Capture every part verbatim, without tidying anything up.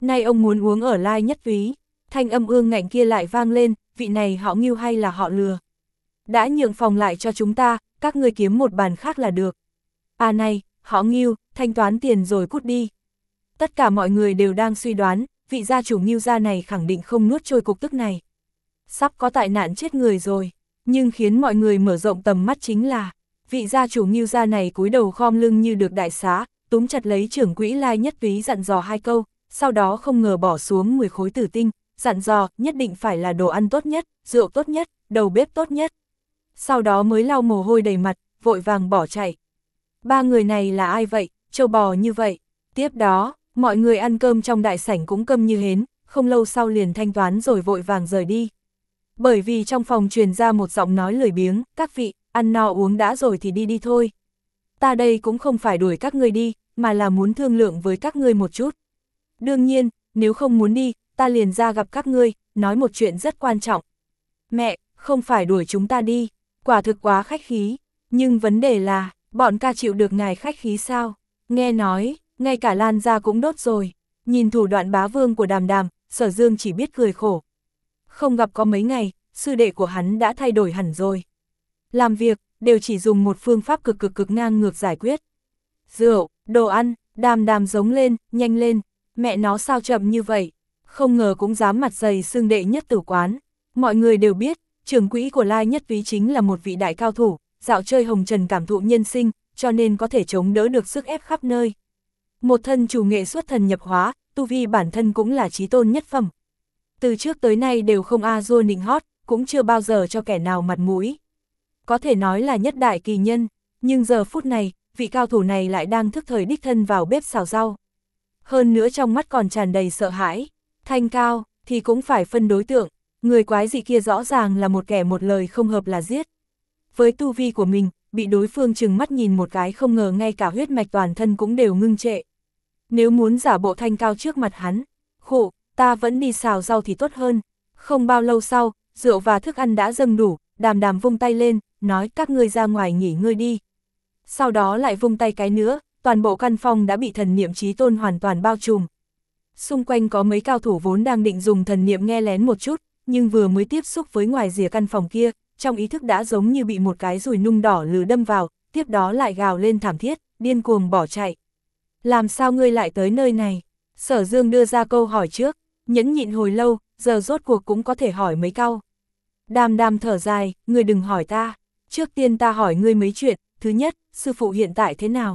Nay ông muốn uống ở Lai Nhất Túy, thanh âm ương ngạnh kia lại vang lên, vị này họ Ngưu hay là họ Lừa? Đã nhượng phòng lại cho chúng ta, các ngươi kiếm một bàn khác là được. À này, họ Ngưu, thanh toán tiền rồi cút đi. Tất cả mọi người đều đang suy đoán, vị gia chủ Ngưu gia này khẳng định không nuốt trôi cục tức này. Sắp có tai nạn chết người rồi, nhưng khiến mọi người mở rộng tầm mắt chính là, vị gia chủ Ngưu gia này cúi đầu khom lưng như được đại xá, túm chặt lấy trưởng quỹ Lai Nhất Túy dặn dò hai câu, sau đó không ngờ bỏ xuống mười khối tử tinh, dặn dò nhất định phải là đồ ăn tốt nhất, rượu tốt nhất, đầu bếp tốt nhất. Sau đó mới lau mồ hôi đầy mặt, vội vàng bỏ chạy. Ba người này là ai vậy, trâu bò như vậy? Tiếp đó, mọi người ăn cơm trong đại sảnh cũng câm như hến, không lâu sau liền thanh toán rồi vội vàng rời đi. Bởi vì trong phòng truyền ra một giọng nói lười biếng, các vị, ăn no uống đã rồi thì đi đi thôi. Ta đây cũng không phải đuổi các ngươi đi, mà là muốn thương lượng với các ngươi một chút. Đương nhiên, nếu không muốn đi, ta liền ra gặp các ngươi, nói một chuyện rất quan trọng. Mẹ, không phải đuổi chúng ta đi, quả thực quá khách khí, nhưng vấn đề là, bọn ca chịu được ngài khách khí sao? Nghe nói, ngay cả Lan gia cũng đốt rồi, nhìn thủ đoạn bá vương của Đàm Đàm, Sở Dương chỉ biết cười khổ. Không gặp có mấy ngày, sư đệ của hắn đã thay đổi hẳn rồi. Làm việc, đều chỉ dùng một phương pháp cực cực cực ngang ngược giải quyết. Rượu, đồ ăn, Đàm Đàm giống lên, nhanh lên, mẹ nó sao chậm như vậy, không ngờ cũng dám mặt dày xưng đệ nhất tử quán. Mọi người đều biết, trưởng quỹ của Lai Nhất Túy chính là một vị đại cao thủ, dạo chơi hồng trần cảm thụ nhân sinh, cho nên có thể chống đỡ được sức ép khắp nơi. Một thân chủ nghệ xuất thần nhập hóa, tu vi bản thân cũng là chí tôn nhất phẩm. Từ trước tới nay đều không a dua nịnh hót, cũng chưa bao giờ cho kẻ nào mặt mũi. Có thể nói là nhất đại kỳ nhân, nhưng giờ phút này, vị cao thủ này lại đang thức thời đích thân vào bếp xào rau. Hơn nữa trong mắt còn tràn đầy sợ hãi, thanh cao, thì cũng phải phân đối tượng, người quái dị kia rõ ràng là một kẻ một lời không hợp là giết. Với tu vi của mình, bị đối phương chừng mắt nhìn một cái không ngờ ngay cả huyết mạch toàn thân cũng đều ngưng trệ. Nếu muốn giả bộ thanh cao trước mặt hắn, khổ, ta vẫn đi xào rau thì tốt hơn. Không bao lâu sau, rượu và thức ăn đã dâng đủ, Đàm Đàm vung tay lên, nói các ngươi ra ngoài nghỉ ngơi đi. Sau đó lại vung tay cái nữa, toàn bộ căn phòng đã bị thần niệm chí tôn hoàn toàn bao trùm. Xung quanh có mấy cao thủ vốn đang định dùng thần niệm nghe lén một chút, nhưng vừa mới tiếp xúc với ngoài rìa căn phòng kia, trong ý thức đã giống như bị một cái dùi nung đỏ lừ đâm vào, tiếp đó lại gào lên thảm thiết, điên cuồng bỏ chạy. Làm sao ngươi lại tới nơi này? Sở Dương đưa ra câu hỏi trước, nhẫn nhịn hồi lâu, giờ rốt cuộc cũng có thể hỏi mấy câu. Đàm Đàm thở dài, ngươi đừng hỏi ta, trước tiên ta hỏi ngươi mấy chuyện, thứ nhất, sư phụ hiện tại thế nào?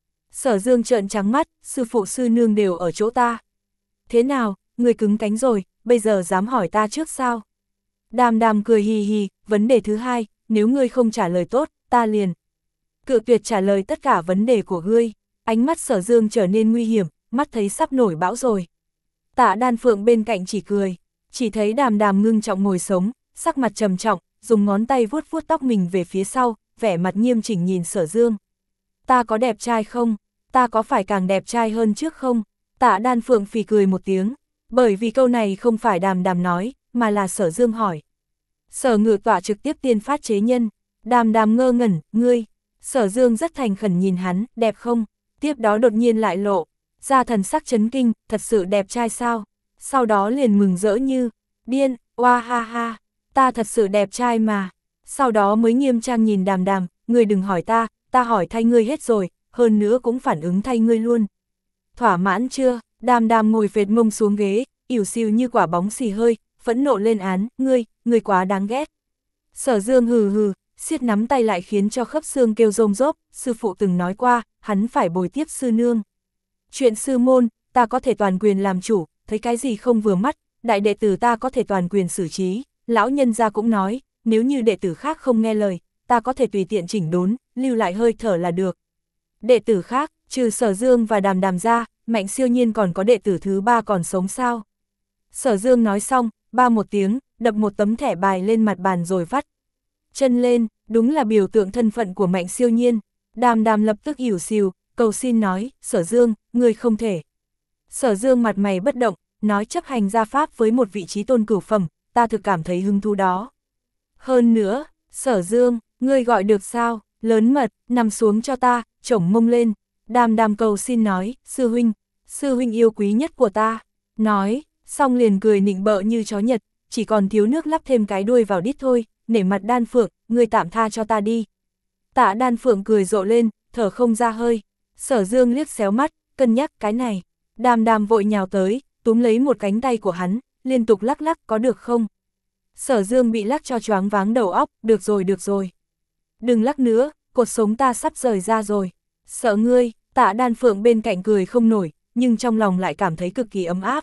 Sở Dương trợn trắng mắt, sư phụ sư nương đều ở chỗ ta. Thế nào, ngươi cứng cánh rồi, bây giờ dám hỏi ta trước sao? Đàm Đàm cười hì hì, vấn đề thứ hai, nếu ngươi không trả lời tốt, ta liền cự tuyệt trả lời tất cả vấn đề của ngươi. Ánh mắt Sở Dương trở nên nguy hiểm, mắt thấy sắp nổi bão rồi. Tạ Đan Phượng bên cạnh chỉ cười, chỉ thấy Đàm Đàm ngưng trọng ngồi sống, sắc mặt trầm trọng, dùng ngón tay vuốt vuốt tóc mình về phía sau, vẻ mặt nghiêm chỉnh nhìn Sở Dương. Ta có đẹp trai không? Ta có phải càng đẹp trai hơn trước không? Tạ Đan Phượng phì cười một tiếng, bởi vì câu này không phải Đàm Đàm nói, mà là Sở Dương hỏi. Sở Ngự Tọa trực tiếp tiên phát chế nhân, Đàm Đàm ngơ ngẩn, ngươi. Sở Dương rất thành khẩn nhìn hắn, đẹp không? Tiếp đó đột nhiên lại lộ ra thần sắc chấn kinh, thật sự đẹp trai sao? Sau đó liền mừng rỡ như điên, oa ha ha, ta thật sự đẹp trai mà. Sau đó mới nghiêm trang nhìn Đàm Đàm, ngươi đừng hỏi ta, ta hỏi thay ngươi hết rồi, hơn nữa cũng phản ứng thay ngươi luôn. Thỏa mãn chưa? Đàm Đàm ngồi phệt mông xuống ghế, ỉu xìu như quả bóng xì hơi, phẫn nộ lên án, ngươi, ngươi quá đáng ghét. Sở Dương hừ hừ, siết nắm tay lại khiến cho khớp xương kêu rôm rốp, sư phụ từng nói qua, hắn phải bồi tiếp sư nương. Chuyện sư môn, ta có thể toàn quyền làm chủ, thấy cái gì không vừa mắt, đại đệ tử ta có thể toàn quyền xử trí, lão nhân gia cũng nói, nếu như đệ tử khác không nghe lời, ta có thể tùy tiện chỉnh đốn, lưu lại hơi thở là được. Đệ tử khác, trừ Sở Dương và Đàm Đàm ra, Mạnh Siêu Nhiên còn có đệ tử thứ ba còn sống sao? Sở Dương nói xong, ba một tiếng, đập một tấm thẻ bài lên mặt bàn rồi vắt chân lên, đúng là biểu tượng thân phận của Mạnh Siêu Nhiên. Đàm Đàm lập tức ỉu xìu, cầu xin nói, Sở Dương, ngươi không thể. Sở Dương mặt mày bất động, nói chấp hành gia pháp với một vị trí tôn cửu phẩm, ta thực cảm thấy hứng thú đó. Hơn nữa, Sở Dương, ngươi gọi được sao, lớn mật, nằm xuống cho ta, chổng mông lên. Đàm Đàm cầu xin nói, sư huynh, sư huynh yêu quý nhất của ta. nói, xong liền cười nịnh bợ như chó Nhật, chỉ còn thiếu nước lắp thêm cái đuôi vào đít thôi, nể mặt Đan Phượng, ngươi tạm tha cho ta đi. Tạ Đan Phượng cười rộ lên, thở không ra hơi. Sở Dương liếc xéo mắt, cân nhắc cái này. Đàm Đàm vội nhào tới, túm lấy một cánh tay của hắn, liên tục lắc lắc, có được không? Sở Dương bị lắc cho choáng váng đầu óc, được rồi được rồi. Đừng lắc nữa, cột sống ta sắp rời ra rồi. Sợ ngươi, Tạ Đan Phượng bên cạnh cười không nổi, nhưng trong lòng lại cảm thấy cực kỳ ấm áp.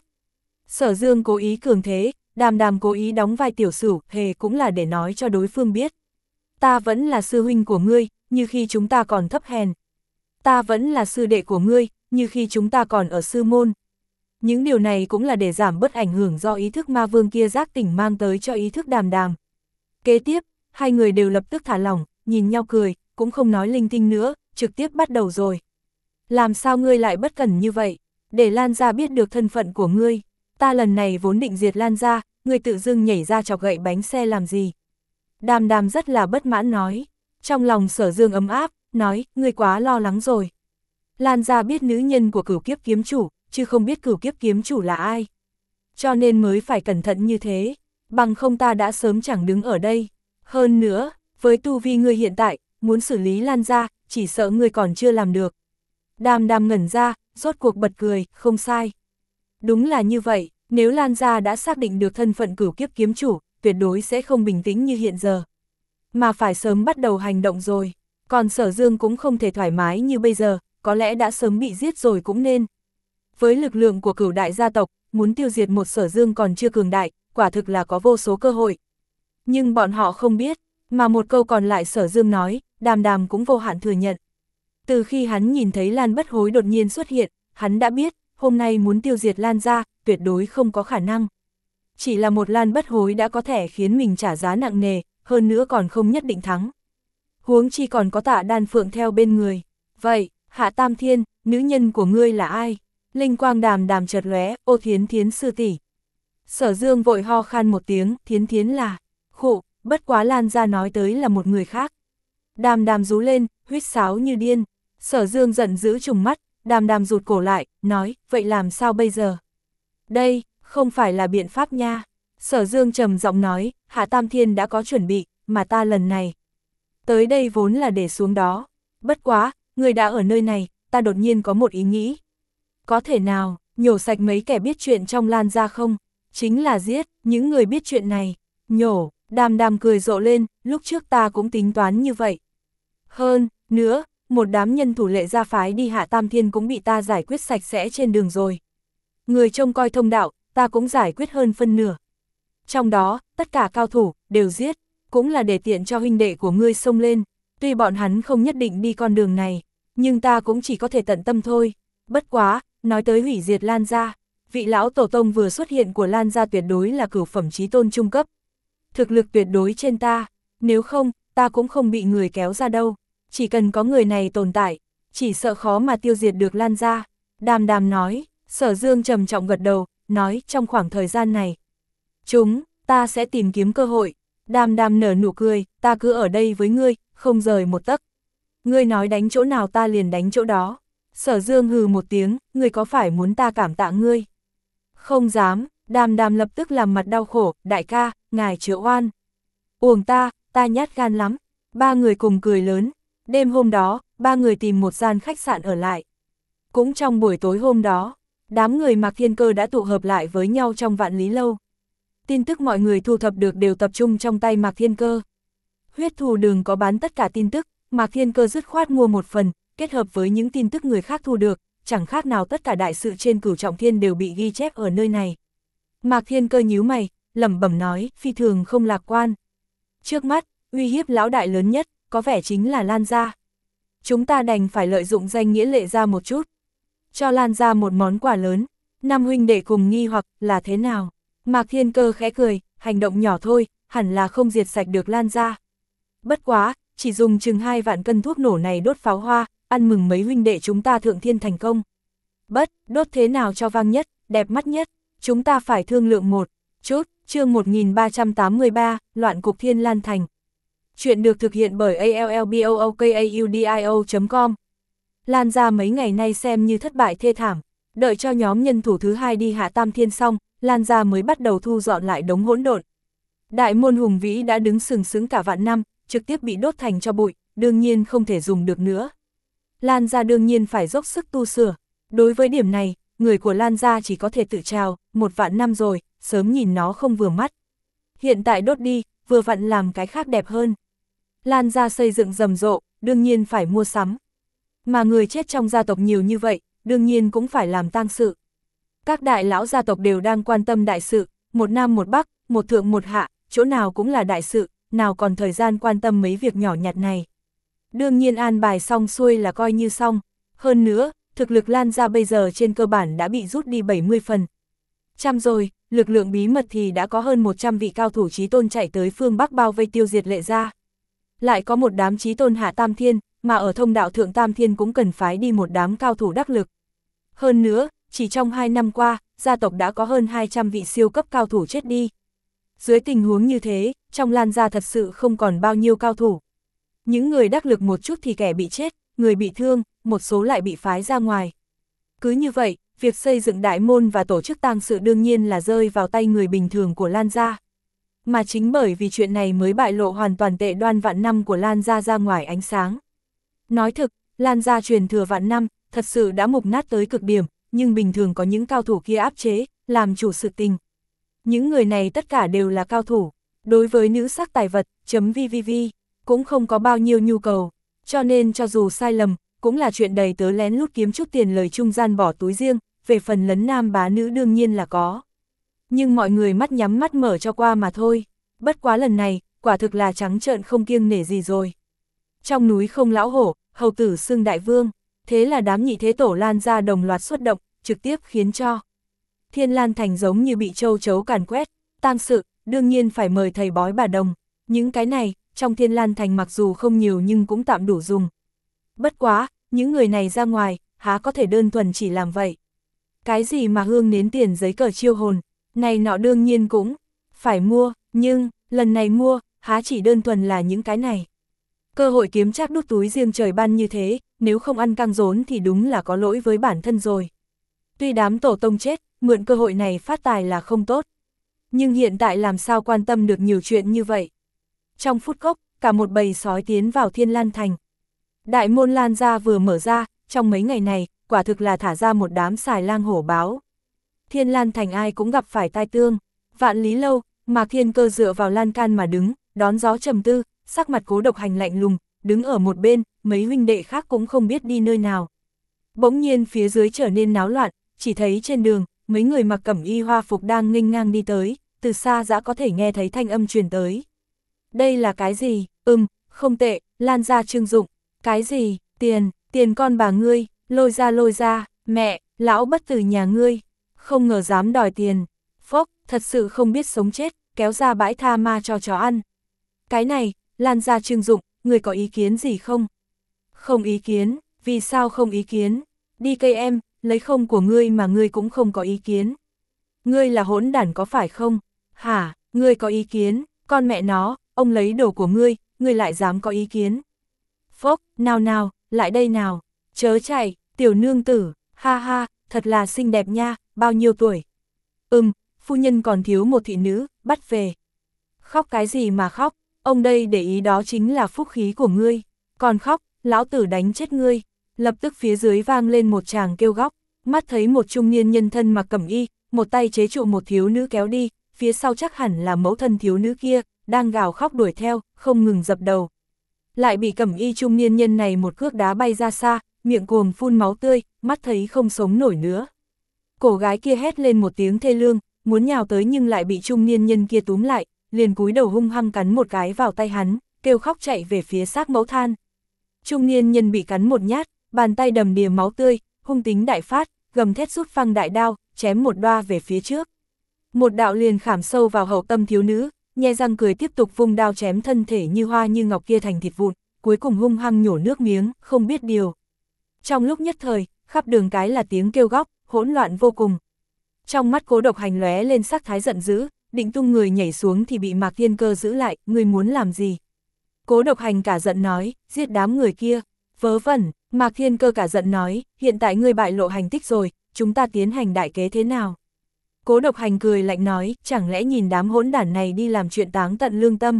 Sở Dương cố ý cường thế, Đàm Đàm cố ý đóng vai tiểu sửu, hề cũng là để nói cho đối phương biết. Ta vẫn là sư huynh của ngươi, như khi chúng ta còn thấp hèn. Ta vẫn là sư đệ của ngươi, như khi chúng ta còn ở sư môn. Những điều này cũng là để giảm bớt ảnh hưởng do ý thức ma vương kia giác tỉnh mang tới cho ý thức Đàm Đàm. Kế tiếp, hai người đều lập tức thả lỏng, nhìn nhau cười, cũng không nói linh tinh nữa, trực tiếp bắt đầu rồi. Làm sao ngươi lại bất cẩn như vậy, để Lan gia biết được thân phận của ngươi. Ta lần này vốn định diệt Lan gia, ngươi tự dưng nhảy ra chọc gậy bánh xe làm gì. Đàm Đàm rất là bất mãn nói, trong lòng Sở Dương ấm áp, nói, ngươi quá lo lắng rồi. Lan gia biết nữ nhân của Cửu Kiếp kiếm chủ, chứ không biết Cửu Kiếp kiếm chủ là ai. Cho nên mới phải cẩn thận như thế, bằng không ta đã sớm chẳng đứng ở đây. Hơn nữa, với tu vi ngươi hiện tại, muốn xử lý Lan gia, chỉ sợ ngươi còn chưa làm được. Đàm Đàm ngẩn ra, rốt cuộc bật cười, không sai. Đúng là như vậy, nếu Lan gia đã xác định được thân phận Cửu Kiếp kiếm chủ, tuyệt đối sẽ không bình tĩnh như hiện giờ. Mà phải sớm bắt đầu hành động rồi, còn Sở Dương cũng không thể thoải mái như bây giờ, có lẽ đã sớm bị giết rồi cũng nên. Với lực lượng của Cửu đại gia tộc, muốn tiêu diệt một Sở Dương còn chưa cường đại, quả thực là có vô số cơ hội. Nhưng bọn họ không biết, mà một câu còn lại Sở Dương nói, Đàm Đàm cũng vô hạn thừa nhận. Từ khi hắn nhìn thấy Lan Bất Hối đột nhiên xuất hiện, hắn đã biết, hôm nay muốn tiêu diệt Lan gia, tuyệt đối không có khả năng. Chỉ là một Lan Bất Hối đã có thể khiến mình trả giá nặng nề, hơn nữa còn không nhất định thắng. Huống chi còn có Tạ Đan Phượng theo bên người. Vậy, Hạ Tam Thiên, nữ nhân của ngươi là ai? Linh quang Đàm Đàm chợt lóe, ô Thiến Thiến sư tỷ. Sở Dương vội ho khan một tiếng, Thiến Thiến là, khụ, bất quá Lan gia nói tới là một người khác. Đàm Đàm rú lên, huýt sáo như điên. Sở Dương giận dữ trùng mắt, Đàm Đàm rụt cổ lại, nói, vậy làm sao bây giờ? Đây, không phải là biện pháp nha. Sở Dương trầm giọng nói, Hạ Tam Thiên đã có chuẩn bị, mà ta lần này tới đây vốn là để xuống đó. Bất quá, người đã ở nơi này, ta đột nhiên có một ý nghĩ. Có thể nào, nhổ sạch mấy kẻ biết chuyện trong Lan gia không? Chính là giết, những người biết chuyện này. Nhổ, Đàm Đàm cười rộ lên, lúc trước ta cũng tính toán như vậy. Hơn, nữa, một đám nhân thủ lệ gia phái đi Hạ Tam Thiên cũng bị ta giải quyết sạch sẽ trên đường rồi. Người trông coi thông đạo, ta cũng giải quyết hơn phân nửa. Trong đó, tất cả cao thủ, đều giết, cũng là để tiện cho huynh đệ của ngươi xông lên. Tuy bọn hắn không nhất định đi con đường này, nhưng ta cũng chỉ có thể tận tâm thôi. Bất quá, nói tới hủy diệt Lan gia, vị lão tổ tông vừa xuất hiện của Lan gia tuyệt đối là cửu phẩm chí tôn trung cấp. Thực lực tuyệt đối trên ta, nếu không, ta cũng không bị người kéo ra đâu. Chỉ cần có người này tồn tại, chỉ sợ khó mà tiêu diệt được Lan gia. Đàm Đàm nói, Sở Dương trầm trọng gật đầu, nói trong khoảng thời gian này, chúng, ta sẽ tìm kiếm cơ hội. Đàm Đàm nở nụ cười, ta cứ ở đây với ngươi, không rời một tấc. Ngươi nói đánh chỗ nào ta liền đánh chỗ đó. Sở Dương hừ một tiếng, ngươi có phải muốn ta cảm tạ ngươi? Không dám, Đàm Đàm lập tức làm mặt đau khổ, đại ca, ngài chữa oan. Uổng ta, ta nhát gan lắm. Ba người cùng cười lớn. Đêm hôm đó, ba người tìm một gian khách sạn ở lại. Cũng trong buổi tối hôm đó, đám người Mạc Thiên Cơ đã tụ hợp lại với nhau trong Vạn Lý Lâu. Tin tức mọi người thu thập được đều tập trung trong tay Mạc Thiên Cơ. Huyết Thù Đường có bán tất cả tin tức, Mạc Thiên Cơ dứt khoát mua một phần, kết hợp với những tin tức người khác thu được, chẳng khác nào tất cả đại sự trên Cửu Trọng Thiên đều bị ghi chép ở nơi này. Mạc Thiên Cơ nhíu mày, lẩm bẩm nói, phi thường không lạc quan. Trước mắt, uy hiếp lão đại lớn nhất, có vẻ chính là Lan gia. Chúng ta đành phải lợi dụng danh nghĩa lệ ra một chút, cho Lan gia một món quà lớn. Năm huynh đệ cùng nghi hoặc là thế nào? Mạc Thiên Cơ khẽ cười, hành động nhỏ thôi, hẳn là không diệt sạch được Lan gia. Bất quá, chỉ dùng chừng hai vạn cân thuốc nổ này đốt pháo hoa, ăn mừng mấy huynh đệ chúng ta thượng thiên thành công. Bất, đốt thế nào cho vang nhất, đẹp mắt nhất, chúng ta phải thương lượng một chút. Chương một nghìn ba trăm tám mươi ba, Loạn cục Thiên Lan Thành. Chuyện được thực hiện bởi a l l b o o k a u d i o chấm com. Lan gia mấy ngày nay xem như thất bại thê thảm, Đợi cho nhóm nhân thủ thứ hai đi hạ tam thiên xong, Lan gia mới bắt đầu thu dọn lại đống hỗn độn. Đại môn hùng vĩ đã đứng sừng sững cả vạn năm, trực tiếp bị đốt thành cho bụi, đương nhiên không thể dùng được nữa. Lan gia đương nhiên phải dốc sức tu sửa. Đối với điểm này, người của Lan gia chỉ có thể tự trào, một vạn năm rồi, sớm nhìn nó không vừa mắt. Hiện tại đốt đi, vừa vặn làm cái khác đẹp hơn. Lan gia xây dựng rầm rộ, đương nhiên phải mua sắm. Mà người chết trong gia tộc nhiều như vậy, đương nhiên cũng phải làm tang sự. Các đại lão gia tộc đều đang quan tâm đại sự, một nam một bắc, một thượng một hạ, chỗ nào cũng là đại sự, nào còn thời gian quan tâm mấy việc nhỏ nhặt này. Đương nhiên an bài xong xuôi là coi như xong. Hơn nữa, thực lực Lan gia bây giờ trên cơ bản đã bị rút đi bảy mươi phần. Trăm rồi, lực lượng bí mật thì đã có hơn một trăm vị cao thủ chí tôn chạy tới phương Bắc bao vây tiêu diệt Lệ gia. Lại có một đám chí tôn hạ tam thiên, mà ở thông đạo thượng tam thiên cũng cần phái đi một đám cao thủ đắc lực. Hơn nữa, chỉ trong hai năm qua, gia tộc đã có hơn hai trăm vị siêu cấp cao thủ chết đi. Dưới tình huống như thế, trong Lan gia thật sự không còn bao nhiêu cao thủ. Những người đắc lực một chút thì kẻ bị chết, người bị thương, một số lại bị phái ra ngoài. Cứ như vậy, việc xây dựng đại môn và tổ chức tang sự đương nhiên là rơi vào tay người bình thường của Lan gia. Mà chính bởi vì chuyện này mới bại lộ hoàn toàn tệ đoan vạn năm của Lan gia ra ngoài ánh sáng. Nói thực, Lan gia truyền thừa vạn năm, thật sự đã mục nát tới cực điểm, nhưng bình thường có những cao thủ kia áp chế, làm chủ sự tình. Những người này tất cả đều là cao thủ, đối với nữ sắc tài vật, chấm vvv, cũng không có bao nhiêu nhu cầu, cho nên cho dù sai lầm, cũng là chuyện đầy tớ lén lút kiếm chút tiền lời trung gian bỏ túi riêng, về phần lấn nam bá nữ đương nhiên là có. Nhưng mọi người mắt nhắm mắt mở cho qua mà thôi, bất quá lần này, quả thực là trắng trợn không kiêng nể gì rồi. Trong núi không lão hổ, hầu tử xưng đại vương, thế là đám nhị thế tổ Lan gia đồng loạt xuất động, trực tiếp khiến cho Thiên Lan Thành giống như bị châu chấu càn quét, tang sự, đương nhiên phải mời thầy bói bà đồng, những cái này, trong Thiên Lan Thành mặc dù không nhiều nhưng cũng tạm đủ dùng. Bất quá, những người này ra ngoài, há có thể đơn thuần chỉ làm vậy. Cái gì mà hương nến tiền giấy cờ chiêu hồn, này nọ đương nhiên cũng phải mua, nhưng, lần này mua, há chỉ đơn thuần là những cái này. Cơ hội kiếm chắc đút túi riêng trời ban như thế, nếu không ăn căng rốn thì đúng là có lỗi với bản thân rồi. Tuy đám tổ tông chết, mượn cơ hội này phát tài là không tốt. Nhưng hiện tại làm sao quan tâm được nhiều chuyện như vậy. Trong phút chốc, cả một bầy sói tiến vào Thiên Lan Thành. Đại môn Lan gia vừa mở ra, trong mấy ngày này, quả thực là thả ra một đám xài lang hổ báo. Thiên Lan Thành ai cũng gặp phải tai tương. Vạn lý lâu, Mạc Thiên Cơ dựa vào lan can mà đứng, đón gió trầm tư, sắc mặt Cố Độc Hành lạnh lùng, đứng ở một bên, mấy huynh đệ khác cũng không biết đi nơi nào. Bỗng nhiên phía dưới trở nên náo loạn, chỉ thấy trên đường, mấy người mặc cẩm y hoa phục đang nghênh ngang đi tới, từ xa đã có thể nghe thấy thanh âm truyền tới. Đây là cái gì? Ừm, không tệ, Lan gia trưng dụng. Cái gì? Tiền, tiền con bà ngươi, lôi ra lôi ra, mẹ, lão bất tử nhà ngươi, không ngờ dám đòi tiền. Phốc, thật sự không biết sống chết, kéo ra bãi tha ma cho chó ăn. Cái này, Lan gia trưng dụng, ngươi có ý kiến gì không? Không ý kiến, vì sao không ý kiến? Đi cây em, lấy không của ngươi mà ngươi cũng không có ý kiến. Ngươi là hỗn đản có phải không? Hả, ngươi có ý kiến, con mẹ nó, ông lấy đồ của ngươi, ngươi lại dám có ý kiến. Phốc, nào nào, lại đây nào, chớ chạy, tiểu nương tử, ha ha, thật là xinh đẹp nha, bao nhiêu tuổi? Ừm, phu nhân còn thiếu một thị nữ, bắt về. Khóc cái gì mà khóc, ông đây để ý đó chính là phúc khí của ngươi, còn khóc, lão tử đánh chết ngươi. Lập tức phía dưới vang lên một tràng kêu góc, mắt thấy một trung niên nhân thân mặc cẩm y, một tay chế trụ một thiếu nữ kéo đi, phía sau chắc hẳn là mẫu thân thiếu nữ kia, đang gào khóc đuổi theo, không ngừng dập đầu. Lại bị cẩm y trung niên nhân này một cước đá bay ra xa, miệng cuồng phun máu tươi, mắt thấy không sống nổi nữa. Cổ gái kia hét lên một tiếng thê lương, muốn nhào tới nhưng lại bị trung niên nhân kia túm lại, liền cúi đầu hung hăng cắn một cái vào tay hắn, kêu khóc chạy về phía xác mẫu than. Trung niên nhân bị cắn một nhát, bàn tay đầm đìa máu tươi, hung tính đại phát, gầm thét rút phăng đại đao, chém một đoa về phía trước. Một đạo liền khảm sâu vào hậu tâm thiếu nữ, nhe răng cười tiếp tục vung đao chém thân thể như hoa như ngọc kia thành thịt vụn, cuối cùng hung hăng nhổ nước miếng, không biết điều. Trong lúc nhất thời, khắp đường cái là tiếng kêu góc, hỗn loạn vô cùng. Trong mắt Cố Độc Hành lóe lên sắc thái giận dữ, định tung người nhảy xuống thì bị Mạc Thiên Cơ giữ lại, ngươi muốn làm gì? Cố Độc Hành cả giận nói, giết đám người kia. Vớ vẩn, Mạc Thiên Cơ cả giận nói, hiện tại ngươi bại lộ hành tích rồi, chúng ta tiến hành đại kế thế nào? Cố Độc Hành cười lạnh nói, chẳng lẽ nhìn đám hỗn đản này đi làm chuyện táng tận lương tâm?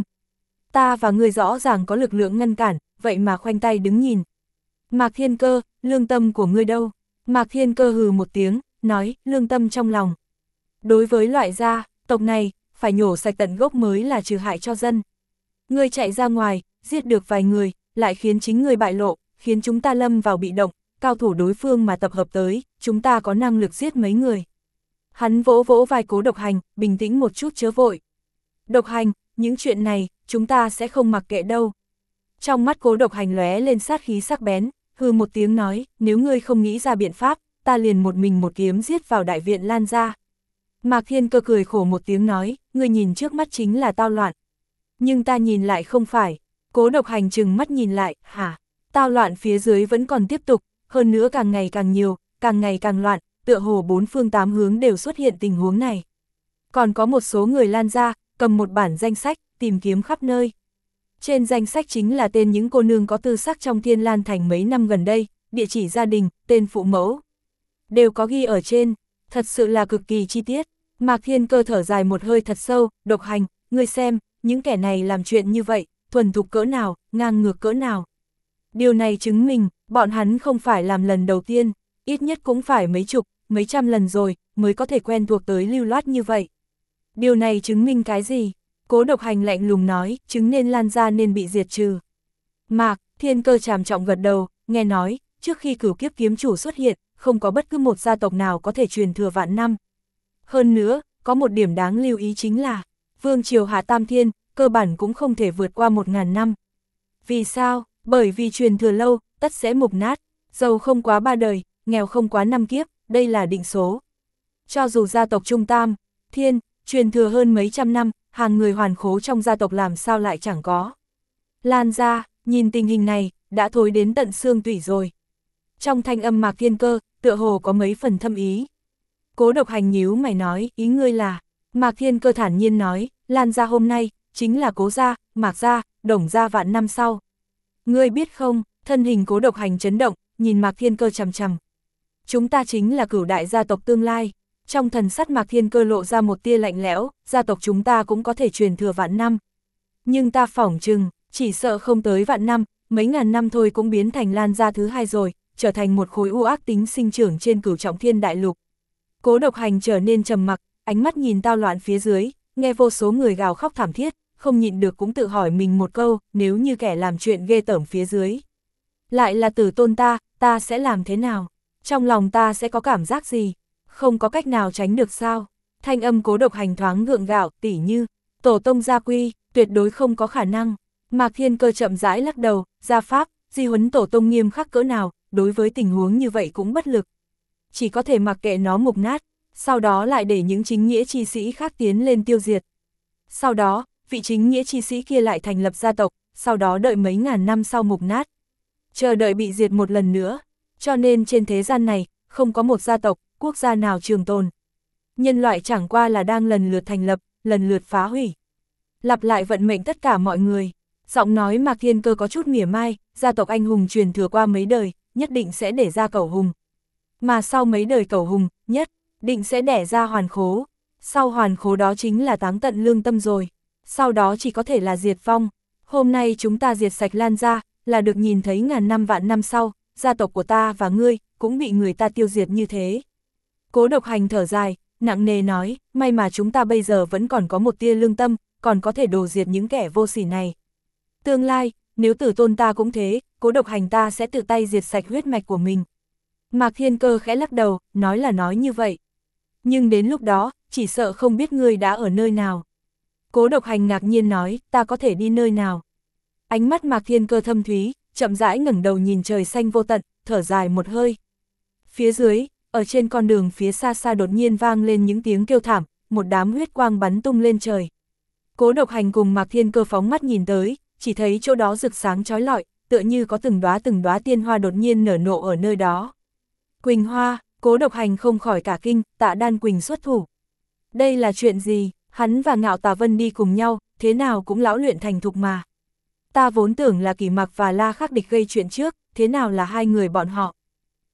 Ta và ngươi rõ ràng có lực lượng ngăn cản, vậy mà khoanh tay đứng nhìn. Mạc Thiên Cơ, lương tâm của ngươi đâu? Mạc Thiên Cơ hừ một tiếng, nói, lương tâm trong lòng. Đối với loại gia tộc này, phải nhổ sạch tận gốc mới là trừ hại cho dân. Ngươi chạy ra ngoài, giết được vài người, lại khiến chính ngươi bại lộ, khiến chúng ta lâm vào bị động, cao thủ đối phương mà tập hợp tới, chúng ta có năng lực giết mấy người. Hắn vỗ vỗ vai Cố Độc Hành, bình tĩnh một chút chớ vội. Độc Hành, những chuyện này, chúng ta sẽ không mặc kệ đâu. Trong mắt Cố Độc Hành lóe lên sát khí sắc bén, hừ một tiếng nói, nếu ngươi không nghĩ ra biện pháp, ta liền một mình một kiếm giết vào đại viện Lan gia. Mạc Thiên Cơ cười khổ một tiếng nói, ngươi nhìn trước mắt chính là tao loạn. Nhưng ta nhìn lại không phải. Cố Độc Hành trừng mắt nhìn lại, hả? Tao loạn phía dưới vẫn còn tiếp tục, hơn nữa càng ngày càng nhiều, càng ngày càng loạn, tựa hồ bốn phương tám hướng đều xuất hiện tình huống này. Còn có một số người Lan gia, cầm một bản danh sách, tìm kiếm khắp nơi. Trên danh sách chính là tên những cô nương có tư sắc trong Thiên Lan Thành mấy năm gần đây, địa chỉ gia đình, tên phụ mẫu. Đều có ghi ở trên, thật sự là cực kỳ chi tiết. Mạc Thiên Cơ thở dài một hơi thật sâu, Độc Hành, ngươi xem, những kẻ này làm chuyện như vậy, thuần thục cỡ nào, ngang ngược cỡ nào. Điều này chứng minh, bọn hắn không phải làm lần đầu tiên, ít nhất cũng phải mấy chục, mấy trăm lần rồi, mới có thể quen thuộc tới lưu loát như vậy. Điều này chứng minh cái gì? Cố Độc Hành lạnh lùng nói, chứng nên Lan gia nên bị diệt trừ. Mạc Thiên Cơ tràm trọng gật đầu, nghe nói, trước khi Cửu Kiếp kiếm chủ xuất hiện, không có bất cứ một gia tộc nào có thể truyền thừa vạn năm. Hơn nữa, có một điểm đáng lưu ý chính là, Vương triều Hạ Tam Thiên, cơ bản cũng không thể vượt qua một ngàn năm. Vì sao? Bởi vì truyền thừa lâu, tất sẽ mục nát, giàu không quá ba đời, nghèo không quá năm kiếp, đây là định số. Cho dù gia tộc Trung Tam, Thiên, truyền thừa hơn mấy trăm năm, hàng người hoàn khố trong gia tộc làm sao lại chẳng có. Lan gia, nhìn tình hình này, đã thối đến tận xương tủy rồi. Trong thanh âm Mạc Thiên Cơ, tựa hồ có mấy phần thâm ý. Cố Độc Hành nhíu mày nói, ý ngươi là, Mạc Thiên Cơ thản nhiên nói, Lan gia hôm nay, chính là Cố gia, Mạc gia, Đồng gia vạn năm sau. Ngươi biết không, thân hình Cố Độc Hành chấn động, nhìn Mạc Thiên Cơ chằm chằm. Chúng ta chính là cửu đại gia tộc tương lai. Trong thần sắc Mạc Thiên Cơ lộ ra một tia lạnh lẽo, gia tộc chúng ta cũng có thể truyền thừa vạn năm. Nhưng ta phỏng chừng, chỉ sợ không tới vạn năm, mấy ngàn năm thôi cũng biến thành Lan gia thứ hai rồi, trở thành một khối u ác tính sinh trưởng trên cửu trọng thiên đại lục. Cố Độc Hành trở nên trầm mặc, ánh mắt nhìn tao loạn phía dưới, nghe vô số người gào khóc thảm thiết, không nhịn được cũng tự hỏi mình một câu, nếu như kẻ làm chuyện ghê tởm phía dưới. Lại là tử tôn ta, ta sẽ làm thế nào? Trong lòng ta sẽ có cảm giác gì? Không có cách nào tránh được sao? Thanh âm Cố Độc Hành thoáng gượng gạo, tỉ như, tổ tông gia quy, tuyệt đối không có khả năng. Mạc Thiên Cơ chậm rãi lắc đầu, gia pháp, di huấn tổ tông nghiêm khắc cỡ nào, đối với tình huống như vậy cũng bất lực. Chỉ có thể mặc kệ nó mục nát, sau đó lại để những chính nghĩa chi sĩ khác tiến lên tiêu diệt. Sau đó, vị chính nghĩa chi sĩ kia lại thành lập gia tộc, sau đó đợi mấy ngàn năm sau mục nát. Chờ đợi bị diệt một lần nữa, cho nên trên thế gian này, không có một gia tộc, quốc gia nào trường tồn. Nhân loại chẳng qua là đang lần lượt thành lập, lần lượt phá hủy. Lặp lại vận mệnh tất cả mọi người. Giọng nói Mạc Thiên Cơ có chút mỉa mai, gia tộc anh hùng truyền thừa qua mấy đời, nhất định sẽ để ra cẩu hùng. Mà sau mấy đời cẩu hùng, nhất định sẽ đẻ ra hoàn khố. Sau hoàn khố đó chính là táng tận lương tâm rồi. Sau đó chỉ có thể là diệt vong. Hôm nay chúng ta diệt sạch Lan gia, là được nhìn thấy ngàn năm vạn năm sau, gia tộc của ta và ngươi, cũng bị người ta tiêu diệt như thế. Cố Độc Hành thở dài, nặng nề nói, may mà chúng ta bây giờ vẫn còn có một tia lương tâm, còn có thể đổ diệt những kẻ vô sỉ này. Tương lai, nếu tử tôn ta cũng thế, Cố Độc Hành ta sẽ tự tay diệt sạch huyết mạch của mình. Mạc Thiên Cơ khẽ lắc đầu, nói là nói như vậy. Nhưng đến lúc đó, chỉ sợ không biết ngươi đã ở nơi nào. Cố Độc Hành ngạc nhiên nói, ta có thể đi nơi nào. Ánh mắt Mạc Thiên Cơ thâm thúy, chậm rãi ngẩng đầu nhìn trời xanh vô tận, thở dài một hơi. Phía dưới, ở trên con đường phía xa xa đột nhiên vang lên những tiếng kêu thảm, một đám huyết quang bắn tung lên trời. Cố Độc Hành cùng Mạc Thiên Cơ phóng mắt nhìn tới, chỉ thấy chỗ đó rực sáng chói lọi, tựa như có từng đóa từng đóa tiên hoa đột nhiên nở nộ ở nơi đó. Quỳnh hoa, Cố Độc Hành không khỏi cả kinh, Tạ Đan Quỳnh xuất thủ. Đây là chuyện gì? Hắn và Ngạo Tà Vân đi cùng nhau, thế nào cũng lão luyện thành thục mà. Ta vốn tưởng là Kỷ Mặc và La Khắc Địch gây chuyện trước, thế nào là hai người bọn họ?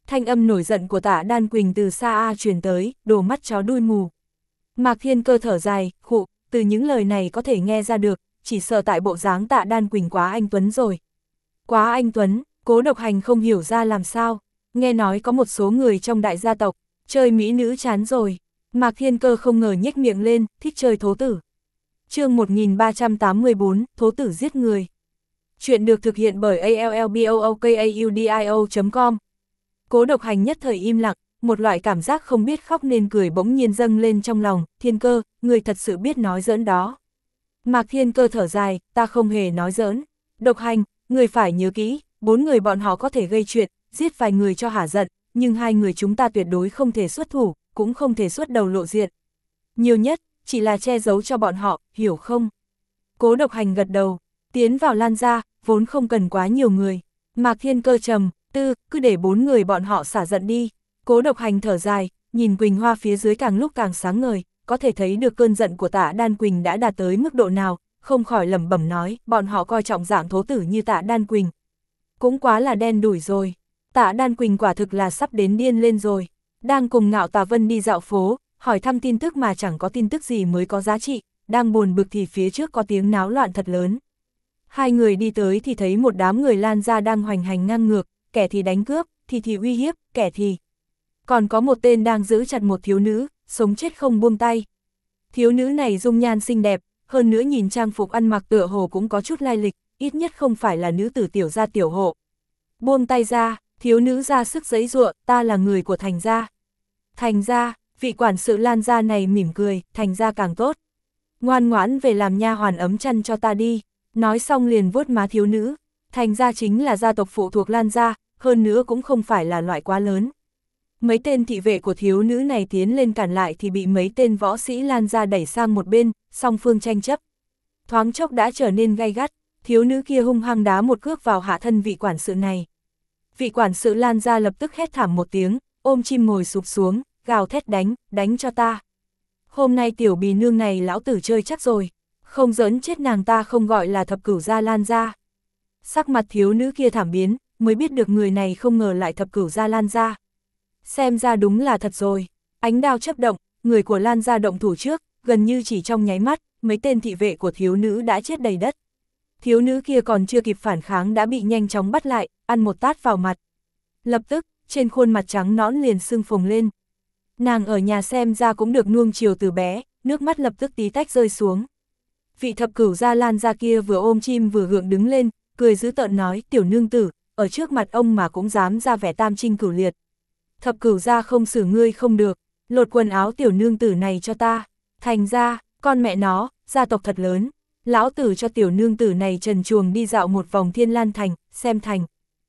Thanh âm nổi giận của Tạ Đan Quỳnh từ xa a truyền tới, đồ mắt chó đuôi mù. Mạc Thiên Cơ thở dài, khụ, từ những lời này có thể nghe ra được, chỉ sợ tại bộ dáng Tạ Đan Quỳnh quá anh tuấn rồi. Quá anh tuấn, Cố Độc Hành không hiểu ra làm sao, nghe nói có một số người trong đại gia tộc, chơi mỹ nữ chán rồi. Mạc Thiên Cơ không ngờ nhếch miệng lên, thích chơi thố tử. Chương một nghìn ba trăm tám mươi tư, thố tử giết người. Chuyện được thực hiện bởi a l l b o o k a u d i o chấm com. Cố Độc Hành nhất thời im lặng, một loại cảm giác không biết khóc nên cười bỗng nhiên dâng lên trong lòng. Thiên Cơ, người thật sự biết nói giỡn đó. Mạc Thiên Cơ thở dài, ta không hề nói giỡn. Độc Hành, người phải nhớ kỹ, bốn người bọn họ có thể gây chuyện, giết vài người cho hả giận, nhưng hai người chúng ta tuyệt đối không thể xuất thủ, cũng không thể xuất đầu lộ diện. Nhiều nhất, chỉ là che giấu cho bọn họ, hiểu không? Cố Độc Hành gật đầu, tiến vào Lan gia, vốn không cần quá nhiều người. Mạc Thiên Cơ trầm tư, cứ để bốn người bọn họ xả giận đi. Cố Độc Hành thở dài, nhìn Quỳnh Hoa phía dưới càng lúc càng sáng ngời, có thể thấy được cơn giận của Tạ Đan Quỳnh đã đạt tới mức độ nào, không khỏi lẩm bẩm nói, bọn họ coi trọng dạng thố tử như Tạ Đan Quỳnh. Cũng quá là đen đủi rồi. Tạ Đan Quỳnh quả thực là sắp đến điên lên rồi. Đang cùng Ngạo Tà Vân đi dạo phố, hỏi thăm tin tức mà chẳng có tin tức gì mới có giá trị, đang buồn bực thì phía trước có tiếng náo loạn thật lớn. Hai người đi tới thì thấy một đám người Lan gia đang hoành hành ngang ngược, kẻ thì đánh cướp, thì thì uy hiếp, kẻ thì... Còn có một tên đang giữ chặt một thiếu nữ, sống chết không buông tay. Thiếu nữ này dung nhan xinh đẹp, hơn nữa nhìn trang phục ăn mặc tựa hồ cũng có chút lai lịch, ít nhất không phải là nữ tử tiểu gia tiểu hộ. Buông tay ra, thiếu nữ ra sức giãy giụa, ta là người của Thành gia. Thành gia, vị quản sự Lan gia này mỉm cười, Thành gia càng tốt. Ngoan ngoãn về làm nha hoàn ấm chăn cho ta đi. Nói xong liền vuốt má thiếu nữ. Thành gia chính là gia tộc phụ thuộc Lan gia, hơn nữa cũng không phải là loại quá lớn. Mấy tên thị vệ của thiếu nữ này tiến lên cản lại thì bị mấy tên võ sĩ Lan gia đẩy sang một bên, song phương tranh chấp. Thoáng chốc đã trở nên gay gắt, thiếu nữ kia hung hăng đá một cước vào hạ thân vị quản sự này. Vị quản sự Lan gia lập tức hét thảm một tiếng, ôm chim ngồi sụp xuống, gào thét đánh, đánh cho ta. Hôm nay tiểu bì nương này lão tử chơi chắc rồi, không giỡn chết nàng ta không gọi là thập cửu gia Lan gia. Sắc mặt thiếu nữ kia thảm biến, mới biết được người này không ngờ lại thập cửu gia Lan gia. Xem ra đúng là thật rồi, ánh đao chớp động, người của Lan gia động thủ trước, gần như chỉ trong nháy mắt, mấy tên thị vệ của thiếu nữ đã chết đầy đất. Thiếu nữ kia còn chưa kịp phản kháng đã bị nhanh chóng bắt lại, ăn một tát vào mặt. Lập tức, trên khuôn mặt trắng nõn liền sưng phồng lên. Nàng ở nhà xem ra cũng được nuông chiều từ bé, nước mắt lập tức tí tách rơi xuống. Vị thập cửu gia Lan gia kia vừa ôm chim vừa gượng đứng lên, cười dữ tợn nói, tiểu nương tử, ở trước mặt ông mà cũng dám ra vẻ tam trinh cửu liệt. Thập cửu gia không xử ngươi không được, lột quần áo tiểu nương tử này cho ta. Thành ra, con mẹ nó, gia tộc thật lớn. Lão tử cho tiểu nương tử này trần truồng đi dạo một vòng Thiên Lan Thành, xem thành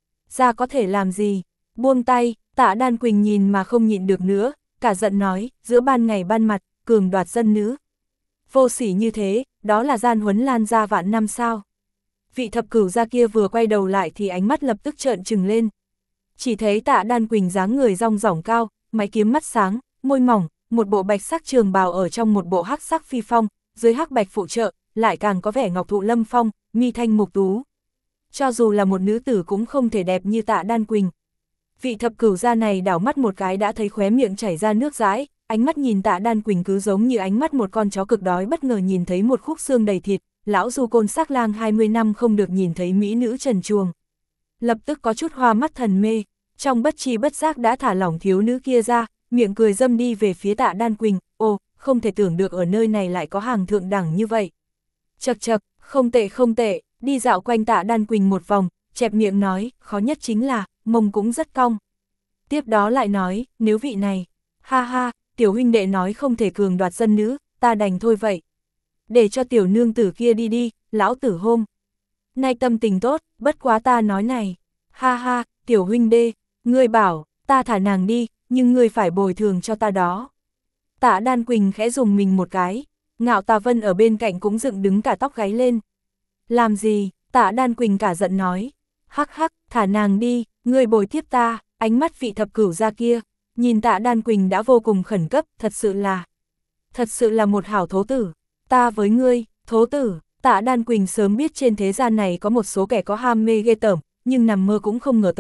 ra có thể làm gì. Buông tay, Tạ Đan Quỳnh nhìn mà không nhịn được nữa, cả giận nói, giữa ban ngày ban mặt, cường đoạt dân nữ. Vô sỉ như thế, đó là gian huấn Lan gia vạn năm sao. Vị thập cửu gia kia vừa quay đầu lại thì ánh mắt lập tức trợn trừng lên. Chỉ thấy Tạ Đan Quỳnh dáng người rong rỏng cao, mái kiếm mắt sáng, môi mỏng, một bộ bạch sắc trường bào ở trong một bộ hắc sắc phi phong, dưới hắc bạch phụ trợ, lại càng có vẻ ngọc thụ lâm phong, mi thanh mục tú. Cho dù là một nữ tử cũng không thể đẹp như Tạ Đan Quỳnh. Vị thập cửu gia này đảo mắt một cái đã thấy khóe miệng chảy ra nước dãi, ánh mắt nhìn Tạ Đan Quỳnh cứ giống như ánh mắt một con chó cực đói bất ngờ nhìn thấy một khúc xương đầy thịt, lão du côn sắc lang hai mươi năm không được nhìn thấy mỹ nữ trần truồng. Lập tức có chút hoa mắt thần mê, trong bất tri bất giác đã thả lỏng thiếu nữ kia ra, miệng cười dâm đi về phía Tạ Đan Quỳnh, ồ, không thể tưởng được ở nơi này lại có hàng thượng đẳng như vậy. Chật chật, không tệ không tệ, đi dạo quanh Tạ Đan Quỳnh một vòng, chẹp miệng nói, khó nhất chính là, mông cũng rất cong. Tiếp đó lại nói, nếu vị này, ha ha, tiểu huynh đệ nói không thể cường đoạt dân nữ, ta đành thôi vậy. Để cho tiểu nương tử kia đi đi, lão tử hôm nay tâm tình tốt, bất quá ta nói này, ha ha, tiểu huynh đệ, ngươi bảo, ta thả nàng đi, nhưng ngươi phải bồi thường cho ta đó. Tạ Đan Quỳnh khẽ dùng mình một cái, Ngạo Tà Vân ở bên cạnh cũng dựng đứng cả tóc gáy lên. Làm gì? Tạ Đan Quỳnh cả giận nói, hắc hắc, thả nàng đi, ngươi bồi tiếp ta. Ánh mắt vị thập cửu gia kia, nhìn Tạ Đan Quỳnh đã vô cùng khẩn cấp, thật sự là, thật sự là một hảo thố tử, ta với ngươi, thố tử. Tạ Đan Quỳnh sớm biết trên thế gian này có một số kẻ có ham mê ghê tởm, nhưng nằm mơ cũng không ngờ tới,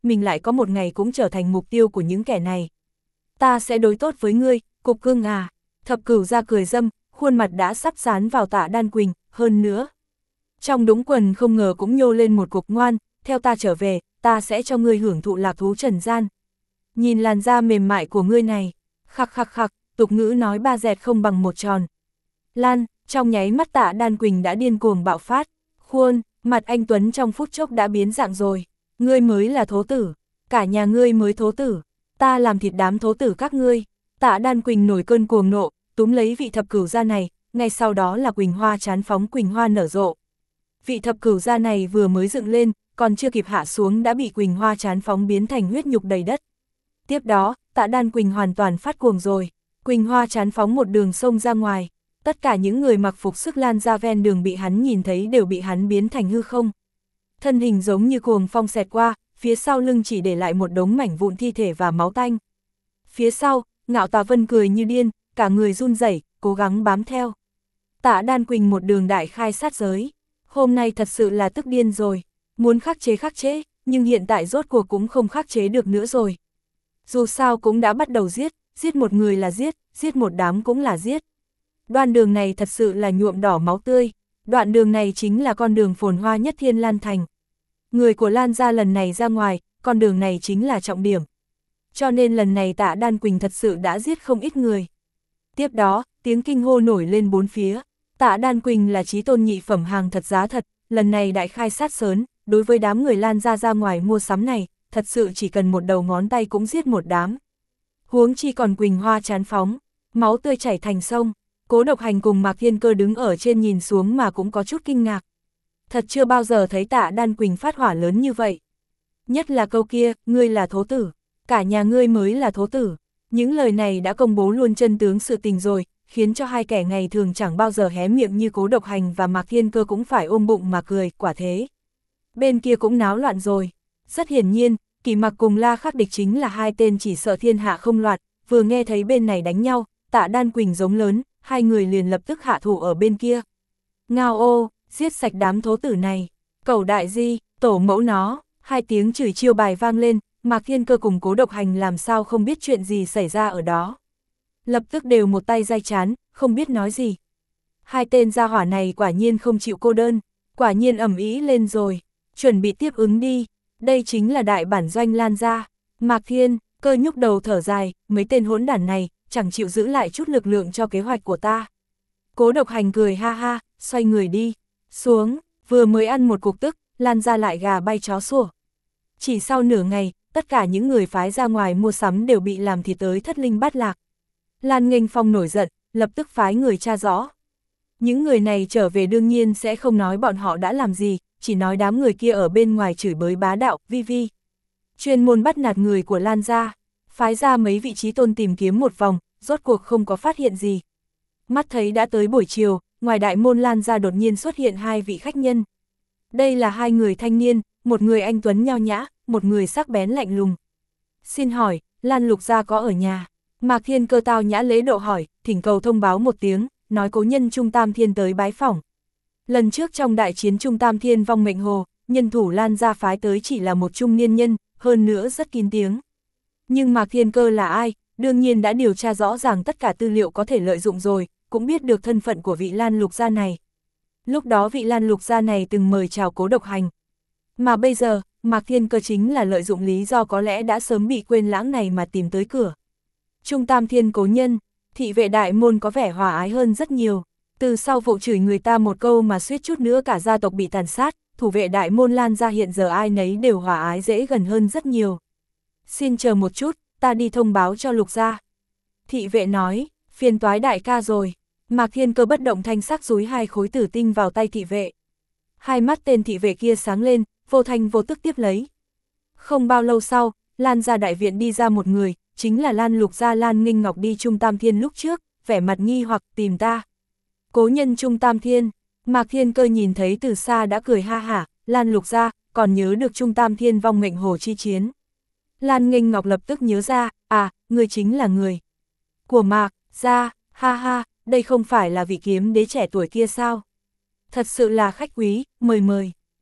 mình lại có một ngày cũng trở thành mục tiêu của những kẻ này. Ta sẽ đối tốt với ngươi, Cục Cưng à. Thập Cửu ra cười dâm, khuôn mặt đã sắp dán vào Tạ Đan Quỳnh, hơn nữa. Trong đống quần không ngờ cũng nhô lên một cục ngoan, theo ta trở về, ta sẽ cho ngươi hưởng thụ lạc thú trần gian. Nhìn làn da mềm mại của ngươi này, khắc khắc khắc, tục ngữ nói ba dẹt không bằng một tròn. Lan, trong nháy mắt Tạ Đan Quỳnh đã điên cuồng bạo phát, khuôn, mặt anh Tuấn trong phút chốc đã biến dạng rồi. Ngươi mới là thố tử, cả nhà ngươi mới thố tử, ta làm thịt đám thố tử các ngươi. Tạ Đan Quỳnh nổi cơn cuồng nộ, túm lấy vị thập cửu gia này, ngay sau đó là Quỳnh Hoa chán phóng Quỳnh Hoa nở rộ. Vị thập cửu gia này vừa mới dựng lên, còn chưa kịp hạ xuống đã bị Quỳnh Hoa chán phóng biến thành huyết nhục đầy đất. Tiếp đó, Tạ Đan Quỳnh hoàn toàn phát cuồng rồi, Quỳnh Hoa chán phóng một đường sông ra ngoài, tất cả những người mặc phục sức lan ra ven đường bị hắn nhìn thấy đều bị hắn biến thành hư không. Thân hình giống như cuồng phong xẹt qua, phía sau lưng chỉ để lại một đống mảnh vụn thi thể và máu tanh. Phía sau, Ngạo Tà Vân cười như điên, cả người run rẩy, cố gắng bám theo. Tạ Đan Quỳnh một đường đại khai sát giới, hôm nay thật sự là tức điên rồi, muốn khắc chế khắc chế, nhưng hiện tại rốt cuộc cũng không khắc chế được nữa rồi. Dù sao cũng đã bắt đầu giết, giết một người là giết, giết một đám cũng là giết. Đoạn đường này thật sự là nhuộm đỏ máu tươi, đoạn đường này chính là con đường phồn hoa nhất Thiên Lan Thành. Người của Lan gia lần này ra ngoài, con đường này chính là trọng điểm. Cho nên lần này Tạ Đan Quỳnh thật sự đã giết không ít người. Tiếp đó, tiếng kinh hô nổi lên bốn phía. Tạ Đan Quỳnh là chí tôn nhị phẩm hàng thật giá thật, lần này đại khai sát sớn, đối với đám người Lan gia ra ngoài mua sắm này, thật sự chỉ cần một đầu ngón tay cũng giết một đám. Huống chi còn Quỳnh Hoa chán phóng, máu tươi chảy thành sông. Cố Độc Hành cùng Mạc Thiên Cơ đứng ở trên nhìn xuống mà cũng có chút kinh ngạc. Thật chưa bao giờ thấy Tạ Đan Quỳnh phát hỏa lớn như vậy. Nhất là câu kia, ngươi là thố tử, cả nhà ngươi mới là thố tử. Những lời này đã công bố luôn chân tướng sự tình rồi, khiến cho hai kẻ ngày thường chẳng bao giờ hé miệng như Cố Độc Hành và Mạc Thiên Cơ cũng phải ôm bụng mà cười, quả thế. Bên kia cũng náo loạn rồi. Rất hiển nhiên, Kỳ Mặc cùng La Khắc Địch chính là hai tên chỉ sợ thiên hạ không loạn, vừa nghe thấy bên này đánh nhau, Tạ Đan Quỳnh giống lớn, hai người liền lập tức hạ thủ ở bên kia. Ngao ô, giết sạch đám thố tử này, cẩu đại di, tổ mẫu nó, hai tiếng chửi chiêu bài vang lên, Mạc Thiên Cơ cùng Cố Độc Hành làm sao không biết chuyện gì xảy ra ở đó. Lập tức đều một tay dai chán, không biết nói gì. Hai tên gia hỏa này quả nhiên không chịu cô đơn, quả nhiên ầm ĩ lên rồi, chuẩn bị tiếp ứng đi, đây chính là đại bản doanh Lan gia. Mạc Thiên Cơ nhúc đầu thở dài, mấy tên hỗn đản này, chẳng chịu giữ lại chút lực lượng cho kế hoạch của ta. Cố Độc Hành cười ha ha, xoay người đi, xuống, vừa mới ăn một cục tức, Lan ra lại gà bay chó sủa. Chỉ sau nửa ngày, tất cả những người phái ra ngoài mua sắm đều bị làm thịt tới thất linh bát lạc. Lan Nghênh Phong nổi giận, lập tức phái người tra rõ. Những người này trở về đương nhiên sẽ không nói bọn họ đã làm gì, chỉ nói đám người kia ở bên ngoài chửi bới bá đạo, vi vi. Chuyên môn bắt nạt người của Lan gia, phái ra mấy vị trí tôn tìm kiếm một vòng, rốt cuộc không có phát hiện gì. Mắt thấy đã tới buổi chiều, ngoài đại môn Lan gia đột nhiên xuất hiện hai vị khách nhân. Đây là hai người thanh niên, một người anh tuấn nho nhã, một người sắc bén lạnh lùng. Xin hỏi, Lan Lục gia có ở nhà? Mạc Thiên Cơ tao nhã lễ độ hỏi, thỉnh cầu thông báo một tiếng, nói cố nhân Trung Tam Thiên tới bái phỏng. Lần trước trong đại chiến Trung Tam Thiên vong mệnh hồ, nhân thủ Lan gia phái tới chỉ là một trung niên nhân, hơn nữa rất kín tiếng. Nhưng Mạc Thiên Cơ là ai, đương nhiên đã điều tra rõ ràng tất cả tư liệu có thể lợi dụng rồi, cũng biết được thân phận của vị Lan Lục gia này. Lúc đó vị Lan Lục gia này từng mời chào Cố Độc Hành. Mà bây giờ, Mạc Thiên Cơ chính là lợi dụng lý do có lẽ đã sớm bị quên lãng này mà tìm tới cửa. Trung Tam Thiên cố nhân, thị vệ đại môn có vẻ hòa ái hơn rất nhiều. Từ sau vụ chửi người ta một câu mà suýt chút nữa cả gia tộc bị tàn sát, thủ vệ đại môn Lan gia hiện giờ ai nấy đều hòa ái dễ gần hơn rất nhiều. Xin chờ một chút, ta đi thông báo cho Lục gia. Thị vệ nói, phiền toái đại ca rồi. Mạc Thiên Cơ bất động thanh sắc dúi hai khối tử tinh vào tay thị vệ. Hai mắt tên thị vệ kia sáng lên, vô thanh vô tức tiếp lấy. Không bao lâu sau, Lan gia đại viện đi ra một người, chính là Lan Lục gia Lan Nghênh Ngọc đi Trung Tam Thiên lúc trước, vẻ mặt nghi hoặc tìm ta. Cố nhân Trung Tam Thiên, Mạc Thiên Cơ nhìn thấy từ xa đã cười ha hả, Lan Lục gia, còn nhớ được Trung Tam Thiên vong mệnh hồ chi chiến. Lan Nghênh Ngọc lập tức nhớ ra, à, người chính là người của Mạc gia, ha ha, đây không phải là vị kiếm đế trẻ tuổi kia sao? Thật sự là khách quý, mời mời.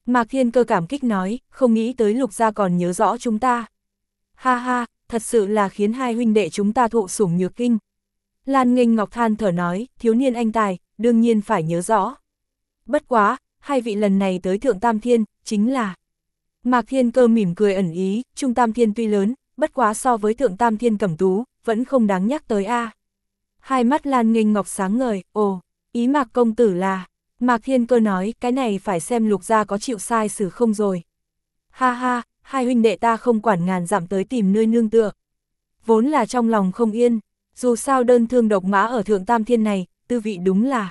Mạc Thiên Cơ cảm kích nói, không nghĩ tới Lục gia còn nhớ rõ chúng ta. Ha ha, thật sự là khiến hai huynh đệ chúng ta thụ sủng nhược kinh. Lan Nghênh Ngọc than thở nói, thiếu niên anh tài, đương nhiên phải nhớ rõ. Bất quá, hai vị lần này tới Thượng Tam Thiên, chính là... Mạc Thiên Cơ mỉm cười ẩn ý, Trung Tam Thiên tuy lớn, bất quá so với Thượng Tam Thiên Cẩm Tú, vẫn không đáng nhắc tới a. Hai mắt Lan Nghênh Ngọc sáng ngời, ồ, ý Mạc công tử là... Mạc Thiên Cơ nói, cái này phải xem Lục gia có chịu sai xử không rồi. Ha ha, hai huynh đệ ta không quản ngàn dặm tới tìm nơi nương tựa. Vốn là trong lòng không yên, dù sao đơn thương độc mã ở Thượng Tam Thiên này, tư vị đúng là...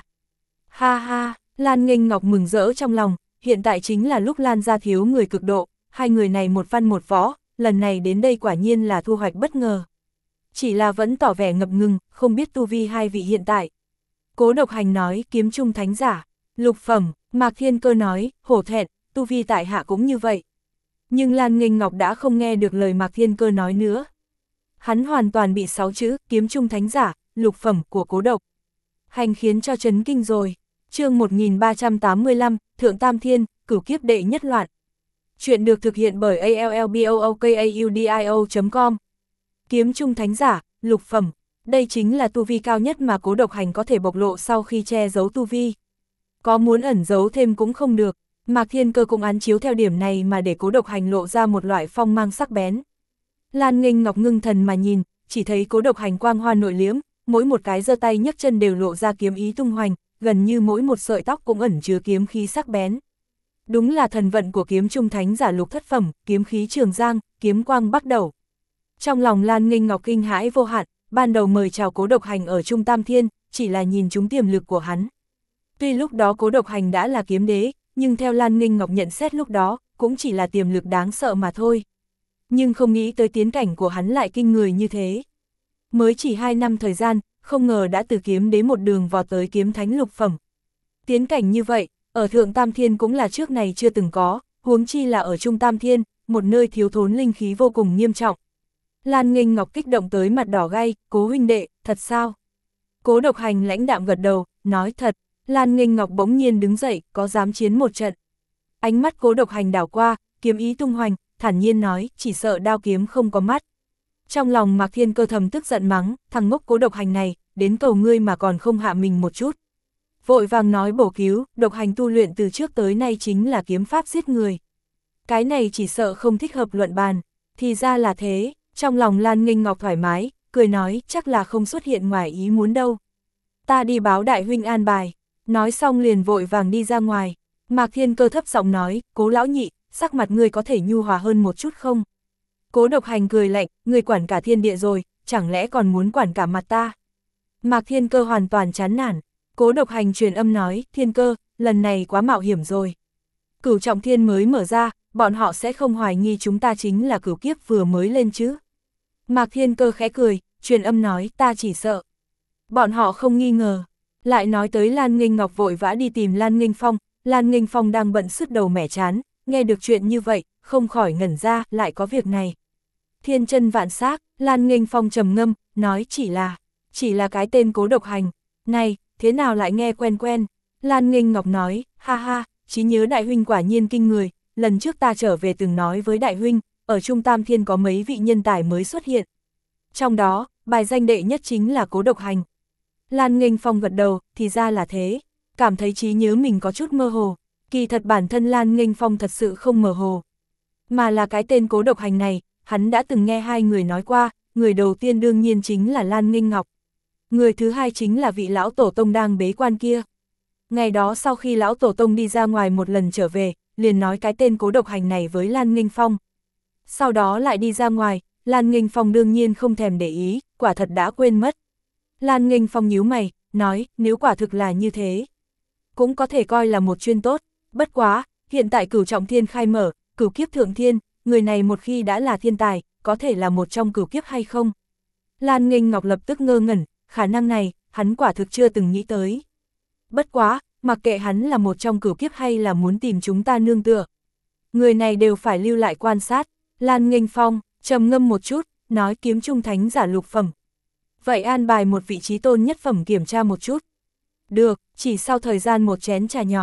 Ha ha, Lan Nghênh Ngọc mừng rỡ trong lòng, hiện tại chính là lúc Lan gia thiếu người cực độ, hai người này một văn một võ, lần này đến đây quả nhiên là thu hoạch bất ngờ. Chỉ là vẫn tỏ vẻ ngập ngừng, không biết tu vi hai vị hiện tại. Cố Độc Hành nói, kiếm trung thánh giả, lục phẩm, Mạc Thiên Cơ nói, hổ thẹn, tu vi tại hạ cũng như vậy. Nhưng Lan Nghênh Ngọc đã không nghe được lời Mạc Thiên Cơ nói nữa. Hắn hoàn toàn bị sáu chữ, kiếm trung thánh giả, lục phẩm của Cố Độc Hành khiến cho chấn kinh rồi. Chương một nghìn ba trăm tám mươi lăm, Thượng Tam Thiên, cửu kiếp đệ nhất loạn. Chuyện được thực hiện bởi a l l b o o k a u d i o chấm com. Kiếm trung thánh giả, lục phẩm, đây chính là tu vi cao nhất mà Cố Độc Hành có thể bộc lộ sau khi che giấu tu vi. Có muốn ẩn giấu thêm cũng không được, Mạc Thiên Cơ cũng án chiếu theo điểm này mà để Cố Độc Hành lộ ra một loại phong mang sắc bén. Lan Nghênh Ngọc ngưng thần mà nhìn, chỉ thấy Cố Độc Hành quang hoa nội liễm, mỗi một cái giơ tay nhấc chân đều lộ ra kiếm ý tung hoành, gần như mỗi một sợi tóc cũng ẩn chứa kiếm khí sắc bén. Đúng là thần vận của kiếm trung thánh giả lục thất phẩm, kiếm khí trường giang, kiếm quang bắt đầu. Trong lòng Lan Nghênh Ngọc kinh hãi vô hạn, ban đầu mời chào Cố Độc Hành ở Trung Tam Thiên, chỉ là nhìn trúng tiềm lực của hắn. Tuy lúc đó Cố Độc Hành đã là kiếm đế, nhưng theo Lan Nghênh Ngọc nhận xét lúc đó, cũng chỉ là tiềm lực đáng sợ mà thôi. Nhưng không nghĩ tới tiến cảnh của hắn lại kinh người như thế. Mới chỉ hai năm thời gian, không ngờ đã từ kiếm đế một đường vào tới kiếm thánh lục phẩm. Tiến cảnh như vậy, ở Thượng Tam Thiên cũng là trước này chưa từng có, huống chi là ở Trung Tam Thiên, một nơi thiếu thốn linh khí vô cùng nghiêm trọng. Lan Nghênh Ngọc kích động tới mặt đỏ gay, Cố huynh đệ, thật sao? Cố Độc Hành lãnh đạm gật đầu, nói thật. Lan Nghênh Ngọc bỗng nhiên đứng dậy, có dám chiến một trận. Ánh mắt Cố Độc Hành đảo qua, kiếm ý tung hoành, thản nhiên nói, chỉ sợ đao kiếm không có mắt. Trong lòng Mạc Thiên Cơ thầm tức giận mắng, thằng ngốc Cố Độc Hành này, đến cầu ngươi mà còn không hạ mình một chút. Vội vàng nói bổ cứu, Độc Hành tu luyện từ trước tới nay chính là kiếm pháp giết người. Cái này chỉ sợ không thích hợp luận bàn, thì ra là thế, trong lòng Lan Nghênh Ngọc thoải mái, cười nói, chắc là không xuất hiện ngoài ý muốn đâu. Ta đi báo đại huynh an bài. Nói xong liền vội vàng đi ra ngoài. Mạc Thiên Cơ thấp giọng nói, Cố lão nhị, sắc mặt ngươi có thể nhu hòa hơn một chút không? Cố Độc Hành cười lạnh, ngươi quản cả thiên địa rồi, chẳng lẽ còn muốn quản cả mặt ta? Mạc Thiên Cơ hoàn toàn chán nản. Cố Độc Hành truyền âm nói, Thiên Cơ, lần này quá mạo hiểm rồi. Cửu trọng thiên mới mở ra, bọn họ sẽ không hoài nghi chúng ta chính là cửu kiếp vừa mới lên chứ? Mạc Thiên Cơ khẽ cười, truyền âm nói, ta chỉ sợ. Bọn họ không nghi ngờ. Lại nói tới Lan Nghênh Ngọc vội vã đi tìm Lan Nghênh Phong, Lan Nghênh Phong đang bận sứt đầu mẻ chán, nghe được chuyện như vậy, không khỏi ngẩn ra, lại có việc này. Thiên chân vạn xác, Lan Nghênh Phong trầm ngâm, nói chỉ là, chỉ là cái tên Cố Độc Hành, này, thế nào lại nghe quen quen. Lan Nghênh Ngọc nói, ha ha, trí nhớ đại huynh quả nhiên kinh người, lần trước ta trở về từng nói với đại huynh, ở Trung Tam Thiên có mấy vị nhân tài mới xuất hiện. Trong đó, bài danh đệ nhất chính là Cố Độc Hành. Lan Nghênh Phong gật đầu, thì ra là thế, cảm thấy trí nhớ mình có chút mơ hồ, kỳ thật bản thân Lan Nghênh Phong thật sự không mơ hồ. Mà là cái tên Cố Độc Hành này, hắn đã từng nghe hai người nói qua, người đầu tiên đương nhiên chính là Lan Nghênh Ngọc. Người thứ hai chính là vị lão tổ tông đang bế quan kia. Ngày đó sau khi lão tổ tông đi ra ngoài một lần trở về, liền nói cái tên Cố Độc Hành này với Lan Nghênh Phong. Sau đó lại đi ra ngoài, Lan Nghênh Phong đương nhiên không thèm để ý, quả thật đã quên mất. Lan Nghênh Phong nhíu mày, nói, nếu quả thực là như thế, cũng có thể coi là một chuyên tốt, bất quá, hiện tại cửu trọng thiên khai mở, cửu kiếp thượng thiên, người này một khi đã là thiên tài, có thể là một trong cửu kiếp hay không? Lan Nghênh Ngọc lập tức ngơ ngẩn, khả năng này, hắn quả thực chưa từng nghĩ tới. Bất quá, mặc kệ hắn là một trong cửu kiếp hay là muốn tìm chúng ta nương tựa, người này đều phải lưu lại quan sát. Lan Nghênh Phong, trầm ngâm một chút, nói kiếm trung thánh giả lục phẩm. Vậy an bài một vị trí tôn nhất phẩm kiểm tra một chút. Được, chỉ sau thời gian một chén trà nhỏ,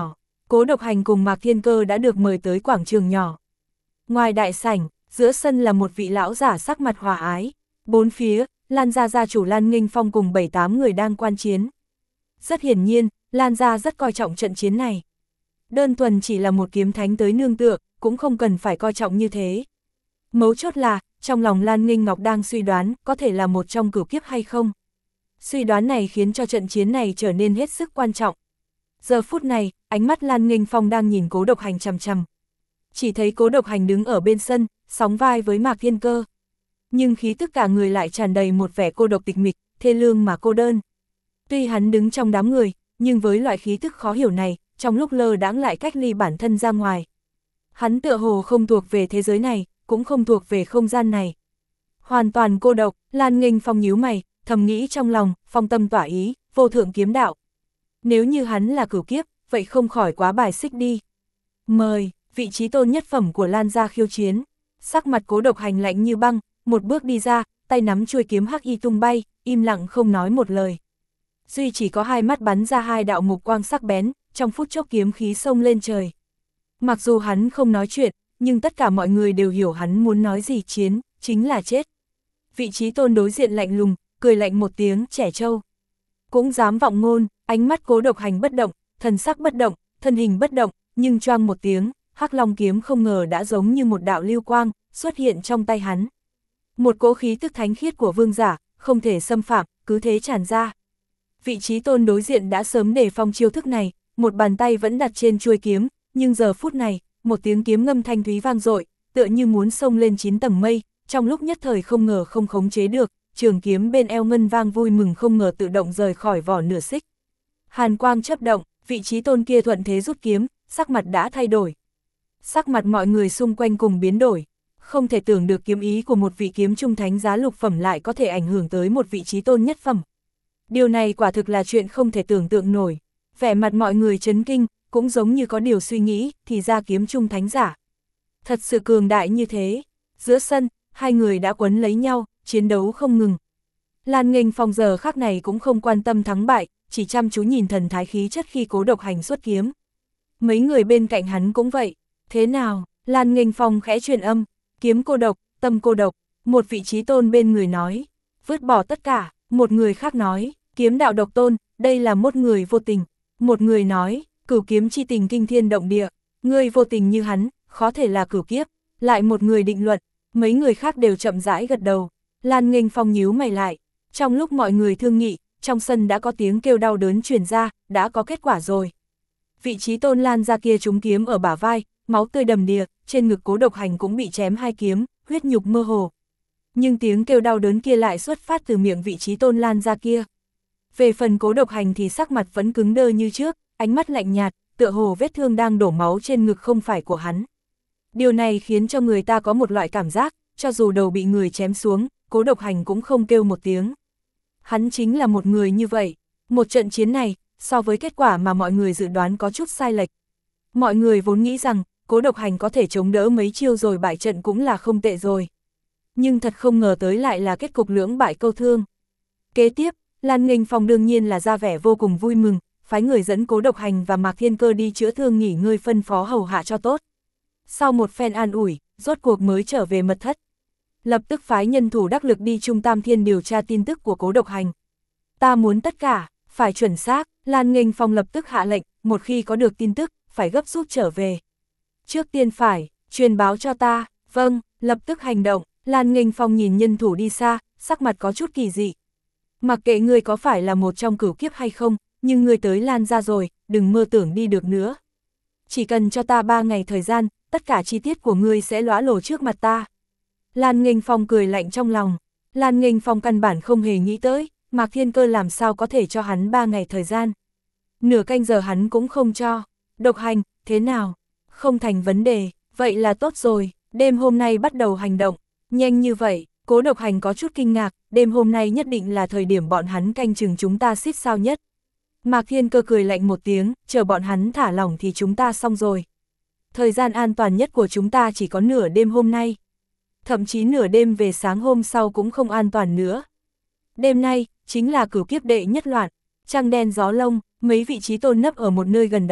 Cố Độc Hành cùng Mạc Thiên Cơ đã được mời tới quảng trường nhỏ. Ngoài đại sảnh, giữa sân là một vị lão giả sắc mặt hòa ái. Bốn phía, Lan gia gia chủ Lan Nghênh Phong cùng bảy tám người đang quan chiến. Rất hiển nhiên, Lan gia rất coi trọng trận chiến này. Đơn thuần chỉ là một kiếm thánh tới nương tựa, cũng không cần phải coi trọng như thế. Mấu chốt là, trong lòng Lan Nghênh Ngọc đang suy đoán có thể là một trong cửu kiếp hay không. Suy đoán này khiến cho trận chiến này trở nên hết sức quan trọng. Giờ phút này, ánh mắt Lan Nghênh Phong đang nhìn Cố Độc Hành chằm chằm. Chỉ thấy Cố Độc Hành đứng ở bên sân, sóng vai với Mạc Thiên Cơ. Nhưng khí tức cả người lại tràn đầy một vẻ cô độc tịch mịch, thê lương mà cô đơn. Tuy hắn đứng trong đám người, nhưng với loại khí tức khó hiểu này, trong lúc lơ đãng lại cách ly bản thân ra ngoài. Hắn tựa hồ không thuộc về thế giới này, cũng không thuộc về không gian này. Hoàn toàn cô độc, Lan Nghênh Phong nhíu mày, thầm nghĩ trong lòng, phong tâm tỏa ý, vô thượng kiếm đạo. Nếu như hắn là cửu kiếp, vậy không khỏi quá bài xích đi. Mời, vị trí tôn nhất phẩm của Lan gia khiêu chiến. Sắc mặt Cố Độc Hành lạnh như băng, một bước đi ra, tay nắm chuôi kiếm hắc y tung bay, im lặng không nói một lời. Duy chỉ có hai mắt bắn ra hai đạo mục quang sắc bén, trong phút chốc kiếm khí xông lên trời. Mặc dù hắn không nói chuyện, nhưng tất cả mọi người đều hiểu hắn muốn nói gì, chiến, chính là chết. Vị trí tôn đối diện lạnh lùng, cười lạnh một tiếng, trẻ trâu. Cũng dám vọng ngôn, ánh mắt Cố Độc Hành bất động, thần sắc bất động, thân hình bất động, nhưng choang một tiếng, hắc long kiếm không ngờ đã giống như một đạo lưu quang, xuất hiện trong tay hắn. Một cỗ khí tức thánh khiết của vương giả, không thể xâm phạm, cứ thế tràn ra. Vị trí tôn đối diện đã sớm đề phòng chiêu thức này, một bàn tay vẫn đặt trên chuôi kiếm, nhưng giờ phút này, một tiếng kiếm ngâm thanh thúy vang dội, tựa như muốn xông lên chín tầng mây, trong lúc nhất thời không ngờ không khống chế được, trường kiếm bên eo ngân vang vui mừng không ngờ tự động rời khỏi vỏ nửa xích. Hàn quang chớp động, vị trí tôn kia thuận thế rút kiếm, sắc mặt đã thay đổi. Sắc mặt mọi người xung quanh cùng biến đổi. Không thể tưởng được kiếm ý của một vị kiếm trung thánh giá lục phẩm lại có thể ảnh hưởng tới một vị trí tôn nhất phẩm. Điều này quả thực là chuyện không thể tưởng tượng nổi. Vẻ mặt mọi người chấn kinh, cũng giống như có điều suy nghĩ, thì ra kiếm trung thánh giả. Thật sự cường đại như thế. Giữa sân, hai người đã quấn lấy nhau, chiến đấu không ngừng. Lan Nghênh Phong giờ khắc này cũng không quan tâm thắng bại, chỉ chăm chú nhìn thần thái khí chất khi Cố Độc Hành xuất kiếm. Mấy người bên cạnh hắn cũng vậy. Thế nào? Lan Nghênh Phong khẽ truyền âm. Kiếm cô độc, tâm cô độc. Một vị trí tôn bên người nói. Vứt bỏ tất cả. Một người khác nói. Kiếm đạo độc tôn, đây là một người vô tình. Một người nói. Cửu kiếm chi tình kinh thiên động địa. Người vô tình như hắn, khó thể là cửu kiếp. Lại một người định luận. Mấy người khác đều chậm rãi gật đầu. Lan Nghênh Phong nhíu mày lại. Trong lúc mọi người thương nghị, trong sân đã có tiếng kêu đau đớn truyền ra, đã có kết quả rồi. Vị trí tôn Lan ra kia trúng kiếm ở bả vai, máu tươi đầm đìa, trên ngực Cố Độc Hành cũng bị chém hai kiếm, huyết nhục mơ hồ. Nhưng tiếng kêu đau đớn kia lại xuất phát từ miệng vị trí tôn Lan ra kia. Về phần Cố Độc Hành thì sắc mặt vẫn cứng đơ như trước, ánh mắt lạnh nhạt, tựa hồ vết thương đang đổ máu trên ngực không phải của hắn. Điều này khiến cho người ta có một loại cảm giác, cho dù đầu bị người chém xuống, Cố Độc Hành cũng không kêu một tiếng. Hắn chính là một người như vậy. Một trận chiến này, so với kết quả mà mọi người dự đoán có chút sai lệch. Mọi người vốn nghĩ rằng, Cố Độc Hành có thể chống đỡ mấy chiêu rồi bại trận cũng là không tệ rồi. Nhưng thật không ngờ tới lại là kết cục lưỡng bại câu thương. Kế tiếp, Lan Nghênh Phong đương nhiên là ra vẻ vô cùng vui mừng, phái người dẫn Cố Độc Hành và Mạc Thiên Cơ đi chữa thương nghỉ ngơi phân phó hầu hạ cho tốt. Sau một phen an ủi, rốt cuộc mới trở về mật thất. Lập tức phái nhân thủ đắc lực đi Trung Tam Thiên điều tra tin tức của Cố Độc Hành. Ta muốn tất cả, phải chuẩn xác, Lan Nghênh Phong lập tức hạ lệnh, một khi có được tin tức, phải gấp rút trở về. Trước tiên phải, truyền báo cho ta, vâng, lập tức hành động. Lan Nghênh Phong nhìn nhân thủ đi xa, sắc mặt có chút kỳ dị. Mặc kệ ngươi có phải là một trong cửu kiếp hay không, nhưng ngươi tới Lan ra rồi, đừng mơ tưởng đi được nữa. Chỉ cần cho ta ba ngày thời gian, tất cả chi tiết của ngươi sẽ lóa lổ trước mặt ta. Lan Nghênh Phong cười lạnh trong lòng. Lan Nghênh Phong căn bản không hề nghĩ tới, Mạc Thiên Cơ làm sao có thể cho hắn ba ngày thời gian. Nửa canh giờ hắn cũng không cho. Độc Hành, thế nào? Không thành vấn đề, vậy là tốt rồi, đêm hôm nay bắt đầu hành động. Nhanh như vậy, Cố Độc Hành có chút kinh ngạc, đêm hôm nay nhất định là thời điểm bọn hắn canh chừng chúng ta xít sao nhất. Mạc Thiên Cơ cười lạnh một tiếng, chờ bọn hắn thả lỏng thì chúng ta xong rồi. Thời gian an toàn nhất của chúng ta chỉ có nửa đêm hôm nay. Thậm chí nửa đêm về sáng hôm sau cũng không an toàn nữa. Đêm nay, chính là cửu kiếp đệ nhất loạn, trăng đen gió lông, mấy vị trí tôn nấp ở một nơi gần đó,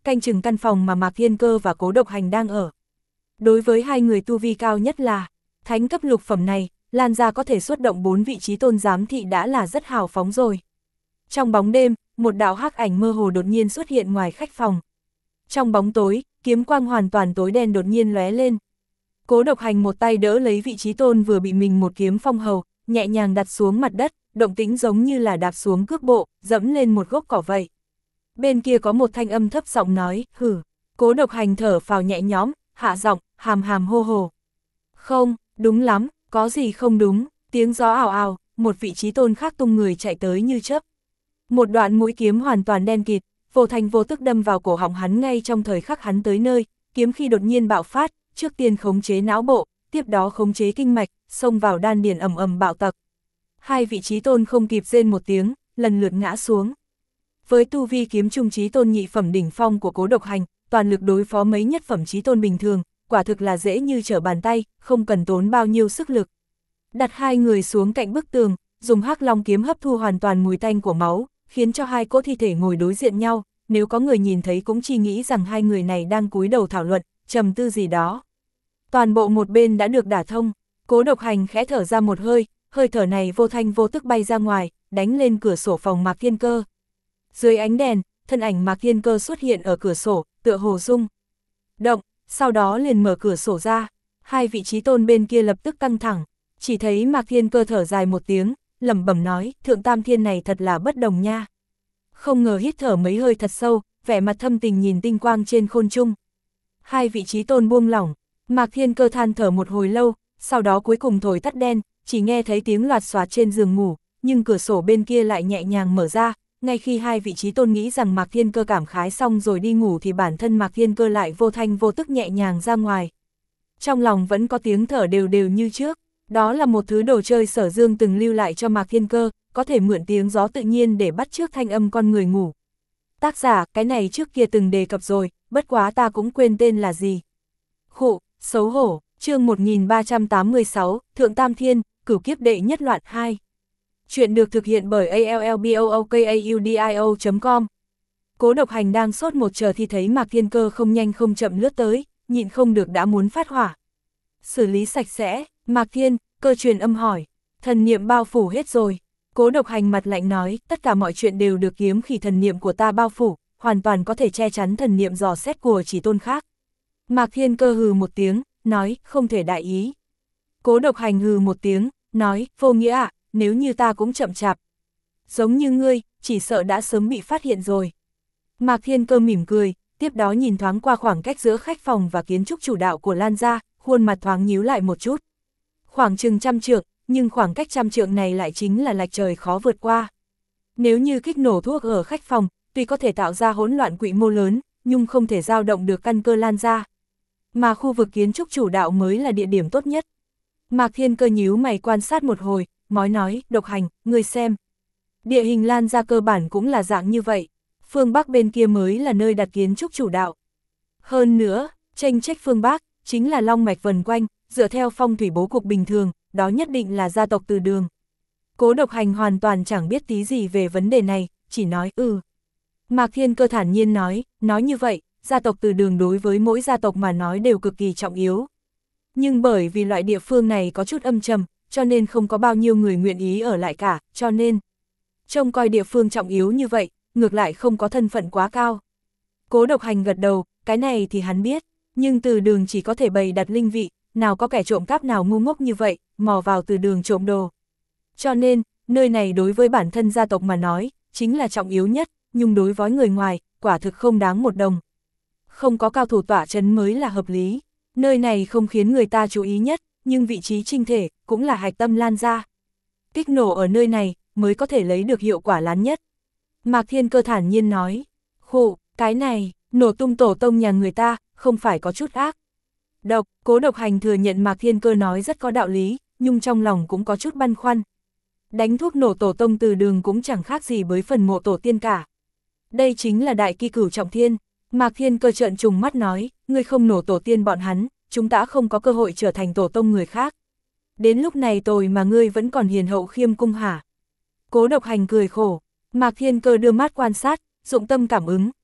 canh chừng căn phòng mà Mạc Thiên Cơ và Cố Độc Hành đang ở. Đối với hai người tu vi cao nhất là thánh cấp lục phẩm này, Lan gia có thể xuất động bốn vị trí tôn giám thị đã là rất hào phóng rồi. Trong bóng đêm, một đạo hắc ảnh mơ hồ đột nhiên xuất hiện ngoài khách phòng. Trong bóng tối, kiếm quang hoàn toàn tối đen đột nhiên lóe lên. Cố Độc Hành một tay đỡ lấy vị trí tôn vừa bị mình một kiếm phong hầu, nhẹ nhàng đặt xuống mặt đất, động tĩnh giống như là đạp xuống cước bộ, dẫm lên một gốc cỏ vậy. Bên kia có một thanh âm thấp giọng nói, hử. Cố Độc Hành thở phào nhẹ nhõm, hạ giọng, hàm hàm hô hồ. Không, đúng lắm, có gì không đúng, tiếng gió ào ào, một vị trí tôn khác tung người chạy tới như chớp. Một đoạn mũi kiếm hoàn toàn đen kịt, vô thành vô tức đâm vào cổ họng hắn ngay trong thời khắc hắn tới nơi, kiếm khi đột nhiên bạo phát, trước tiên khống chế não bộ, tiếp đó khống chế kinh mạch, xông vào đan điền ầm ầm bạo tạc. Hai vị trí tôn không kịp rên một tiếng, lần lượt ngã xuống. Với tu vi kiếm trung trí tôn nhị phẩm đỉnh phong của Cố Độc Hành, toàn lực đối phó mấy nhất phẩm trí tôn bình thường, quả thực là dễ như trở bàn tay, không cần tốn bao nhiêu sức lực. Đặt hai người xuống cạnh bức tường, dùng hắc long kiếm hấp thu hoàn toàn mùi tanh của máu, khiến cho hai cỗ thi thể ngồi đối diện nhau, nếu có người nhìn thấy cũng chỉ nghĩ rằng hai người này đang cúi đầu thảo luận, trầm tư gì đó. Toàn bộ một bên đã được đả thông, Cố Độc Hành khẽ thở ra một hơi, hơi thở này vô thanh vô tức bay ra ngoài, đánh lên cửa sổ phòng Mạc Thiên Cơ. Dưới ánh đèn, thân ảnh Mạc Thiên Cơ xuất hiện ở cửa sổ, tựa hồ rung động, sau đó liền mở cửa sổ ra, hai vị trí tôn bên kia lập tức căng thẳng, chỉ thấy Mạc Thiên Cơ thở dài một tiếng, lẩm bẩm nói, thượng tam thiên này thật là bất đồng nha. Không ngờ hít thở mấy hơi thật sâu, vẻ mặt thâm tình nhìn tinh quang trên khôn trung. Hai vị trí tôn buông lỏng, Mạc Thiên Cơ than thở một hồi lâu, sau đó cuối cùng thổi tắt đen, chỉ nghe thấy tiếng loạt xoạt trên giường ngủ, nhưng cửa sổ bên kia lại nhẹ nhàng mở ra, ngay khi hai vị trí tôn nghĩ rằng Mạc Thiên Cơ cảm khái xong rồi đi ngủ thì bản thân Mạc Thiên Cơ lại vô thanh vô tức nhẹ nhàng ra ngoài. Trong lòng vẫn có tiếng thở đều đều như trước, đó là một thứ đồ chơi Sở Dương từng lưu lại cho Mạc Thiên Cơ, có thể mượn tiếng gió tự nhiên để bắt chước thanh âm con người ngủ. Tác giả, cái này trước kia từng đề cập rồi, bất quá ta cũng quên tên là gì. Khụ, xấu hổ, chương một nghìn ba trăm tám mươi sáu, Thượng Tam Thiên, Cửu Kiếp Đệ Nhất Loạt hai. Chuyện được thực hiện bởi a l l b o o k a u d i o chấm com. Cố Độc Hành đang sốt một chờ thì thấy Mạc Thiên Cơ không nhanh không chậm lướt tới, nhịn không được đã muốn phát hỏa. Xử lý sạch sẽ, Mạc Thiên, Cơ truyền âm hỏi, thần niệm bao phủ hết rồi. Cố Độc Hành mặt lạnh nói, tất cả mọi chuyện đều được kiếm khỉ thần niệm của ta bao phủ, hoàn toàn có thể che chắn thần niệm dò xét của chỉ tôn khác. Mạc Thiên Cơ hừ một tiếng, nói, không thể đại ý. Cố Độc Hành hừ một tiếng, nói, vô nghĩa ạ, à, nếu như ta cũng chậm chạp. Giống như ngươi, chỉ sợ đã sớm bị phát hiện rồi. Mạc Thiên Cơ mỉm cười, tiếp đó nhìn thoáng qua khoảng cách giữa khách phòng và kiến trúc chủ đạo của Lan gia, khuôn mặt thoáng nhíu lại một chút. Khoảng chừng trăm trượng, nhưng khoảng cách trăm trượng này lại chính là lạch trời khó vượt qua. Nếu như kích nổ thuốc ở khách phòng, tuy có thể tạo ra hỗn loạn quy mô lớn, nhưng không thể dao động được căn cơ Lan gia. Mà khu vực kiến trúc chủ đạo mới là địa điểm tốt nhất. Mạc Thiên Cơ nhíu mày quan sát một hồi, mói nói, Độc Hành, ngươi xem. Địa hình Lan gia cơ bản cũng là dạng như vậy, phương Bắc bên kia mới là nơi đặt kiến trúc chủ đạo. Hơn nữa, tranh trách phương Bắc, chính là long mạch vần quanh, dựa theo phong thủy bố cục bình thường, đó nhất định là gia tộc Từ Đường. Cố Độc Hành hoàn toàn chẳng biết tí gì về vấn đề này, chỉ nói, ừ. Mạc Thiên Cơ thản nhiên nói, nói như vậy, gia tộc Từ Đường đối với mỗi gia tộc mà nói đều cực kỳ trọng yếu. Nhưng bởi vì loại địa phương này có chút âm trầm, cho nên không có bao nhiêu người nguyện ý ở lại cả, cho nên trông coi địa phương trọng yếu như vậy, ngược lại không có thân phận quá cao. Cố Độc Hành gật đầu, cái này thì hắn biết, nhưng Từ Đường chỉ có thể bày đặt linh vị, nào có kẻ trộm cắp nào ngu ngốc như vậy, mò vào Từ Đường trộm đồ. Cho nên, nơi này đối với bản thân gia tộc mà nói, chính là trọng yếu nhất, nhưng đối với người ngoài, quả thực không đáng một đồng. Không có cao thủ tỏa trấn mới là hợp lý, nơi này không khiến người ta chú ý nhất, nhưng vị trí trinh thể, cũng là hạch tâm Lan gia. Kích nổ ở nơi này, mới có thể lấy được hiệu quả lớn nhất. Mạc Thiên Cơ thản nhiên nói, khụ, cái này, nổ tung tổ tông nhà người ta, không phải có chút ác. Độc, Cố Độc Hành thừa nhận Mạc Thiên Cơ nói rất có đạo lý, nhưng trong lòng cũng có chút băn khoăn. Đánh thuốc nổ tổ tông Từ Đường cũng chẳng khác gì với phần mộ tổ tiên cả. Đây chính là đại kỳ cửu trọng thiên. Mạc Thiên Cơ trợn trùng mắt nói, ngươi không nổ tổ tiên bọn hắn, chúng ta không có cơ hội trở thành tổ tông người khác. Đến lúc này tôi mà ngươi vẫn còn hiền hậu khiêm cung hả? Cố Độc Hành cười khổ. Mạc Thiên Cơ đưa mắt quan sát, dụng tâm cảm ứng,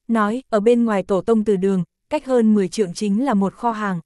nói, ở bên ngoài tổ tông từ đường, cách hơn mười trượng chính là một kho hàng.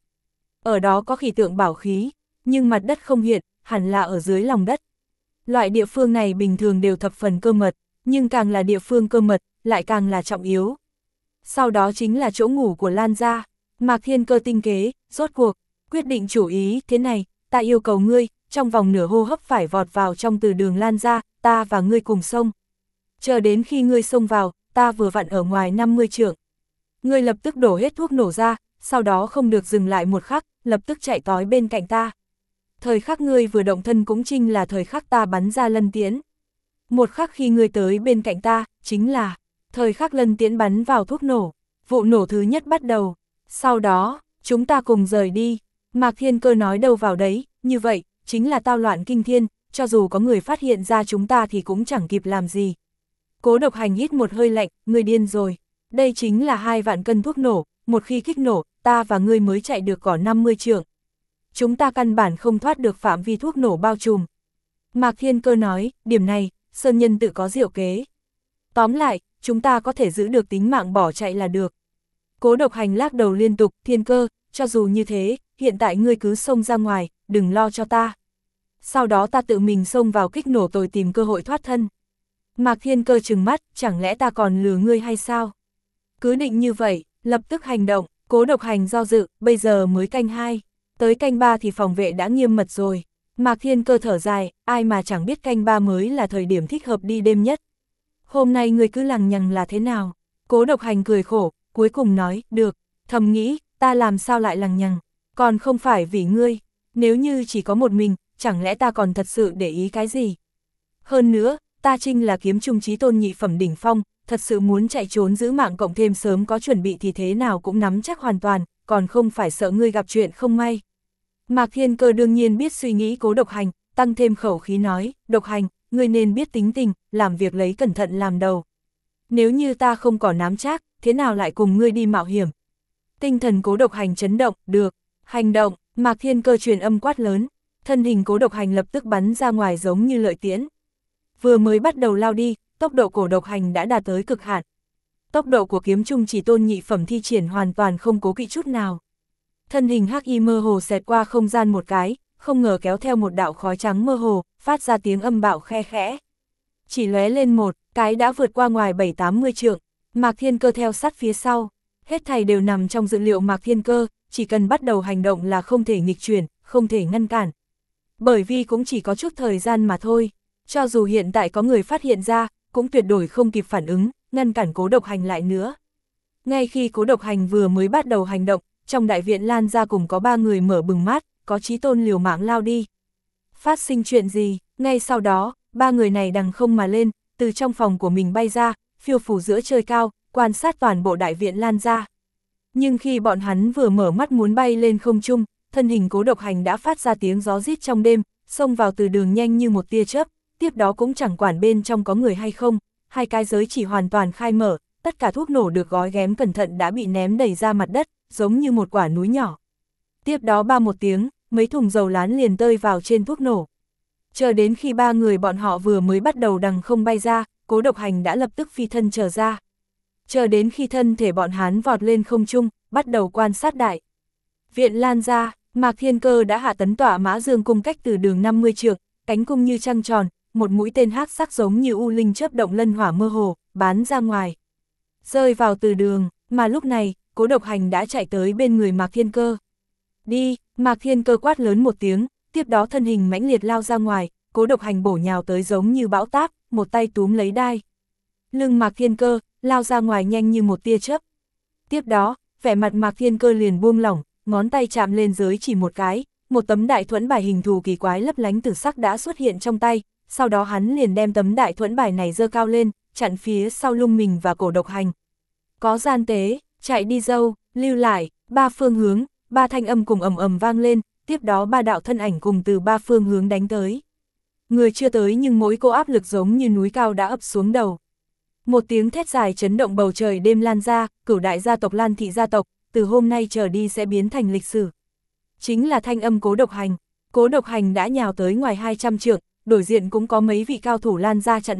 Ở đó có khỉ tượng bảo khí, nhưng mặt đất không hiện, hẳn là ở dưới lòng đất. Loại địa phương này bình thường đều thập phần cơ mật, nhưng càng là địa phương cơ mật, lại càng là trọng yếu. Sau đó chính là chỗ ngủ của Lan gia. Mạc Thiên Cơ tinh kế, rốt cuộc, quyết định chủ ý, thế này, ta yêu cầu ngươi, trong vòng nửa hô hấp phải vọt vào trong từ đường Lan gia, ta và ngươi cùng xông. Chờ đến khi ngươi xông vào, ta vừa vặn ở ngoài năm mươi trượng. Ngươi lập tức đổ hết thuốc nổ ra, sau đó không được dừng lại một khắc, lập tức chạy tói bên cạnh ta. Thời khắc ngươi vừa động thân cũng chính là thời khắc ta bắn ra lân tiễn. Một khắc khi ngươi tới bên cạnh ta, chính là thời khắc lân tiễn bắn vào thuốc nổ. Vụ nổ thứ nhất bắt đầu. Sau đó, chúng ta cùng rời đi. Mạc Thiên Cơ nói đâu vào đấy, như vậy, chính là tao loạn kinh thiên, cho dù có người phát hiện ra chúng ta thì cũng chẳng kịp làm gì. Cố Độc Hành hít một hơi lạnh, ngươi điên rồi. Đây chính là hai vạn cân thuốc nổ, một khi kích nổ, ta và ngươi mới chạy được cỏ năm mươi trượng. Chúng ta căn bản không thoát được phạm vi thuốc nổ bao trùm. Mạc Thiên Cơ nói, điểm này, Sơn Nhân tự có diệu kế. Tóm lại, chúng ta có thể giữ được tính mạng bỏ chạy là được. Cố Độc Hành lắc đầu liên tục, Thiên Cơ, cho dù như thế, hiện tại ngươi cứ xông ra ngoài, đừng lo cho ta. Sau đó ta tự mình xông vào kích nổ tồi tìm cơ hội thoát thân. Mạc Thiên Cơ trừng mắt, chẳng lẽ ta còn lừa ngươi hay sao? Cứ định như vậy, lập tức hành động. Cố Độc Hành do dự, bây giờ mới canh hai. Tới canh ba thì phòng vệ đã nghiêm mật rồi. Mạc Thiên Cơ thở dài, ai mà chẳng biết canh ba mới là thời điểm thích hợp đi đêm nhất. Hôm nay ngươi cứ lằng nhằng là thế nào? Cố Độc Hành cười khổ, cuối cùng nói, được, thầm nghĩ, ta làm sao lại lằng nhằng, còn không phải vì ngươi, nếu như chỉ có một mình, chẳng lẽ ta còn thật sự để ý cái gì? Hơn nữa, ta Trinh là kiếm trung chí tôn nhị phẩm đỉnh phong, thật sự muốn chạy trốn giữ mạng cộng thêm sớm có chuẩn bị thì thế nào cũng nắm chắc hoàn toàn, còn không phải sợ ngươi gặp chuyện không may. Mạc Thiên Cơ đương nhiên biết suy nghĩ Cố Độc Hành, tăng thêm khẩu khí nói, Độc Hành, ngươi nên biết tính tình, làm việc lấy cẩn thận làm đầu. Nếu như ta không có nắm chắc, thế nào lại cùng ngươi đi mạo hiểm? Tinh thần Cố Độc Hành chấn động, được, hành động, Mạc Thiên Cơ truyền âm quát lớn, thân hình Cố Độc Hành lập tức bắn ra ngoài giống như lợi tiễn. Vừa mới bắt đầu lao đi, tốc độ Cố Độc Hành đã đạt tới cực hạn. Tốc độ của kiếm trung chỉ tôn nhị phẩm thi triển hoàn toàn không cố kỵ chút nào. Thân hình hắc y mơ hồ xẹt qua không gian một cái, không ngờ kéo theo một đạo khói trắng mơ hồ, phát ra tiếng âm bạo khe khẽ. Chỉ lóe lên một cái đã vượt qua ngoài bảy tám mươi trượng, Mạc Thiên Cơ theo sát phía sau. Hết thảy đều nằm trong dự liệu Mạc Thiên Cơ, chỉ cần bắt đầu hành động là không thể nghịch chuyển, không thể ngăn cản. Bởi vì cũng chỉ có chút thời gian mà thôi, cho dù hiện tại có người phát hiện ra, cũng tuyệt đối không kịp phản ứng, ngăn cản Cố Độc Hành lại nữa. Ngay khi Cố Độc Hành vừa mới bắt đầu hành động, trong đại viện Lan gia cùng có ba người mở bừng mắt, có Chí Tôn liều mạng lao đi. Phát sinh chuyện gì? Ngay sau đó, ba người này đằng không mà lên, từ trong phòng của mình bay ra, phiêu phù giữa trời cao, quan sát toàn bộ đại viện Lan gia. Nhưng khi bọn hắn vừa mở mắt muốn bay lên không trung, thân hình Cố Độc Hành đã phát ra tiếng gió rít trong đêm, xông vào từ đường nhanh như một tia chớp, tiếp đó cũng chẳng quản bên trong có người hay không, hai cái giới chỉ hoàn toàn khai mở, tất cả thuốc nổ được gói ghém cẩn thận đã bị ném đầy ra mặt đất, giống như một quả núi nhỏ. Tiếp đó ba một tiếng, mấy thùng dầu lán liền tơi vào trên thuốc nổ. Chờ đến khi ba người bọn họ vừa mới bắt đầu đằng không bay ra, Cố Độc Hành đã lập tức phi thân trở ra. Chờ đến khi thân thể bọn hắn vọt lên không trung, bắt đầu quan sát đại viện Lan gia, Mạc Thiên Cơ đã hạ tấn tỏa Mã Dương cung cách từ đường năm mươi trượng, cánh cung như trăng tròn, một mũi tên hắc sắc giống như u linh chớp động lân hỏa mơ hồ, bắn ra ngoài, rơi vào từ đường, mà lúc này, Cố Độc Hành đã chạy tới bên người Mạc Thiên Cơ. Đi, Mạc Thiên Cơ quát lớn một tiếng, tiếp đó thân hình mãnh liệt lao ra ngoài, Cố Độc Hành bổ nhào tới giống như bão táp, một tay túm lấy đai. Lưng Mạc Thiên Cơ, lao ra ngoài nhanh như một tia chớp. Tiếp đó, vẻ mặt Mạc Thiên Cơ liền buông lỏng, ngón tay chạm lên giới chỉ một cái, một tấm đại thuẫn bài hình thù kỳ quái lấp lánh tử sắc đã xuất hiện trong tay, sau đó hắn liền đem tấm đại thuẫn bài này giơ cao lên, chặn phía sau lưng mình và Cố Độc Hành. Có gian tế, chạy đi dâu, lưu lại, ba phương hướng, ba thanh âm cùng ầm ầm vang lên, tiếp đó ba đạo thân ảnh cùng từ ba phương hướng đánh tới. Người chưa tới nhưng mỗi cô áp lực giống như núi cao đã ập xuống đầu. Một tiếng thét dài chấn động bầu trời đêm Lan gia, cửu đại gia tộc Lan thị gia tộc, từ hôm nay trở đi sẽ biến thành lịch sử. Chính là thanh âm Cố Độc Hành. Cố Độc Hành đã nhào tới ngoài hai trăm trượng, đổi diện cũng có mấy vị cao thủ Lan gia chặn lại,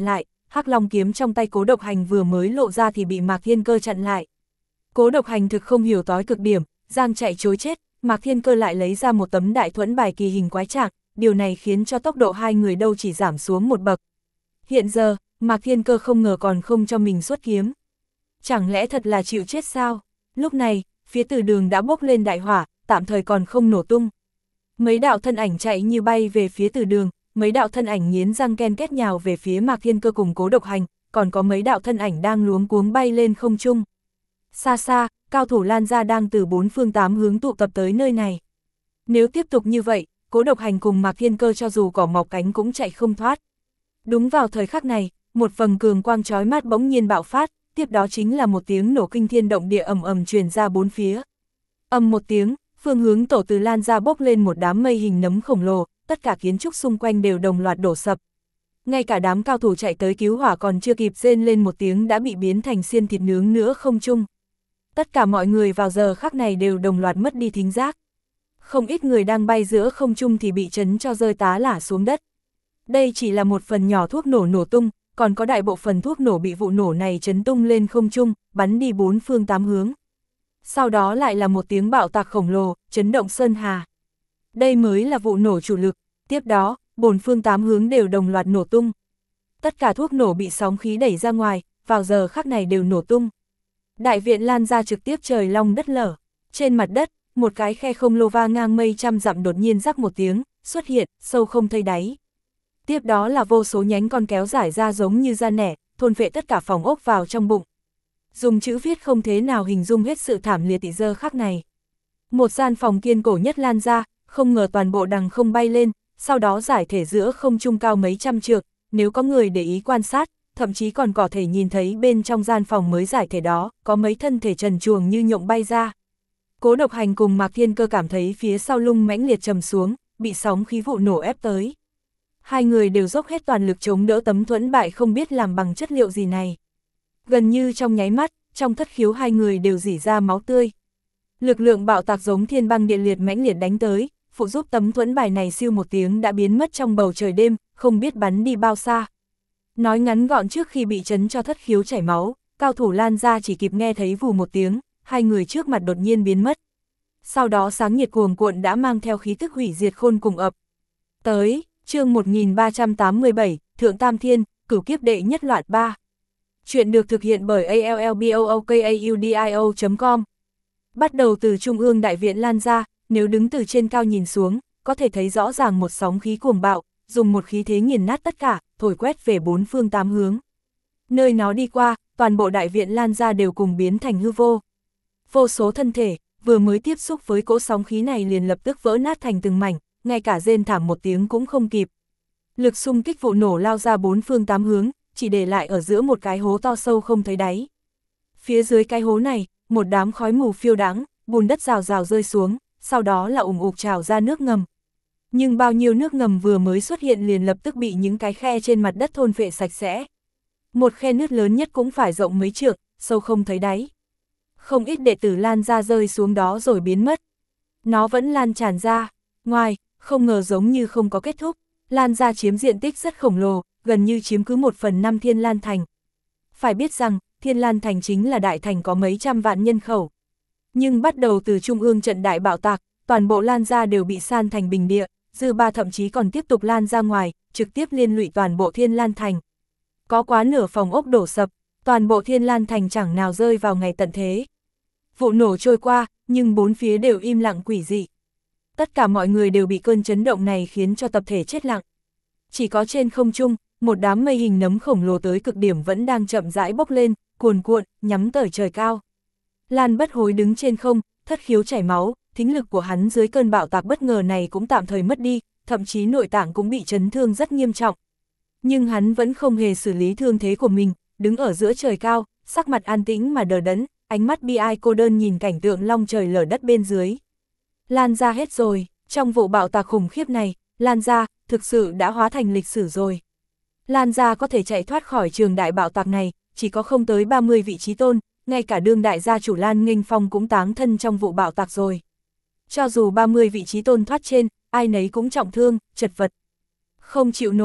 Hắc Long kiếm trong tay Cố Độc Hành vừa mới lộ ra thì bị Mạc Thiên Cơ chặn lại. Cố Độc Hành thực không hiểu tối cực điểm, giang chạy chối chết, Mạc Thiên Cơ lại lấy ra một tấm đại thuẫn bài kỳ hình quái trạng, điều này khiến cho tốc độ hai người đâu chỉ giảm xuống một bậc. Hiện giờ, Mạc Thiên Cơ không ngờ còn không cho mình xuất kiếm. Chẳng lẽ thật là chịu chết sao? Lúc này, phía từ đường đã bốc lên đại hỏa, tạm thời còn không nổ tung. Mấy đạo thân ảnh chạy như bay về phía từ đường, mấy đạo thân ảnh nghiến răng ken kết nhào về phía Mạc Thiên Cơ cùng Cố Độc Hành, còn có mấy đạo thân ảnh đang luống cuống bay lên không trung. Xa xa, cao thủ Lan gia đang từ bốn phương tám hướng tụ tập tới nơi này. Nếu tiếp tục như vậy, Cố Độc Hành cùng Mạc Thiên Cơ cho dù cỏ mọc cánh cũng chạy không thoát. Đúng vào thời khắc này, một vầng cường quang chói mắt bỗng nhiên bạo phát, tiếp đó chính là một tiếng nổ kinh thiên động địa ầm ầm truyền ra bốn phía. Ầm một tiếng, phương hướng tổ từ Lan gia bốc lên một đám mây hình nấm khổng lồ, tất cả kiến trúc xung quanh đều đồng loạt đổ sập. Ngay cả đám cao thủ chạy tới cứu hỏa còn chưa kịp rên lên một tiếng đã bị biến thành xiên thịt nướng nữa không chung. Tất cả mọi người vào giờ khắc này đều đồng loạt mất đi thính giác. Không ít người đang bay giữa không trung thì bị chấn cho rơi tá lả xuống đất. Đây chỉ là một phần nhỏ thuốc nổ nổ tung, còn có đại bộ phận thuốc nổ bị vụ nổ này chấn tung lên không trung, bắn đi bốn phương tám hướng. Sau đó lại là một tiếng bạo tạc khổng lồ, chấn động sơn hà. Đây mới là vụ nổ chủ lực, tiếp đó, bốn phương tám hướng đều đồng loạt nổ tung. Tất cả thuốc nổ bị sóng khí đẩy ra ngoài, vào giờ khắc này đều nổ tung. Đại viện Lan ra trực tiếp trời long đất lở, trên mặt đất, một cái khe không lô va ngang mây trăm dặm đột nhiên rắc một tiếng, xuất hiện, sâu không thấy đáy. Tiếp đó là vô số nhánh con kéo giải ra giống như da nẻ, thôn phệ tất cả phòng ốc vào trong bụng. Dùng chữ viết không thế nào hình dung hết sự thảm liệt tỉ dơ khắc này. Một gian phòng kiên cổ nhất Lan ra, không ngờ toàn bộ đằng không bay lên, sau đó giải thể giữa không trung cao mấy trăm trượng, nếu có người để ý quan sát, thậm chí còn có thể nhìn thấy bên trong gian phòng mới giải thể đó, có mấy thân thể trần truồng như nhộng bay ra. Cố Độc Hành cùng Mạc Thiên Cơ cảm thấy phía sau lưng mãnh liệt trầm xuống, bị sóng khí vụ nổ ép tới. Hai người đều dốc hết toàn lực chống đỡ tấm thuẫn bại không biết làm bằng chất liệu gì này. Gần như trong nháy mắt, trong thất khiếu hai người đều rỉ ra máu tươi. Lực lượng bạo tạc giống thiên băng địa liệt mãnh liệt đánh tới, phụ giúp tấm thuẫn bài này siêu một tiếng đã biến mất trong bầu trời đêm, không biết bắn đi bao xa. Nói ngắn gọn, trước khi bị chấn cho thất khiếu chảy máu, cao thủ Lan ra chỉ kịp nghe thấy vù một tiếng, hai người trước mặt đột nhiên biến mất. Sau đó sáng nhiệt cuồng cuộn đã mang theo khí tức hủy diệt khôn cùng ập tới. Chương một nghìn ba trăm tám mươi bảy, Thượng Tam Thiên, Cửu Kiếp Đệ Nhất Loạt ba. Chuyện được thực hiện bởi a l l b o o k a u d i o chấm com. Bắt đầu từ Trung ương Đại viện Lan ra, nếu đứng từ trên cao nhìn xuống, có thể thấy rõ ràng một sóng khí cuồng bạo, dùng một khí thế nghiền nát tất cả, thổi quét về bốn phương tám hướng. Nơi nó đi qua, toàn bộ Đại viện Lan ra đều cùng biến thành hư vô. Vô số thân thể, vừa mới tiếp xúc với cỗ sóng khí này liền lập tức vỡ nát thành từng mảnh, ngay cả rên thảm một tiếng cũng không kịp. Lực xung kích vụ nổ lao ra bốn phương tám hướng, chỉ để lại ở giữa một cái hố to sâu không thấy đáy. Phía dưới cái hố này, một đám khói mù phiêu đãng, bùn đất rào rào rơi xuống, sau đó là ùm ục trào ra nước ngầm. Nhưng bao nhiêu nước ngầm vừa mới xuất hiện liền lập tức bị những cái khe trên mặt đất thôn phệ sạch sẽ. Một khe nước lớn nhất cũng phải rộng mấy trượng, sâu không thấy đáy. Không ít đệ tử Lan ra rơi xuống đó rồi biến mất. Nó vẫn lan tràn ra, ngoài, không ngờ giống như không có kết thúc, Lan ra chiếm diện tích rất khổng lồ, gần như chiếm cứ một phần năm Thiên Lan Thành. Phải biết rằng, Thiên Lan Thành chính là đại thành có mấy trăm vạn nhân khẩu. Nhưng bắt đầu từ trung ương trận đại bạo tạc, toàn bộ Lan ra đều bị san thành bình địa, dư ba thậm chí còn tiếp tục lan ra ngoài, trực tiếp liên lụy toàn bộ Thiên Lan Thành. Có quá nửa phòng ốc đổ sập, toàn bộ Thiên Lan Thành chẳng nào rơi vào ngày tận thế. Vụ nổ trôi qua, nhưng bốn phía đều im lặng quỷ dị. Tất cả mọi người đều bị cơn chấn động này khiến cho tập thể chết lặng. Chỉ có trên không trung, một đám mây hình nấm khổng lồ tới cực điểm vẫn đang chậm rãi bốc lên, cuồn cuộn, nhắm tới trời cao. Lan Bất Hối đứng trên không, thất khiếu chảy máu, thính lực của hắn dưới cơn bạo tạc bất ngờ này cũng tạm thời mất đi, thậm chí nội tạng cũng bị chấn thương rất nghiêm trọng. Nhưng hắn vẫn không hề xử lý thương thế của mình, đứng ở giữa trời cao, sắc mặt an tĩnh mà đờ đẫn, ánh mắt bi ai cô đơn nhìn cảnh tượng long trời lở đất bên dưới. Lan ra hết rồi, trong vụ bạo tạc khủng khiếp này, Lan ra, thực sự đã hóa thành lịch sử rồi. Lan ra có thể chạy thoát khỏi trường đại bạo tạc này, chỉ có không tới ba mươi vị trí tôn, ngay cả đương đại gia chủ Lan Nghênh Phong cũng táng thân trong vụ bạo tạc rồi. Cho dù ba mươi vị trí tôn thoát trên, ai nấy cũng trọng thương, chật vật. Không chịu nổi,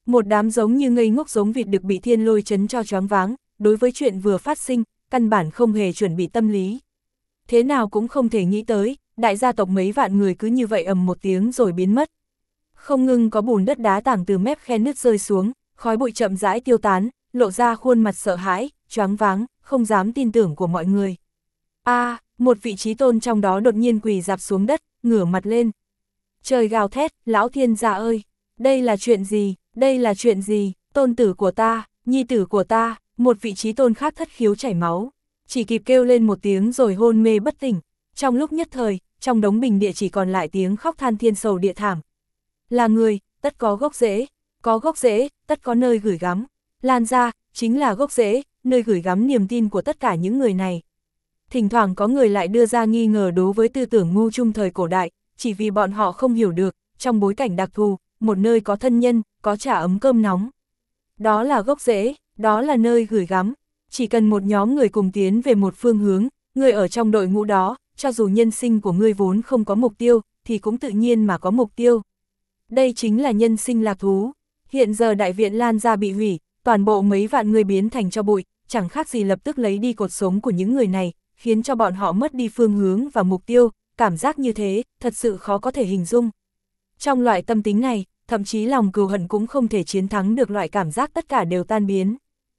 Một đám giống như ngây ngốc giống vịt được bị thiên lôi chấn cho choáng váng, đối với chuyện vừa phát sinh, căn bản không hề chuẩn bị tâm lý. Thế nào cũng không thể nghĩ tới, đại gia tộc mấy vạn người cứ như vậy ầm một tiếng rồi biến mất. Không ngừng có bùn đất đá tảng từ mép khe nứt rơi xuống, khói bụi chậm rãi tiêu tán, lộ ra khuôn mặt sợ hãi, choáng váng, không dám tin tưởng của mọi người. A, à, một vị trí tôn trong đó đột nhiên quỳ rạp xuống đất, ngửa mặt lên. Trời gào thét, lão thiên gia ơi, đây là chuyện gì, đây là chuyện gì, tôn tử của ta, nhi tử của ta, một vị trí tôn khác thất khiếu chảy máu, chỉ kịp kêu lên một tiếng rồi hôn mê bất tỉnh. Trong lúc nhất thời, trong đống bình địa chỉ còn lại tiếng khóc than thiên sầu địa thảm. Là người, tất có gốc rễ, có gốc rễ, tất có nơi gửi gắm. Lan ra, chính là gốc rễ, nơi gửi gắm niềm tin của tất cả những người này. Thỉnh thoảng có người lại đưa ra nghi ngờ đối với tư tưởng ngu trung thời cổ đại, chỉ vì bọn họ không hiểu được, trong bối cảnh đặc thù, một nơi có thân nhân, có trà ấm cơm nóng. Đó là gốc rễ, đó là nơi gửi gắm. Chỉ cần một nhóm người cùng tiến về một phương hướng, người ở trong đội ngũ đó, cho dù nhân sinh của ngươi vốn không có mục tiêu, thì cũng tự nhiên mà có mục tiêu. Đây chính là nhân sinh lạc thú. Hiện giờ đại viện Lan gia bị hủy, toàn bộ mấy vạn người biến thành cho bụi, chẳng khác gì lập tức lấy đi cột sống của những người này, khiến cho bọn họ mất đi phương hướng và mục tiêu, cảm giác như thế, thật sự khó có thể hình dung. Trong loại tâm tính này, thậm chí lòng cừu hận cũng không thể chiến thắng được loại cảm giác tất cả đều tan biến.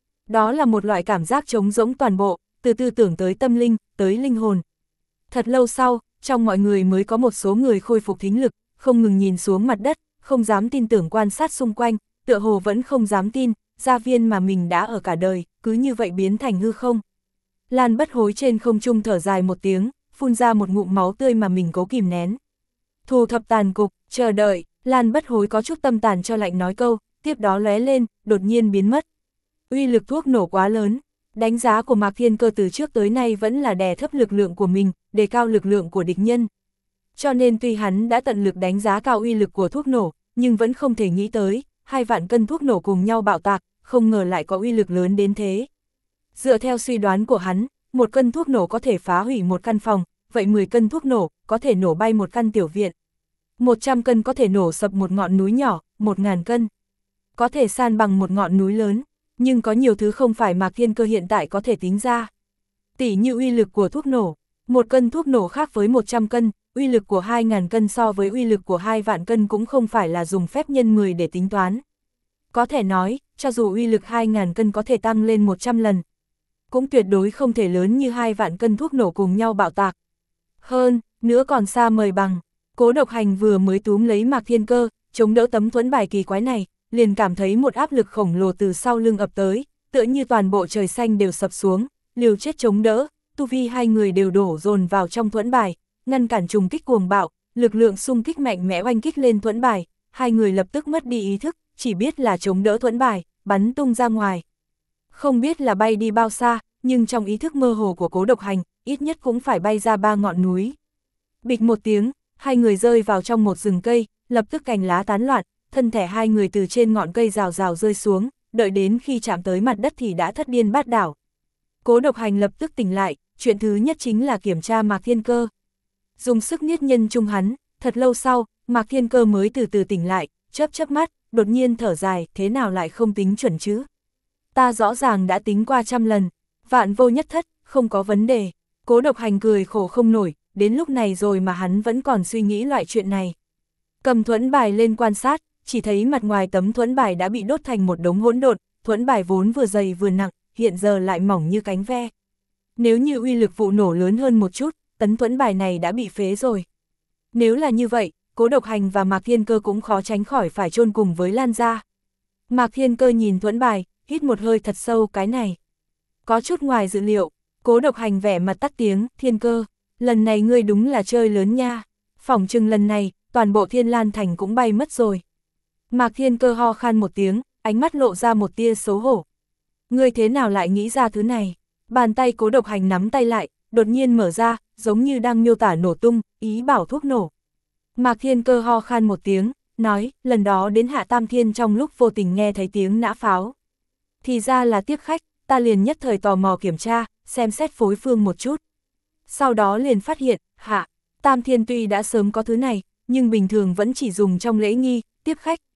Đó là một loại cảm giác trống rỗng toàn bộ, từ tư tưởng tới tâm linh, tới linh hồn. Thật lâu sau, trong mọi người mới có một số người khôi phục thính lực, không ngừng nhìn xuống mặt đất, không dám tin tưởng quan sát xung quanh, tựa hồ vẫn không dám tin, gia viên mà mình đã ở cả đời, cứ như vậy biến thành hư không. Lan Bất Hối trên không trung thở dài một tiếng, phun ra một ngụm máu tươi mà mình cố kìm nén. Thu thập tàn cục, chờ đợi, Lan Bất Hối có chút tâm tàn cho lạnh nói câu, tiếp đó lóe lên, đột nhiên biến mất. Uy lực thuốc nổ quá lớn, đánh giá của Mạc Thiên Cơ từ trước tới nay vẫn là đè thấp lực lượng của mình, đề cao lực lượng của địch nhân. Cho nên tuy hắn đã tận lực đánh giá cao uy lực của thuốc nổ, nhưng vẫn không thể nghĩ tới, hai vạn cân thuốc nổ cùng nhau bạo tạc, không ngờ lại có uy lực lớn đến thế. Dựa theo suy đoán của hắn, một cân thuốc nổ có thể phá hủy một căn phòng, vậy mười cân thuốc nổ có thể nổ bay một căn tiểu viện. một trăm cân có thể nổ sập một ngọn núi nhỏ, một nghìn cân có thể san bằng một ngọn núi lớn, nhưng có nhiều thứ không phải Mạc Thiên Cơ hiện tại có thể tính ra. Tỉ như uy lực của thuốc nổ, một cân thuốc nổ khác với một trăm cân, uy lực của hai nghìn cân so với uy lực của hai vạn cân cũng không phải là dùng phép nhân mười để tính toán. Có thể nói, cho dù uy lực hai nghìn cân có thể tăng lên một trăm lần, cũng tuyệt đối không thể lớn như hai vạn cân thuốc nổ cùng nhau bạo tạc. Hơn, nữa còn xa mời bằng, Cố Độc Hành vừa mới túm lấy Mạc Thiên Cơ, chống đỡ tấm thuẫn bài kỳ quái này, liền cảm thấy một áp lực khổng lồ từ sau lưng ập tới, tựa như toàn bộ trời xanh đều sập xuống, liều chết chống đỡ, tu vi hai người đều đổ dồn vào trong thuẫn bài, ngăn cản trùng kích cuồng bạo, lực lượng xung kích mạnh mẽ oanh kích lên thuẫn bài, hai người lập tức mất đi ý thức, chỉ biết là chống đỡ thuẫn bài, bắn tung ra ngoài. Không biết là bay đi bao xa, nhưng trong ý thức mơ hồ của Cố Độc Hành, ít nhất cũng phải bay ra ba ngọn núi. Bịch một tiếng, hai người rơi vào trong một rừng cây, lập tức cành lá tán loạn, thân thể hai người từ trên ngọn cây rào rào rơi xuống, đợi đến khi chạm tới mặt đất thì đã thất điên bát đảo. Cố Độc Hành lập tức tỉnh lại, chuyện thứ nhất chính là kiểm tra Mạc Thiên Cơ. Dùng sức niết nhân chung hắn, thật lâu sau, Mạc Thiên Cơ mới từ từ tỉnh lại, chớp chớp mắt, đột nhiên thở dài, thế nào lại không tính chuẩn chứ? Ta rõ ràng đã tính qua trăm lần, vạn vô nhất thất, không có vấn đề. Cố Độc Hành cười khổ không nổi, đến lúc này rồi mà hắn vẫn còn suy nghĩ loại chuyện này. Cầm thuẫn bài lên quan sát, chỉ thấy mặt ngoài tấm thuẫn bài đã bị đốt thành một đống hỗn độn, thuẫn bài vốn vừa dày vừa nặng, hiện giờ lại mỏng như cánh ve. Nếu như uy lực vụ nổ lớn hơn một chút, tấm thuẫn bài này đã bị phế rồi. Nếu là như vậy, Cố Độc Hành và Mạc Thiên Cơ cũng khó tránh khỏi phải chôn cùng với Lan gia. Mạc Thiên Cơ nhìn thuẫn bài, hít một hơi thật sâu, cái này có chút ngoài dự liệu. Cố Độc Hành vẻ mặt tắt tiếng, Thiên Cơ, lần này ngươi đúng là chơi lớn nha, phỏng chừng lần này, toàn bộ Thiên Lan Thành cũng bay mất rồi. Mạc Thiên Cơ ho khan một tiếng, ánh mắt lộ ra một tia xấu hổ. Ngươi thế nào lại nghĩ ra thứ này? Bàn tay Cố Độc Hành nắm tay lại, đột nhiên mở ra, giống như đang miêu tả nổ tung, ý bảo thuốc nổ. Mạc Thiên Cơ ho khan một tiếng, nói, lần đó đến Hạ Tam Thiên trong lúc vô tình nghe thấy tiếng nã pháo. Thì ra là tiếp khách, ta liền nhất thời tò mò kiểm tra, xem xét phối phương một chút. Sau đó liền phát hiện, Hạ Tam Thiên tuy đã sớm có thứ này, nhưng bình thường vẫn chỉ dùng trong lễ nghi, tiếp khách,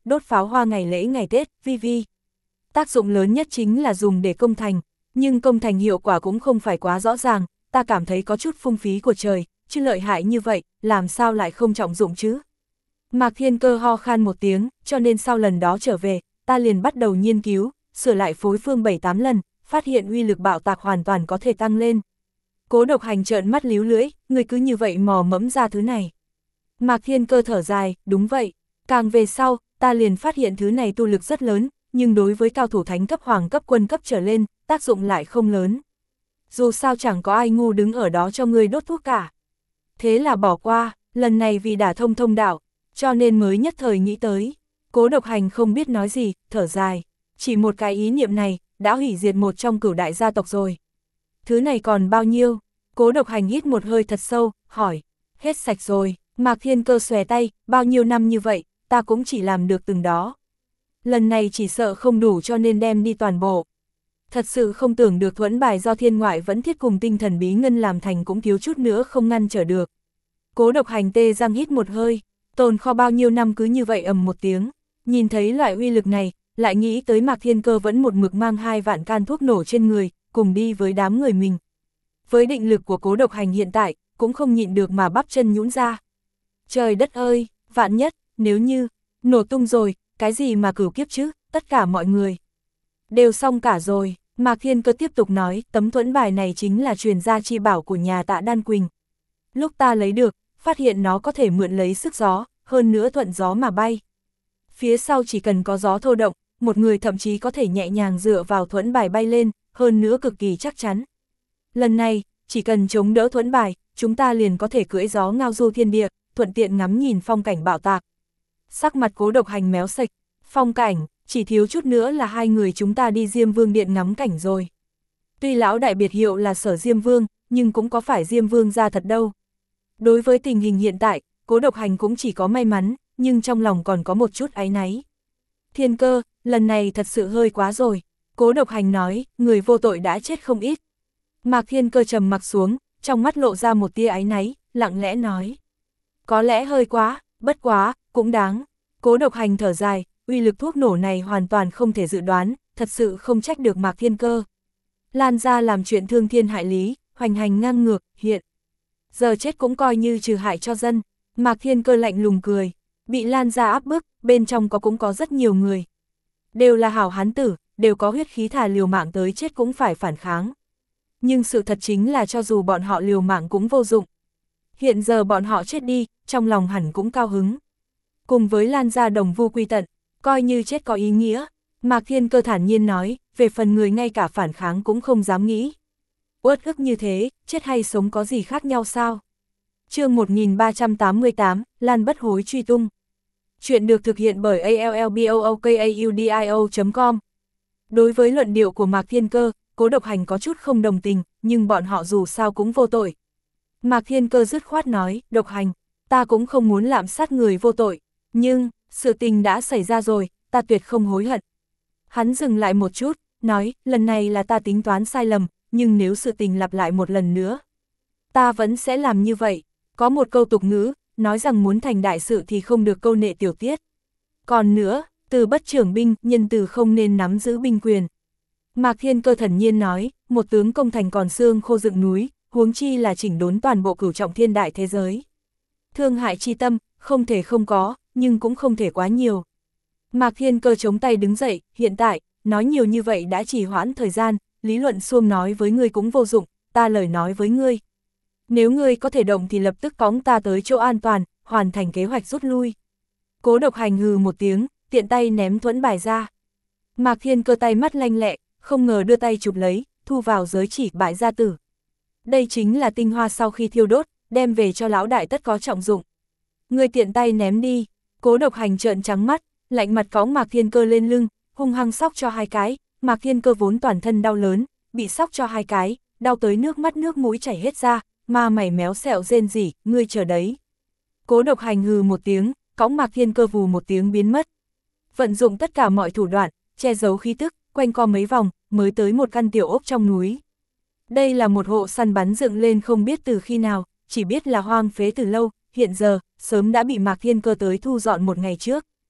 đốt pháo hoa ngày lễ ngày Tết, vi vi. Tác dụng lớn nhất chính là dùng để công thành, nhưng công thành hiệu quả cũng không phải quá rõ ràng, ta cảm thấy có chút phung phí của trời, chứ lợi hại như vậy, làm sao lại không trọng dụng chứ? Mạc Thiên Cơ ho khan một tiếng, cho nên sau lần đó trở về, ta liền bắt đầu nghiên cứu, sửa lại phối phương bảy tám lần, phát hiện uy lực bạo tạc hoàn toàn có thể tăng lên. Cố Độc Hành trợn mắt líu lưỡi, người cứ như vậy mò mẫm ra thứ này. Mạc Thiên Cơ thở dài, đúng vậy, càng về sau, ta liền phát hiện thứ này tu lực rất lớn, nhưng đối với cao thủ thánh cấp hoàng cấp quân cấp trở lên, tác dụng lại không lớn. Dù sao chẳng có ai ngu đứng ở đó cho ngươi đốt thuốc cả. Thế là bỏ qua, lần này vì đả thông thông đạo, cho nên mới nhất thời nghĩ tới. Cố Độc Hành không biết nói gì, thở dài. Chỉ một cái ý niệm này, đã hủy diệt một trong cửu đại gia tộc rồi. Thứ này còn bao nhiêu? Cố Độc Hành hít một hơi thật sâu, hỏi. Hết sạch rồi. Mạc Thiên Cơ xòe tay, bao nhiêu năm như vậy, ta cũng chỉ làm được từng đó. Lần này chỉ sợ không đủ cho nên đem đi toàn bộ. Thật sự không tưởng được thuẫn bài do thiên ngoại vẫn thiết cùng tinh thần bí ngân làm thành cũng thiếu chút nữa không ngăn trở được. Cố Độc Hành tê răng hít một hơi, tồn kho bao nhiêu năm cứ như vậy ầm một tiếng. Nhìn thấy loại uy lực này, lại nghĩ tới Mạc Thiên Cơ vẫn một mực mang hai vạn can thuốc nổ trên người, cùng đi với đám người mình. Với định lực của Cố Độc Hành hiện tại, cũng không nhịn được mà bắp chân nhũn ra. Trời đất ơi, vạn nhất, nếu như, nổ tung rồi, cái gì mà cửu kiếp chứ, tất cả mọi người. Đều xong cả rồi, Mạc Thiên Cơ tiếp tục nói, tấm thuẫn bài này chính là truyền gia chi bảo của nhà Tạ Đan Quỳnh. Lúc ta lấy được, phát hiện nó có thể mượn lấy sức gió, hơn nữa thuận gió mà bay. Phía sau chỉ cần có gió thô động, một người thậm chí có thể nhẹ nhàng dựa vào thuẫn bài bay lên, hơn nữa cực kỳ chắc chắn. Lần này, chỉ cần chống đỡ thuẫn bài, chúng ta liền có thể cưỡi gió ngao du thiên địa, thuận tiện ngắm nhìn phong cảnh bạo tạc. Sắc mặt Cố Độc Hành méo sạch, phong cảnh, chỉ thiếu chút nữa là hai người chúng ta đi Diêm Vương Điện ngắm cảnh rồi. Tuy lão đại biệt hiệu là Sở Diêm Vương, nhưng cũng có phải Diêm Vương ra thật đâu. Đối với tình hình hiện tại, Cố Độc Hành cũng chỉ có may mắn, nhưng trong lòng còn có một chút áy náy. Thiên Cơ, lần này thật sự hơi quá rồi. Cố Độc Hành nói, người vô tội đã chết không ít. Mạc Thiên Cơ trầm mặc xuống, trong mắt lộ ra một tia áy náy, lặng lẽ nói. Có lẽ hơi quá, bất quá, cũng đáng. Cố Độc Hành thở dài, uy lực thuốc nổ này hoàn toàn không thể dự đoán, thật sự không trách được Mạc Thiên Cơ. Lan ra làm chuyện thương thiên hại lý, hoành hành ngang ngược, hiện. Giờ chết cũng coi như trừ hại cho dân. Mạc Thiên Cơ lạnh lùng cười, bị Lan ra áp bức, bên trong có cũng có rất nhiều người. Đều là hảo hán tử, đều có huyết khí thà liều mạng tới chết cũng phải phản kháng. Nhưng sự thật chính là cho dù bọn họ liều mạng cũng vô dụng. Hiện giờ bọn họ chết đi, trong lòng hẳn cũng cao hứng. Cùng với Lan ra đồng vu quy tận, coi như chết có ý nghĩa. Mạc Thiên Cơ thản nhiên nói, về phần người ngay cả phản kháng cũng không dám nghĩ. Uất ức như thế, chết hay sống có gì khác nhau sao? Chương một nghìn ba trăm tám mươi tám, Lan bất hối truy tung. Chuyện được thực hiện bởi a l l b o o k a u d i o chấm com. Đối với luận điệu của Mạc Thiên Cơ, Cố Độc Hành có chút không đồng tình, nhưng bọn họ dù sao cũng vô tội. Mạc Thiên Cơ dứt khoát nói, Độc Hành, ta cũng không muốn lạm sát người vô tội, nhưng, sự tình đã xảy ra rồi, ta tuyệt không hối hận. Hắn dừng lại một chút, nói, lần này là ta tính toán sai lầm, nhưng nếu sự tình lặp lại một lần nữa, ta vẫn sẽ làm như vậy. Có một câu tục ngữ, nói rằng muốn thành đại sự thì không được câu nệ tiểu tiết. Còn nữa, từ bất trưởng binh, nhân từ không nên nắm giữ binh quyền. Mạc Thiên Cơ thản nhiên nói, một tướng công thành còn xương khô dựng núi, huống chi là chỉnh đốn toàn bộ cửu trọng thiên đại thế giới. Thương hại chi tâm, không thể không có, nhưng cũng không thể quá nhiều. Mạc Thiên Cơ chống tay đứng dậy, hiện tại, nói nhiều như vậy đã trì hoãn thời gian, lý luận xuông nói với ngươi cũng vô dụng, ta lời nói với ngươi. Nếu ngươi có thể động thì lập tức cõng ta tới chỗ an toàn, hoàn thành kế hoạch rút lui. Cố Độc Hành hừ một tiếng, tiện tay ném thuẫn bài ra. Mạc Thiên Cơ tay mắt lanh lẹ, không ngờ đưa tay chụp lấy, thu vào giới chỉ bại gia tử. Đây chính là tinh hoa sau khi thiêu đốt, đem về cho lão đại tất có trọng dụng. Ngươi tiện tay ném đi. Cố Độc Hành trợn trắng mắt, lạnh mặt cõng Mạc Thiên Cơ lên lưng, hung hăng sóc cho hai cái. Mạc Thiên Cơ vốn toàn thân đau lớn, bị sóc cho hai cái, đau tới nước mắt nước mũi chảy hết ra, mà mày méo sẹo rên rỉ, ngươi chờ đấy. Cố Độc Hành hừ một tiếng, cõng Mạc Thiên Cơ vù một tiếng biến mất. Vận dụng tất cả mọi thủ đoạn, che giấu khí tức, quanh co mấy vòng, mới tới một căn tiểu ốc trong núi. Đây là một hộ săn bắn dựng lên không biết từ khi nào, chỉ biết là hoang phế từ lâu, hiện giờ, sớm đã bị Mạc Thiên Cơ tới thu dọn một ngày trước.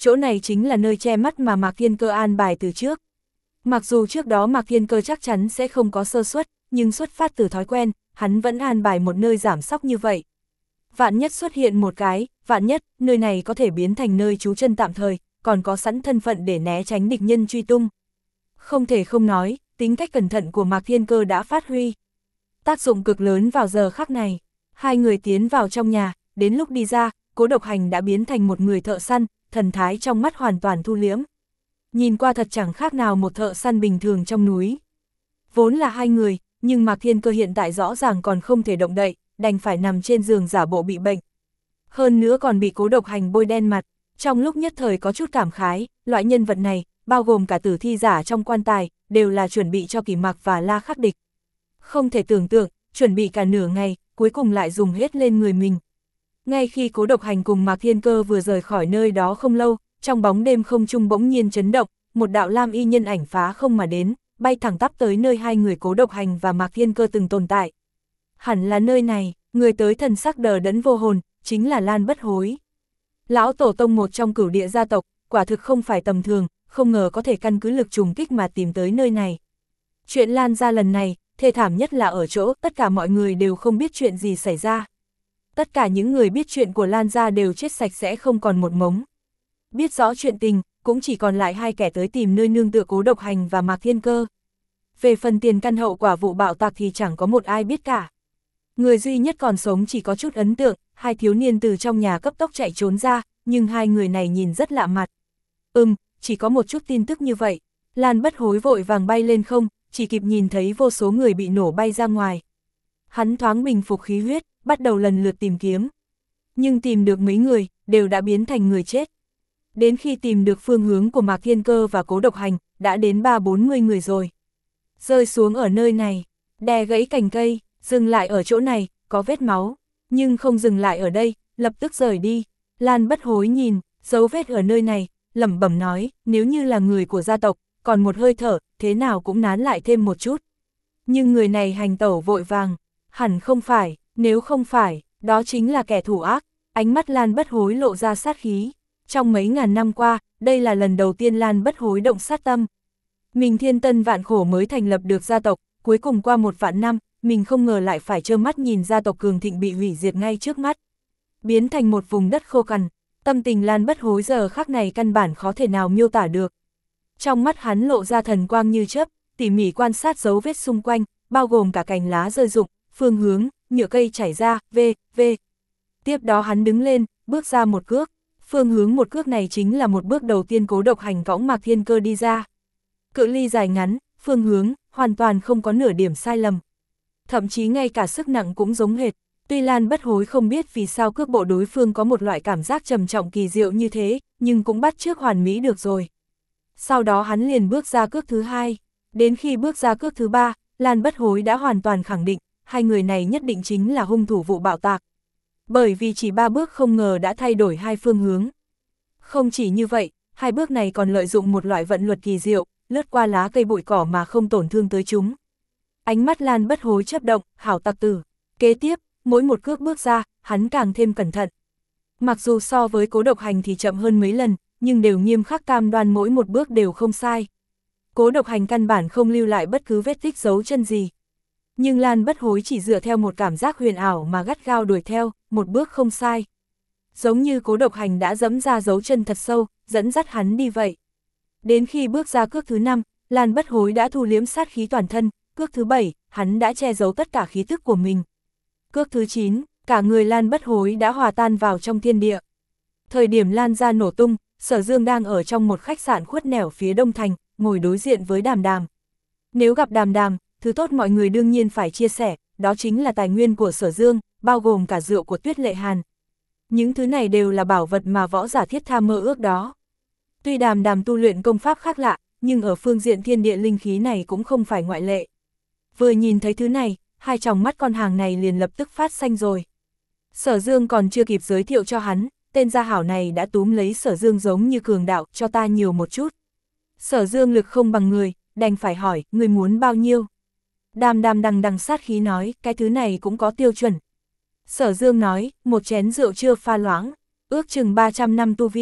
chỗ này chính là nơi che mắt mà Mạc Thiên Cơ an bài từ trước. Mặc dù trước đó Mạc Thiên Cơ chắc chắn sẽ không có sơ suất, nhưng xuất phát từ thói quen, hắn vẫn an bài một nơi giảm sóc như vậy. Vạn nhất xuất hiện một cái, vạn nhất, nơi này có thể biến thành nơi trú chân tạm thời, còn có sẵn thân phận để né tránh địch nhân truy tung. Không thể không nói, tính cách cẩn thận của Mạc Thiên Cơ đã phát huy tác dụng cực lớn vào giờ khắc này. Hai người tiến vào trong nhà, đến lúc đi ra, Cố Độc Hành đã biến thành một người thợ săn, thần thái trong mắt hoàn toàn thu liễm. Nhìn qua thật chẳng khác nào một thợ săn bình thường trong núi. Vốn là hai người, nhưng Mạc Thiên Cơ hiện tại rõ ràng còn không thể động đậy, đành phải nằm trên giường giả bộ bị bệnh. Hơn nữa còn bị Cố Độc Hành bôi đen mặt, trong lúc nhất thời có chút cảm khái, loại nhân vật này, bao gồm cả tử thi giả trong quan tài, đều là chuẩn bị cho Kỷ Mạc và La khắc địch. Không thể tưởng tượng, chuẩn bị cả nửa ngày, cuối cùng lại dùng hết lên người mình. Ngay khi Cố Độc Hành cùng Mạc Thiên Cơ vừa rời khỏi nơi đó không lâu, trong bóng đêm không trung bỗng nhiên chấn động, một đạo lam y nhân ảnh phá không mà đến, bay thẳng tắp tới nơi hai người Cố Độc Hành và Mạc Thiên Cơ từng tồn tại. Hẳn là nơi này, người tới thần sắc đờ đẫn vô hồn, chính là Lan Bất Hối. Lão tổ tông một trong cửu địa gia tộc, quả thực không phải tầm thường, không ngờ có thể căn cứ lực trùng kích mà tìm tới nơi này. Chuyện Lan gia lần này, thê thảm nhất là ở chỗ tất cả mọi người đều không biết chuyện gì xảy ra. Tất cả những người biết chuyện của Lan gia đều chết sạch sẽ không còn một mống. Biết rõ chuyện tình, cũng chỉ còn lại hai kẻ tới tìm nơi nương tựa Cố Độc Hành và Mạc Thiên Cơ. Về phần tiền căn hậu quả vụ bạo tạc thì chẳng có một ai biết cả. Người duy nhất còn sống chỉ có chút ấn tượng, hai thiếu niên từ trong nhà cấp tốc chạy trốn ra, nhưng hai người này nhìn rất lạ mặt. Ừm, chỉ có một chút tin tức như vậy. Lan Bất Hối vội vàng bay lên không, chỉ kịp nhìn thấy vô số người bị nổ bay ra ngoài. Hắn thoáng bình phục khí huyết, bắt đầu lần lượt tìm kiếm. Nhưng tìm được mấy người, đều đã biến thành người chết. Đến khi tìm được phương hướng của Mạc Thiên Cơ và Cố Độc Hành, đã đến ba bốn mươi người rồi. Rơi xuống ở nơi này, đè gãy cành cây, dừng lại ở chỗ này, có vết máu, nhưng không dừng lại ở đây, lập tức rời đi. Lan Bất Hối nhìn, dấu vết ở nơi này, lẩm bẩm nói, nếu như là người của gia tộc, còn một hơi thở, thế nào cũng nán lại thêm một chút. Nhưng người này hành tẩu vội vàng, hẳn không phải, nếu không phải, đó chính là kẻ thủ ác. Ánh mắt Lan Bất Hối lộ ra sát khí. Trong mấy ngàn năm qua, đây là lần đầu tiên Lan Bất Hối động sát tâm. Mình thiên tân vạn khổ mới thành lập được gia tộc, cuối cùng qua một vạn năm, mình không ngờ lại phải trơ mắt nhìn gia tộc cường thịnh bị hủy diệt ngay trước mắt. Biến thành một vùng đất khô cằn, tâm tình Lan Bất Hối giờ khắc này căn bản khó thể nào miêu tả được. Trong mắt hắn lộ ra thần quang như chớp, tỉ mỉ quan sát dấu vết xung quanh, bao gồm cả cành lá rơi rụng, phương hướng, nhựa cây chảy ra, v, v. Tiếp đó hắn đứng lên, bước ra một cước. Phương hướng một cước này chính là một bước đầu tiên Cố Độc Hành cõng Mạc Thiên Cơ đi ra. Cự ly dài ngắn, phương hướng, hoàn toàn không có nửa điểm sai lầm. Thậm chí ngay cả sức nặng cũng giống hệt. Tuy Lan Bất Hối không biết vì sao cước bộ đối phương có một loại cảm giác trầm trọng kỳ diệu như thế, nhưng cũng bắt chước hoàn mỹ được rồi. Sau đó hắn liền bước ra cước thứ hai. Đến khi bước ra cước thứ ba, Lan Bất Hối đã hoàn toàn khẳng định, hai người này nhất định chính là hung thủ vụ bạo tạc. Bởi vì chỉ ba bước không ngờ đã thay đổi hai phương hướng. Không chỉ như vậy, hai bước này còn lợi dụng một loại vận luật kỳ diệu, lướt qua lá cây bụi cỏ mà không tổn thương tới chúng. Ánh mắt Lan Bất Hối chớp động, hảo tặc tử. Kế tiếp, mỗi một cước bước ra, hắn càng thêm cẩn thận. Mặc dù so với Cố Độc Hành thì chậm hơn mấy lần, nhưng đều nghiêm khắc cam đoan mỗi một bước đều không sai. Cố Độc Hành căn bản không lưu lại bất cứ vết tích dấu chân gì. Nhưng Lan Bất Hối chỉ dựa theo một cảm giác huyền ảo mà gắt gao đuổi theo, một bước không sai. Giống như Cố Độc Hành đã dẫm ra dấu chân thật sâu, dẫn dắt hắn đi vậy. Đến khi bước ra cước thứ năm, Lan Bất Hối đã thu liếm sát khí toàn thân, cước thứ bảy, hắn đã che giấu tất cả khí tức của mình. Cước thứ chín, cả người Lan Bất Hối đã hòa tan vào trong thiên địa. Thời điểm Lan ra nổ tung, Sở Dương đang ở trong một khách sạn khuất nẻo phía Đông Thành, ngồi đối diện với Đàm Đàm. Nếu gặp Đàm Đàm, thứ tốt mọi người đương nhiên phải chia sẻ, đó chính là tài nguyên của Sở Dương, bao gồm cả rượu của Tuyết Lệ Hàn. Những thứ này đều là bảo vật mà võ giả thiết tha mơ ước đó. Tuy Đàm Đàm tu luyện công pháp khác lạ, nhưng ở phương diện thiên địa linh khí này cũng không phải ngoại lệ. Vừa nhìn thấy thứ này, hai tròng mắt con hàng này liền lập tức phát xanh rồi. Sở Dương còn chưa kịp giới thiệu cho hắn, tên gia hảo này đã túm lấy Sở Dương giống như cường đạo, cho ta nhiều một chút. Sở Dương lực không bằng người, đành phải hỏi, người muốn bao nhiêu? Đàm Đàm đằng đằng sát khí nói, cái thứ này cũng có tiêu chuẩn. Sở Dương nói, một chén rượu chưa pha loãng, ước chừng ba trăm năm tu vi.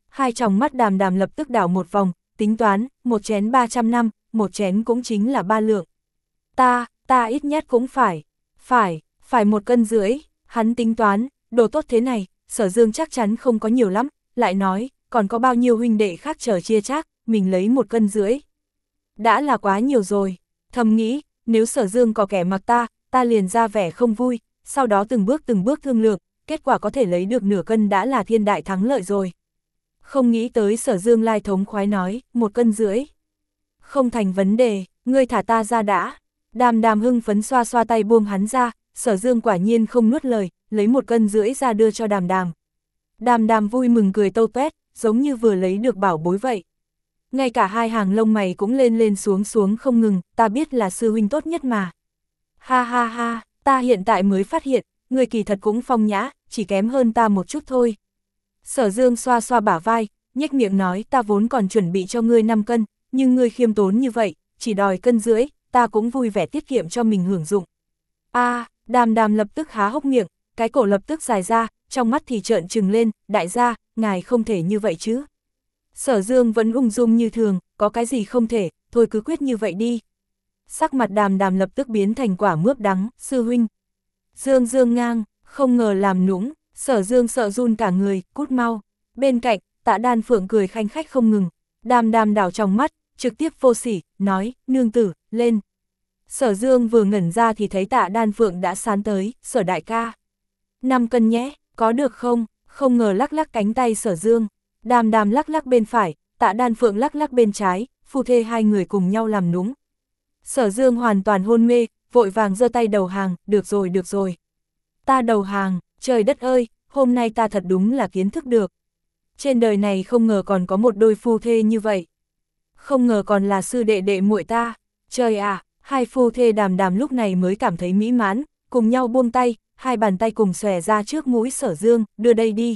Hai tròng mắt Đàm Đàm lập tức đảo một vòng, tính toán, một chén ba trăm năm, một chén cũng chính là ba lượng. Ta, ta ít nhất cũng phải, phải, phải một cân rưỡi, hắn tính toán, đồ tốt thế này, Sở Dương chắc chắn không có nhiều lắm, lại nói, còn có bao nhiêu huynh đệ khác chờ chia chác, mình lấy một cân rưỡi. Đã là quá nhiều rồi, thầm nghĩ, nếu Sở Dương có kẻ mặc ta, ta liền ra vẻ không vui, sau đó từng bước từng bước thương lượng, kết quả có thể lấy được nửa cân đã là thiên đại thắng lợi rồi. Không nghĩ tới Sở Dương lai thống khoái nói, một cân rưỡi. Không thành vấn đề, ngươi thả ta ra đã. Đàm Đàm hưng phấn xoa xoa tay buông hắn ra, Sở Dương quả nhiên không nuốt lời, lấy một cân rưỡi ra đưa cho Đàm Đàm. Đàm Đàm vui mừng cười tâu tuét, giống như vừa lấy được bảo bối vậy. Ngay cả hai hàng lông mày cũng lên lên xuống xuống không ngừng, ta biết là sư huynh tốt nhất mà. Ha ha ha, ta hiện tại mới phát hiện, người kỳ thật cũng phong nhã, chỉ kém hơn ta một chút thôi. Sở Dương xoa xoa bả vai, nhếch miệng nói ta vốn còn chuẩn bị cho ngươi năm cân, nhưng ngươi khiêm tốn như vậy, chỉ đòi cân rưỡi, ta cũng vui vẻ tiết kiệm cho mình hưởng dụng. A, à, Đàm Đàm lập tức há hốc miệng, cái cổ lập tức dài ra, trong mắt thì trợn trừng lên, đại gia, ngài không thể như vậy chứ. Sở Dương vẫn ung dung như thường, có cái gì không thể, thôi cứ quyết như vậy đi. Sắc mặt Đàm Đàm lập tức biến thành quả mướp đắng, sư huynh. Dương Dương ngang, không ngờ làm nũng, Sở Dương sợ run cả người, cút mau. Bên cạnh, Tạ Đan Phượng cười khanh khách không ngừng, Đàm Đàm đảo trong mắt, trực tiếp vô sỉ, nói, nương tử, lên. Sở Dương vừa ngẩn ra thì thấy Tạ Đan Phượng đã sán tới, Sở đại ca. Năm cân nhé, có được không? Không ngờ lắc lắc cánh tay Sở Dương. Đàm Đàm lắc lắc bên phải, Tạ Đan Phượng lắc lắc bên trái, phu thê hai người cùng nhau làm nũng. Sở Dương hoàn toàn hôn mê, vội vàng giơ tay đầu hàng, được rồi được rồi. Ta đầu hàng, trời đất ơi, hôm nay ta thật đúng là kiến thức được. Trên đời này không ngờ còn có một đôi phu thê như vậy. Không ngờ còn là sư đệ đệ muội ta, trời ạ, hai phu thê Đàm Đàm lúc này mới cảm thấy mỹ mãn, cùng nhau buông tay, hai bàn tay cùng xòe ra trước mũi Sở Dương, đưa đây đi.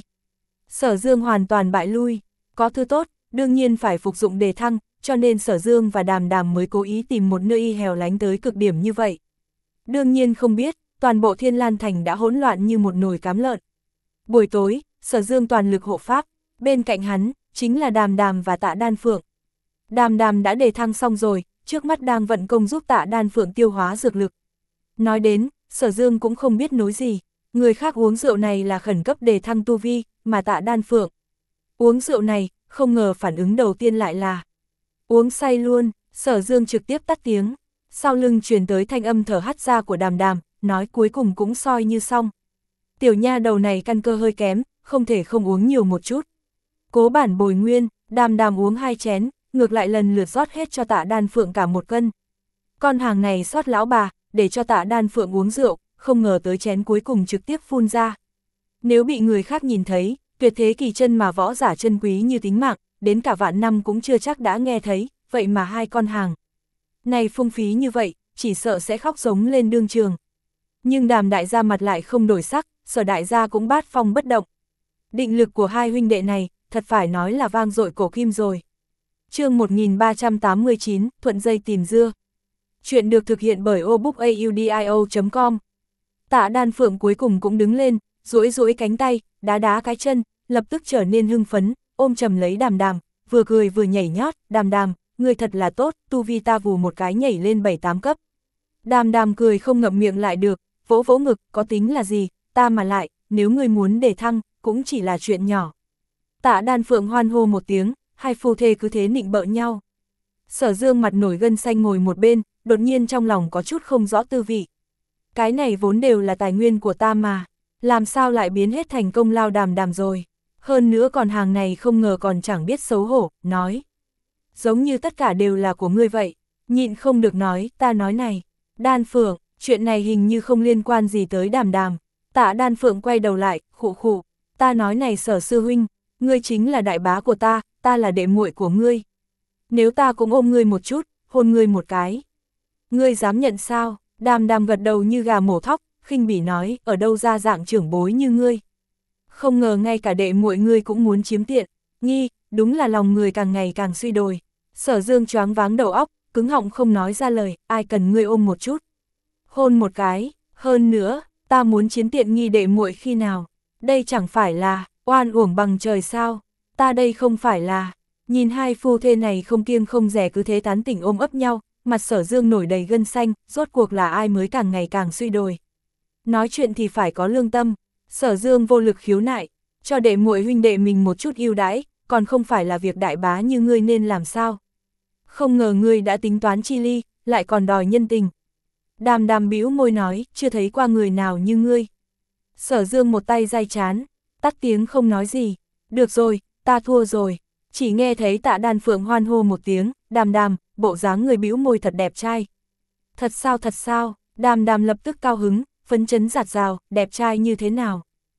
Sở Dương hoàn toàn bại lui, có thứ tốt, đương nhiên phải phục dụng đề thăng, cho nên Sở Dương và Đàm Đàm mới cố ý tìm một nơi y hẻo lánh tới cực điểm như vậy. Đương nhiên không biết, toàn bộ Thiên Lan Thành đã hỗn loạn như một nồi cám lợn. Buổi tối, Sở Dương toàn lực hộ pháp, bên cạnh hắn, chính là Đàm Đàm và Tạ Đan Phượng. Đàm Đàm đã đề thăng xong rồi, trước mắt đang vận công giúp Tạ Đan Phượng tiêu hóa dược lực. Nói đến, Sở Dương cũng không biết nói gì, người khác uống rượu này là khẩn cấp đề thăng tu vi, mà Tạ Đan Phượng uống rượu này, không ngờ phản ứng đầu tiên lại là uống say luôn. Sở Dương trực tiếp tắt tiếng, sau lưng truyền tới thanh âm thở hắt ra của Đàm Đàm, nói cuối cùng cũng soi như xong. Tiểu nha đầu này căn cơ hơi kém, không thể không uống nhiều một chút. Cố bản bồi nguyên, Đàm Đàm uống hai chén, ngược lại lần lượt rót hết cho Tạ Đan Phượng cả một cân. Con hàng này sót lão bà, để cho Tạ Đan Phượng uống rượu, không ngờ tới chén cuối cùng trực tiếp phun ra. Nếu bị người khác nhìn thấy, tuyệt thế kỳ chân mà võ giả chân quý như tính mạng, đến cả vạn năm cũng chưa chắc đã nghe thấy, vậy mà hai con hàng này phung phí như vậy, chỉ sợ sẽ khóc giống lên đương trường. Nhưng Đàm đại gia mặt lại không đổi sắc, Sở đại gia cũng bát phong bất động. Định lực của hai huynh đệ này, thật phải nói là vang dội cổ kim rồi. Chương một nghìn ba trăm tám mươi chín, Thuận dây tìm dưa. Chuyện được thực hiện bởi obookaudio chấm com. Tạ Đan Phượng cuối cùng cũng đứng lên, duỗi duỗi cánh tay, đá đá cái chân, lập tức trở nên hưng phấn, ôm chầm lấy Đàm Đàm, vừa cười vừa nhảy nhót, Đàm Đàm, người thật là tốt, tu vi ta vù một cái nhảy lên bảy tám cấp. Đàm Đàm cười không ngậm miệng lại được, vỗ vỗ ngực, có tính là gì, ta mà lại, nếu người muốn đề thăng, cũng chỉ là chuyện nhỏ. Tạ Đan Phượng hoan hô một tiếng, hai phu thê cứ thế nịnh bợ nhau. Sở Dương mặt nổi gân xanh ngồi một bên, đột nhiên trong lòng có chút không rõ tư vị. Cái này vốn đều là tài nguyên của ta mà, làm sao lại biến hết thành công lao Đàm Đàm rồi. Hơn nữa còn hàng này không ngờ còn chẳng biết xấu hổ, nói. Giống như tất cả đều là của ngươi vậy, nhịn không được nói, ta nói này. Đan Phượng, chuyện này hình như không liên quan gì tới Đàm Đàm. Tạ Đan Phượng quay đầu lại, khụ khụ, ta nói này Sở sư huynh, ngươi chính là đại bá của ta, ta là đệ muội của ngươi. Nếu ta cũng ôm ngươi một chút, hôn ngươi một cái. Ngươi dám nhận sao? Đàm Đàm gật đầu như gà mổ thóc, khinh bỉ nói, ở đâu ra dạng trưởng bối như ngươi. Không ngờ ngay cả đệ muội ngươi cũng muốn chiếm tiện, nghi, đúng là lòng người càng ngày càng suy đồi. Sở Dương choáng váng đầu óc, cứng họng không nói ra lời, ai cần ngươi ôm một chút. Hôn một cái, hơn nữa, ta muốn chiếm tiện nghi đệ muội khi nào, đây chẳng phải là oan uổng bằng trời sao. ta đây không phải là, nhìn hai phu thê này không kiêng không dè cứ thế tán tỉnh ôm ấp nhau, mặt Sở Dương nổi đầy gân xanh, rốt cuộc là ai mới càng ngày càng suy đồi. Nói chuyện thì phải có lương tâm, Sở Dương vô lực khiếu nại, cho đệ muội huynh đệ mình một chút ưu đãi, còn không phải là việc đại bá như ngươi nên làm sao. Không ngờ ngươi đã tính toán chi ly, lại còn đòi nhân tình. Đàm Đàm bĩu môi nói, chưa thấy qua người nào như ngươi. Sở Dương một tay day chán, tắt tiếng không nói gì. Được rồi, ta thua rồi. Chỉ nghe thấy Tạ Đan Phượng hoan hô một tiếng, Đàm Đàm, bộ dáng người bĩu môi thật đẹp trai. Thật sao thật sao, Đàm Đàm lập tức cao hứng, phấn chấn giạt rào, đẹp trai như thế nào.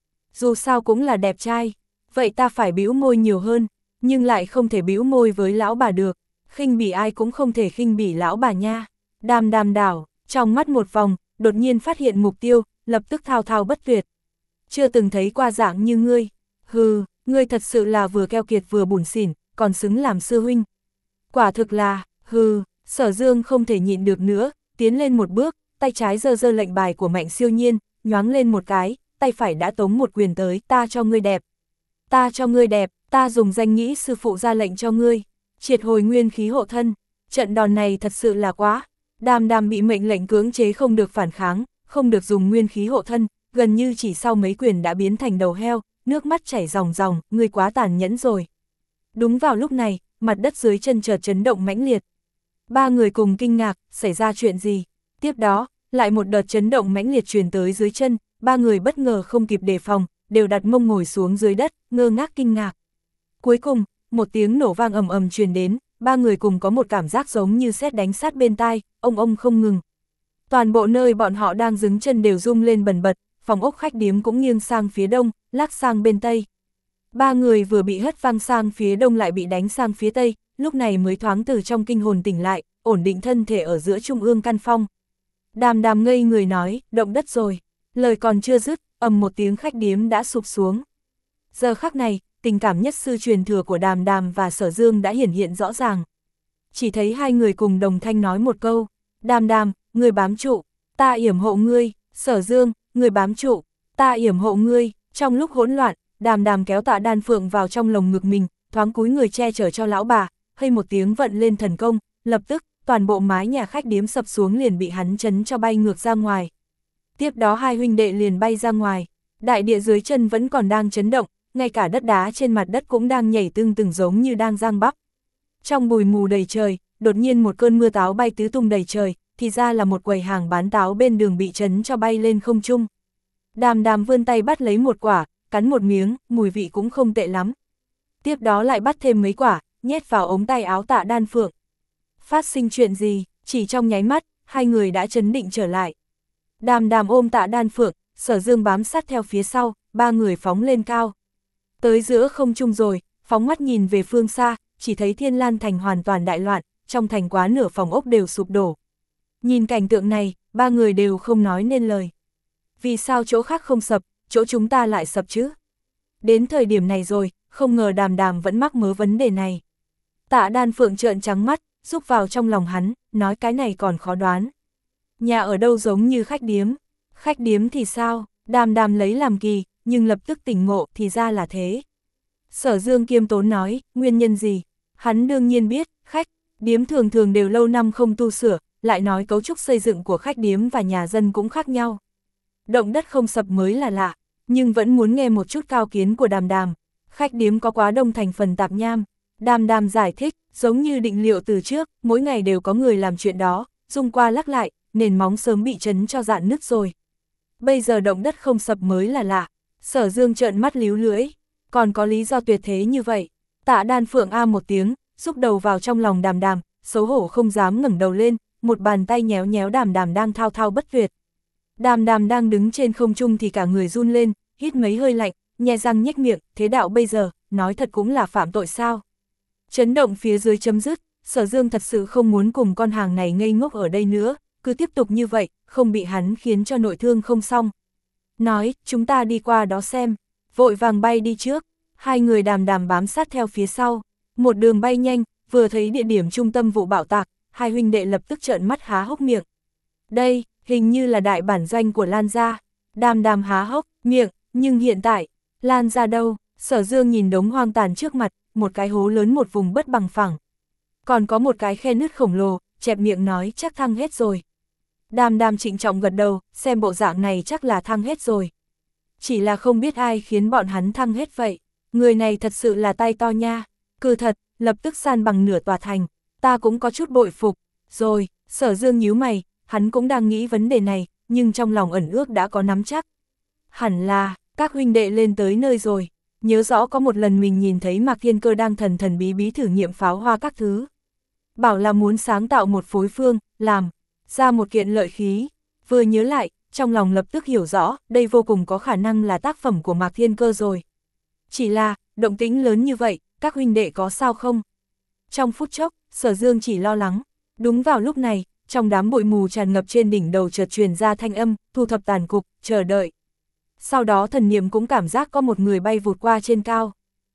Dù sao cũng là đẹp trai, vậy ta phải bĩu môi nhiều hơn, nhưng lại không thể bĩu môi với lão bà được, khinh bỉ ai cũng không thể khinh bỉ lão bà nha. Đàm Đàm đảo, trong mắt một vòng, đột nhiên phát hiện mục tiêu, lập tức thao thao bất tuyệt. Chưa từng thấy qua dạng như ngươi, hừ, ngươi thật sự là vừa keo kiệt vừa bủn xỉn, còn xứng làm sư huynh. Quả thực là, hừ, Sở Dương không thể nhịn được nữa, tiến lên một bước, tay trái giơ giơ lệnh bài của Mạnh Siêu Nhiên, nhoáng lên một cái, tay phải đã tống một quyền tới, ta cho ngươi đẹp. Ta cho ngươi đẹp, ta dùng danh nghĩa sư phụ ra lệnh cho ngươi, triệt hồi nguyên khí hộ thân. Trận đòn này thật sự là quá. Đàm Đàm bị mệnh lệnh cưỡng chế không được phản kháng, không được dùng nguyên khí hộ thân, gần như chỉ sau mấy quyền đã biến thành đầu heo, nước mắt chảy ròng ròng, ngươi quá tàn nhẫn rồi. Đúng vào lúc này, mặt đất dưới chân chợt chấn động mãnh liệt. Ba người cùng kinh ngạc, xảy ra chuyện gì? Tiếp đó, lại một đợt chấn động mãnh liệt truyền tới dưới chân, ba người bất ngờ không kịp đề phòng, đều đặt mông ngồi xuống dưới đất, ngơ ngác kinh ngạc. Cuối cùng, một tiếng nổ vang ầm ầm truyền đến, ba người cùng có một cảm giác giống như sét đánh sát bên tai, ông ông không ngừng. Toàn bộ nơi bọn họ đang đứng chân đều rung lên bần bật, phòng ốc khách điếm cũng nghiêng sang phía đông, lắc sang bên tây. Ba người vừa bị hất văng sang phía đông lại bị đánh sang phía tây, lúc này mới thoáng từ trong kinh hồn tỉnh lại, ổn định thân thể ở giữa trung ương căn phòng. Đàm Đàm ngây người nói, động đất rồi. Lời còn chưa dứt, ầm một tiếng khách điếm đã sụp xuống. Giờ khắc này, tình cảm nhất sư truyền thừa của Đàm Đàm và Sở Dương đã hiển hiện rõ ràng. Chỉ thấy hai người cùng đồng thanh nói một câu, Đàm Đàm, người bám trụ, ta yểm hộ ngươi, Sở Dương, người bám trụ, ta yểm hộ ngươi. Trong lúc hỗn loạn, Đàm Đàm kéo Tạ Đan Phượng vào trong lồng ngực mình, thoáng cúi người che chở cho lão bà, hay một tiếng vận lên thần công, lập tức, toàn bộ mái nhà khách điếm sập xuống liền bị hắn chấn cho bay ngược ra ngoài. Tiếp đó hai huynh đệ liền bay ra ngoài, đại địa dưới chân vẫn còn đang chấn động, ngay cả đất đá trên mặt đất cũng đang nhảy tưng từng giống như đang giang bắp. Trong bụi mù đầy trời, đột nhiên một cơn mưa táo bay tứ tung đầy trời, thì ra là một quầy hàng bán táo bên đường bị chấn cho bay lên không trung. Đàm Đàm vươn tay bắt lấy một quả, cắn một miếng, mùi vị cũng không tệ lắm. Tiếp đó lại bắt thêm mấy quả, nhét vào ống tay áo Tạ Đan Phượng. Phát sinh chuyện gì, chỉ trong nháy mắt, hai người đã chấn định trở lại. Đàm Đàm ôm Tạ Đan Phượng, Sở Dương bám sát theo phía sau, ba người phóng lên cao. Tới giữa không trung rồi, phóng mắt nhìn về phương xa, chỉ thấy Thiên Lan Thành hoàn toàn đại loạn, trong thành quá nửa phòng ốc đều sụp đổ. Nhìn cảnh tượng này, ba người đều không nói nên lời. Vì sao chỗ khác không sập, chỗ chúng ta lại sập chứ? Đến thời điểm này rồi, không ngờ Đàm Đàm vẫn mắc mớ vấn đề này. Tạ Đan Phượng trợn trắng mắt, rúc vào trong lòng hắn, nói cái này còn khó đoán. Nhà ở đâu giống như khách điếm? Khách điếm thì sao? Đàm Đàm lấy làm kỳ, nhưng lập tức tỉnh ngộ thì ra là thế. Sở Dương kiêm tốn nói, nguyên nhân gì? Hắn đương nhiên biết, khách điếm thường thường đều lâu năm không tu sửa, lại nói cấu trúc xây dựng của khách điếm và nhà dân cũng khác nhau. Động đất không sập mới là lạ, nhưng vẫn muốn nghe một chút cao kiến của Đàm Đàm. Khách điếm có quá đông thành phần tạp nham. Đàm Đàm giải thích, giống như định liệu từ trước, mỗi ngày đều có người làm chuyện đó, dung qua lắc lại, nền móng sớm bị chấn cho rạn nứt rồi. Bây giờ động đất không sập mới là lạ. Sở Dương trợn mắt líu lưỡi, còn có lý do tuyệt thế như vậy. Tạ Đan Phượng a một tiếng, xúc đầu vào trong lòng Đàm Đàm, xấu hổ không dám ngẩng đầu lên, một bàn tay nhéo nhéo Đàm Đàm đang thao thao bất tuyệt. Đàm Đàm đang đứng trên không trung thì cả người run lên, hít mấy hơi lạnh, nhe răng nhếch miệng, thế đạo bây giờ, nói thật cũng là phạm tội sao. Chấn động phía dưới chấm dứt, Sở Dương thật sự không muốn cùng con hàng này ngây ngốc ở đây nữa, cứ tiếp tục như vậy, không bị hắn khiến cho nội thương không xong. Nói, chúng ta đi qua đó xem, vội vàng bay đi trước, hai người Đàm Đàm bám sát theo phía sau, một đường bay nhanh, vừa thấy địa điểm trung tâm vụ bạo tạc, hai huynh đệ lập tức trợn mắt há hốc miệng. Đây, hình như là đại bản doanh của Lan gia. Đàm Đàm há hốc miệng, nhưng hiện tại, Lan gia đâu? Sở Dương nhìn đống hoang tàn trước mặt, một cái hố lớn một vùng bất bằng phẳng. Còn có một cái khe nứt khổng lồ, chẹp miệng nói chắc thăng hết rồi. Đàm Đàm trịnh trọng gật đầu, xem bộ dạng này chắc là thăng hết rồi. Chỉ là không biết ai khiến bọn hắn thăng hết vậy. Người này thật sự là tay to nha. Cừ thật, lập tức san bằng nửa tòa thành. Ta cũng có chút bội phục. Rồi, Sở Dương nhíu mày, hắn cũng đang nghĩ vấn đề này, nhưng trong lòng ẩn ước đã có nắm chắc. Hẳn là, các huynh đệ lên tới nơi rồi. Nhớ rõ có một lần mình nhìn thấy Mạc Thiên Cơ đang thần thần bí bí thử nghiệm pháo hoa các thứ. Bảo là muốn sáng tạo một phối phương, làm ra một kiện lợi khí. Vừa nhớ lại, trong lòng lập tức hiểu rõ, đây vô cùng có khả năng là tác phẩm của Mạc Thiên Cơ rồi. Chỉ là, động tĩnh lớn như vậy, các huynh đệ có sao không? Trong phút chốc, Sở Dương chỉ lo lắng. Đúng vào lúc này, trong đám bụi mù tràn ngập trên đỉnh đầu chợt truyền ra thanh âm, thu thập tàn cục, chờ đợi. Sau đó thần niệm cũng cảm giác có một người bay vụt qua trên cao.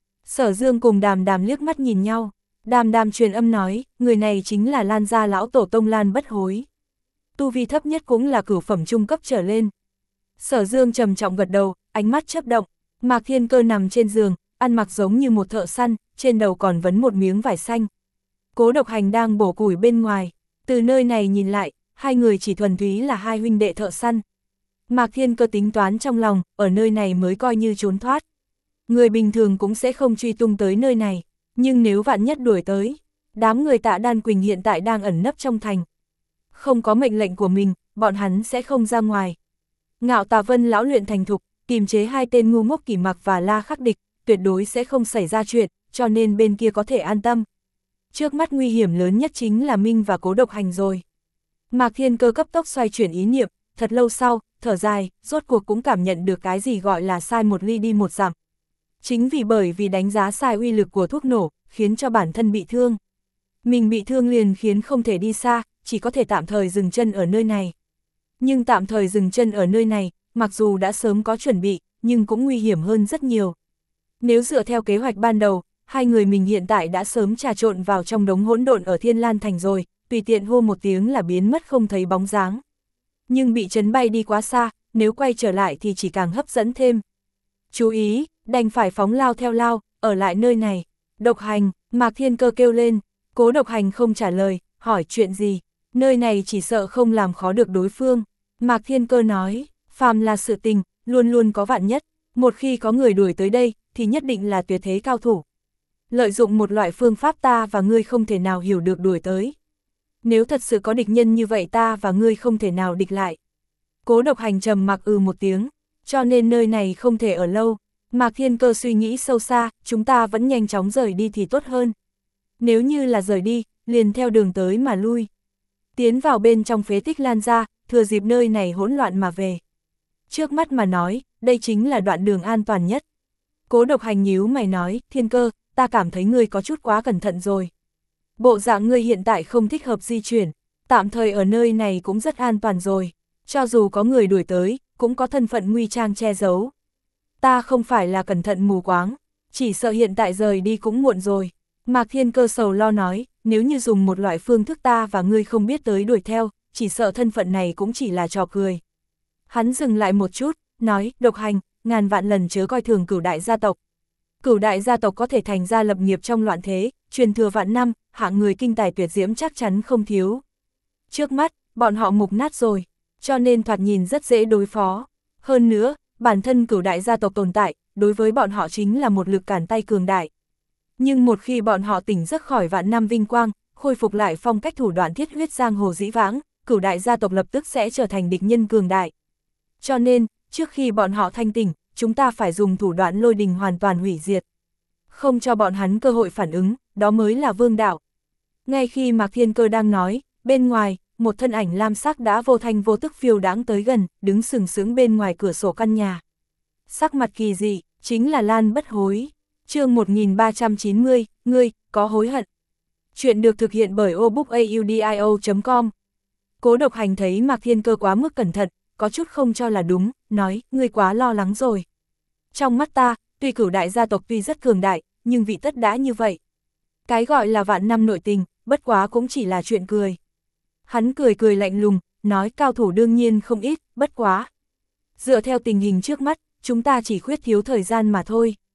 Sở Dương cùng Đàm Đàm liếc mắt nhìn nhau. Đàm Đàm truyền âm nói, người này chính là Lan gia lão tổ tông Lan Bất Hối. Tu vi thấp nhất cũng là cửu phẩm trung cấp trở lên. Sở Dương trầm trọng gật đầu, ánh mắt chớp động. Mạc Thiên Cơ nằm trên giường, ăn mặc giống như một thợ săn, trên đầu còn vấn một miếng vải xanh. Cố Độc Hành đang bổ củi bên ngoài. Từ nơi này nhìn lại, hai người chỉ thuần túy là hai huynh đệ thợ săn. Mạc Thiên Cơ tính toán trong lòng, ở nơi này mới coi như trốn thoát. Người bình thường cũng sẽ không truy tung tới nơi này, nhưng nếu vạn nhất đuổi tới, đám người Tạ Đan Quỳnh hiện tại đang ẩn nấp trong thành. Không có mệnh lệnh của mình, bọn hắn sẽ không ra ngoài. Ngạo Tà Vân lão luyện thành thục, kiềm chế hai tên ngu ngốc Kỷ Mặc và La Khắc Địch, tuyệt đối sẽ không xảy ra chuyện, cho nên bên kia có thể an tâm. Trước mắt nguy hiểm lớn nhất chính là Minh và Cố Độc Hành rồi. Mạc Thiên Cơ cấp tốc xoay chuyển ý niệm, thật lâu sau, thở dài, rốt cuộc cũng cảm nhận được cái gì gọi là sai một ly đi một dặm. Chính vì bởi vì đánh giá sai uy lực của thuốc nổ, khiến cho bản thân bị thương. Mình bị thương liền khiến không thể đi xa, chỉ có thể tạm thời dừng chân ở nơi này. Nhưng tạm thời dừng chân ở nơi này, mặc dù đã sớm có chuẩn bị, nhưng cũng nguy hiểm hơn rất nhiều. Nếu dựa theo kế hoạch ban đầu, hai người mình hiện tại đã sớm trà trộn vào trong đống hỗn độn ở Thiên Lan Thành rồi, tùy tiện hô một tiếng là biến mất không thấy bóng dáng. Nhưng bị chấn bay đi quá xa, nếu quay trở lại thì chỉ càng hấp dẫn thêm. Chú ý, đành phải phóng lao theo lao, ở lại nơi này. Độc Hành, Mạc Thiên Cơ kêu lên. Cố Độc Hành không trả lời, hỏi chuyện gì. Nơi này chỉ sợ không làm khó được đối phương. Mạc Thiên Cơ nói, phàm là sự tình, luôn luôn có vạn nhất. Một khi có người đuổi tới đây, thì nhất định là tuyệt thế cao thủ. Lợi dụng một loại phương pháp ta và ngươi không thể nào hiểu được đuổi tới. Nếu thật sự có địch nhân như vậy ta và ngươi không thể nào địch lại. Cố Độc Hành trầm mặc ừ một tiếng, cho nên nơi này không thể ở lâu. Mạc Thiên Cơ suy nghĩ sâu xa, chúng ta vẫn nhanh chóng rời đi thì tốt hơn. Nếu như là rời đi, liền theo đường tới mà lui. Tiến vào bên trong phế tích Lan gia, thừa dịp nơi này hỗn loạn mà về. Trước mắt mà nói, đây chính là đoạn đường an toàn nhất. Cố Độc Hành nhíu mày nói, Thiên Cơ, ta cảm thấy ngươi có chút quá cẩn thận rồi. Bộ dạng ngươi hiện tại không thích hợp di chuyển, tạm thời ở nơi này cũng rất an toàn rồi. Cho dù có người đuổi tới, cũng có thân phận nguy trang che giấu. Ta không phải là cẩn thận mù quáng, chỉ sợ hiện tại rời đi cũng muộn rồi. Mạc Thiên Cơ sầu lo nói, nếu như dùng một loại phương thức ta và ngươi không biết tới đuổi theo, chỉ sợ thân phận này cũng chỉ là trò cười. Hắn dừng lại một chút, nói, Độc Hành, ngàn vạn lần chớ coi thường Cửu đại gia tộc. Cửu đại gia tộc có thể thành ra lập nghiệp trong loạn thế, truyền thừa vạn năm, hạng người kinh tài tuyệt diễm chắc chắn không thiếu. Trước mắt, bọn họ mục nát rồi, cho nên thoạt nhìn rất dễ đối phó. Hơn nữa, bản thân Cửu đại gia tộc tồn tại, đối với bọn họ chính là một lực cản tay cường đại. Nhưng một khi bọn họ tỉnh giấc khỏi vạn năm vinh quang, khôi phục lại phong cách thủ đoạn thiết huyết giang hồ dĩ vãng, Cửu đại gia tộc lập tức sẽ trở thành địch nhân cường đại. Cho nên, trước khi bọn họ thanh tỉnh, chúng ta phải dùng thủ đoạn lôi đình hoàn toàn hủy diệt. Không cho bọn hắn cơ hội phản ứng, đó mới là vương đạo. Ngay khi Mạc Thiên Cơ đang nói, bên ngoài, một thân ảnh lam sắc đã vô thanh vô tức phiêu đãng tới gần, đứng sừng sững bên ngoài cửa sổ căn nhà. Sắc mặt kỳ dị, chính là Lan Bất Hối. Chương một nghìn ba trăm chín mươi, ngươi, có hối hận. Chuyện được thực hiện bởi obookaudio chấm com. Cố Độc Hành thấy Mạc Thiên Cơ quá mức cẩn thận, có chút không cho là đúng, nói, ngươi quá lo lắng rồi. Trong mắt ta, tuy Cửu đại gia tộc tuy rất cường đại, nhưng vị tất đã như vậy. Cái gọi là vạn năm nội tình, bất quá cũng chỉ là chuyện cười. Hắn cười cười lạnh lùng, nói cao thủ đương nhiên không ít, bất quá. Dựa theo tình hình trước mắt, chúng ta chỉ khuyết thiếu thời gian mà thôi.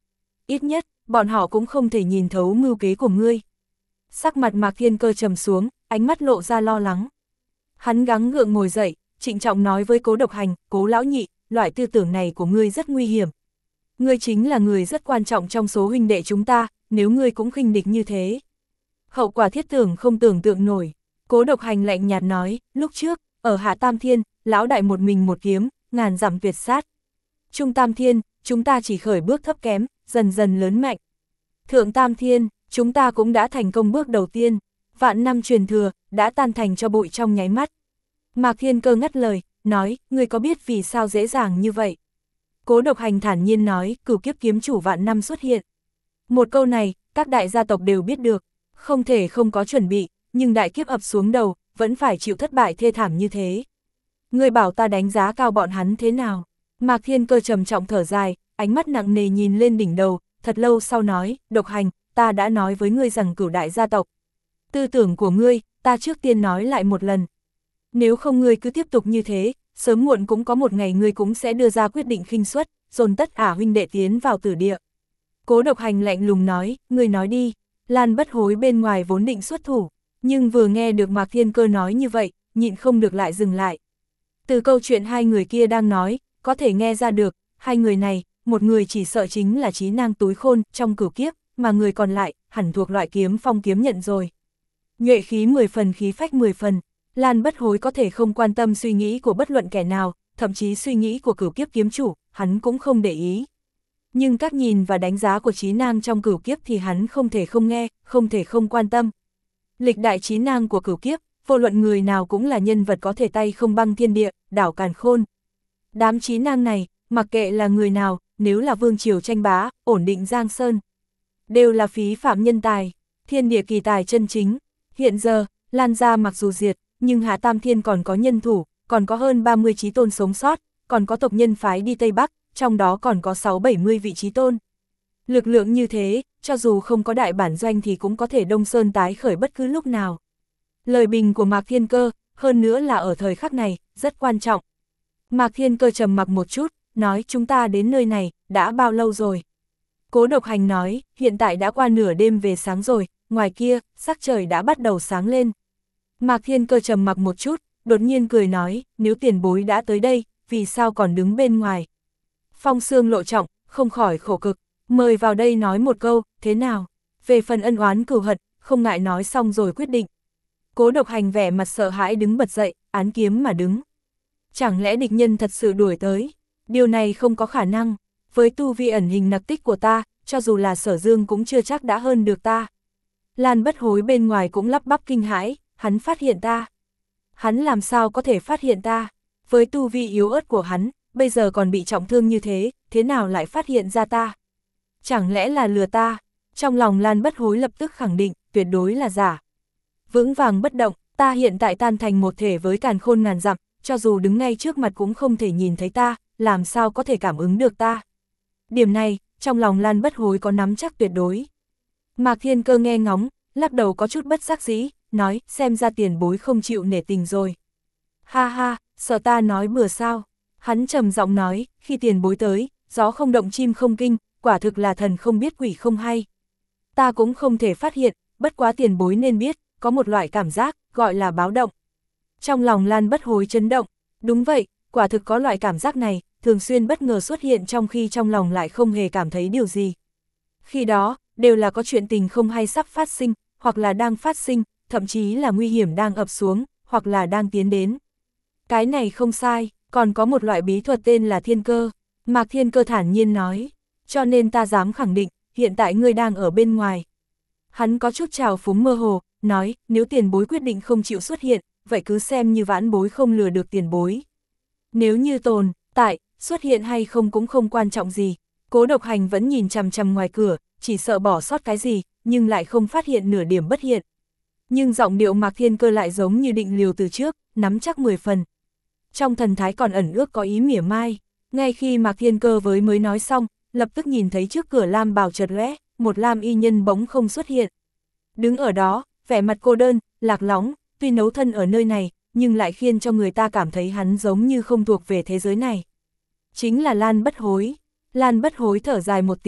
ít nhất, bọn họ cũng không thể nhìn thấu mưu kế của ngươi. Sắc mặt Mạc Thiên Cơ trầm xuống, ánh mắt lộ ra lo lắng. Hắn gắng gượng ngồi dậy, trịnh trọng nói với Cố Độc Hành, Cố lão nhị, loại tư tưởng này của ngươi rất nguy hiểm. Ngươi chính là người rất quan trọng trong số huynh đệ chúng ta, nếu ngươi cũng khinh địch như thế. Hậu quả thiết tưởng không tưởng tượng nổi. Cố Độc Hành lạnh nhạt nói, lúc trước, ở Hạ Tam Thiên, lão đại một mình một kiếm, ngàn dặm tuyệt sát. Trung Tam Thiên, chúng ta chỉ khởi bước thấp kém, dần dần lớn mạnh. Thượng Tam Thiên, chúng ta cũng đã thành công bước đầu tiên, vạn năm truyền thừa, đã tan thành cho bụi trong nháy mắt. Mạc Thiên Cơ ngắt lời, nói, ngươi có biết vì sao dễ dàng như vậy? Cố Độc Hành thản nhiên nói, cửu kiếp kiếm chủ vạn năm xuất hiện. Một câu này, các đại gia tộc đều biết được, không thể không có chuẩn bị, nhưng đại kiếp ập xuống đầu, vẫn phải chịu thất bại thê thảm như thế. Ngươi bảo ta đánh giá cao bọn hắn thế nào? Mạc Thiên Cơ trầm trọng thở dài, ánh mắt nặng nề nhìn lên đỉnh đầu, thật lâu sau nói, Độc Hành, ta đã nói với ngươi rằng cửu đại gia tộc. Tư tưởng của ngươi, ta trước tiên nói lại một lần. Nếu không ngươi cứ tiếp tục như thế, sớm muộn cũng có một ngày ngươi cũng sẽ đưa ra quyết định khinh suất, dồn tất ả huynh đệ tiến vào tử địa. Cố Độc Hành lạnh lùng nói, ngươi nói đi. Lan Bất Hối bên ngoài vốn định xuất thủ, nhưng vừa nghe được Mạc Thiên Cơ nói như vậy, nhịn không được lại dừng lại. Từ câu chuyện hai người kia đang nói, có thể nghe ra được, hai người này, một người chỉ sợ chính là trí năng túi khôn trong cửu kiếp, mà người còn lại, hẳn thuộc loại kiếm phong kiếm nhận rồi. Nhuệ khí mười phần khí phách mười phần, Lan Bất Hối có thể không quan tâm suy nghĩ của bất luận kẻ nào, thậm chí suy nghĩ của cửu kiếp kiếm chủ, hắn cũng không để ý. Nhưng các nhìn và đánh giá của trí năng trong cửu kiếp thì hắn không thể không nghe, không thể không quan tâm. Lịch đại trí năng của cửu kiếp, vô luận người nào cũng là nhân vật có thể tay không băng thiên địa, đảo càn khôn. Đám trí năng này, mặc kệ là người nào, nếu là vương triều tranh bá, ổn định Giang Sơn, đều là phí phạm nhân tài, thiên địa kỳ tài chân chính. Hiện giờ, Lan gia mặc dù diệt, nhưng Hạ Tam Thiên còn có nhân thủ, còn có hơn ba mươi chí tôn sống sót, còn có tộc nhân phái đi Tây Bắc, trong đó còn có sáu bảy mươi vị chí tôn. Lực lượng như thế, cho dù không có đại bản doanh thì cũng có thể Đông Sơn tái khởi bất cứ lúc nào. Lời bình của Mạc Thiên Cơ, hơn nữa là ở thời khắc này, rất quan trọng. Mạc Thiên Cơ trầm mặc một chút, nói chúng ta đến nơi này, đã bao lâu rồi? Cố Độc Hành nói, hiện tại đã qua nửa đêm về sáng rồi, ngoài kia, sắc trời đã bắt đầu sáng lên. Mạc Thiên Cơ trầm mặc một chút, đột nhiên cười nói, nếu tiền bối đã tới đây, vì sao còn đứng bên ngoài? Phong Sương lộ trọng, không khỏi khổ cực, mời vào đây nói một câu, thế nào? Về phần ân oán cửu hận, không ngại nói xong rồi quyết định. Cố Độc Hành vẻ mặt sợ hãi đứng bật dậy, án kiếm mà đứng. Chẳng lẽ địch nhân thật sự đuổi tới? Điều này không có khả năng. Với tu vi ẩn hình nặc tích của ta, cho dù là Sở Dương cũng chưa chắc đã hơn được ta. Lan Bất Hối bên ngoài cũng lắp bắp kinh hãi, hắn phát hiện ta. Hắn làm sao có thể phát hiện ta? Với tu vi yếu ớt của hắn, bây giờ còn bị trọng thương như thế, thế nào lại phát hiện ra ta? Chẳng lẽ là lừa ta? Trong lòng Lan Bất Hối lập tức khẳng định, tuyệt đối là giả. Vững vàng bất động, ta hiện tại tan thành một thể với càn khôn ngàn dặm, cho dù đứng ngay trước mặt cũng không thể nhìn thấy ta, làm sao có thể cảm ứng được ta? Điểm này, trong lòng Lan Bất Hối có nắm chắc tuyệt đối. Mạc Thiên Cơ nghe ngóng, lắc đầu có chút bất đắc dĩ, nói, xem ra tiền bối không chịu nể tình rồi. Ha ha, sợ ta nói bừa sao? Hắn trầm giọng nói, khi tiền bối tới, gió không động chim không kinh, quả thực là thần không biết quỷ không hay. Ta cũng không thể phát hiện, bất quá tiền bối nên biết, có một loại cảm giác, gọi là báo động. Trong lòng Lan Bất Hối chấn động, đúng vậy, quả thực có loại cảm giác này, thường xuyên bất ngờ xuất hiện trong khi trong lòng lại không hề cảm thấy điều gì. Khi đó, đều là có chuyện tình không hay sắp phát sinh, hoặc là đang phát sinh, thậm chí là nguy hiểm đang ập xuống, hoặc là đang tiến đến. Cái này không sai, còn có một loại bí thuật tên là thiên cơ, Mạc Thiên Cơ thản nhiên nói, cho nên ta dám khẳng định, hiện tại ngươi đang ở bên ngoài. Hắn có chút trào phúng mơ hồ, nói, nếu tiền bối quyết định không chịu xuất hiện, vậy cứ xem như vãn bối không lừa được tiền bối. Nếu như tồn, tại, xuất hiện hay không cũng không quan trọng gì. Cố Độc Hành vẫn nhìn chằm chằm ngoài cửa, chỉ sợ bỏ sót cái gì, nhưng lại không phát hiện nửa điểm bất hiện. Nhưng giọng điệu Mạc Thiên Cơ lại giống như định liều từ trước, nắm chắc mười phần. Trong thần thái còn ẩn ước có ý mỉa mai, ngay khi Mạc Thiên Cơ với mới nói xong, lập tức nhìn thấy trước cửa lam bào chợt lóe, một lam y nhân bỗng không xuất hiện. Đứng ở đó, vẻ mặt cô đơn, lạc lõng, tuy nấu thân ở nơi này, nhưng lại khiến cho người ta cảm thấy hắn giống như không thuộc về thế giới này. Chính là Lan Bất Hối. Lan Bất Hối thở dài một tiếng,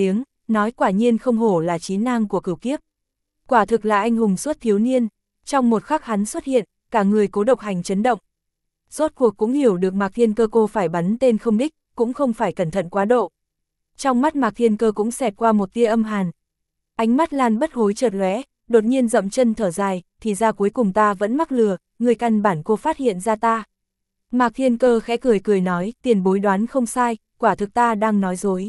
nói quả nhiên không hổ là chí nang của cửu kiếp. Quả thực là anh hùng suốt thiếu niên, trong một khắc hắn xuất hiện, cả người Cố Độc Hành chấn động. Rốt cuộc cũng hiểu được Mạc Thiên Cơ cô phải bắn tên không đích, cũng không phải cẩn thận quá độ. Trong mắt Mạc Thiên Cơ cũng xẹt qua một tia âm hàn. Ánh mắt Lan Bất Hối chợt lóe, đột nhiên dậm chân thở dài, thì ra cuối cùng ta vẫn mắc lừa, người căn bản cô phát hiện ra ta. Mạc Thiên Cơ khẽ cười cười nói, tiền bối đoán không sai, quả thực ta đang nói dối.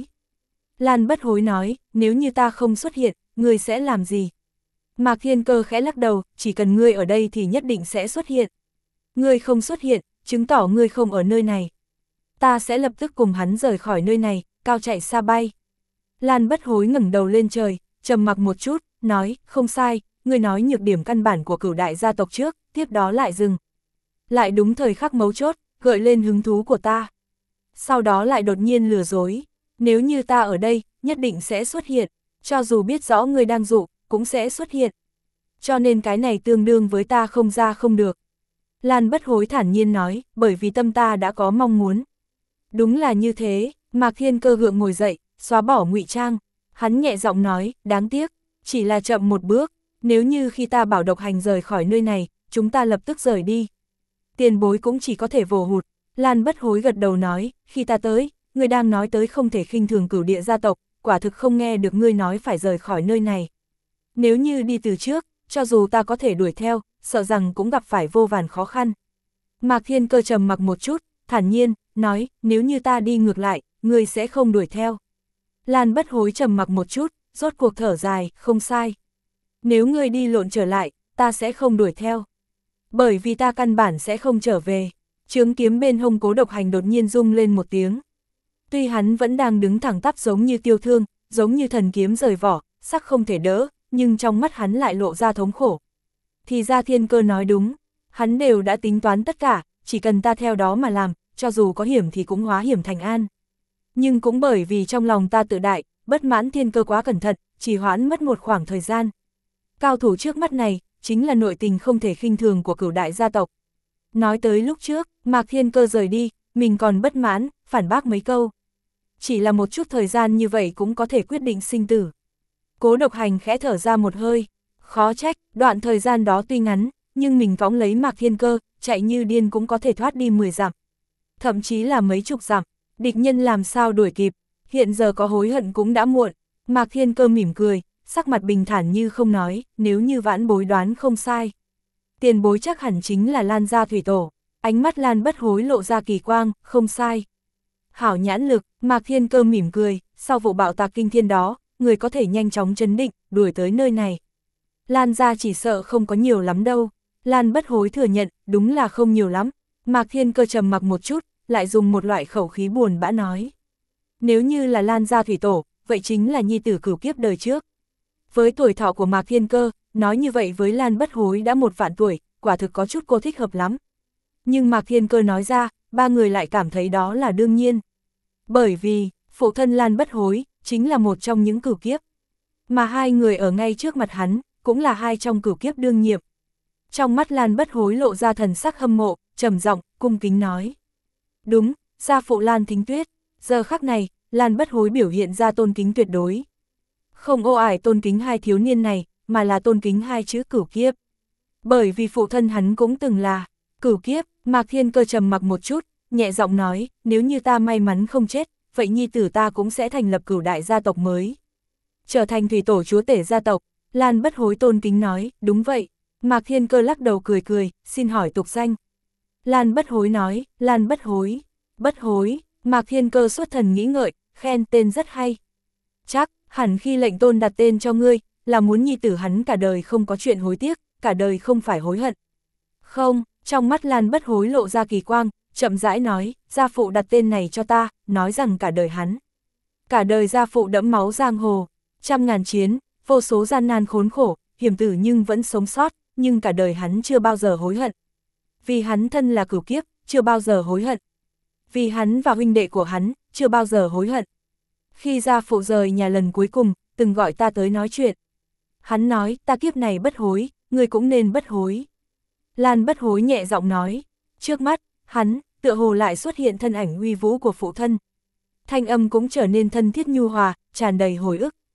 Lan Bất Hối nói, nếu như ta không xuất hiện, ngươi sẽ làm gì? Mạc Thiên Cơ khẽ lắc đầu, chỉ cần ngươi ở đây thì nhất định sẽ xuất hiện. Ngươi không xuất hiện, chứng tỏ ngươi không ở nơi này. Ta sẽ lập tức cùng hắn rời khỏi nơi này, cao chạy xa bay. Lan Bất Hối ngẩng đầu lên trời, trầm mặc một chút, nói, không sai, ngươi nói nhược điểm căn bản của Cửu đại gia tộc trước, tiếp đó lại dừng. Lại đúng thời khắc mấu chốt, gợi lên hứng thú của ta. Sau đó lại đột nhiên lừa dối, nếu như ta ở đây, nhất định sẽ xuất hiện, cho dù biết rõ ngươi đang dụ, cũng sẽ xuất hiện. Cho nên cái này tương đương với ta không ra không được. Lan Bất Hối thản nhiên nói, bởi vì tâm ta đã có mong muốn. Đúng là như thế, Mạc Thiên Cơ gượng ngồi dậy, xóa bỏ ngụy trang. Hắn nhẹ giọng nói, đáng tiếc, chỉ là chậm một bước, nếu như khi ta bảo Độc Hành rời khỏi nơi này, chúng ta lập tức rời đi. Tiền bối cũng chỉ có thể vồ hụt. Lan Bất Hối gật đầu nói, khi ta tới, ngươi đang nói tới không thể khinh thường Cửu địa gia tộc, quả thực không nghe được ngươi nói phải rời khỏi nơi này. Nếu như đi từ trước, cho dù ta có thể đuổi theo, sợ rằng cũng gặp phải vô vàn khó khăn. Mạc Thiên Cơ trầm mặc một chút, thản nhiên, nói, nếu như ta đi ngược lại, ngươi sẽ không đuổi theo. Lan Bất Hối trầm mặc một chút, rốt cuộc thở dài, không sai. Nếu ngươi đi lộn trở lại, ta sẽ không đuổi theo. Bởi vì ta căn bản sẽ không trở về. Chướng kiếm bên hông Cố Độc Hành đột nhiên rung lên một tiếng. Tuy hắn vẫn đang đứng thẳng tắp giống như tiêu thương, giống như thần kiếm rời vỏ, sắc không thể đỡ, nhưng trong mắt hắn lại lộ ra thống khổ. Thì ra Thiên Cơ nói đúng, hắn đều đã tính toán tất cả, chỉ cần ta theo đó mà làm, cho dù có hiểm thì cũng hóa hiểm thành an. Nhưng cũng bởi vì trong lòng ta tự đại, bất mãn Thiên Cơ quá cẩn thận, chỉ hoãn mất một khoảng thời gian. Cao thủ trước mắt này, chính là nội tình không thể khinh thường của Cửu đại gia tộc. Nói tới lúc trước, Mạc Thiên Cơ rời đi, mình còn bất mãn, phản bác mấy câu. Chỉ là một chút thời gian như vậy cũng có thể quyết định sinh tử. Cố Độc Hành khẽ thở ra một hơi, khó trách, đoạn thời gian đó tuy ngắn, nhưng mình phóng lấy Mạc Thiên Cơ, chạy như điên cũng có thể thoát đi mười dặm. Thậm chí là mấy chục dặm, địch nhân làm sao đuổi kịp, hiện giờ có hối hận cũng đã muộn. Mạc Thiên Cơ mỉm cười, sắc mặt bình thản như không nói, nếu như vãn bối đoán không sai. Tiền bối chắc hẳn chính là Lan gia thủy tổ, ánh mắt Lan Bất Hối lộ ra kỳ quang, không sai. Hảo nhãn lực, Mạc Thiên Cơ mỉm cười, sau vụ bạo tạc kinh thiên đó, người có thể nhanh chóng chấn định, đuổi tới nơi này. Lan gia chỉ sợ không có nhiều lắm đâu. Lan Bất Hối thừa nhận, đúng là không nhiều lắm. Mạc Thiên Cơ trầm mặc một chút, lại dùng một loại khẩu khí buồn bã nói. Nếu như là Lan gia thủy tổ, vậy chính là nhi tử cửu kiếp đời trước. Với tuổi thọ của Mạc Thiên Cơ, nói như vậy với Lan Bất Hối đã một vạn tuổi, quả thực có chút cô thích hợp lắm. Nhưng Mạc Thiên Cơ nói ra, ba người lại cảm thấy đó là đương nhiên. Bởi vì, phụ thân Lan Bất Hối, chính là một trong những cửu kiếp. Mà hai người ở ngay trước mặt hắn, cũng là hai trong cửu kiếp đương nhiệm. Trong mắt Lan Bất Hối lộ ra thần sắc hâm mộ, trầm giọng, cung kính nói. Đúng, gia phụ Lan Thính Tuyết, giờ khắc này, Lan Bất Hối biểu hiện ra tôn kính tuyệt đối. Không ô ải tôn kính hai thiếu niên này, mà là tôn kính hai chữ cửu kiếp. Bởi vì phụ thân hắn cũng từng là cửu kiếp. Mạc Thiên Cơ trầm mặc một chút, nhẹ giọng nói, nếu như ta may mắn không chết, vậy nhi tử ta cũng sẽ thành lập Cửu đại gia tộc mới. Trở thành thủy tổ chúa tể gia tộc. Lan Bất Hối tôn kính nói, đúng vậy. Mạc Thiên Cơ lắc đầu cười cười, xin hỏi tục danh. Lan Bất Hối nói, Lan Bất Hối. Bất Hối. Mạc Thiên Cơ xuất thần nghĩ ngợi, khen tên rất hay. Chắc, hẳn khi lệnh tôn đặt tên cho ngươi, là muốn nhi tử hắn cả đời không có chuyện hối tiếc, cả đời không phải hối hận. Không, trong mắt Lan Bất Hối lộ ra kỳ quang, chậm rãi nói, gia phụ đặt tên này cho ta, nói rằng cả đời hắn. Cả đời gia phụ đẫm máu giang hồ, trăm ngàn chiến, vô số gian nan khốn khổ, hiểm tử nhưng vẫn sống sót, nhưng cả đời hắn chưa bao giờ hối hận. Vì hắn thân là cửu kiếp, chưa bao giờ hối hận. Vì hắn và huynh đệ của hắn, chưa bao giờ hối hận. Khi gia phụ rời nhà lần cuối cùng, từng gọi ta tới nói chuyện. Hắn nói, ta kiếp này bất hối, người cũng nên bất hối. Lan Bất Hối nhẹ giọng nói, trước mắt, hắn, tựa hồ lại xuất hiện thân ảnh uy vũ của phụ thân. Thanh âm cũng trở nên thân thiết nhu hòa, tràn đầy hồi ức.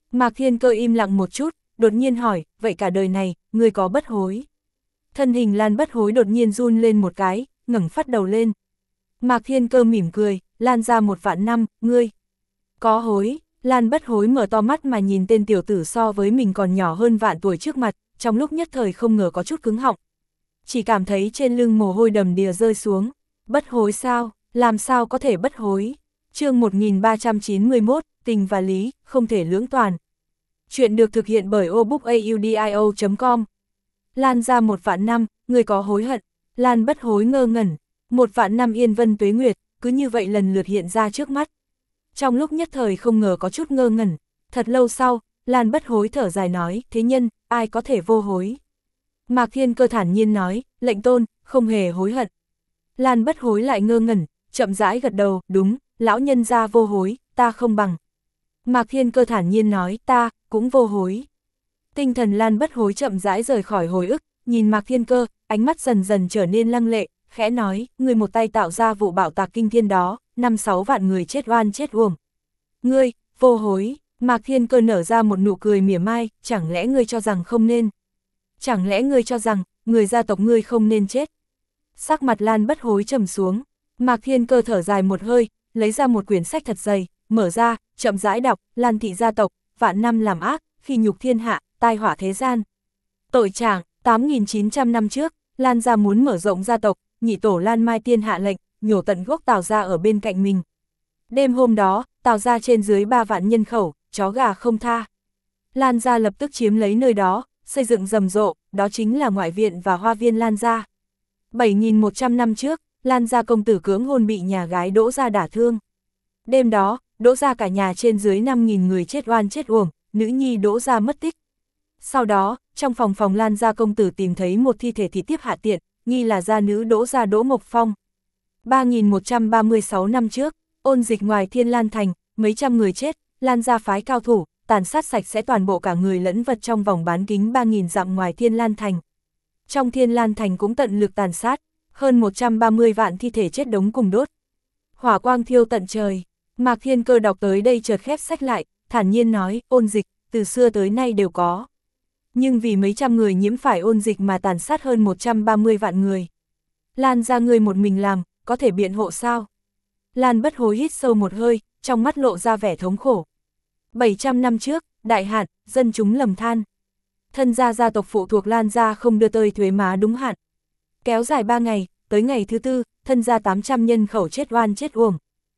Mạc Thiên Cơ im lặng một chút, đột nhiên hỏi, vậy cả đời này, ngươi có bất hối? Thân hình Lan Bất Hối đột nhiên run lên một cái, ngẩng phát đầu lên. Mạc Thiên Cơ mỉm cười, Lan ra một vạn năm, ngươi có hối? Lan Bất Hối mở to mắt mà nhìn tên tiểu tử so với mình còn nhỏ hơn vạn tuổi trước mặt, trong lúc nhất thời không ngờ có chút cứng họng. Chỉ cảm thấy trên lưng mồ hôi đầm đìa rơi xuống. Bất hối sao? Làm sao có thể bất hối? Chương một nghìn ba trăm chín mươi mốt, tình và lý, không thể lưỡng toàn. Chuyện được thực hiện bởi obookaudio chấm com. Lan ra một vạn năm, người có hối hận? Lan Bất Hối ngơ ngẩn. Một vạn năm yên vân tuế nguyệt, cứ như vậy lần lượt hiện ra trước mắt. Trong lúc nhất thời không ngờ có chút ngơ ngẩn. Thật lâu sau, Lan Bất Hối thở dài nói, thế nhân, ai có thể vô hối? Mạc Thiên Cơ thản nhiên nói, lệnh tôn, không hề hối hận. Lan Bất Hối lại ngơ ngẩn, chậm rãi gật đầu, đúng, lão nhân gia vô hối, ta không bằng. Mạc Thiên Cơ thản nhiên nói, ta, cũng vô hối. Tinh thần Lan Bất Hối chậm rãi rời khỏi hồi ức, nhìn Mạc Thiên Cơ, ánh mắt dần dần trở nên lăng lệ, khẽ nói, người một tay tạo ra vụ bạo tạc kinh thiên đó, năm sáu vạn người chết oan chết uổng. Ngươi, vô hối. Mạc Thiên Cơ nở ra một nụ cười mỉa mai, chẳng lẽ ngươi cho rằng không nên? Chẳng lẽ ngươi cho rằng, người gia tộc ngươi không nên chết? Sắc mặt Lan Bất Hối trầm xuống, Mạc Thiên Cơ thở dài một hơi, lấy ra một quyển sách thật dày, mở ra, chậm rãi đọc, Lan thị gia tộc, vạn năm làm ác, khi nhục thiên hạ, tai họa thế gian. Tội trạng, tám nghìn chín trăm năm trước, Lan gia muốn mở rộng gia tộc, nhị tổ Lan Mai Tiên hạ lệnh, nhổ tận gốc Tào gia ở bên cạnh mình. Đêm hôm đó, Tào gia trên dưới ba vạn nhân khẩu, chó gà không tha. Lan gia lập tức chiếm lấy nơi đó, xây dựng rầm rộ, đó chính là ngoại viện và hoa viên Lan gia. bảy nghìn một trăm năm trước, Lan gia công tử cưỡng hôn bị nhà gái Đỗ gia đả thương. Đêm đó, Đỗ gia cả nhà trên dưới năm nghìn người chết oan chết uổng, nữ nhi Đỗ gia mất tích. Sau đó, trong phòng phòng Lan gia công tử tìm thấy một thi thể thị tiếp hạ tiện, nghi là gia nữ Đỗ gia Đỗ Mộc Phong. ba nghìn một trăm ba mươi sáu năm trước, ôn dịch ngoài Thiên Lan Thành, mấy trăm người chết, Lan gia phái cao thủ, tàn sát sạch sẽ toàn bộ cả người lẫn vật trong vòng bán kính ba nghìn dặm ngoài Thiên Lan Thành. Trong Thiên Lan Thành cũng tận lực tàn sát, hơn một trăm ba mươi vạn thi thể chết đống cùng đốt. Hỏa quang thiêu tận trời. Mạc Thiên Cơ đọc tới đây chợt khép sách lại, thản nhiên nói, ôn dịch, từ xưa tới nay đều có. Nhưng vì mấy trăm người nhiễm phải ôn dịch mà tàn sát hơn một trăm ba mươi vạn người. Lan ra ngươi một mình làm, có thể biện hộ sao? Lan Bất Hối hít sâu một hơi, trong mắt lộ ra vẻ thống khổ. bảy trăm năm trước, đại hạn, dân chúng lầm than. Thân gia gia tộc phụ thuộc Lan gia không đưa tơi thuế má đúng hạn. Kéo dài ba ngày, tới ngày thứ tư, thân gia tám trăm nhân khẩu chết oan chết uổng.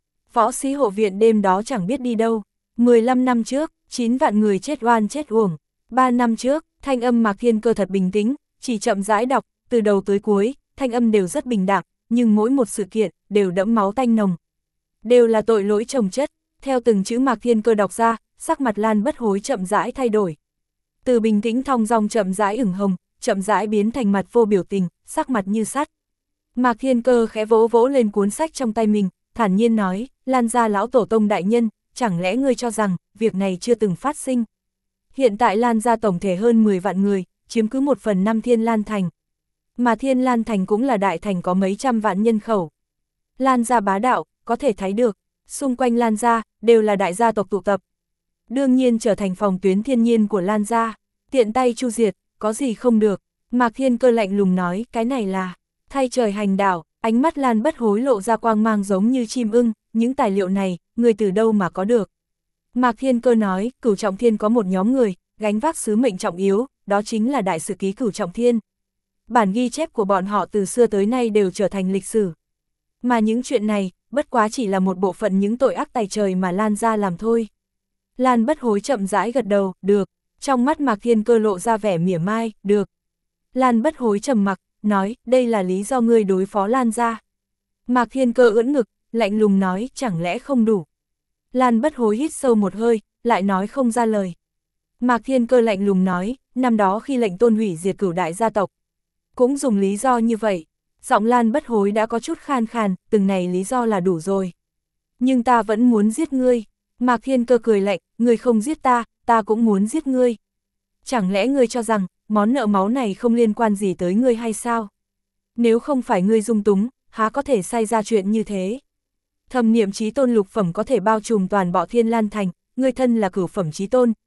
Võ sĩ hộ viện đêm đó chẳng biết đi đâu. mười lăm năm trước, chín vạn người chết oan chết uổng. ba năm trước, thanh âm Mạc Thiên Cơ thật bình tĩnh, chỉ chậm rãi đọc, từ đầu tới cuối, thanh âm đều rất bình đẳng, nhưng mỗi một sự kiện đều đẫm máu tanh nồng. Đều là tội lỗi chồng chất. Theo từng chữ Mạc Thiên Cơ đọc ra, sắc mặt Lan Bất Hối chậm rãi thay đổi. Từ bình tĩnh thong dong chậm rãi ửng hồng, chậm rãi biến thành mặt vô biểu tình, sắc mặt như sắt. Mạc Thiên Cơ khẽ vỗ vỗ lên cuốn sách trong tay mình, thản nhiên nói, Lan gia lão tổ tông đại nhân, chẳng lẽ ngươi cho rằng, việc này chưa từng phát sinh. Hiện tại Lan gia tổng thể hơn mười vạn người, chiếm cứ một phần năm Thiên Lan Thành. Mà Thiên Lan Thành cũng là đại thành có mấy trăm vạn nhân khẩu. Lan gia bá đạo, có thể thấy được, xung quanh Lan gia, đều là đại gia tộc tụ tập. Đương nhiên trở thành phòng tuyến thiên nhiên của Lan gia, tiện tay chu diệt, có gì không được. Mạc Thiên Cơ lạnh lùng nói, cái này là thay trời hành đạo. Ánh mắt Lan Bất Hối lộ ra quang mang giống như chim ưng, những tài liệu này, người từ đâu mà có được. Mạc Thiên Cơ nói, Cửu Trọng Thiên có một nhóm người, gánh vác sứ mệnh trọng yếu, đó chính là đại sử ký Cửu Trọng Thiên. Bản ghi chép của bọn họ từ xưa tới nay đều trở thành lịch sử. Mà những chuyện này, bất quá chỉ là một bộ phận những tội ác tày trời mà Lan gia làm thôi. Lan Bất Hối chậm rãi gật đầu, được. Trong mắt Mạc Thiên Cơ lộ ra vẻ mỉa mai, được. Lan Bất Hối trầm mặc, nói, đây là lý do ngươi đối phó Lan gia. Mạc Thiên Cơ ưỡn ngực, lạnh lùng nói, chẳng lẽ không đủ. Lan Bất Hối hít sâu một hơi, lại nói không ra lời. Mạc Thiên Cơ lạnh lùng nói, năm đó khi lệnh tôn hủy diệt Cửu đại gia tộc, cũng dùng lý do như vậy. Giọng Lan Bất Hối đã có chút khan khàn, từng này lý do là đủ rồi. Nhưng ta vẫn muốn giết ngươi. Mạc Thiên Cơ cười lạnh, ngươi không giết ta, ta cũng muốn giết ngươi. Chẳng lẽ ngươi cho rằng, món nợ máu này không liên quan gì tới ngươi hay sao? Nếu không phải ngươi dung túng, há có thể xảy ra chuyện như thế? Thâm niệm chí tôn lục phẩm có thể bao trùm toàn bộ Thiên Lan Thành, ngươi thân là cửu phẩm chí tôn,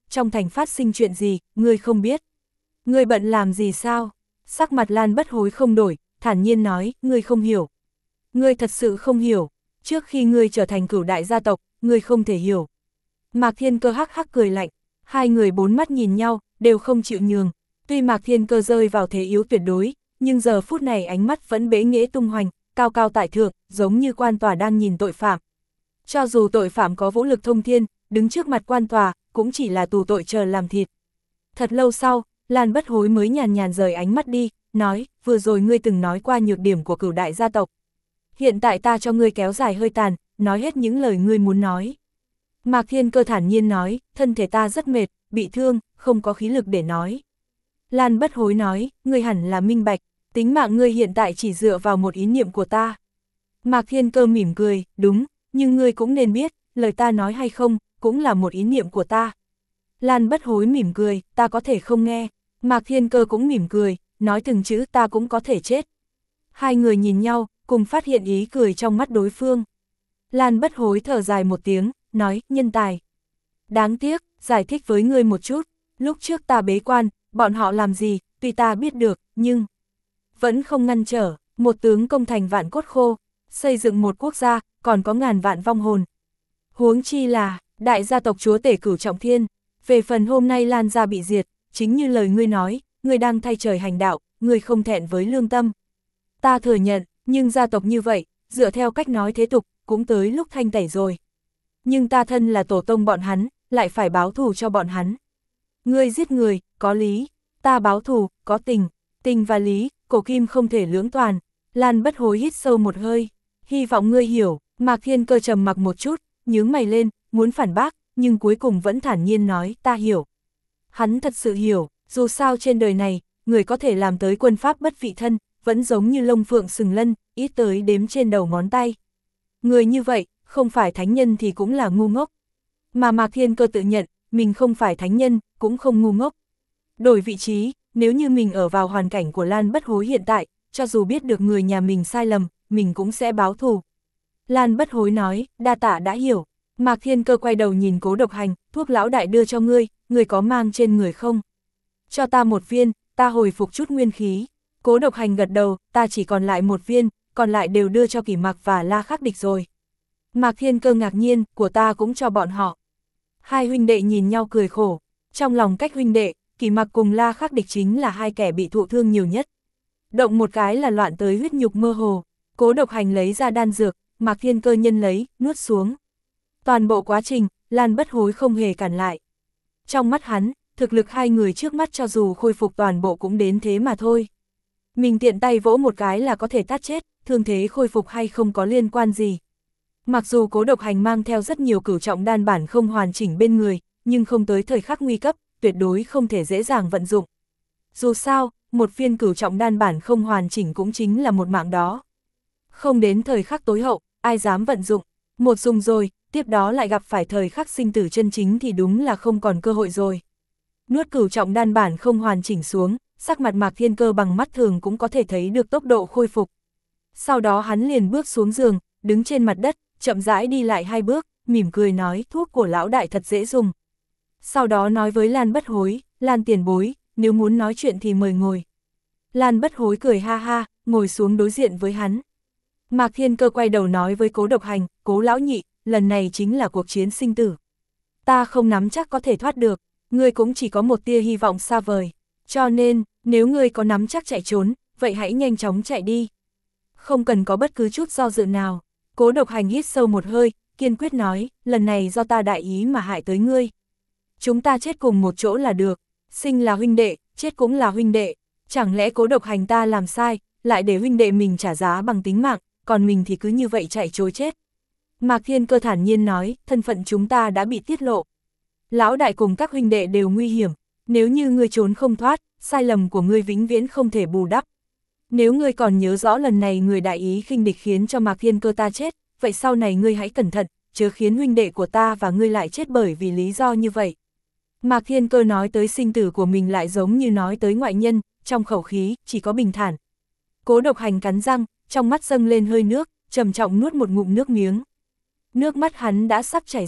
trong thành phát sinh chuyện gì, ngươi không biết. Ngươi bận làm gì sao? Sắc mặt Lan Bất Hối không đổi, thản nhiên nói, ngươi không hiểu. Ngươi thật sự không hiểu, trước khi ngươi trở thành cửu đại gia tộc, ngươi không thể hiểu. Mạc Thiên Cơ hắc hắc cười lạnh, hai người bốn mắt nhìn nhau, đều không chịu nhường. Tuy Mạc Thiên Cơ rơi vào thế yếu tuyệt đối, nhưng giờ phút này ánh mắt vẫn bế nghĩa tung hoành, cao cao tại thượng, giống như quan tòa đang nhìn tội phạm. Cho dù tội phạm có vũ lực thông thiên, đứng trước mặt quan tòa, cũng chỉ là tù tội chờ làm thịt. Thật lâu sau, Lan Bất Hối mới nhàn nhàn rời ánh mắt đi, nói, vừa rồi ngươi từng nói qua nhược điểm của cửu đại gia tộc. Hiện tại ta cho ngươi kéo dài hơi tàn, nói hết những lời ngươi muốn nói. Mạc Thiên Cơ thản nhiên nói, thân thể ta rất mệt, bị thương, không có khí lực để nói. Lan Bất Hối nói, ngươi hẳn là minh bạch, tính mạng ngươi hiện tại chỉ dựa vào một ý niệm của ta. Mạc Thiên Cơ mỉm cười, đúng, nhưng ngươi cũng nên biết, lời ta nói hay không, cũng là một ý niệm của ta. Lan Bất Hối mỉm cười, ta có thể không nghe. Mạc Thiên Cơ cũng mỉm cười, nói từng chữ ta cũng có thể chết. Hai người nhìn nhau, cùng phát hiện ý cười trong mắt đối phương. Lan Bất Hối thở dài một tiếng, nói, nhân tài. Đáng tiếc, giải thích với ngươi một chút, lúc trước ta bế quan, bọn họ làm gì, tuy ta biết được, nhưng vẫn không ngăn trở, một tướng công thành vạn cốt khô, xây dựng một quốc gia, còn có ngàn vạn vong hồn. Huống chi là, đại gia tộc chúa tể Cửu Trọng Thiên, về phần hôm nay Lan gia bị diệt, chính như lời ngươi nói, ngươi đang thay trời hành đạo, ngươi không thẹn với lương tâm. Ta thừa nhận, nhưng gia tộc như vậy, dựa theo cách nói thế tục, cũng tới lúc thanh tẩy rồi. Nhưng ta thân là tổ tông bọn hắn, lại phải báo thù cho bọn hắn. Ngươi giết người, có lý, ta báo thù, có tình, tình và lý, cổ kim không thể lưỡng toàn. Lan Bất Hối hít sâu một hơi, hy vọng ngươi hiểu. Mạc Thiên Cơ trầm mặc một chút, nhướng mày lên, muốn phản bác, nhưng cuối cùng vẫn thản nhiên nói, ta hiểu. Hắn thật sự hiểu, dù sao trên đời này, người có thể làm tới quân pháp bất vị thân, vẫn giống như lông phượng sừng lân, ít tới đếm trên đầu ngón tay. Người như vậy, không phải thánh nhân thì cũng là ngu ngốc. Mà Mạc Thiên Cơ tự nhận, mình không phải thánh nhân, cũng không ngu ngốc. Đổi vị trí, nếu như mình ở vào hoàn cảnh của Lan Bất Hối hiện tại, cho dù biết được người nhà mình sai lầm, mình cũng sẽ báo thù. Lan Bất Hối nói, đa tạ đã hiểu. Mạc Thiên Cơ quay đầu nhìn Cố Độc Hành, thuốc lão đại đưa cho ngươi, ngươi có mang trên người không? Cho ta một viên, ta hồi phục chút nguyên khí. Cố Độc Hành gật đầu, ta chỉ còn lại một viên, còn lại đều đưa cho Kỷ Mặc và La Khắc Địch rồi. Mạc Thiên Cơ ngạc nhiên, của ta cũng cho bọn họ. Hai huynh đệ nhìn nhau cười khổ, trong lòng cách huynh đệ, Kỷ Mặc cùng La Khắc Địch chính là hai kẻ bị thụ thương nhiều nhất. Động một cái là loạn tới huyết nhục mơ hồ. Cố Độc Hành lấy ra đan dược, Mạc Thiên Cơ nhân lấy, nuốt xuống. Toàn bộ quá trình, Lan Bất Hối không hề cản lại. Trong mắt hắn, thực lực hai người trước mắt cho dù khôi phục toàn bộ cũng đến thế mà thôi. Mình tiện tay vỗ một cái là có thể tát chết, thương thế khôi phục hay không có liên quan gì. Mặc dù Cố Độc Hành mang theo rất nhiều cửu trọng đan bản không hoàn chỉnh bên người, nhưng không tới thời khắc nguy cấp, tuyệt đối không thể dễ dàng vận dụng. Dù sao, một viên cửu trọng đan bản không hoàn chỉnh cũng chính là một mạng đó. Không đến thời khắc tối hậu, ai dám vận dụng, một dùng rồi, tiếp đó lại gặp phải thời khắc sinh tử chân chính thì đúng là không còn cơ hội rồi. Nuốt cửu trọng đan bản không hoàn chỉnh xuống, sắc mặt Mạc Thiên Cơ bằng mắt thường cũng có thể thấy được tốc độ khôi phục. Sau đó hắn liền bước xuống giường, đứng trên mặt đất, chậm rãi đi lại hai bước, mỉm cười nói thuốc của lão đại thật dễ dùng. Sau đó nói với Lan Bất Hối, Lan tiền bối, nếu muốn nói chuyện thì mời ngồi. Lan Bất Hối cười ha ha, ngồi xuống đối diện với hắn. Mạc Thiên Cơ quay đầu nói với Cố Độc Hành, Cố lão nhị, lần này chính là cuộc chiến sinh tử. Ta không nắm chắc có thể thoát được, ngươi cũng chỉ có một tia hy vọng xa vời. Cho nên, nếu ngươi có nắm chắc chạy trốn, vậy hãy nhanh chóng chạy đi. Không cần có bất cứ chút do dự nào. Cố Độc Hành hít sâu một hơi, kiên quyết nói, lần này do ta đại ý mà hại tới ngươi. Chúng ta chết cùng một chỗ là được, sinh là huynh đệ, chết cũng là huynh đệ. Chẳng lẽ Cố Độc Hành ta làm sai, lại để huynh đệ mình trả giá bằng tính mạng, còn mình thì cứ như vậy chạy trối chết. Mạc Thiên Cơ thản nhiên nói, thân phận chúng ta đã bị tiết lộ. Lão đại cùng các huynh đệ đều nguy hiểm, nếu như ngươi trốn không thoát, sai lầm của ngươi vĩnh viễn không thể bù đắp. Nếu ngươi còn nhớ rõ lần này người đại ý khinh địch khiến cho Mạc Thiên Cơ ta chết, vậy sau này ngươi hãy cẩn thận, chớ khiến huynh đệ của ta và ngươi lại chết bởi vì lý do như vậy. Mạc Thiên Cơ nói tới sinh tử của mình lại giống như nói tới ngoại nhân, trong khẩu khí, chỉ có bình thản. Cố Độc Hành cắn răng, trong mắt dâng lên hơi nước, trầm trọng nuốt một ngụm nước miếng. Nước mắt hắn đã sắp chảy ra,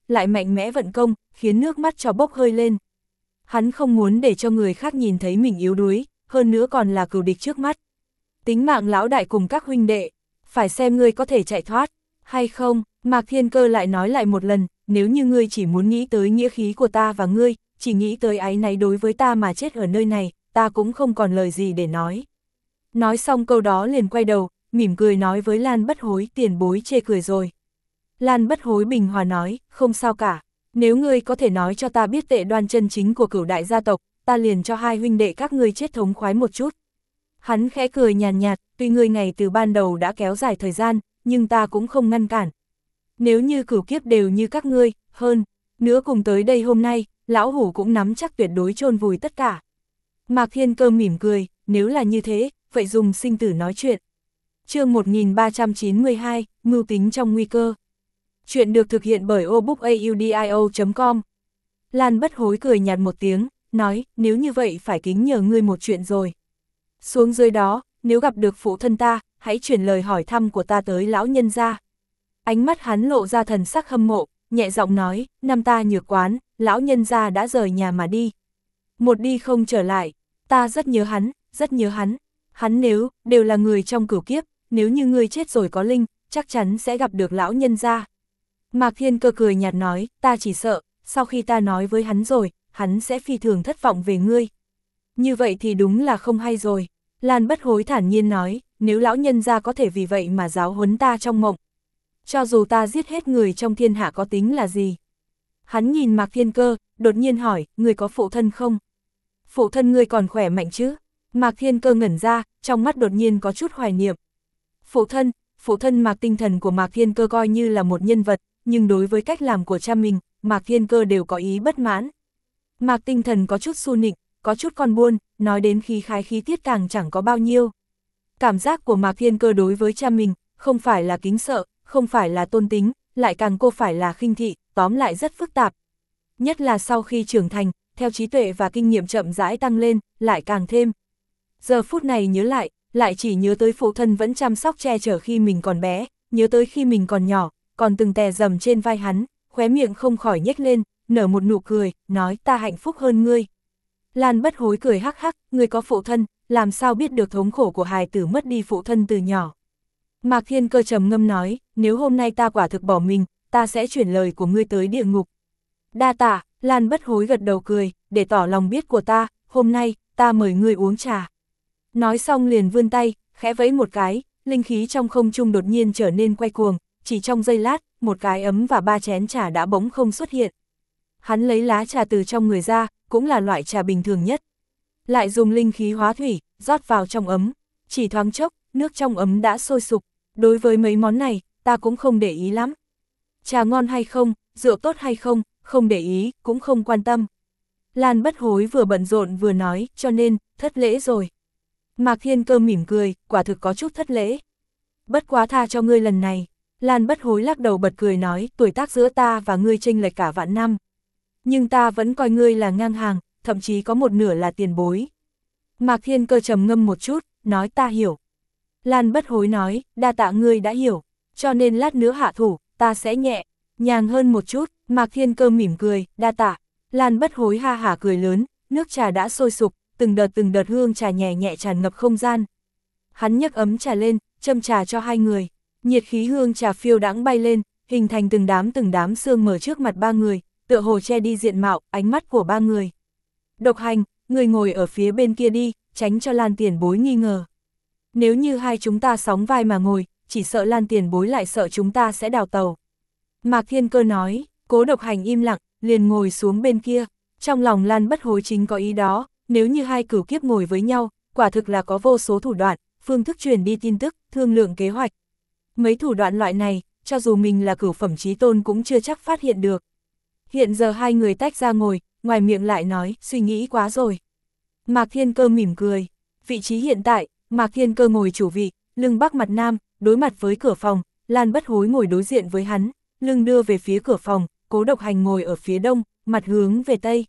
lại mạnh mẽ vận công, khiến nước mắt cho bốc hơi lên. Hắn không muốn để cho người khác nhìn thấy mình yếu đuối, hơn nữa còn là cừu địch trước mắt. Tính mạng lão đại cùng các huynh đệ, phải xem ngươi có thể chạy thoát, hay không. Mạc Thiên Cơ lại nói lại một lần, nếu như ngươi chỉ muốn nghĩ tới nghĩa khí của ta và ngươi, chỉ nghĩ tới áy náy đối với ta mà chết ở nơi này, ta cũng không còn lời gì để nói. Nói xong câu đó liền quay đầu, mỉm cười nói với Lan Bất Hối, tiền bối chê cười rồi. Lan Bất Hối bình hòa nói, không sao cả, nếu ngươi có thể nói cho ta biết tệ đoan chân chính của Cửu đại gia tộc, ta liền cho hai huynh đệ các ngươi chết thống khoái một chút. Hắn khẽ cười nhàn nhạt, tuy ngươi ngày từ ban đầu đã kéo dài thời gian, nhưng ta cũng không ngăn cản. Nếu như cửu kiếp đều như các ngươi, hơn nữa cùng tới đây hôm nay, lão hủ cũng nắm chắc tuyệt đối chôn vùi tất cả. Mạc Thiên Cơ mỉm cười, nếu là như thế, vậy dùng sinh tử nói chuyện. Chương một nghìn ba trăm chín mươi hai, mưu tính trong nguy cơ. Chuyện được thực hiện bởi obookaudio chấm com. Lan Bất Hối cười nhạt một tiếng, nói, nếu như vậy phải kính nhờ ngươi một chuyện rồi. Xuống dưới đó, nếu gặp được phụ thân ta, hãy chuyển lời hỏi thăm của ta tới lão nhân gia. Ánh mắt hắn lộ ra thần sắc hâm mộ, nhẹ giọng nói, năm ta nhược quán, lão nhân gia đã rời nhà mà đi. Một đi không trở lại, ta rất nhớ hắn, rất nhớ hắn. Hắn nếu, đều là người trong cửu kiếp, nếu như ngươi chết rồi có linh, chắc chắn sẽ gặp được lão nhân gia. Mạc Thiên Cơ cười nhạt nói, ta chỉ sợ, sau khi ta nói với hắn rồi, hắn sẽ phi thường thất vọng về ngươi. Như vậy thì đúng là không hay rồi. Lan Bất Hối thản nhiên nói, nếu lão nhân gia có thể vì vậy mà giáo huấn ta trong mộng. Cho dù ta giết hết người trong thiên hạ có tính là gì? Hắn nhìn Mạc Thiên Cơ, đột nhiên hỏi, ngươi có phụ thân không? Phụ thân ngươi còn khỏe mạnh chứ? Mạc Thiên Cơ ngẩn ra, trong mắt đột nhiên có chút hoài niệm. Phụ thân, phụ thân Mạc Tinh Thần của Mạc Thiên Cơ coi như là một nhân vật, nhưng đối với cách làm của cha mình, Mạc Thiên Cơ đều có ý bất mãn. Mạc Tinh Thần có chút xu nịnh, có chút con buôn, nói đến khí khái khí tiết càng chẳng có bao nhiêu. Cảm giác của Mạc Thiên Cơ đối với cha mình, không phải là kính sợ, không phải là tôn tính, lại càng cô phải là khinh thị, tóm lại rất phức tạp. Nhất là sau khi trưởng thành, theo trí tuệ và kinh nghiệm chậm rãi tăng lên, lại càng thêm. Giờ phút này nhớ lại, lại chỉ nhớ tới phụ thân vẫn chăm sóc che chở khi mình còn bé, nhớ tới khi mình còn nhỏ, còn từng tè dầm trên vai hắn, khóe miệng không khỏi nhếch lên, nở một nụ cười, nói ta hạnh phúc hơn ngươi. Lan Bất Hối cười hắc hắc, ngươi có phụ thân, làm sao biết được thống khổ của hài tử mất đi phụ thân từ nhỏ. Mạc Thiên Cơ trầm ngâm nói, nếu hôm nay ta quả thực bỏ mình, ta sẽ chuyển lời của ngươi tới địa ngục. Đa tạ, Lan Bất Hối gật đầu cười, để tỏ lòng biết của ta, hôm nay, ta mời ngươi uống trà. Nói xong liền vươn tay, khẽ vẫy một cái, linh khí trong không trung đột nhiên trở nên quay cuồng, chỉ trong giây lát, một cái ấm và ba chén trà đã bỗng không xuất hiện. Hắn lấy lá trà từ trong người ra, cũng là loại trà bình thường nhất. Lại dùng linh khí hóa thủy, rót vào trong ấm, chỉ thoáng chốc, nước trong ấm đã sôi sục. Đối với mấy món này, ta cũng không để ý lắm. Trà ngon hay không, rượu tốt hay không, không để ý, cũng không quan tâm. Lan Bất Hối vừa bận rộn vừa nói, cho nên, thất lễ rồi. Mạc Thiên Cơ mỉm cười, quả thực có chút thất lễ. Bất quá tha cho ngươi lần này. Lan Bất Hối lắc đầu bật cười nói, tuổi tác giữa ta và ngươi chênh lệch cả vạn năm. Nhưng ta vẫn coi ngươi là ngang hàng, thậm chí có một nửa là tiền bối. Mạc Thiên Cơ trầm ngâm một chút, nói ta hiểu. Lan Bất Hối nói, đa tạ ngươi đã hiểu, cho nên lát nữa hạ thủ, ta sẽ nhẹ, nhàng hơn một chút. Mạc Thiên Cơ mỉm cười, đa tạ. Lan Bất Hối ha hả cười lớn, nước trà đã sôi sục, từng đợt từng đợt hương trà nhẹ nhẹ tràn ngập không gian. Hắn nhấc ấm trà lên, châm trà cho hai người, nhiệt khí hương trà phiêu đãng bay lên, hình thành từng đám từng đám sương mờ trước mặt ba người, tựa hồ che đi diện mạo, ánh mắt của ba người. Độc Hành, người ngồi ở phía bên kia đi, tránh cho Lan tiền bối nghi ngờ. Nếu như hai chúng ta sóng vai mà ngồi, chỉ sợ Lan tiền bối lại sợ chúng ta sẽ đào tàu. Mạc Thiên Cơ nói, Cố Độc Hành im lặng, liền ngồi xuống bên kia. Trong lòng Lan Bất Hối chính có ý đó, nếu như hai cửu kiếp ngồi với nhau, quả thực là có vô số thủ đoạn, phương thức truyền đi tin tức, thương lượng kế hoạch. Mấy thủ đoạn loại này, cho dù mình là cửu phẩm chí tôn cũng chưa chắc phát hiện được. Hiện giờ hai người tách ra ngồi, ngoài miệng lại nói, suy nghĩ quá rồi. Mạc Thiên Cơ mỉm cười, vị trí hiện tại, Mạc Thiên Cơ ngồi chủ vị, lưng bắc mặt nam, đối mặt với cửa phòng, Lan Bất Hối ngồi đối diện với hắn, lưng đưa về phía cửa phòng, Cố Độc Hành ngồi ở phía đông, mặt hướng về tây.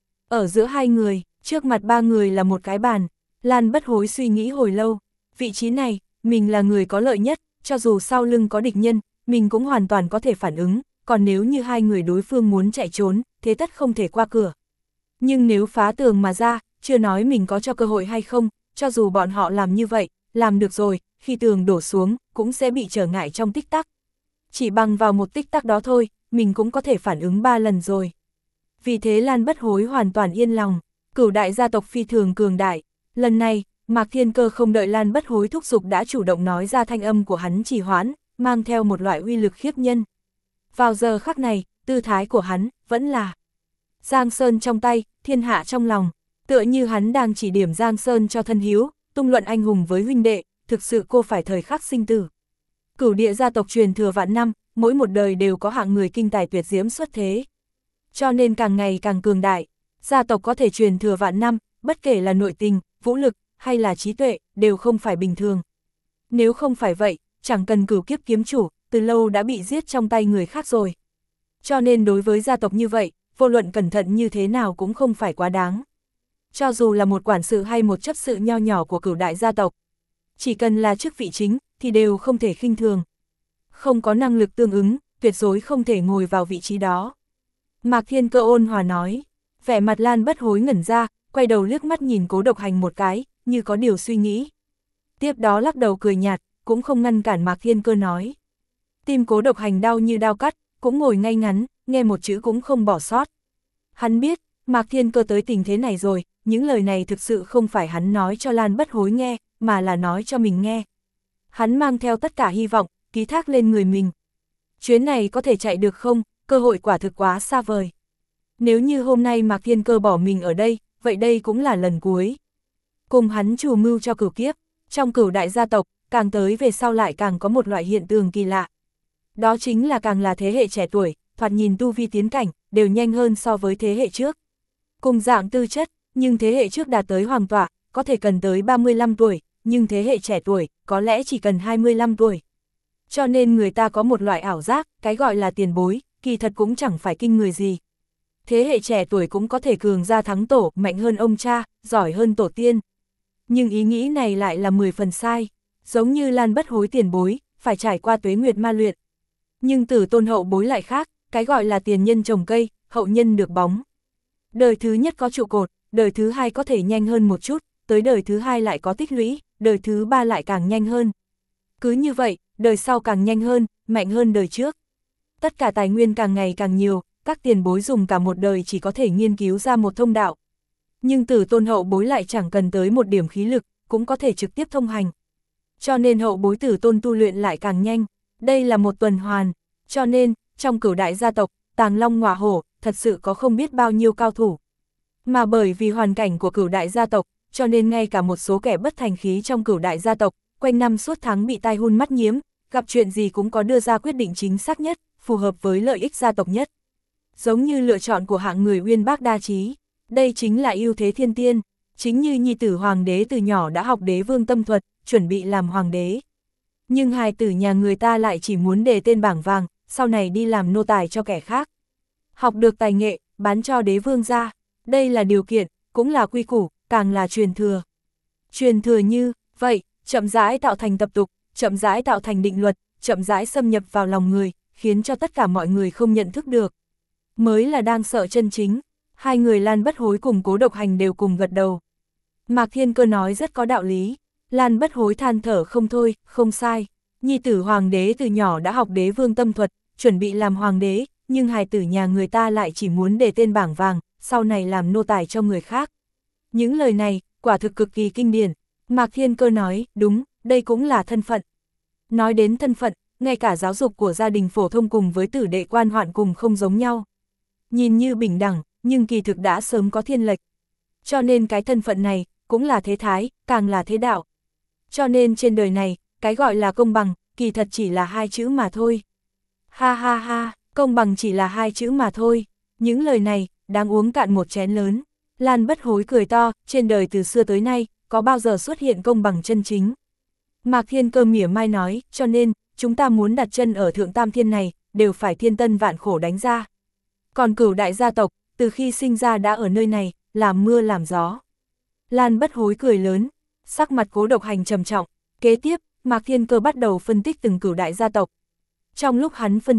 Ở giữa hai người, trước mặt ba người là một cái bàn, Lan Bất Hối suy nghĩ hồi lâu, vị trí này, mình là người có lợi nhất, cho dù sau lưng có địch nhân, mình cũng hoàn toàn có thể phản ứng, còn nếu như hai người đối phương muốn chạy trốn, thế tất không thể qua cửa. Nhưng nếu phá tường mà ra, chưa nói mình có cho cơ hội hay không, cho dù bọn họ làm như vậy, làm được rồi, khi tường đổ xuống, cũng sẽ bị trở ngại trong tích tắc. Chỉ bằng vào một tích tắc đó thôi, mình cũng có thể phản ứng ba lần rồi. Vì thế Lan Bất Hối hoàn toàn yên lòng, Cửu đại gia tộc phi thường cường đại. Lần này, Mạc Thiên Cơ không đợi Lan Bất Hối thúc giục đã chủ động nói ra thanh âm của hắn trì hoãn, mang theo một loại uy lực khiếp nhân. Vào giờ khắc này, tư thái của hắn, vẫn là Giang Sơn trong tay, thiên hạ trong lòng, tựa như hắn đang chỉ điểm Giang Sơn cho thân hiếu, tung luận anh hùng với huynh đệ, thực sự cô phải thời khắc sinh tử. Cửu địa gia tộc truyền thừa vạn năm, mỗi một đời đều có hạng người kinh tài tuyệt diễm xuất thế. Cho nên càng ngày càng cường đại, gia tộc có thể truyền thừa vạn năm, bất kể là nội tình, vũ lực, hay là trí tuệ, đều không phải bình thường. Nếu không phải vậy, chẳng cần Cửu kiếp kiếm chủ, từ lâu đã bị giết trong tay người khác rồi. Cho nên đối với gia tộc như vậy, vô luận cẩn thận như thế nào cũng không phải quá đáng. Cho dù là một quản sự hay một chấp sự nho nhỏ của Cửu đại gia tộc, chỉ cần là chức vị chính, thì đều không thể khinh thường. Không có năng lực tương ứng, tuyệt đối không thể ngồi vào vị trí đó. Mạc Thiên Cơ ôn hòa nói, vẻ mặt Lan Bất Hối ngẩn ra, quay đầu liếc mắt nhìn Cố Độc Hành một cái, như có điều suy nghĩ. Tiếp đó lắc đầu cười nhạt, cũng không ngăn cản Mạc Thiên Cơ nói. Tim Cố Độc Hành đau như đao cắt, cũng ngồi ngay ngắn, nghe một chữ cũng không bỏ sót. Hắn biết, Mạc Thiên Cơ tới tình thế này rồi, những lời này thực sự không phải hắn nói cho Lan Bất Hối nghe, mà là nói cho mình nghe. Hắn mang theo tất cả hy vọng, ký thác lên người mình. Chuyến này có thể chạy được không, cơ hội quả thực quá xa vời. Nếu như hôm nay Mạc Thiên Cơ bỏ mình ở đây, vậy đây cũng là lần cuối. Cùng hắn chủ mưu cho Cửu kiếp, trong Cửu đại gia tộc, càng tới về sau lại càng có một loại hiện tượng kỳ lạ. Đó chính là càng là thế hệ trẻ tuổi, thoạt nhìn tu vi tiến cảnh, đều nhanh hơn so với thế hệ trước. Cùng dạng tư chất, nhưng thế hệ trước đạt tới hoàng tọa, có thể cần tới ba mươi lăm tuổi, nhưng thế hệ trẻ tuổi, có lẽ chỉ cần hai mươi lăm tuổi. Cho nên người ta có một loại ảo giác, cái gọi là tiền bối, kỳ thật cũng chẳng phải kinh người gì. Thế hệ trẻ tuổi cũng có thể cường ra thắng tổ, mạnh hơn ông cha, giỏi hơn tổ tiên. Nhưng ý nghĩ này lại là mười phần sai, giống như Lan Bất Hối tiền bối, phải trải qua tuế nguyệt ma luyện. Nhưng Tử Tôn hậu bối lại khác, cái gọi là tiền nhân trồng cây, hậu nhân được bóng. Đời thứ nhất có trụ cột, đời thứ hai có thể nhanh hơn một chút, tới đời thứ hai lại có tích lũy, đời thứ ba lại càng nhanh hơn. Cứ như vậy, đời sau càng nhanh hơn, mạnh hơn đời trước. Tất cả tài nguyên càng ngày càng nhiều, các tiền bối dùng cả một đời chỉ có thể nghiên cứu ra một thông đạo. Nhưng Tử Tôn hậu bối lại chẳng cần tới một điểm khí lực, cũng có thể trực tiếp thông hành. Cho nên hậu bối Tử Tôn tu luyện lại càng nhanh, đây là một tuần hoàn. Cho nên, trong Cửu đại gia tộc, Tàng Long Ngọa Hổ, thật sự có không biết bao nhiêu cao thủ. Mà bởi vì hoàn cảnh của Cửu đại gia tộc, cho nên ngay cả một số kẻ bất thành khí trong Cửu đại gia tộc, quanh năm suốt tháng bị tai hun mắt nhiễm, gặp chuyện gì cũng có đưa ra quyết định chính xác nhất, phù hợp với lợi ích gia tộc nhất. Giống như lựa chọn của hạng người uyên bác đa trí, đây chính là ưu thế thiên tiên, chính như nhi tử hoàng đế từ nhỏ đã học đế vương tâm thuật, chuẩn bị làm hoàng đế. Nhưng hài tử nhà người ta lại chỉ muốn đề tên bảng vàng, sau này đi làm nô tài cho kẻ khác. Học được tài nghệ, bán cho đế vương ra, đây là điều kiện, cũng là quy củ, càng là truyền thừa. Truyền thừa như, vậy, chậm rãi tạo thành tập tục, chậm rãi tạo thành định luật, chậm rãi xâm nhập vào lòng người, khiến cho tất cả mọi người không nhận thức được. Mới là đang sợ chân chính, hai người Lan Bất Hối cùng Cố Độc Hành đều cùng gật đầu. Mạc Thiên Cơ nói rất có đạo lý, Lan Bất Hối than thở không thôi, không sai. Nhi tử hoàng đế từ nhỏ đã học đế vương tâm thuật, chuẩn bị làm hoàng đế, nhưng hài tử nhà người ta lại chỉ muốn để tên bảng vàng, sau này làm nô tài cho người khác. Những lời này, quả thực cực kỳ kinh điển. Mạc Thiên Cơ nói, đúng, đây cũng là thân phận. Nói đến thân phận, ngay cả giáo dục của gia đình phổ thông cùng với tử đệ quan hoạn cùng không giống nhau. Nhìn như bình đẳng, nhưng kỳ thực đã sớm có thiên lệch. Cho nên cái thân phận này, cũng là thế thái, càng là thế đạo. Cho nên trên đời này, cái gọi là công bằng, kỳ thật chỉ là hai chữ mà thôi. Ha ha ha, công bằng chỉ là hai chữ mà thôi. Những lời này, đáng uống cạn một chén lớn. Lan Bất Hối cười to, trên đời từ xưa tới nay, có bao giờ xuất hiện công bằng chân chính. Mạc Thiên Cơ mỉa mai nói, cho nên, chúng ta muốn đặt chân ở thượng tam thiên này, đều phải thiên tân vạn khổ đánh ra. Còn Cửu đại gia tộc, từ khi sinh ra đã ở nơi này, làm mưa làm gió. Lan Bất Hối cười lớn, sắc mặt Cố Độc Hành trầm trọng, kế tiếp, Mạc Thiên Cơ bắt đầu phân tích từng Cửu đại gia tộc. Trong lúc hắn phân tích,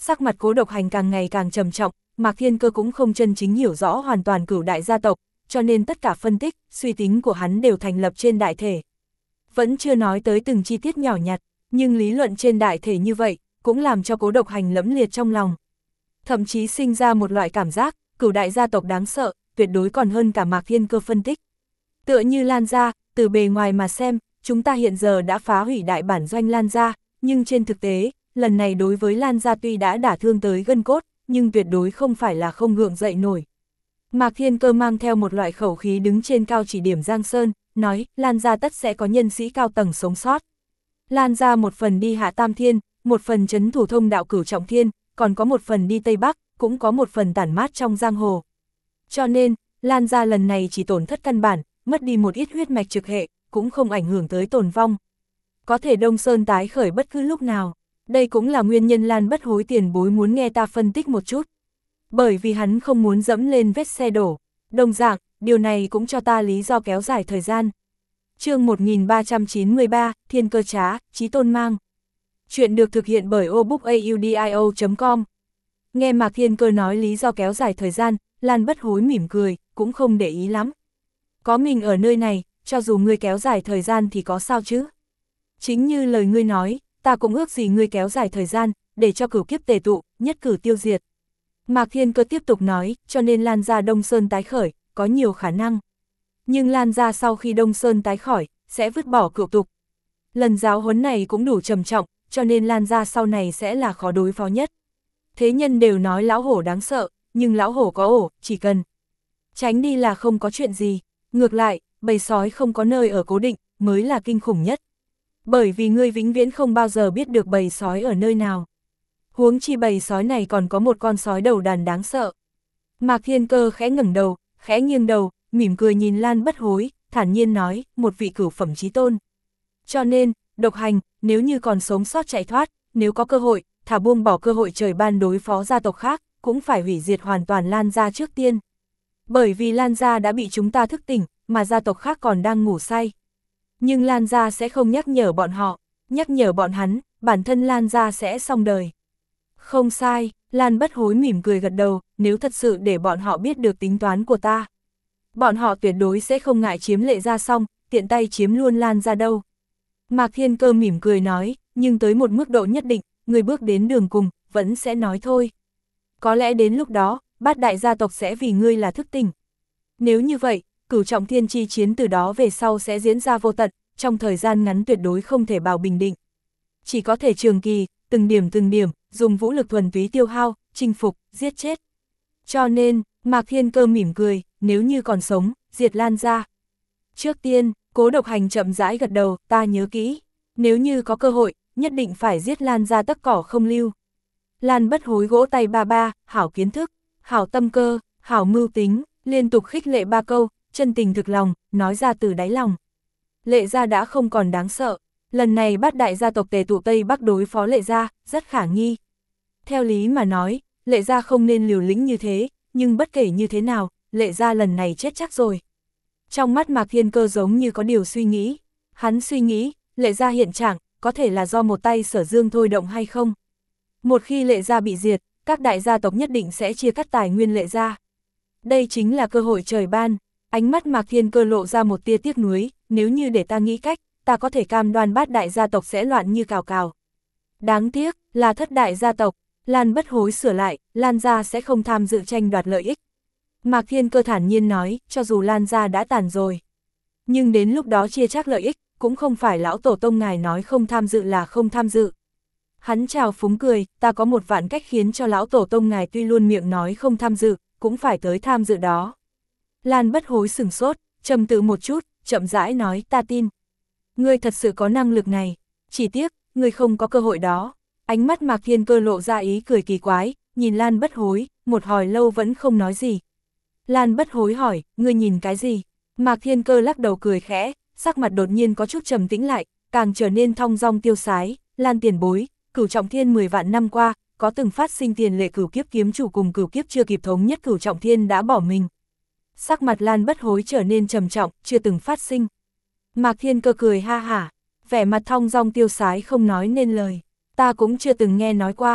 sắc mặt Cố Độc Hành càng ngày càng trầm trọng, Mạc Thiên Cơ cũng không chân chính hiểu rõ hoàn toàn cửu đại gia tộc, cho nên tất cả phân tích, suy tính của hắn đều thành lập trên đại thể. Vẫn chưa nói tới từng chi tiết nhỏ nhặt, nhưng lý luận trên đại thể như vậy, cũng làm cho Cố Độc Hành lẫm liệt trong lòng. Thậm chí sinh ra một loại cảm giác, cửu đại gia tộc đáng sợ, tuyệt đối còn hơn cả Mạc Thiên Cơ phân tích. Tựa như Lan gia, từ bề ngoài mà xem, chúng ta hiện giờ đã phá hủy đại bản doanh Lan gia, nhưng trên thực tế, lần này đối với Lan gia tuy đã đả thương tới gân cốt, nhưng tuyệt đối không phải là không gượng dậy nổi. Mạc Thiên Cơ mang theo một loại khẩu khí đứng trên cao chỉ điểm Giang Sơn, nói, Lan gia tất sẽ có nhân sĩ cao tầng sống sót. Lan gia một phần đi hạ Tam Thiên, một phần trấn thủ thông đạo cửu trọng thiên, còn có một phần đi Tây Bắc, cũng có một phần tản mát trong giang hồ. Cho nên, Lan gia lần này chỉ tổn thất căn bản, mất đi một ít huyết mạch trực hệ, cũng không ảnh hưởng tới tồn vong. Có thể Đông Sơn tái khởi bất cứ lúc nào, đây cũng là nguyên nhân Lan Bất Hối tiền bối muốn nghe ta phân tích một chút. Bởi vì hắn không muốn dẫm lên vết xe đổ, đồng dạng, điều này cũng cho ta lý do kéo dài thời gian. Chương một nghìn ba trăm chín mươi ba, Thiên Cơ Trá, Chí Tôn Mang. Chuyện được thực hiện bởi obookaudio chấm com. Nghe Mạc Thiên Cơ nói lý do kéo dài thời gian, Lan Bất Hối mỉm cười, cũng không để ý lắm. Có mình ở nơi này, cho dù ngươi kéo dài thời gian thì có sao chứ? Chính như lời ngươi nói, ta cũng ước gì ngươi kéo dài thời gian, để cho cửu kiếp tề tụ, nhất cử tiêu diệt. Mạc Thiên Cơ tiếp tục nói, cho nên Lan gia Đông Sơn tái khởi, có nhiều khả năng. Nhưng Lan gia sau khi Đông Sơn tái khỏi, sẽ vứt bỏ cựu tục. Lần giáo huấn này cũng đủ trầm trọng, cho nên Lan gia sau này sẽ là khó đối phó nhất. Thế nhân đều nói lão hổ đáng sợ, nhưng lão hổ có ổ, chỉ cần tránh đi là không có chuyện gì. Ngược lại, bầy sói không có nơi ở cố định, mới là kinh khủng nhất. Bởi vì ngươi vĩnh viễn không bao giờ biết được bầy sói ở nơi nào. Huống chi bầy sói này còn có một con sói đầu đàn đáng sợ. Mạc Thiên Cơ khẽ ngẩng đầu, khẽ nghiêng đầu, mỉm cười nhìn Lan Bất Hối, thản nhiên nói, một vị cửu phẩm chí tôn. Cho nên, Độc Hành, nếu như còn sống sót chạy thoát, nếu có cơ hội, thả buông bỏ cơ hội trời ban đối phó gia tộc khác, cũng phải hủy diệt hoàn toàn Lan gia trước tiên. Bởi vì Lan gia đã bị chúng ta thức tỉnh, mà gia tộc khác còn đang ngủ say. Nhưng Lan gia sẽ không nhắc nhở bọn họ, nhắc nhở bọn hắn, bản thân Lan gia sẽ xong đời. Không sai, Lan Bất Hối mỉm cười gật đầu, nếu thật sự để bọn họ biết được tính toán của ta. Bọn họ tuyệt đối sẽ không ngại chiếm Lệ gia xong, tiện tay chiếm luôn Lan gia đâu. Mạc Thiên Cơ mỉm cười nói, nhưng tới một mức độ nhất định, người bước đến đường cùng, vẫn sẽ nói thôi. Có lẽ đến lúc đó, bát đại gia tộc sẽ vì ngươi là thức tỉnh. Nếu như vậy, cửu trọng thiên chi chiến từ đó về sau sẽ diễn ra vô tận, trong thời gian ngắn tuyệt đối không thể bảo bình định. Chỉ có thể trường kỳ, từng điểm từng điểm, dùng vũ lực thuần túy tiêu hao, chinh phục, giết chết. Cho nên, Mạc Thiên Cơ mỉm cười, nếu như còn sống, diệt Lan gia. Trước tiên, Cố Độc Hành chậm rãi gật đầu, ta nhớ kỹ. Nếu như có cơ hội, nhất định phải giết Lan gia tất cỏ không lưu. Lan Bất Hối gỗ tay ba ba, hảo kiến thức, hảo tâm cơ, hảo mưu tính, liên tục khích lệ ba câu, chân tình thực lòng, nói ra từ đáy lòng. Lệ gia đã không còn đáng sợ, lần này bát đại gia tộc tề tụ Tây Bắc đối phó Lệ gia, rất khả nghi. Theo lý mà nói, Lệ gia không nên liều lĩnh như thế, nhưng bất kể như thế nào, Lệ gia lần này chết chắc rồi. Trong mắt Mạc Thiên Cơ giống như có điều suy nghĩ, hắn suy nghĩ, Lệ gia hiện trạng, có thể là do một tay Sở Dương thôi động hay không? Một khi Lệ gia bị diệt, các đại gia tộc nhất định sẽ chia cắt tài nguyên Lệ gia. Đây chính là cơ hội trời ban. Ánh mắt Mạc Thiên Cơ lộ ra một tia tiếc nuối, nếu như để ta nghĩ cách, ta có thể cam đoan bát đại gia tộc sẽ loạn như cào cào. Đáng tiếc, là thất đại gia tộc, Lan Bất Hối sửa lại, Lan gia sẽ không tham dự tranh đoạt lợi ích. Mạc Thiên Cơ thản nhiên nói, cho dù Lan gia đã tàn rồi. Nhưng đến lúc đó chia chắc lợi ích, cũng không phải lão tổ tông ngài nói không tham dự là không tham dự. Hắn chào phúng cười, ta có một vạn cách khiến cho lão tổ tông ngài tuy luôn miệng nói không tham dự, cũng phải tới tham dự đó. Lan Bất Hối sửng sốt, trầm tư một chút, chậm rãi nói, ta tin. Ngươi thật sự có năng lực này, chỉ tiếc, ngươi không có cơ hội đó. Ánh mắt Mạc Thiên Cơ lộ ra ý cười kỳ quái, nhìn Lan Bất Hối, một hồi lâu vẫn không nói gì. Lan Bất Hối hỏi, ngươi nhìn cái gì? Mạc Thiên Cơ lắc đầu cười khẽ, sắc mặt đột nhiên có chút trầm tĩnh lại, càng trở nên thong dong tiêu sái. Lan tiền bối, cửu trọng thiên mười vạn năm qua, có từng phát sinh tiền lệ cửu kiếp kiếm chủ cùng cửu kiếp chưa kịp thống nhất cửu trọng thiên đã bỏ mình. Sắc mặt Lan Bất Hối trở nên trầm trọng, chưa từng phát sinh. Mạc Thiên Cơ cười ha hả, vẻ mặt thong dong tiêu sái không nói nên lời. Ta cũng chưa từng nghe nói qua.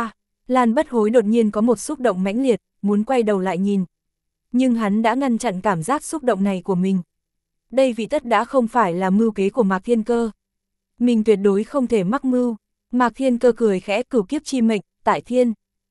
Lan Bất Hối đột nhiên có một xúc động mãnh liệt, muốn quay đầu lại nhìn. Nhưng hắn đã ngăn chặn cảm giác xúc động này của mình. Đây vị tất đã không phải là mưu kế của Mạc Thiên Cơ. Mình tuyệt đối không thể mắc mưu. Mạc Thiên Cơ cười khẽ, cửu kiếp chi mệnh, tại thiên.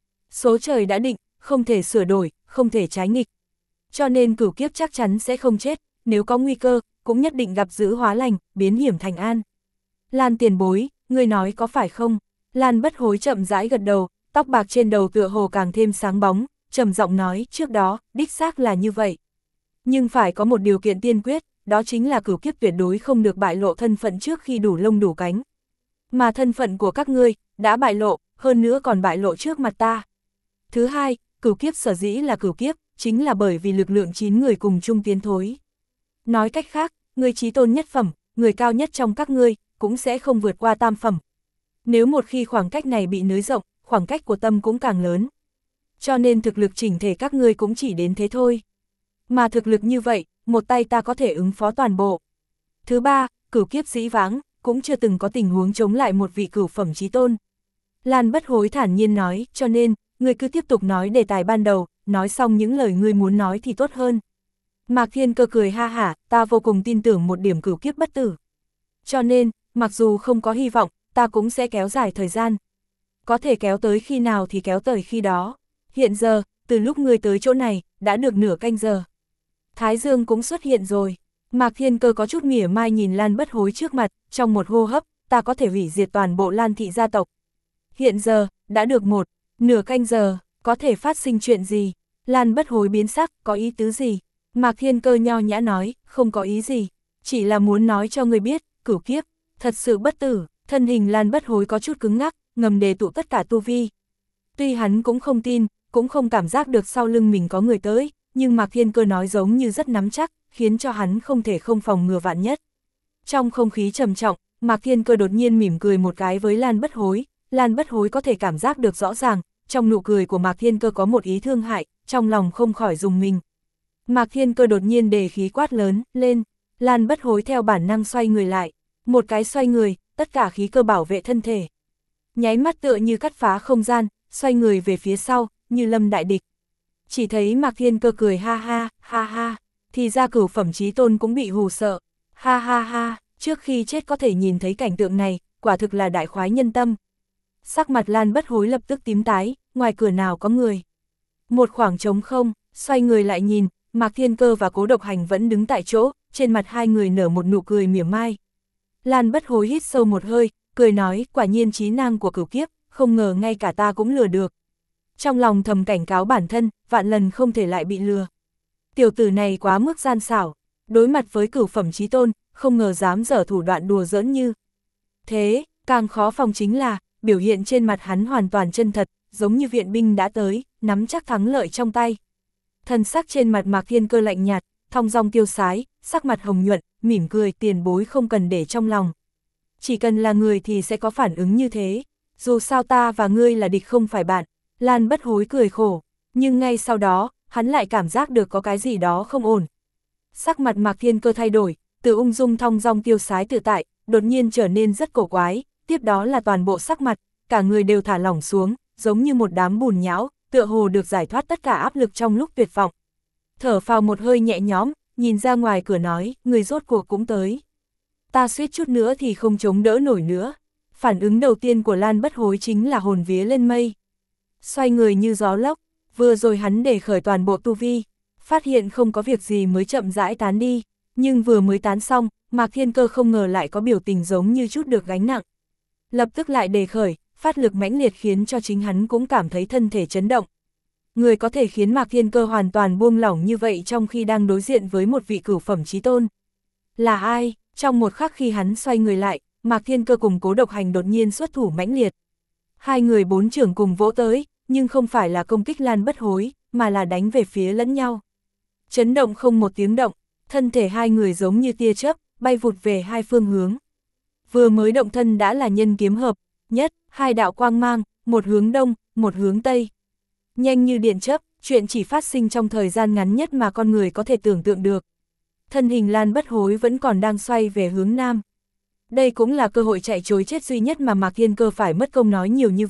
Số trời đã định, không thể sửa đổi, không thể trái nghịch. Cho nên cửu kiếp chắc chắn sẽ không chết, nếu có nguy cơ, cũng nhất định gặp dữ hóa lành, biến hiểm thành an. Lan tiền bối, ngươi nói có phải không? Lan Bất Hối chậm rãi gật đầu, tóc bạc trên đầu tựa hồ càng thêm sáng bóng, trầm giọng nói, trước đó, đích xác là như vậy. Nhưng phải có một điều kiện tiên quyết, đó chính là cửu kiếp tuyệt đối không được bại lộ thân phận trước khi đủ lông đủ cánh. Mà thân phận của các ngươi, đã bại lộ, hơn nữa còn bại lộ trước mặt ta. Thứ hai, cửu kiếp sở dĩ là cửu kiếp, chính là bởi vì lực lượng chín người cùng chung tiến thối. Nói cách khác, người chí tôn nhất phẩm, người cao nhất trong các ngươi, cũng sẽ không vượt qua tam phẩm. Nếu một khi khoảng cách này bị nới rộng, khoảng cách của tâm cũng càng lớn. Cho nên thực lực chỉnh thể các ngươi cũng chỉ đến thế thôi. Mà thực lực như vậy, một tay ta có thể ứng phó toàn bộ. Thứ ba, cửu kiếp dĩ vãng, cũng chưa từng có tình huống chống lại một vị cửu phẩm chí tôn. Lan Bất Hối thản nhiên nói, cho nên, ngươi cứ tiếp tục nói đề tài ban đầu, nói xong những lời ngươi muốn nói thì tốt hơn. Mạc Thiên Cơ cười ha hả, ta vô cùng tin tưởng một điểm cửu kiếp bất tử. Cho nên, mặc dù không có hy vọng, ta cũng sẽ kéo dài thời gian. Có thể kéo tới khi nào thì kéo tới khi đó. Hiện giờ, từ lúc ngươi tới chỗ này, đã được nửa canh giờ. Thái Dương cũng xuất hiện rồi. Mạc Thiên Cơ có chút mỉa mai nhìn Lan Bất Hối trước mặt, trong một hô hấp, ta có thể hủy diệt toàn bộ Lan thị gia tộc. Hiện giờ, đã được một, nửa canh giờ, có thể phát sinh chuyện gì? Lan Bất Hối biến sắc, có ý tứ gì? Mạc Thiên Cơ nho nhã nói, không có ý gì, chỉ là muốn nói cho người biết, cửu kiếp, thật sự bất tử. Thân hình Lan Bất Hối có chút cứng ngắc, ngầm đề tụ tất cả tu vi. Tuy hắn cũng không tin, cũng không cảm giác được sau lưng mình có người tới, nhưng Mạc Thiên Cơ nói giống như rất nắm chắc, khiến cho hắn không thể không phòng ngừa vạn nhất. Trong không khí trầm trọng, Mạc Thiên Cơ đột nhiên mỉm cười một cái với Lan Bất Hối. Lan Bất Hối có thể cảm giác được rõ ràng, trong nụ cười của Mạc Thiên Cơ có một ý thương hại, trong lòng không khỏi rùng mình. Mạc Thiên Cơ đột nhiên đề khí quát lớn, lên. Lan Bất Hối theo bản năng xoay người lại. Một cái xoay người, tất cả khí cơ bảo vệ thân thể. Nháy mắt tựa như cắt phá không gian, xoay người về phía sau, như lâm đại địch. Chỉ thấy Mạc Thiên Cơ cười ha ha, ha ha, thì ra cửu phẩm chí tôn cũng bị hù sợ. Ha ha ha, trước khi chết có thể nhìn thấy cảnh tượng này, quả thực là đại khoái nhân tâm. Sắc mặt Lan Bất Hối lập tức tím tái, ngoài cửa nào có người. Một khoảng trống không, xoay người lại nhìn, Mạc Thiên Cơ và Cố Độc Hành vẫn đứng tại chỗ, trên mặt hai người nở một nụ cười mỉa mai. Lan Bất Hối hít sâu một hơi, cười nói, quả nhiên trí năng của cửu kiếp, không ngờ ngay cả ta cũng lừa được. Trong lòng thầm cảnh cáo bản thân, vạn lần không thể lại bị lừa. Tiểu tử này quá mức gian xảo, đối mặt với cửu phẩm chí tôn, không ngờ dám dở thủ đoạn đùa giỡn như. Thế, càng khó phòng chính là, biểu hiện trên mặt hắn hoàn toàn chân thật, giống như viện binh đã tới, nắm chắc thắng lợi trong tay. Thần sắc trên mặt Mạc Thiên Cơ lạnh nhạt, thong dong tiêu sái, sắc mặt hồng nhuận, mỉm cười, tiền bối không cần để trong lòng. Chỉ cần là người thì sẽ có phản ứng như thế, dù sao ta và ngươi là địch không phải bạn. Lan Bất Hối cười khổ, nhưng ngay sau đó, hắn lại cảm giác được có cái gì đó không ổn. Sắc mặt Mạc Thiên Cơ thay đổi, từ ung dung thong dong tiêu sái tự tại, đột nhiên trở nên rất cổ quái, tiếp đó là toàn bộ sắc mặt, cả người đều thả lỏng xuống, giống như một đám bùn nhão, tựa hồ được giải thoát tất cả áp lực trong lúc tuyệt vọng. Thở phào một hơi nhẹ nhõm, nhìn ra ngoài cửa nói, người rốt cuộc cũng tới. Ta suýt chút nữa thì không chống đỡ nổi nữa. Phản ứng đầu tiên của Lan Bất Hối chính là hồn vía lên mây. Xoay người như gió lốc, vừa rồi hắn để khởi toàn bộ tu vi, phát hiện không có việc gì mới chậm rãi tán đi, nhưng vừa mới tán xong, Mạc Thiên Cơ không ngờ lại có biểu tình giống như chút được gánh nặng. Lập tức lại đề khởi, phát lực mãnh liệt khiến cho chính hắn cũng cảm thấy thân thể chấn động. Người có thể khiến Mạc Thiên Cơ hoàn toàn buông lỏng như vậy trong khi đang đối diện với một vị cửu phẩm chí tôn. Là ai? Trong một khắc khi hắn xoay người lại, Mạc Thiên Cơ cùng Cố Độc Hành đột nhiên xuất thủ mãnh liệt. Hai người bốn trưởng cùng vỗ tới, nhưng không phải là công kích Lan Bất Hối, mà là đánh về phía lẫn nhau. Chấn động không một tiếng động, thân thể hai người giống như tia chớp, bay vụt về hai phương hướng. Vừa mới động thân đã là nhân kiếm hợp, nhất, hai đạo quang mang, một hướng đông, một hướng tây. Nhanh như điện chớp, chuyện chỉ phát sinh trong thời gian ngắn nhất mà con người có thể tưởng tượng được. Thân hình Lan Bất Hối vẫn còn đang xoay về hướng nam. Đây cũng là cơ hội chạy trối chết duy nhất mà Mạc Thiên Cơ phải mất công nói nhiều như vậy,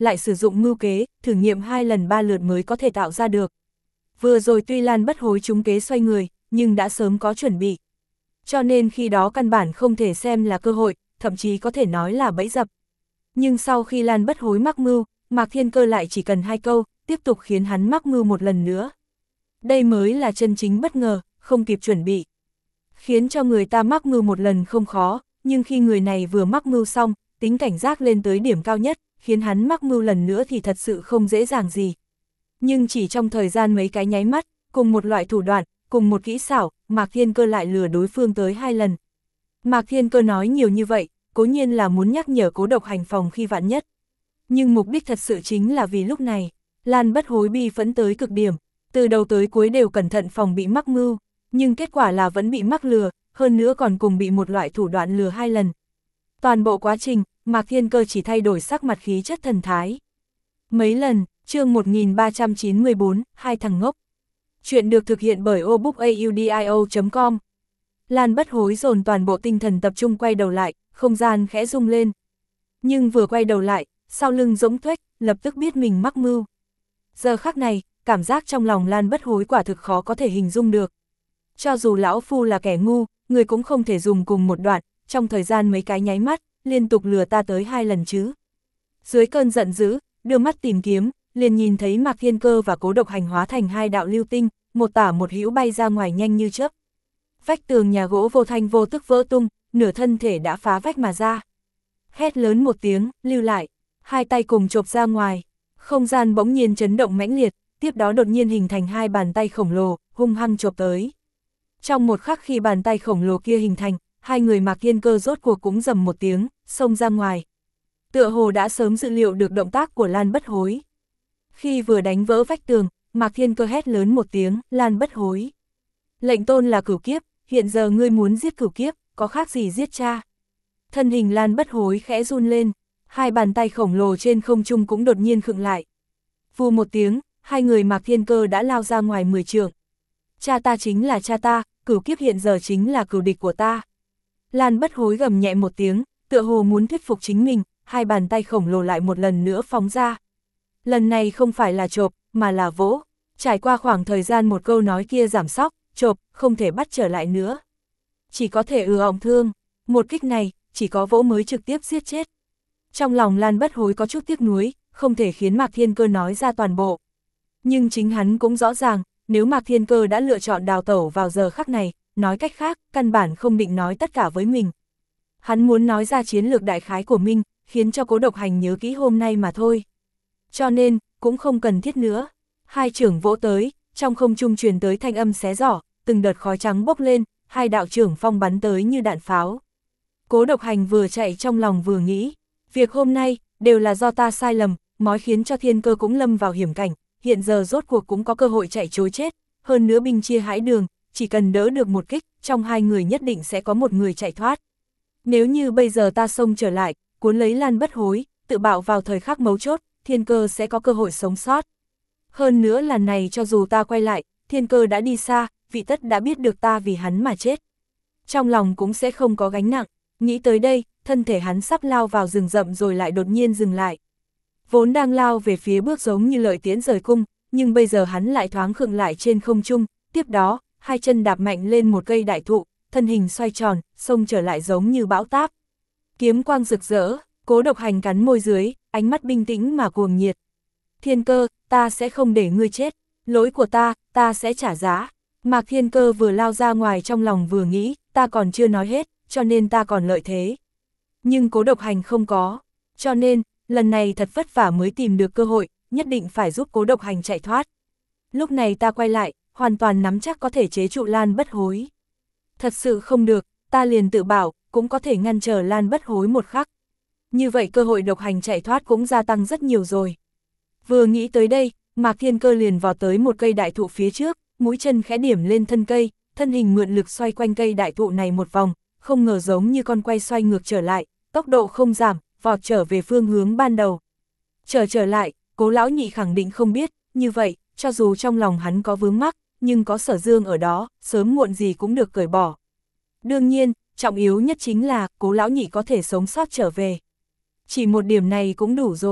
lại sử dụng mưu kế, thử nghiệm hai lần ba lượt mới có thể tạo ra được. Vừa rồi tuy Lan Bất Hối trúng kế xoay người, nhưng đã sớm có chuẩn bị. Cho nên khi đó căn bản không thể xem là cơ hội, thậm chí có thể nói là bẫy dập. Nhưng sau khi Lan Bất Hối mắc mưu, Mạc Thiên Cơ lại chỉ cần hai câu, tiếp tục khiến hắn mắc mưu một lần nữa. Đây mới là chân chính bất ngờ, không kịp chuẩn bị. Khiến cho người ta mắc mưu một lần không khó, nhưng khi người này vừa mắc mưu xong, tính cảnh giác lên tới điểm cao nhất, khiến hắn mắc mưu lần nữa thì thật sự không dễ dàng gì. Nhưng chỉ trong thời gian mấy cái nháy mắt, cùng một loại thủ đoạn, cùng một kỹ xảo, Mạc Thiên Cơ lại lừa đối phương tới hai lần. Mạc Thiên Cơ nói nhiều như vậy, cố nhiên là muốn nhắc nhở Cố Độc Hành phòng khi vạn nhất. Nhưng mục đích thật sự chính là vì lúc này, Lan Bất Hối bi phẫn tới cực điểm, từ đầu tới cuối đều cẩn thận phòng bị mắc mưu, nhưng kết quả là vẫn bị mắc lừa, hơn nữa còn cùng bị một loại thủ đoạn lừa hai lần. Toàn bộ quá trình, Mạc Thiên Cơ chỉ thay đổi sắc mặt khí chất thần thái. Mấy lần, chương một nghìn ba trăm chín mươi bốn, hai thằng ngốc. Chuyện được thực hiện bởi obookaudio chấm com. Lan Bất Hối dồn toàn bộ tinh thần tập trung quay đầu lại, không gian khẽ rung lên. Nhưng vừa quay đầu lại, sau lưng rỗng tuếch, lập tức biết mình mắc mưu. Giờ khắc này, cảm giác trong lòng Lan Bất Hối quả thực khó có thể hình dung được. Cho dù lão phu là kẻ ngu, người cũng không thể dùng cùng một đoạn, trong thời gian mấy cái nháy mắt, liên tục lừa ta tới hai lần chứ. Dưới cơn giận dữ, đưa mắt tìm kiếm, liền nhìn thấy Mạc Thiên Cơ và Cố Độc Hành hóa thành hai đạo lưu tinh, một tả một hữu bay ra ngoài nhanh như chớp. Vách tường nhà gỗ vô thanh vô tức vỡ tung, nửa thân thể đã phá vách mà ra. Hét lớn một tiếng, lưu lại, hai tay cùng chộp ra ngoài, không gian bỗng nhiên chấn động mãnh liệt, tiếp đó đột nhiên hình thành hai bàn tay khổng lồ, hung hăng chộp tới. Trong một khắc khi bàn tay khổng lồ kia hình thành, hai người Mạc Thiên Cơ rốt cuộc cũng rầm một tiếng, xông ra ngoài. Tựa hồ đã sớm dự liệu được động tác của Lan Bất Hối. Khi vừa đánh vỡ vách tường, Mạc Thiên Cơ hét lớn một tiếng, Lan Bất Hối. Lệnh tôn là cửu kiếp, hiện giờ ngươi muốn giết cửu kiếp, có khác gì giết cha. Thân hình Lan Bất Hối khẽ run lên, hai bàn tay khổng lồ trên không trung cũng đột nhiên khựng lại. Vù một tiếng, hai người Mạc Thiên Cơ đã lao ra ngoài mười trượng. Cha ta chính là cha ta, cửu kiếp hiện giờ chính là cửu địch của ta. Lan Bất Hối gầm nhẹ một tiếng, tựa hồ muốn thuyết phục chính mình, hai bàn tay khổng lồ lại một lần nữa phóng ra. Lần này không phải là chộp, mà là vỗ. Trải qua khoảng thời gian một câu nói kia giảm sóc, chộp, không thể bắt trở lại nữa. Chỉ có thể ừa ọng thương, một kích này, chỉ có vỗ mới trực tiếp giết chết. Trong lòng Lan Bất Hối có chút tiếc nuối, không thể khiến Mạc Thiên Cơ nói ra toàn bộ. Nhưng chính hắn cũng rõ ràng, nếu Mạc Thiên Cơ đã lựa chọn đào tẩu vào giờ khắc này, nói cách khác, căn bản không định nói tất cả với mình. Hắn muốn nói ra chiến lược đại khái của mình, khiến cho Cố Độc Hành nhớ kỹ hôm nay mà thôi. Cho nên, cũng không cần thiết nữa. Hai trưởng vỗ tới, trong không trung truyền tới thanh âm xé giỏ, từng đợt khói trắng bốc lên, hai đạo trưởng phong bắn tới như đạn pháo. Cố Độc Hành vừa chạy trong lòng vừa nghĩ, việc hôm nay, đều là do ta sai lầm, mói khiến cho Thiên Cơ cũng lâm vào hiểm cảnh, hiện giờ rốt cuộc cũng có cơ hội chạy trối chết, hơn nữa binh chia hãi đường, chỉ cần đỡ được một kích, trong hai người nhất định sẽ có một người chạy thoát. Nếu như bây giờ ta xông trở lại, cuốn lấy Lan Bất Hối, tự bạo vào thời khắc mấu chốt, Thiên Cơ sẽ có cơ hội sống sót. Hơn nữa lần này cho dù ta quay lại, Thiên Cơ đã đi xa, vị tất đã biết được ta vì hắn mà chết. Trong lòng cũng sẽ không có gánh nặng, nghĩ tới đây, thân thể hắn sắp lao vào rừng rậm rồi lại đột nhiên dừng lại. Vốn đang lao về phía bước giống như lợi tiễn rời cung, nhưng bây giờ hắn lại thoáng khựng lại trên không trung, tiếp đó, hai chân đạp mạnh lên một cây đại thụ, thân hình xoay tròn, xông trở lại giống như bão táp. Kiếm quang rực rỡ, Cố Độc Hành cắn môi dưới, ánh mắt bình tĩnh mà cuồng nhiệt. Thiên Cơ, ta sẽ không để ngươi chết, lỗi của ta, ta sẽ trả giá. Mạc Thiên Cơ vừa lao ra ngoài trong lòng vừa nghĩ, ta còn chưa nói hết, cho nên ta còn lợi thế. Nhưng Cố Độc Hành không có, cho nên, lần này thật vất vả mới tìm được cơ hội, nhất định phải giúp Cố Độc Hành chạy thoát. Lúc này ta quay lại, hoàn toàn nắm chắc có thể chế trụ Lan Bất Hối. Thật sự không được, ta liền tự bảo, cũng có thể ngăn trở Lan Bất Hối một khắc. Như vậy cơ hội Độc Hành chạy thoát cũng gia tăng rất nhiều rồi. Vừa nghĩ tới đây, Mạc Thiên Cơ liền vọt tới một cây đại thụ phía trước, mũi chân khẽ điểm lên thân cây, thân hình mượn lực xoay quanh cây đại thụ này một vòng, không ngờ giống như con quay xoay ngược trở lại, tốc độ không giảm, vọt trở về phương hướng ban đầu. Trở trở lại, Cố lão nhị khẳng định không biết, như vậy, cho dù trong lòng hắn có vướng mắc, nhưng có Sở Dương ở đó, sớm muộn gì cũng được cởi bỏ. Đương nhiên, trọng yếu nhất chính là, Cố lão nhị có thể sống sót trở về. Chỉ một điểm này cũng đủ rồi.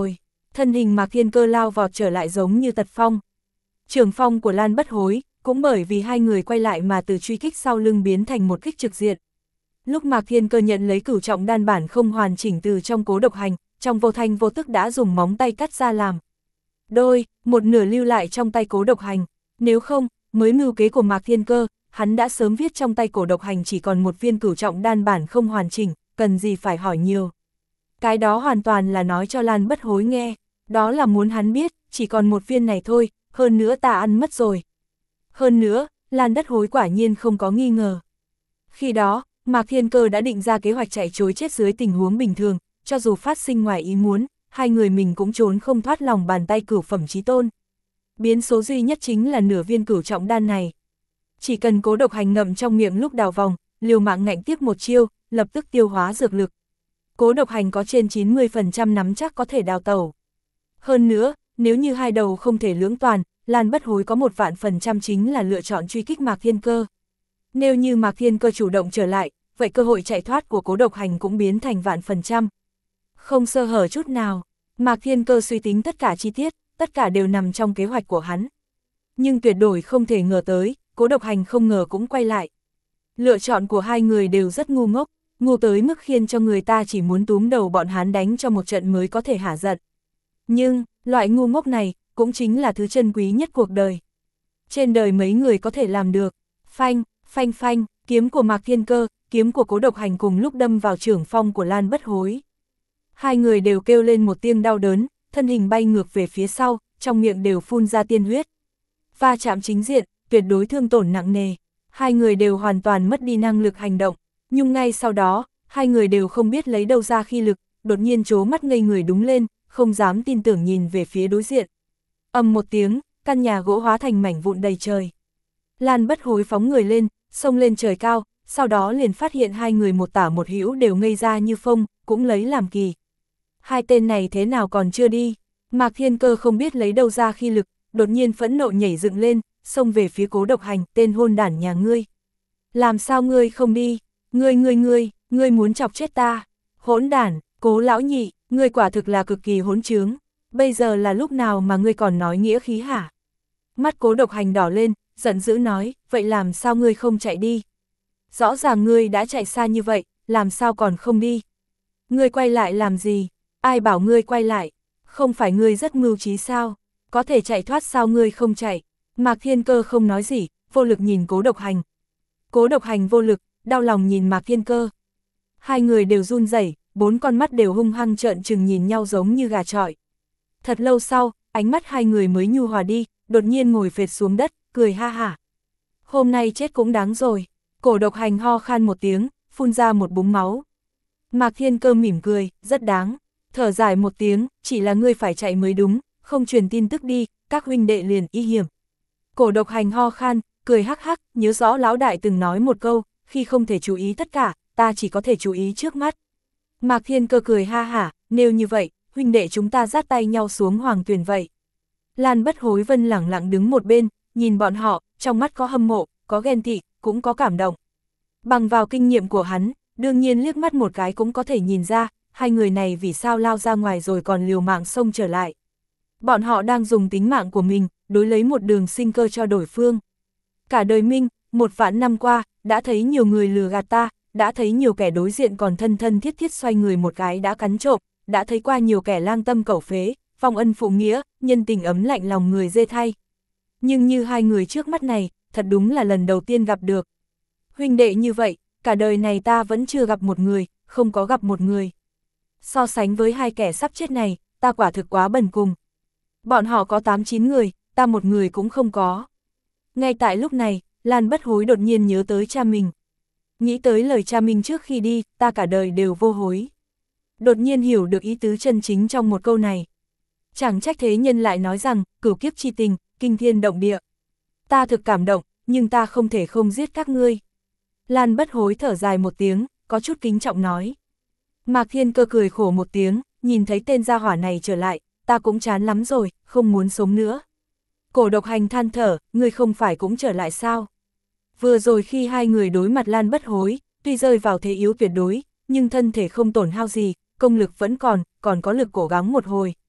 thân hình Mạc Thiên Cơ lao vọt trở lại giống như tật phong. Trường phong của Lan Bất Hối, cũng bởi vì hai người quay lại mà từ truy kích sau lưng biến thành một kích trực diện. Lúc Mạc Thiên Cơ nhận lấy cửu trọng đan bản không hoàn chỉnh từ trong Cố Độc Hành, trong vô thanh vô tức đã dùng móng tay cắt ra làm đôi, một nửa lưu lại trong tay Cố Độc Hành. Nếu không, mới mưu kế của Mạc Thiên Cơ, hắn đã sớm viết trong tay Cố Độc Hành chỉ còn một viên cửu trọng đan bản không hoàn chỉnh, cần gì phải hỏi nhiều. Cái đó hoàn toàn là nói cho Lan Bất Hối nghe, đó là muốn hắn biết, chỉ còn một viên này thôi, hơn nữa ta ăn mất rồi. Hơn nữa, Lan Bất Hối quả nhiên không có nghi ngờ. Khi đó, Mạc Thiên Cơ đã định ra kế hoạch chạy trối chết dưới tình huống bình thường, cho dù phát sinh ngoài ý muốn, hai người mình cũng trốn không thoát lòng bàn tay cửu phẩm chí tôn. Biến số duy nhất chính là nửa viên cửu trọng đan này. Chỉ cần Cố Độc Hành ngậm trong miệng lúc đào vòng, liều mạng ngạnh tiếp một chiêu, lập tức tiêu hóa dược lực. Cố Độc Hành có trên chín mươi phần trăm nắm chắc có thể đào tẩu. Hơn nữa, nếu như hai đầu không thể lưỡng toàn, Lan Bất Hối có một vạn phần trăm chính là lựa chọn truy kích Mạc Thiên Cơ. Nếu như Mạc Thiên Cơ chủ động trở lại, vậy cơ hội chạy thoát của Cố Độc Hành cũng biến thành vạn phần trăm. Không sơ hở chút nào, Mạc Thiên Cơ suy tính tất cả chi tiết, tất cả đều nằm trong kế hoạch của hắn. Nhưng tuyệt đối không thể ngờ tới, Cố Độc Hành không ngờ cũng quay lại. Lựa chọn của hai người đều rất ngu ngốc, ngu tới mức khiến cho người ta chỉ muốn túm đầu bọn hắn đánh cho một trận mới có thể hả giận. Nhưng, loại ngu ngốc này, cũng chính là thứ chân quý nhất cuộc đời. Trên đời mấy người có thể làm được. Phanh, phanh phanh, kiếm của Mạc Thiên Cơ, kiếm của Cố Độc Hành cùng lúc đâm vào trưởng phong của Lan Bất Hối. Hai người đều kêu lên một tiếng đau đớn, thân hình bay ngược về phía sau, trong miệng đều phun ra tiên huyết. Va chạm chính diện, tuyệt đối thương tổn nặng nề. Hai người đều hoàn toàn mất đi năng lực hành động, nhưng ngay sau đó, hai người đều không biết lấy đâu ra khi lực, đột nhiên trố mắt ngây người đúng lên, không dám tin tưởng nhìn về phía đối diện. Ầm một tiếng, căn nhà gỗ hóa thành mảnh vụn đầy trời. Lan Bất Hối phóng người lên, xông lên trời cao, sau đó liền phát hiện hai người một tả một hữu đều ngây ra như phông, cũng lấy làm kỳ. Hai tên này thế nào còn chưa đi? Mạc Thiên Cơ không biết lấy đâu ra khi lực, đột nhiên phẫn nộ nhảy dựng lên, xông về phía Cố Độc Hành, tên hôn đản nhà ngươi. Làm sao ngươi không đi? Ngươi ngươi ngươi, ngươi muốn chọc chết ta. Hỗn đản, Cố lão nhị, ngươi quả thực là cực kỳ hỗn trướng. Bây giờ là lúc nào mà ngươi còn nói nghĩa khí hả? Mắt Cố Độc Hành đỏ lên, giận dữ nói, vậy làm sao ngươi không chạy đi? Rõ ràng ngươi đã chạy xa như vậy, làm sao còn không đi? Ngươi quay lại làm gì? Ai bảo ngươi quay lại? Không phải ngươi rất mưu trí sao? Có thể chạy thoát sao ngươi không chạy? Mạc Thiên Cơ không nói gì, vô lực nhìn Cố Độc Hành. Cố Độc Hành vô lực, đau lòng nhìn Mạc Thiên Cơ. Hai người đều run rẩy, bốn con mắt đều hung hăng trợn trừng nhìn nhau giống như gà chọi. Thật lâu sau, ánh mắt hai người mới nhu hòa đi, đột nhiên ngồi phệt xuống đất, cười ha hả. Hôm nay chết cũng đáng rồi. Cố Độc Hành ho khan một tiếng, phun ra một búng máu. Mạc Thiên Cơ mỉm cười, rất đáng. Thở dài một tiếng, chỉ là ngươi phải chạy mới đúng, không truyền tin tức đi, các huynh đệ liền y hiểm. Cố Độc Hành ho khan, cười hắc hắc, nhớ rõ lão đại từng nói một câu, khi không thể chú ý tất cả, ta chỉ có thể chú ý trước mắt. Mạc Thiên Cơ cười ha hả, nếu như vậy, huynh đệ chúng ta dắt tay nhau xuống hoàng tuyền vậy. Lan Bất Hối Vân lẳng lặng đứng một bên, nhìn bọn họ, trong mắt có hâm mộ, có ghen tị, cũng có cảm động. Bằng vào kinh nghiệm của hắn, đương nhiên liếc mắt một cái cũng có thể nhìn ra, hai người này vì sao lao ra ngoài rồi còn liều mạng xông trở lại. Bọn họ đang dùng tính mạng của mình, đối lấy một đường sinh cơ cho đối phương. Cả đời Minh, một vạn năm qua, đã thấy nhiều người lừa gạt ta, đã thấy nhiều kẻ đối diện còn thân thân thiết thiết xoay người một cái đã cắn trộm, đã thấy qua nhiều kẻ lang tâm cẩu phế, vong ân phụ nghĩa, nhân tình ấm lạnh lòng người dê thay. Nhưng như hai người trước mắt này, thật đúng là lần đầu tiên gặp được. Huynh đệ như vậy, cả đời này ta vẫn chưa gặp một người, không có gặp một người. So sánh với hai kẻ sắp chết này, ta quả thực quá bần cùng. Bọn họ có tám chín người, ta một người cũng không có. Ngay tại lúc này, Lan Bất Hối đột nhiên nhớ tới cha mình. Nghĩ tới lời cha mình trước khi đi, ta cả đời đều vô hối. Đột nhiên hiểu được ý tứ chân chính trong một câu này. Chẳng trách thế nhân lại nói rằng, cửu kiếp chi tình, kinh thiên động địa. Ta thực cảm động, nhưng ta không thể không giết các ngươi. Lan Bất Hối thở dài một tiếng, có chút kính trọng nói. Mạc Thiên Cơ cười khổ một tiếng, nhìn thấy tên gia hỏa này trở lại, ta cũng chán lắm rồi, không muốn sống nữa. Cố Độc Hành than thở, ngươi không phải cũng trở lại sao? Vừa rồi khi hai người đối mặt Lan Bất Hối, tuy rơi vào thế yếu tuyệt đối, nhưng thân thể không tổn hao gì, công lực vẫn còn, còn có lực cố gắng một hồi.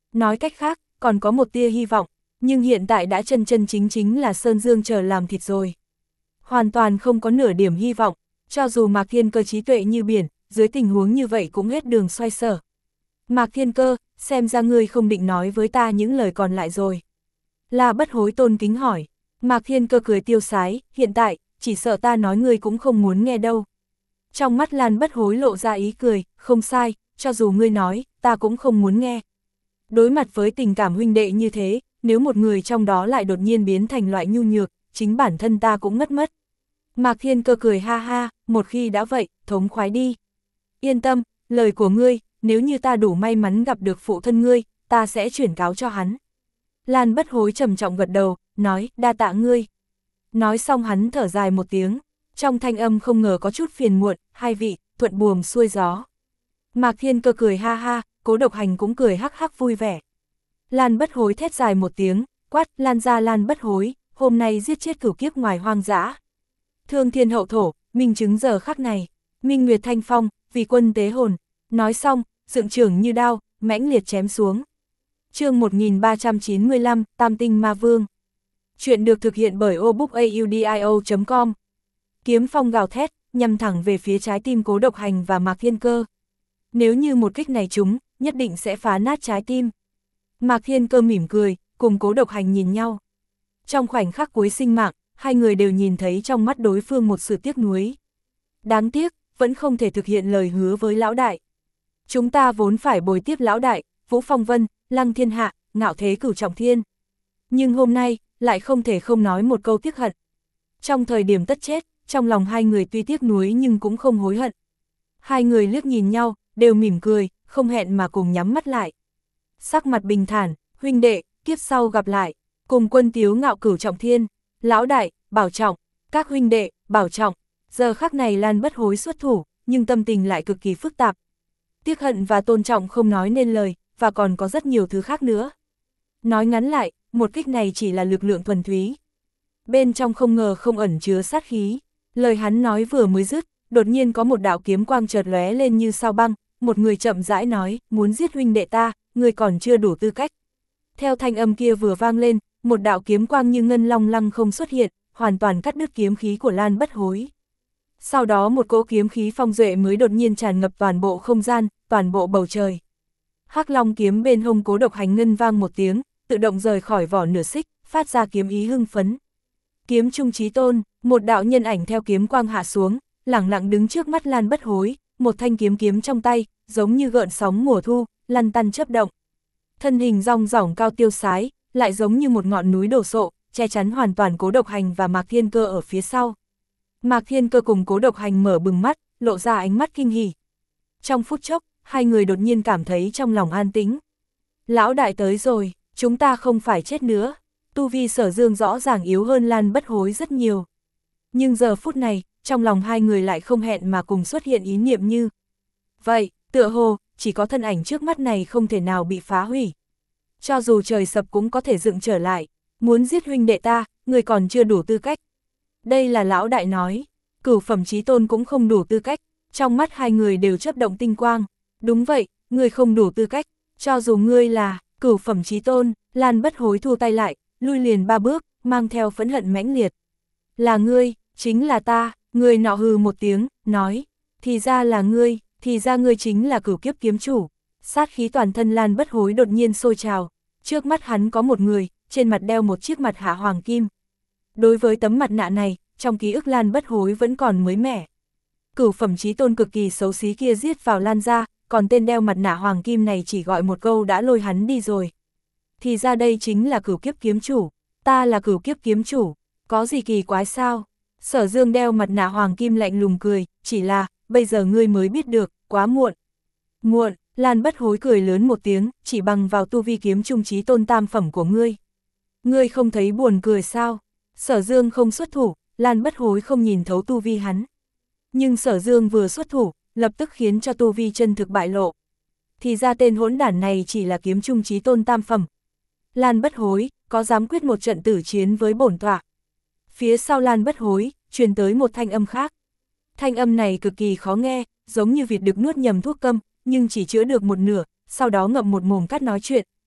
Nói cách khác, còn có một tia hy vọng, nhưng hiện tại đã chân chân chính chính là Sơn Dương chờ làm thịt rồi. Hoàn toàn không có nửa điểm hy vọng, cho dù Mạc Thiên Cơ trí tuệ như biển, dưới tình huống như vậy cũng hết đường xoay sở. Mạc Thiên Cơ, xem ra ngươi không định nói với ta những lời còn lại rồi. La Bất Hối tôn kính hỏi. Mạc Thiên Cơ cười tiêu sái, hiện tại, chỉ sợ ta nói ngươi cũng không muốn nghe đâu. Trong mắt Lan Bất Hối lộ ra ý cười, không sai, cho dù ngươi nói, ta cũng không muốn nghe. Đối mặt với tình cảm huynh đệ như thế, nếu một người trong đó lại đột nhiên biến thành loại nhu nhược, chính bản thân ta cũng ngất mất. Mạc Thiên Cơ cười ha ha, một khi đã vậy, thống khoái đi. Yên tâm, lời của ngươi, nếu như ta đủ may mắn gặp được phụ thân ngươi, ta sẽ chuyển cáo cho hắn. Lan Bất Hối trầm trọng gật đầu, nói, đa tạ ngươi. Nói xong hắn thở dài một tiếng, trong thanh âm không ngờ có chút phiền muộn, hai vị, thuận buồm xuôi gió. Mạc Thiên Cơ cười ha ha, Cố Độc Hành cũng cười hắc hắc vui vẻ. Lan Bất Hối thét dài một tiếng, quát, Lan ra Lan Bất Hối, hôm nay giết chết cửu kiếp ngoài hoang dã. Thương thiên hậu thổ, minh chứng giờ khắc này, minh nguyệt thanh phong, vì quân tế hồn. Nói xong, dựng trưởng như đao, mãnh liệt chém xuống. Chương một nghìn ba trăm chín mươi lăm, Tam Tinh Ma Vương. Chuyện được thực hiện bởi obookaudio chấm com. Kiếm phong gào thét, nhằm thẳng về phía trái tim Cố Độc Hành và Mạc Thiên Cơ. Nếu như một kích này trúng, nhất định sẽ phá nát trái tim. Mạc Thiên Cơ mỉm cười, cùng Cố Độc Hành nhìn nhau. Trong khoảnh khắc cuối sinh mạng, hai người đều nhìn thấy trong mắt đối phương một sự tiếc nuối. Đáng tiếc, vẫn không thể thực hiện lời hứa với lão đại. Chúng ta vốn phải bồi tiếp lão đại, Vũ Phong Vân, Lăng Thiên Hạ, Ngạo Thế Cửu Trọng Thiên. Nhưng hôm nay, lại không thể không nói một câu tiếc hận. Trong thời điểm tất chết, trong lòng hai người tuy tiếc nuối nhưng cũng không hối hận. Hai người liếc nhìn nhau, đều mỉm cười, không hẹn mà cùng nhắm mắt lại. Sắc mặt bình thản, huynh đệ, kiếp sau gặp lại, cùng quân tiếu ngạo Cửu Trọng Thiên, lão đại, bảo trọng, các huynh đệ, bảo trọng. Giờ khắc này Lan Bất Hối xuất thủ, nhưng tâm tình lại cực kỳ phức tạp. Tiếc hận và tôn trọng không nói nên lời, và còn có rất nhiều thứ khác nữa. Nói ngắn lại, một kích này chỉ là lực lượng thuần túy. Bên trong không ngờ không ẩn chứa sát khí. Lời hắn nói vừa mới dứt, đột nhiên có một đạo kiếm quang chợt lóe lên như sao băng, một người chậm rãi nói, muốn giết huynh đệ ta, người còn chưa đủ tư cách. Theo thanh âm kia vừa vang lên, một đạo kiếm quang như ngân long lăng không xuất hiện, hoàn toàn cắt đứt kiếm khí của Lan Bất Hối. Sau đó một cỗ kiếm khí phong duệ mới đột nhiên tràn ngập toàn bộ không gian, toàn bộ bầu trời. Hắc Long kiếm bên hông Cố Độc Hành ngân vang một tiếng, tự động rời khỏi vỏ nửa xích, phát ra kiếm ý hưng phấn. Kiếm trung chí tôn, một đạo nhân ảnh theo kiếm quang hạ xuống, lẳng lặng đứng trước mắt Lan Bất Hối, một thanh kiếm kiếm trong tay, giống như gợn sóng mùa thu, lăn tăn chớp động. Thân hình rong rỏng cao tiêu sái, lại giống như một ngọn núi đổ sộ, che chắn hoàn toàn Cố Độc Hành và Mạc Thiên Cơ ở phía sau. Mạc Thiên Cơ cùng Cố Độc Hành mở bừng mắt, lộ ra ánh mắt kinh hỉ. Trong phút chốc, hai người đột nhiên cảm thấy trong lòng an tĩnh. Lão đại tới rồi, chúng ta không phải chết nữa. Tu vi Sở Dương rõ ràng yếu hơn Lan Bất Hối rất nhiều. Nhưng giờ phút này, trong lòng hai người lại không hẹn mà cùng xuất hiện ý niệm như. Vậy, tựa hồ, chỉ có thân ảnh trước mắt này không thể nào bị phá hủy. Cho dù trời sập cũng có thể dựng trở lại. Muốn giết huynh đệ ta, người còn chưa đủ tư cách. Đây là lão đại nói. Cửu phẩm chí tôn cũng không đủ tư cách. Trong mắt hai người đều chớp động tinh quang. Đúng vậy, ngươi không đủ tư cách. Cho dù ngươi là cửu phẩm chí tôn, Lan Bất Hối thu tay lại, lui liền ba bước, mang theo phẫn hận mãnh liệt. Là ngươi, chính là ta. Người nọ hừ một tiếng, nói. Thì ra là ngươi, thì ra ngươi chính là cửu kiếp kiếm chủ. Sát khí toàn thân Lan Bất Hối đột nhiên sôi trào. Trước mắt hắn có một người, trên mặt đeo một chiếc mặt hạ hoàng kim. Đối với tấm mặt nạ này, trong ký ức Lan Bất Hối vẫn còn mới mẻ. Cửu phẩm chí tôn cực kỳ xấu xí kia giết vào Lan gia, còn tên đeo mặt nạ hoàng kim này chỉ gọi một câu đã lôi hắn đi rồi. Thì ra đây chính là cửu kiếp kiếm chủ, ta là cửu kiếp kiếm chủ, có gì kỳ quái sao? Sở Dương đeo mặt nạ hoàng kim lạnh lùng cười, chỉ là, bây giờ ngươi mới biết được, quá muộn. Muộn, Lan Bất Hối cười lớn một tiếng, chỉ bằng vào tu vi kiếm trung chí tôn tam phẩm của ngươi. Ngươi không thấy buồn cười sao? Sở Dương không xuất thủ, Lan Bất Hối không nhìn thấu tu vi hắn. Nhưng Sở Dương vừa xuất thủ, lập tức khiến cho tu vi chân thực bại lộ. Thì ra tên hỗn đản này chỉ là kiếm trung chí tôn tam phẩm. Lan Bất Hối, có dám quyết một trận tử chiến với bổn tọa? Phía sau Lan Bất Hối, truyền tới một thanh âm khác. Thanh âm này cực kỳ khó nghe, giống như vịt được nuốt nhầm thuốc câm, nhưng chỉ chữa được một nửa, sau đó ngậm một mồm cắt nói chuyện,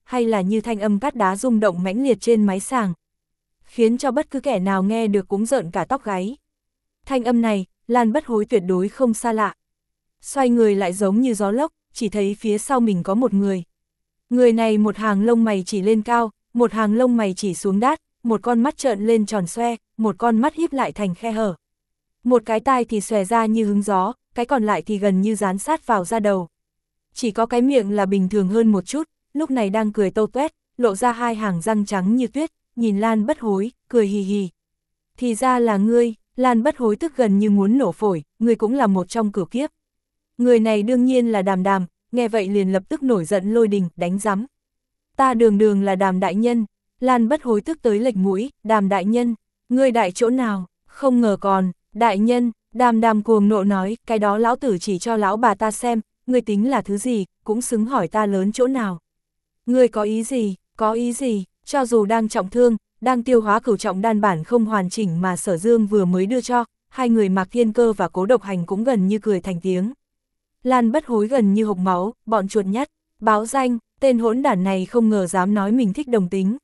hay là như thanh âm cát đá rung động mãnh liệt trên máy sàng, khiến cho bất cứ kẻ nào nghe được cũng rợn cả tóc gáy. Thanh âm này, Lan Bất Hối tuyệt đối không xa lạ. Xoay người lại giống như gió lốc, chỉ thấy phía sau mình có một người. Người này một hàng lông mày chỉ lên cao, một hàng lông mày chỉ xuống đát, một con mắt trợn lên tròn xoe, một con mắt híp lại thành khe hở. Một cái tai thì xòe ra như hứng gió, cái còn lại thì gần như dán sát vào da đầu. Chỉ có cái miệng là bình thường hơn một chút, lúc này đang cười tâu tuét, lộ ra hai hàng răng trắng như tuyết, nhìn Lan Bất Hối, cười hì hì. Thì ra là ngươi, Lan Bất Hối tức gần như muốn nổ phổi, ngươi cũng là một trong cửu kiếp. Người này đương nhiên là Đàm Đàm, nghe vậy liền lập tức nổi giận lôi đình, đánh rắm. Ta đường đường là Đàm đại nhân. Lan Bất Hối tức tới lệch mũi, Đàm đại nhân, ngươi đại chỗ nào, không ngờ còn, đại nhân, Đàm Đàm cuồng nộ nói, cái đó lão tử chỉ cho lão bà ta xem, ngươi tính là thứ gì, cũng xứng hỏi ta lớn chỗ nào. Ngươi có ý gì, có ý gì, cho dù đang trọng thương, đang tiêu hóa cửu trọng đan bản không hoàn chỉnh mà Sở Dương vừa mới đưa cho, hai người Mạc Thiên Cơ và Cố Độc Hành cũng gần như cười thành tiếng. Lan Bất Hối gần như hộc máu, bọn chuột nhắt, báo danh, tên hỗn đản này không ngờ dám nói mình thích đồng tính.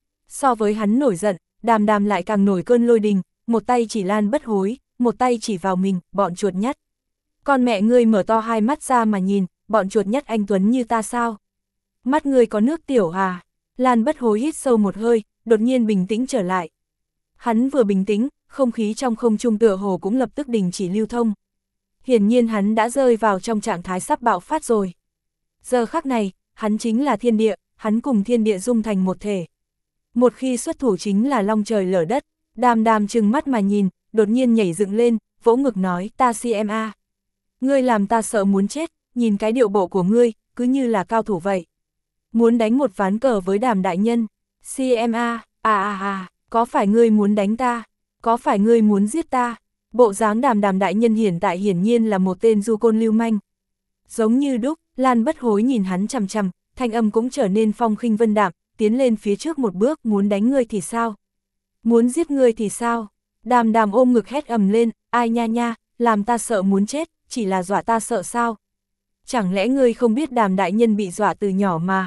So với hắn nổi giận, Đàm Đàm lại càng nổi cơn lôi đình, một tay chỉ Lan Bất Hối, một tay chỉ vào mình, bọn chuột nhắt. Con mẹ ngươi mở to hai mắt ra mà nhìn, bọn chuột nhắt anh Tuấn như ta sao? Mắt ngươi có nước tiểu à? Lan Bất Hối hít sâu một hơi, đột nhiên bình tĩnh trở lại. Hắn vừa bình tĩnh, không khí trong không trung tựa hồ cũng lập tức đình chỉ lưu thông. Hiển nhiên hắn đã rơi vào trong trạng thái sắp bạo phát rồi. Giờ khắc này, hắn chính là thiên địa, hắn cùng thiên địa dung thành một thể. Một khi xuất thủ chính là long trời lở đất, Đàm Đàm trừng mắt mà nhìn, đột nhiên nhảy dựng lên, vỗ ngực nói, ta si em a. Ngươi làm ta sợ muốn chết, nhìn cái điệu bộ của ngươi, cứ như là cao thủ vậy. Muốn đánh một ván cờ với Đàm đại nhân, si em a, à à à, có phải ngươi muốn đánh ta, có phải ngươi muốn giết ta? Bộ dáng Đàm Đàm đại nhân hiện tại hiển nhiên là một tên du côn lưu manh. Giống như đúc, Lan Bất Hối nhìn hắn chằm chằm, thanh âm cũng trở nên phong khinh vân đạm, tiến lên phía trước một bước, muốn đánh ngươi thì sao? Muốn giết ngươi thì sao? Đàm Đàm ôm ngực hét ầm lên, ai nha nha, làm ta sợ muốn chết, chỉ là dọa ta sợ sao? Chẳng lẽ ngươi không biết Đàm đại nhân bị dọa từ nhỏ mà?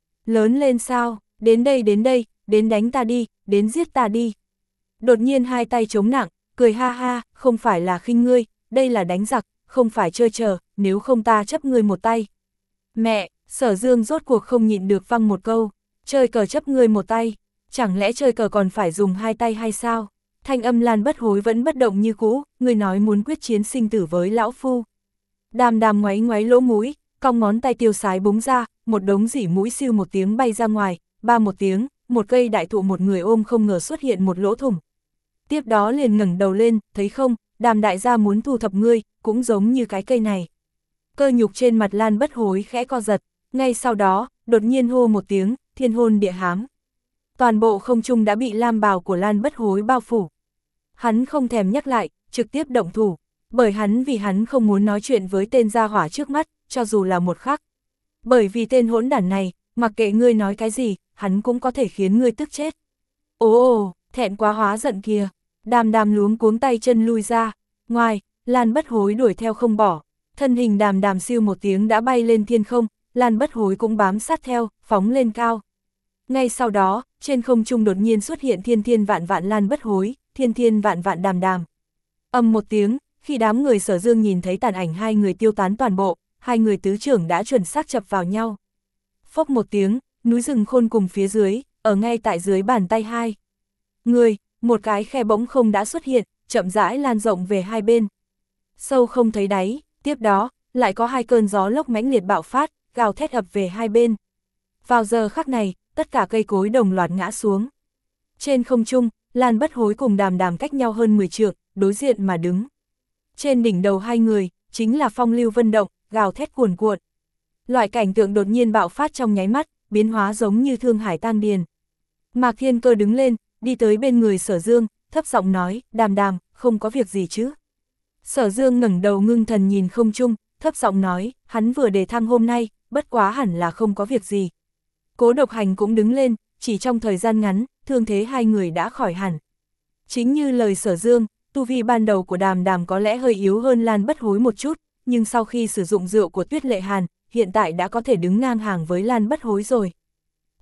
Lớn lên sao? Đến đây đến đây, đến đánh ta đi, đến giết ta đi. Đột nhiên hai tay chống nặng, cười ha ha, không phải là khinh ngươi, đây là đánh giặc, không phải chơi chờ, nếu không ta chấp ngươi một tay. Mẹ, Sở Dương rốt cuộc không nhịn được văng một câu, chơi cờ chấp ngươi một tay, chẳng lẽ chơi cờ còn phải dùng hai tay hay sao? Thanh âm Lan Bất Hối vẫn bất động như cũ, ngươi nói muốn quyết chiến sinh tử với lão phu. Đàm Đàm ngoáy ngoáy lỗ mũi, cong ngón tay tiêu sái búng ra, một đống rỉ mũi siêu một tiếng bay ra ngoài, ba một tiếng, một cây đại thụ một người ôm không ngờ xuất hiện một lỗ thủng. Tiếp đó liền ngẩng đầu lên, thấy không, Đàm đại gia muốn thu thập ngươi, cũng giống như cái cây này. Cơ nhục trên mặt Lan Bất Hối khẽ co giật, ngay sau đó, đột nhiên hô một tiếng, thiên hôn địa hám. Toàn bộ không trung đã bị lam bào của Lan Bất Hối bao phủ. Hắn không thèm nhắc lại, trực tiếp động thủ, bởi hắn vì hắn không muốn nói chuyện với tên gia hỏa trước mắt, cho dù là một khắc. Bởi vì tên hỗn đản này, mặc kệ ngươi nói cái gì, hắn cũng có thể khiến ngươi tức chết. Ồ ồ, thẹn quá hóa giận kìa. Đàm Đàm luống cuống tay chân lui ra, ngoài, Lan Bất Hối đuổi theo không bỏ, thân hình Đàm Đàm siêu một tiếng đã bay lên thiên không, Lan Bất Hối cũng bám sát theo, phóng lên cao. Ngay sau đó, trên không trung đột nhiên xuất hiện thiên thiên vạn vạn Lan Bất Hối, thiên thiên vạn vạn Đàm Đàm. Ầm một tiếng, khi đám người Sở Dương nhìn thấy tàn ảnh hai người tiêu tán toàn bộ, hai người tứ trưởng đã chuẩn xác chập vào nhau. Phốc một tiếng, núi rừng khôn cùng phía dưới, ở ngay tại dưới bàn tay hai người, một cái khe bỗng không đã xuất hiện, chậm rãi lan rộng về hai bên. Sâu không thấy đáy, tiếp đó, lại có hai cơn gió lốc mãnh liệt bạo phát, gào thét ập về hai bên. Vào giờ khắc này, tất cả cây cối đồng loạt ngã xuống. Trên không trung, Lan Bất Hối cùng Đàm Đàm cách nhau hơn mười trượng, đối diện mà đứng. Trên đỉnh đầu hai người, chính là phong lưu vân động, gào thét cuồn cuộn. Loại cảnh tượng đột nhiên bạo phát trong nháy mắt, biến hóa giống như thương hải tang điền. Mạc Thiên Cơ đứng lên, đi tới bên người Sở Dương, thấp giọng nói, Đàm Đàm, không có việc gì chứ? Sở Dương ngẩng đầu ngưng thần nhìn không trung, thấp giọng nói, hắn vừa đề thăng hôm nay, bất quá hẳn là không có việc gì. Cố Độc Hành cũng đứng lên, chỉ trong thời gian ngắn, thương thế hai người đã khỏi hẳn. Chính như lời Sở Dương, tu vi ban đầu của Đàm Đàm có lẽ hơi yếu hơn Lan Bất Hối một chút, nhưng sau khi sử dụng rượu của Tuyết Lệ Hàn, hiện tại đã có thể đứng ngang hàng với Lan Bất Hối rồi.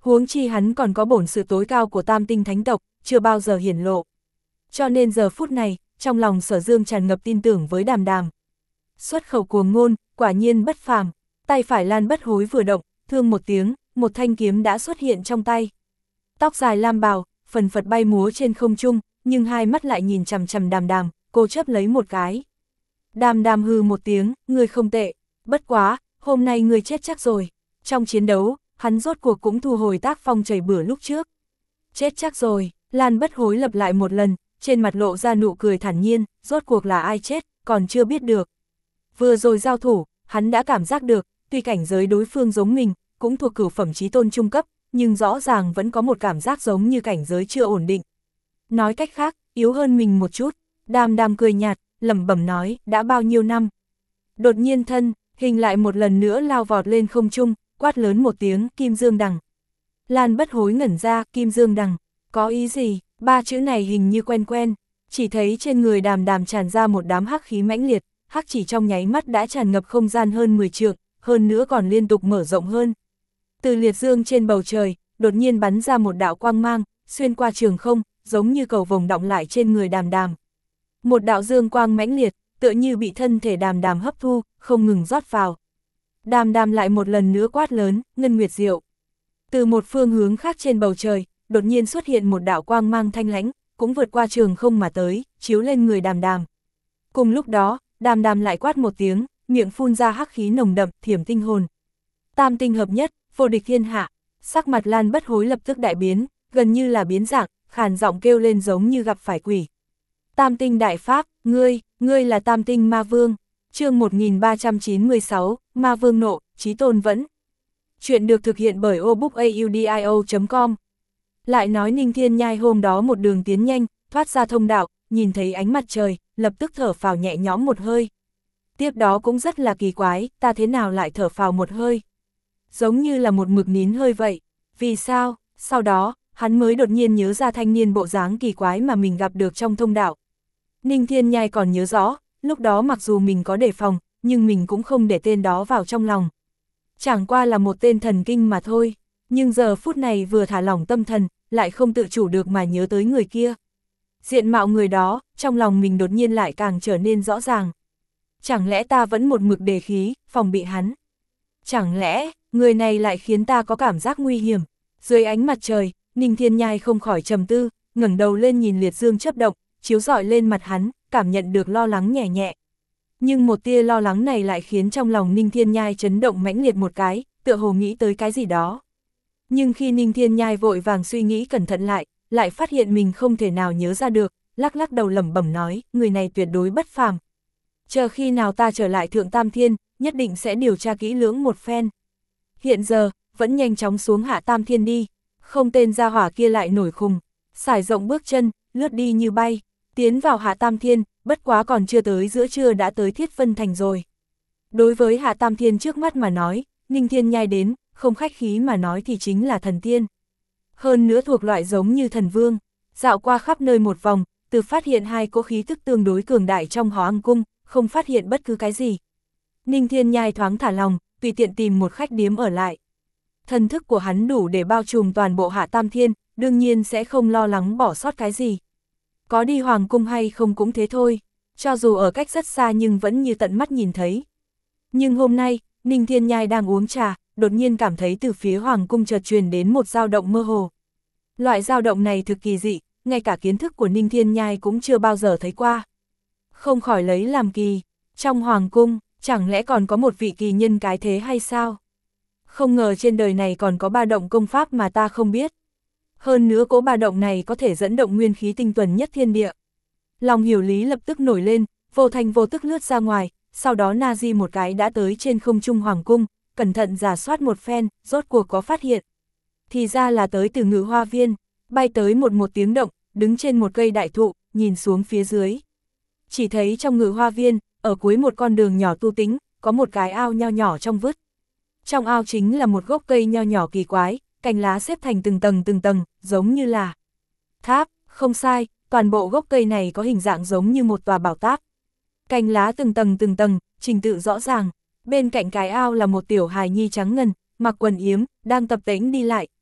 Huống chi hắn còn có bổn sự tối cao của tam tinh thánh tộc, chưa bao giờ hiển lộ. Cho nên giờ phút này, trong lòng Sở Dương tràn ngập tin tưởng với Đàm Đàm. Xuất khẩu cuồng ngôn, quả nhiên bất phàm, tay phải Lan Bất Hối vừa động, thương một tiếng, một thanh kiếm đã xuất hiện trong tay. Tóc dài lam bào, phần phật bay múa trên không trung, nhưng hai mắt lại nhìn chằm chằm Đàm Đàm, cô chấp lấy một cái. Đàm Đàm hừ một tiếng, ngươi không tệ, bất quá, hôm nay ngươi chết chắc rồi. Trong chiến đấu, hắn rốt cuộc cũng thu hồi tác phong chảy bữa lúc trước. Chết chắc rồi, Lan Bất Hối lặp lại một lần, trên mặt lộ ra nụ cười thản nhiên, rốt cuộc là ai chết, còn chưa biết được. Vừa rồi giao thủ, hắn đã cảm giác được, tuy cảnh giới đối phương giống mình, cũng thuộc cửu phẩm chí tôn trung cấp, nhưng rõ ràng vẫn có một cảm giác giống như cảnh giới chưa ổn định. Nói cách khác, yếu hơn mình một chút. Đàm Đàm cười nhạt, lẩm bẩm nói, đã bao nhiêu năm. Đột nhiên thân, hình lại một lần nữa lao vọt lên không trung, quát lớn một tiếng, Kim Dương Đằng. Lan Bất Hối ngẩn ra, Kim Dương Đằng, có ý gì? Ba chữ này hình như quen quen, chỉ thấy trên người Đàm Đàm tràn ra một đám hắc khí mãnh liệt, hắc chỉ trong nháy mắt đã tràn ngập không gian hơn mười trượng, hơn nữa còn liên tục mở rộng hơn. Từ liệt dương trên bầu trời, đột nhiên bắn ra một đạo quang mang, xuyên qua trường không, giống như cầu vồng đọng lại trên người Đàm Đàm. Một đạo dương quang mãnh liệt, tựa như bị thân thể Đàm Đàm hấp thu, không ngừng rót vào. Đàm Đàm lại một lần nữa quát lớn, Ngân Nguyệt Diệu. Từ một phương hướng khác trên bầu trời, đột nhiên xuất hiện một đạo quang mang thanh lãnh, cũng vượt qua trường không mà tới, chiếu lên người Đàm Đàm. Cùng lúc đó, Đàm Đàm lại quát một tiếng, miệng phun ra hắc khí nồng đậm, thiểm tinh hồn. Tam tinh hợp nhất, vô địch thiên hạ. Sắc mặt Lan Bất Hối lập tức đại biến, gần như là biến dạng, khàn giọng kêu lên giống như gặp phải quỷ. Tam tinh đại pháp, ngươi, ngươi là tam tinh ma vương. Chương một nghìn ba trăm chín mươi sáu, Ma Vương nộ, chí tôn vẫn. Chuyện được thực hiện bởi obookaudio chấm com. Lại nói Ninh Thiên Nhai hôm đó một đường tiến nhanh, thoát ra thông đạo, nhìn thấy ánh mặt trời, lập tức thở phào nhẹ nhõm một hơi. Tiếp đó cũng rất là kỳ quái, ta thế nào lại thở phào một hơi? Giống như là một mực nín hơi vậy. Vì sao? Sau đó, hắn mới đột nhiên nhớ ra thanh niên bộ dáng kỳ quái mà mình gặp được trong thông đạo. Ninh Thiên Nhai còn nhớ rõ, lúc đó mặc dù mình có đề phòng, nhưng mình cũng không để tên đó vào trong lòng. Chẳng qua là một tên thần kinh mà thôi, nhưng giờ phút này vừa thả lỏng tâm thần, lại không tự chủ được mà nhớ tới người kia. Diện mạo người đó, trong lòng mình đột nhiên lại càng trở nên rõ ràng. Chẳng lẽ ta vẫn một mực đề khí, phòng bị hắn? Chẳng lẽ, người này lại khiến ta có cảm giác nguy hiểm? Dưới ánh mặt trời, Ninh Thiên Nhai không khỏi trầm tư, ngẩng đầu lên nhìn liệt dương chớp động, chiếu rọi lên mặt hắn, cảm nhận được lo lắng nhẹ nhẹ. Nhưng một tia lo lắng này lại khiến trong lòng Ninh Thiên Nhai chấn động mãnh liệt một cái, tựa hồ nghĩ tới cái gì đó. Nhưng khi Ninh Thiên Nhai vội vàng suy nghĩ cẩn thận lại, lại phát hiện mình không thể nào nhớ ra được, lắc lắc đầu lẩm bẩm nói, người này tuyệt đối bất phàm. Chờ khi nào ta trở lại Thượng Tam Thiên, nhất định sẽ điều tra kỹ lưỡng một phen. Hiện giờ, vẫn nhanh chóng xuống Hạ Tam Thiên đi, không tên gia hỏa kia lại nổi khùng, sải rộng bước chân, lướt đi như bay, tiến vào Hạ Tam Thiên, bất quá còn chưa tới giữa trưa đã tới Thiết Vân Thành rồi. Đối với Hạ Tam Thiên trước mắt mà nói, Ninh Thiên Nhai đến, không khách khí mà nói thì chính là thần tiên. Hơn nữa thuộc loại giống như thần vương, dạo qua khắp nơi một vòng, từ phát hiện hai cỗ khí tức tương đối cường đại trong Hỏa Ăng Cung, không phát hiện bất cứ cái gì. Ninh Thiên Nhai thoáng thả lòng, tùy tiện tìm một khách điếm ở lại. Thần thức của hắn đủ để bao trùm toàn bộ Hạ Tam Thiên, đương nhiên sẽ không lo lắng bỏ sót cái gì. Có đi Hoàng Cung hay không cũng thế thôi, cho dù ở cách rất xa nhưng vẫn như tận mắt nhìn thấy. Nhưng hôm nay, Ninh Thiên Nhai đang uống trà, đột nhiên cảm thấy từ phía Hoàng Cung chợt truyền đến một dao động mơ hồ. Loại dao động này thực kỳ dị, ngay cả kiến thức của Ninh Thiên Nhai cũng chưa bao giờ thấy qua. Không khỏi lấy làm kỳ, trong Hoàng Cung, chẳng lẽ còn có một vị kỳ nhân cái thế hay sao? Không ngờ trên đời này còn có ba động công pháp mà ta không biết. Hơn nữa cỗ ba động này có thể dẫn động nguyên khí tinh tuần nhất thiên địa. Lòng hiểu lý lập tức nổi lên, vô thành vô tức lướt ra ngoài, sau đó na di một cái đã tới trên không trung Hoàng Cung, cẩn thận rà soát một phen, rốt cuộc có phát hiện. Thì ra là tới từ Ngự Hoa Viên, bay tới một một tiếng động, đứng trên một cây đại thụ, nhìn xuống phía dưới. Chỉ thấy trong Ngự Hoa Viên, ở cuối một con đường nhỏ tu tính, có một cái ao nho nhỏ trong vứt. Trong ao chính là một gốc cây nho nhỏ kỳ quái, cành lá xếp thành từng tầng từng tầng, giống như là tháp, không sai, toàn bộ gốc cây này có hình dạng giống như một tòa bảo tháp. Cành lá từng tầng từng tầng, trình tự rõ ràng, bên cạnh cái ao là một tiểu hài nhi trắng ngần, mặc quần yếm, đang tập tễnh đi lại,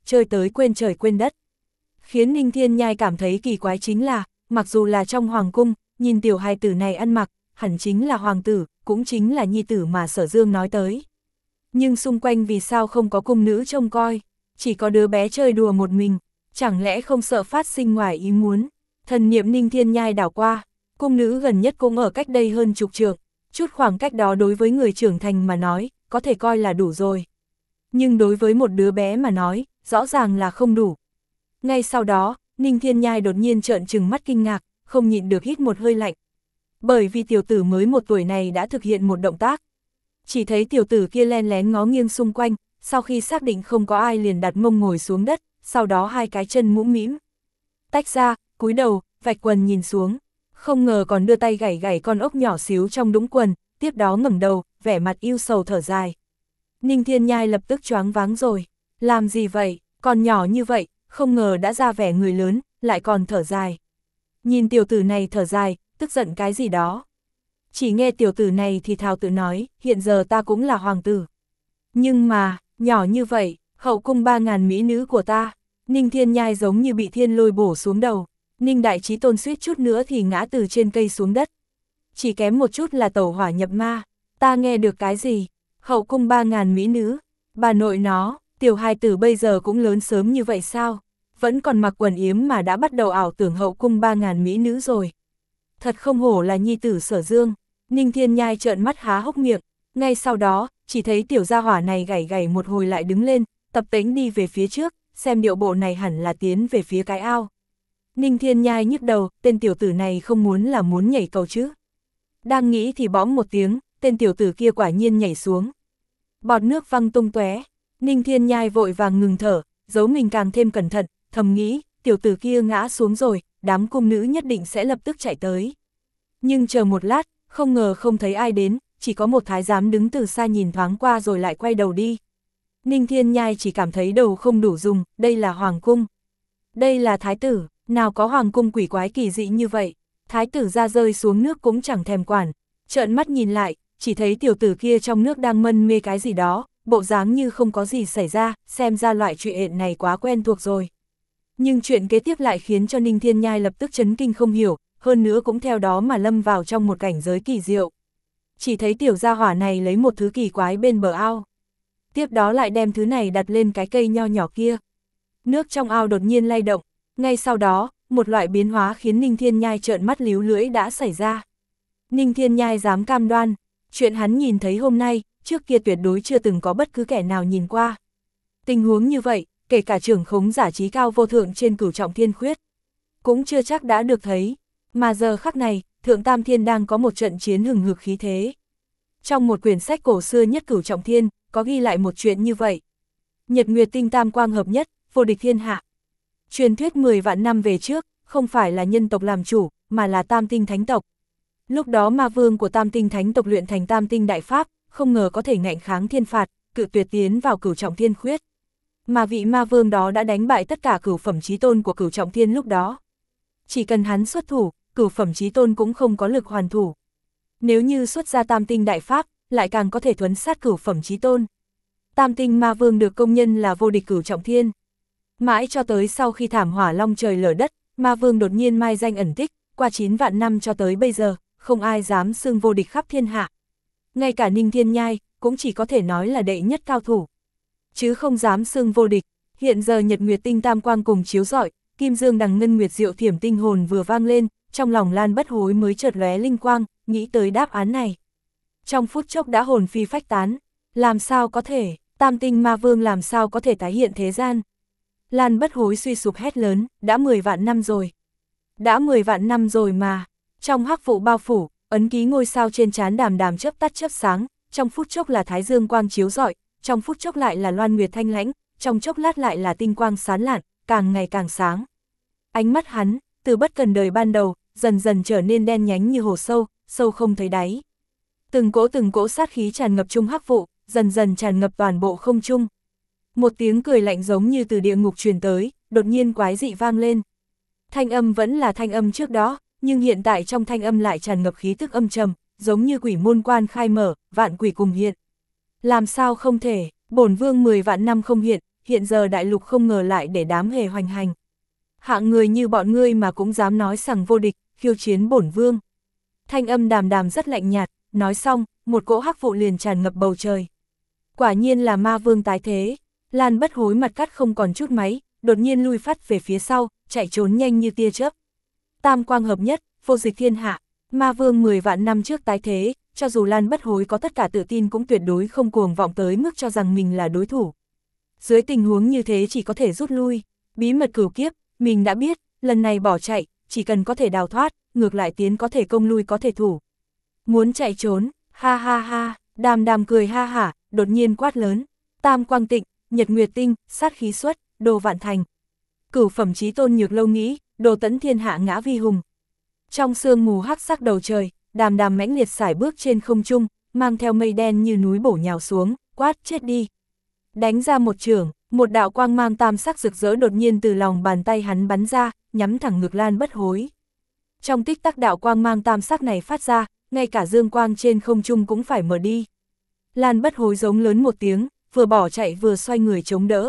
chơi tới quên trời quên đất. Khiến Ninh Thiên Nhai cảm thấy kỳ quái chính là, mặc dù là trong hoàng cung, nhìn tiểu hài tử này ăn mặc, hẳn chính là hoàng tử, cũng chính là nhi tử mà Sở Dương nói tới. Nhưng xung quanh vì sao không có cung nữ trông coi, chỉ có đứa bé chơi đùa một mình, chẳng lẽ không sợ phát sinh ngoài ý muốn. Thần niệm Ninh Thiên Nhai đảo qua, cung nữ gần nhất cũng ở cách đây hơn chục trượng, chút khoảng cách đó đối với người trưởng thành mà nói, có thể coi là đủ rồi. Nhưng đối với một đứa bé mà nói, rõ ràng là không đủ. Ngay sau đó, Ninh Thiên Nhai đột nhiên trợn trừng mắt kinh ngạc, không nhịn được hít một hơi lạnh. Bởi vì tiểu tử mới một tuổi này đã thực hiện một động tác. Chỉ thấy tiểu tử kia len lén ngó nghiêng xung quanh, sau khi xác định không có ai liền đặt mông ngồi xuống đất, sau đó hai cái chân mũm mĩm. Tách ra, cúi đầu, vạch quần nhìn xuống, không ngờ còn đưa tay gảy gảy con ốc nhỏ xíu trong đũng quần, tiếp đó ngẩng đầu, vẻ mặt yêu sầu thở dài. Ninh Thiên Nhai lập tức choáng váng rồi, làm gì vậy, còn nhỏ như vậy, không ngờ đã ra vẻ người lớn, lại còn thở dài. Nhìn tiểu tử này thở dài, tức giận cái gì đó. Chỉ nghe tiểu tử này thì thào tự nói, hiện giờ ta cũng là hoàng tử. Nhưng mà, nhỏ như vậy, hậu cung ba ngàn mỹ nữ của ta. Ninh Thiên Nhai giống như bị thiên lôi bổ xuống đầu. Ninh Đại Chí Tôn suýt chút nữa thì ngã từ trên cây xuống đất. Chỉ kém một chút là tẩu hỏa nhập ma. Ta nghe được cái gì? Hậu cung ba ngàn mỹ nữ. Bà nội nó, tiểu hài tử bây giờ cũng lớn sớm như vậy sao? Vẫn còn mặc quần yếm mà đã bắt đầu ảo tưởng hậu cung ba ngàn mỹ nữ rồi. Thật không hổ là nhi tử Sở Dương. Ninh Thiên Nhai trợn mắt há hốc miệng. Ngay sau đó, chỉ thấy tiểu gia hỏa này gảy gảy một hồi lại đứng lên, tập tễnh đi về phía trước, xem điệu bộ này hẳn là tiến về phía cái ao. Ninh Thiên Nhai nhức đầu, tên tiểu tử này không muốn là muốn nhảy cầu chứ. Đang nghĩ thì bõm một tiếng, tên tiểu tử kia quả nhiên nhảy xuống. Bọt nước văng tung tóe. Ninh Thiên Nhai vội vàng ngừng thở, giấu mình càng thêm cẩn thận, thầm nghĩ, tiểu tử kia ngã xuống rồi, đám cung nữ nhất định sẽ lập tức chạy tới. Nhưng chờ một lát, không ngờ không thấy ai đến, chỉ có một thái giám đứng từ xa nhìn thoáng qua rồi lại quay đầu đi. Ninh Thiên Nhai chỉ cảm thấy đầu không đủ dùng, đây là hoàng cung. Đây là thái tử, nào có hoàng cung quỷ quái kỳ dị như vậy. Thái tử ra rơi xuống nước cũng chẳng thèm quản, trợn mắt nhìn lại, chỉ thấy tiểu tử kia trong nước đang mân mê cái gì đó, bộ dáng như không có gì xảy ra, xem ra loại chuyện này quá quen thuộc rồi. Nhưng chuyện kế tiếp lại khiến cho Ninh Thiên Nhai lập tức chấn kinh không hiểu, hơn nữa cũng theo đó mà lâm vào trong một cảnh giới kỳ diệu. Chỉ thấy tiểu gia hỏa này lấy một thứ kỳ quái bên bờ ao. Tiếp đó lại đem thứ này đặt lên cái cây nho nhỏ kia. Nước trong ao đột nhiên lay động, ngay sau đó, một loại biến hóa khiến Ninh Thiên Nhai trợn mắt líu lưỡi đã xảy ra. Ninh Thiên Nhai dám cam đoan, chuyện hắn nhìn thấy hôm nay, trước kia tuyệt đối chưa từng có bất cứ kẻ nào nhìn qua. Tình huống như vậy, kể cả trưởng khống giả trí cao vô thượng trên Cửu Trọng Thiên Khuyết, cũng chưa chắc đã được thấy, mà giờ khắc này, Thượng Tam Thiên đang có một trận chiến hừng hực khí thế. Trong một quyển sách cổ xưa nhất Cửu Trọng Thiên, có ghi lại một chuyện như vậy. Nhật Nguyệt Tinh Tam Quang hợp nhất, vô địch thiên hạ. Truyền thuyết mười vạn năm về trước, không phải là nhân tộc làm chủ, mà là Tam Tinh Thánh tộc. Lúc đó ma vương của Tam Tinh Thánh tộc luyện thành Tam Tinh Đại Pháp, không ngờ có thể ngạnh kháng thiên phạt, cự tuyệt tiến vào Cửu Trọng Thiên Khuyết. Mà vị ma vương đó đã đánh bại tất cả cửu phẩm chí tôn của Cửu Trọng Thiên lúc đó. Chỉ cần hắn xuất thủ, cửu phẩm chí tôn cũng không có lực hoàn thủ. Nếu như xuất ra Tam Tinh Đại Pháp, lại càng có thể thuấn sát cửu phẩm chí tôn. Tam Tinh ma vương được công nhân là vô địch Cửu Trọng Thiên. Mãi cho tới sau khi thảm hỏa long trời lở đất, ma vương đột nhiên mai danh ẩn tích, qua chín vạn năm cho tới bây giờ, không ai dám xưng vô địch khắp thiên hạ. Ngay cả Ninh Thiên Nhai, cũng chỉ có thể nói là đệ nhất cao thủ, chứ không dám xưng vô địch. Hiện giờ Nhật Nguyệt Tinh Tam Quang cùng chiếu rọi, Kim Dương Đằng Ngân Nguyệt Diệu Thiểm Tinh hồn vừa vang lên, trong lòng Lan Bất Hối mới chợt lóe linh quang, nghĩ tới đáp án này. Trong phút chốc đã hồn phi phách tán, làm sao có thể, Tam Tinh ma vương làm sao có thể tái hiện thế gian. Lan Bất Hối suy sụp hét lớn, đã mười vạn năm rồi. Đã mười vạn năm rồi mà. Trong hắc vụ bao phủ, ấn ký ngôi sao trên trán Đàm Đàm chớp tắt chớp sáng, trong phút chốc là Thái Dương quang chiếu rọi, trong phút chốc lại là Loan Nguyệt thanh lãnh, trong chốc lát lại là tinh quang sáng lạn, càng ngày càng sáng. Ánh mắt hắn, từ bất cần đời ban đầu, dần dần trở nên đen nhánh như hồ sâu, sâu không thấy đáy. Từng cỗ từng cỗ sát khí tràn ngập trung hắc vụ, dần dần tràn ngập toàn bộ không trung. Một tiếng cười lạnh giống như từ địa ngục truyền tới, đột nhiên quái dị vang lên. Thanh âm vẫn là thanh âm trước đó, nhưng hiện tại trong thanh âm lại tràn ngập khí tức âm trầm, giống như quỷ môn quan khai mở, vạn quỷ cùng hiện. Làm sao không thể, bổn vương mười vạn năm không hiện, hiện giờ đại lục không ngờ lại để đám hề hoành hành. Hạng người như bọn ngươi mà cũng dám nói sằng vô địch, khiêu chiến bổn vương. Thanh âm Đàm Đàm rất lạnh nhạt, nói xong, một cỗ hắc vụ liền tràn ngập bầu trời. Quả nhiên là ma vương tái thế. Lan Bất Hối mặt cắt không còn chút máy, đột nhiên lui phát về phía sau, chạy trốn nhanh như tia chớp. Tam quang hợp nhất, vô địch thiên hạ. Ma vương mười vạn năm trước tái thế, cho dù Lan Bất Hối có tất cả tự tin cũng tuyệt đối không cuồng vọng tới mức cho rằng mình là đối thủ. Dưới tình huống như thế chỉ có thể rút lui. Bí mật cửu kiếp, mình đã biết, lần này bỏ chạy, chỉ cần có thể đào thoát, ngược lại tiến có thể công lui có thể thủ. Muốn chạy trốn, ha ha ha, Đàm Đàm cười ha hả, đột nhiên quát lớn. Tam quang tịnh, nhật nguyệt tinh, sát khí xuất, đồ vạn thành. Cửu phẩm chí tôn Nhược Lâu nghĩ, đồ tẫn thiên hạ ngã vi hùng. Trong sương mù hắc sắc đầu trời, Đàm Đàm mãnh liệt sải bước trên không trung, mang theo mây đen như núi bổ nhào xuống, quát chết đi. Đánh ra một chưởng, một đạo quang mang tam sắc rực rỡ đột nhiên từ lòng bàn tay hắn bắn ra, nhắm thẳng ngực Lan Bất Hối. Trong tích tắc đạo quang mang tam sắc này phát ra, ngay cả dương quang trên không trung cũng phải mở đi. Lan Bất Hối giống lớn một tiếng, vừa bỏ chạy vừa xoay người chống đỡ.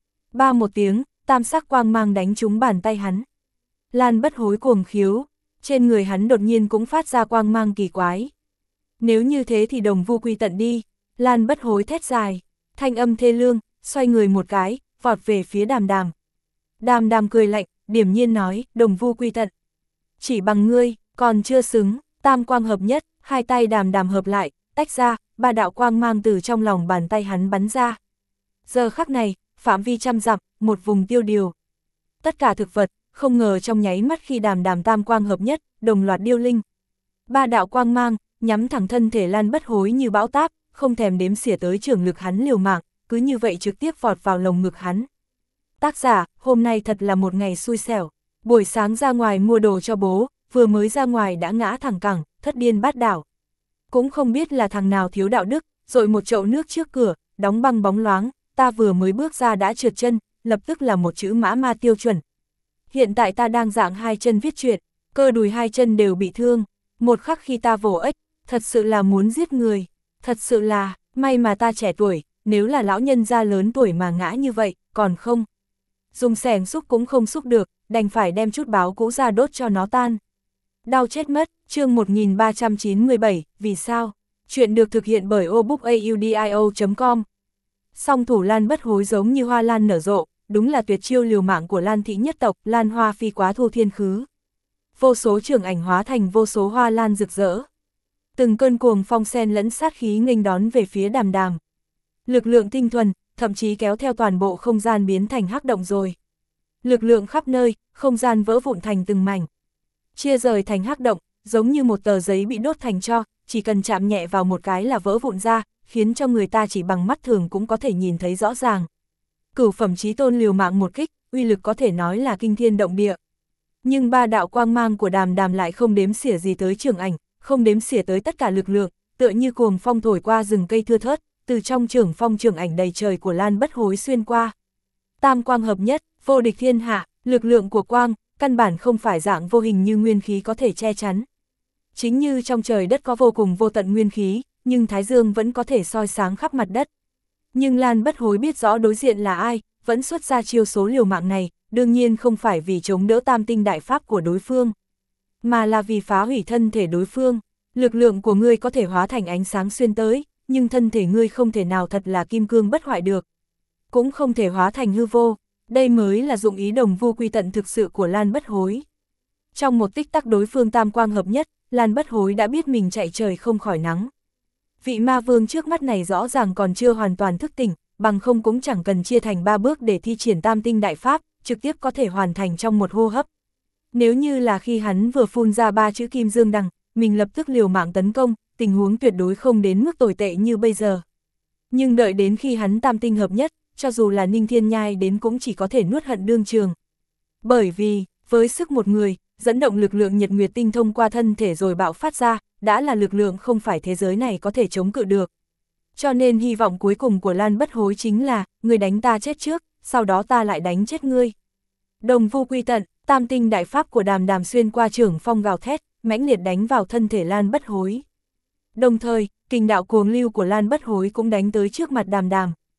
Ba một tiếng, tam sắc quang mang đánh trúng bàn tay hắn. Lan Bất Hối cuồng khiếu, trên người hắn đột nhiên cũng phát ra quang mang kỳ quái. Nếu như thế thì đồng vu quy tận đi. Lan Bất Hối thét dài, thanh âm thê lương, xoay người một cái, vọt về phía Đàm Đàm. Đàm Đàm cười lạnh, điềm nhiên nói, đồng vu quy tận. Chỉ bằng ngươi, còn chưa xứng. Tam quang hợp nhất, hai tay Đàm Đàm hợp lại, tách ra, ba đạo quang mang từ trong lòng bàn tay hắn bắn ra. Giờ khắc này, phạm vi trăm dặm, một vùng tiêu điều. Tất cả thực vật, không ngờ trong nháy mắt khi Đàm Đàm tam quang hợp nhất, đồng loạt điêu linh. Ba đạo quang mang, nhắm thẳng thân thể Lan Bất Hối như bão táp, không thèm đếm xỉa tới trường lực hắn liều mạng, cứ như vậy trực tiếp vọt vào lồng ngực hắn. Tác giả, hôm nay thật là một ngày xui xẻo. Buổi sáng ra ngoài mua đồ cho bố, vừa mới ra ngoài đã ngã thẳng cẳng, thất điên bát đảo. Cũng không biết là thằng nào thiếu đạo đức, rồi một chậu nước trước cửa, đóng băng bóng loáng, ta vừa mới bước ra đã trượt chân, lập tức là một chữ mã ma tiêu chuẩn. Hiện tại ta đang dạng hai chân viết truyện, cơ đùi hai chân đều bị thương, một khắc khi ta vồ ếch, thật sự là muốn giết người, thật sự là, may mà ta trẻ tuổi, nếu là lão nhân gia lớn tuổi mà ngã như vậy, còn không. Dùng xẻng xúc cũng không xúc được, đành phải đem chút báo cũ ra đốt cho nó tan. Đau chết mất, chương một nghìn ba trăm chín mươi bảy, vì sao? Chuyện được thực hiện bởi obookaudio chấm com. Song thủ Lan Bất Hối giống như hoa lan nở rộ, đúng là tuyệt chiêu liều mạng của Lan thị nhất tộc, Lan Hoa phi quá thu thiên khứ. Vô số trường ảnh hóa thành vô số hoa lan rực rỡ. Từng cơn cuồng phong sen lẫn sát khí nghênh đón về phía Đàm Đàm. Lực lượng tinh thuần, thậm chí kéo theo toàn bộ không gian biến thành hắc động rồi. Lực lượng khắp nơi, không gian vỡ vụn thành từng mảnh. Chia rời thành hắc động, giống như một tờ giấy bị đốt thành tro, chỉ cần chạm nhẹ vào một cái là vỡ vụn ra, khiến cho người ta chỉ bằng mắt thường cũng có thể nhìn thấy rõ ràng. Cửu phẩm chí tôn liều mạng một kích, uy lực có thể nói là kinh thiên động địa. Nhưng ba đạo quang mang của Đàm Đàm lại không đếm xỉa gì tới trường ảnh, không đếm xỉa tới tất cả lực lượng, tựa như cuồng phong thổi qua rừng cây thưa thớt, từ trong trường phong trường ảnh đầy trời của Lan Bất Hối xuyên qua. Tam quang hợp nhất, vô địch thiên hạ, lực lượng của quang, căn bản không phải dạng vô hình như nguyên khí có thể che chắn. Chính như trong trời đất có vô cùng vô tận nguyên khí, nhưng Thái Dương vẫn có thể soi sáng khắp mặt đất. Nhưng Lan Bất Hối biết rõ đối diện là ai, vẫn xuất ra chiêu số liều mạng này, đương nhiên không phải vì chống đỡ tam tinh đại pháp của đối phương, mà là vì phá hủy thân thể đối phương. Lực lượng của ngươi có thể hóa thành ánh sáng xuyên tới, nhưng thân thể ngươi không thể nào thật là kim cương bất hoại được. Cũng không thể hóa thành hư vô, đây mới là dụng ý đồng vu quy tận thực sự của Lan Bất Hối. Trong một tích tắc đối phương tam quang hợp nhất, Lan Bất Hối đã biết mình chạy trời không khỏi nắng. Vị ma vương trước mắt này rõ ràng còn chưa hoàn toàn thức tỉnh, bằng không cũng chẳng cần chia thành ba bước để thi triển tam tinh đại pháp, trực tiếp có thể hoàn thành trong một hô hấp. Nếu như là khi hắn vừa phun ra ba chữ kim dương đằng, mình lập tức liều mạng tấn công, tình huống tuyệt đối không đến mức tồi tệ như bây giờ. Nhưng đợi đến khi hắn tam tinh hợp nhất, cho dù là Ninh Thiên Nhai đến cũng chỉ có thể nuốt hận đương trường. Bởi vì, với sức một người, dẫn động lực lượng nhật nguyệt tinh thông qua thân thể rồi bạo phát ra, đã là lực lượng không phải thế giới này có thể chống cự được. Cho nên hy vọng cuối cùng của Lan Bất Hối chính là, người đánh ta chết trước, sau đó ta lại đánh chết ngươi. Đồng vu quy tận, tam tinh đại pháp của Đàm Đàm xuyên qua trưởng phong gào thét, mãnh liệt đánh vào thân thể Lan Bất Hối. Đồng thời, kình đạo cuồng lưu của Lan Bất Hối cũng đánh tới trước mặt Đàm Đàm.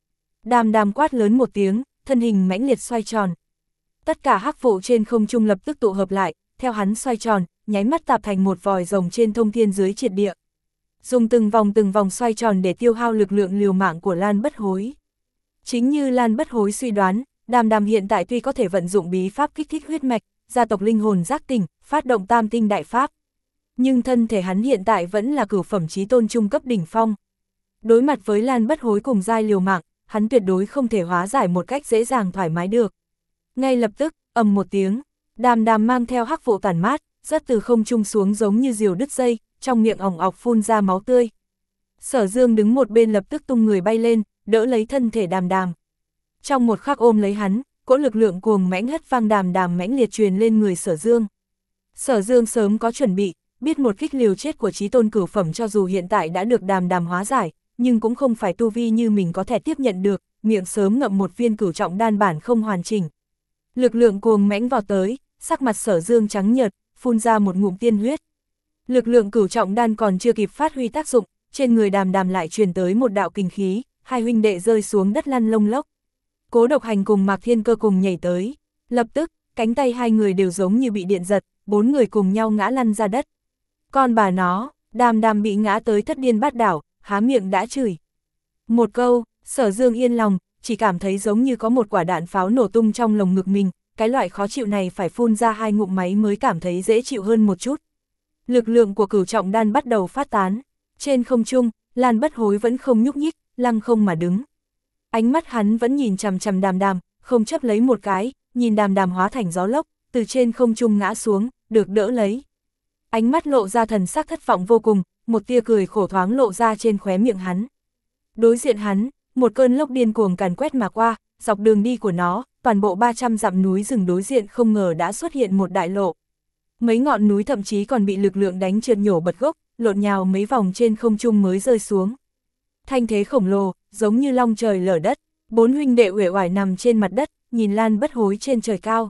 Đàm đàm quát lớn một tiếng, thân hình mãnh liệt xoay tròn. Tất cả hắc vụ trên không trung lập tức tụ hợp lại, theo hắn xoay tròn, nháy mắt tạp thành một vòi rồng trên thông thiên dưới triệt địa. Dùng từng vòng từng vòng xoay tròn để tiêu hao lực lượng liều mạng của Lan Bất Hối. Chính như Lan Bất Hối suy đoán, Đàm Đàm hiện tại tuy có thể vận dụng bí pháp kích thích huyết mạch, gia tộc linh hồn giác tỉnh, phát động tam tinh đại pháp. Nhưng thân thể hắn hiện tại vẫn là cửu phẩm chí tôn trung cấp đỉnh phong. Đối mặt với Lan Bất Hối cùng giai liều mạng, hắn tuyệt đối không thể hóa giải một cách dễ dàng thoải mái được. Ngay lập tức, ầm một tiếng, Đàm Đàm mang theo hắc vụ tản mát, rớt từ không trung xuống giống như diều đứt dây, trong miệng ỏng ọc phun ra máu tươi. Sở Dương đứng một bên lập tức tung người bay lên, đỡ lấy thân thể Đàm Đàm. Trong một khắc ôm lấy hắn, cỗ lực lượng cuồng mãnh hất vang Đàm Đàm mãnh liệt truyền lên người Sở Dương. Sở Dương sớm có chuẩn bị, biết một kích liều chết của chí tôn cửu phẩm cho dù hiện tại đã được Đàm Đàm hóa giải, nhưng cũng không phải tu vi như mình có thể tiếp nhận được, miệng sớm ngậm một viên cửu trọng đan bản không hoàn chỉnh. Lực lượng cuồng mãnh vào tới, sắc mặt Sở Dương trắng nhợt, phun ra một ngụm tiên huyết. Lực lượng cửu trọng đan còn chưa kịp phát huy tác dụng, trên người Đàm Đàm lại truyền tới một đạo kình khí, hai huynh đệ rơi xuống đất lăn lông lốc. Cố Độc Hành cùng Mạc Thiên Cơ cùng nhảy tới, lập tức, cánh tay hai người đều giống như bị điện giật, bốn người cùng nhau ngã lăn ra đất. Con bà nó, Đàm Đàm bị ngã tới thất điên bát đảo, há miệng đã chửi. Một câu, Sở Dương yên lòng, chỉ cảm thấy giống như có một quả đạn pháo nổ tung trong lồng ngực mình, cái loại khó chịu này phải phun ra hai ngụm máy mới cảm thấy dễ chịu hơn một chút. Lực lượng của cửu trọng đan bắt đầu phát tán. Trên không trung, Lan Bất Hối vẫn không nhúc nhích, lăng không mà đứng. Ánh mắt hắn vẫn nhìn chằm chằm Đàm Đàm, không chấp lấy một cái, nhìn Đàm Đàm hóa thành gió lốc, từ trên không trung ngã xuống, được đỡ lấy. Ánh mắt lộ ra thần sắc thất vọng vô cùng, một tia cười khổ thoáng lộ ra trên khóe miệng hắn. Đối diện hắn, một cơn lốc điên cuồng càn quét mà qua, dọc đường đi của nó, toàn bộ ba trăm dặm núi rừng đối diện không ngờ đã xuất hiện một đại lộ. Mấy ngọn núi thậm chí còn bị lực lượng đánh trượt nhổ bật gốc, lộn nhào mấy vòng trên không trung mới rơi xuống. Thanh thế khổng lồ, giống như long trời lở đất, bốn huynh đệ uể oải nằm trên mặt đất, nhìn Lan Bất Hối trên trời cao.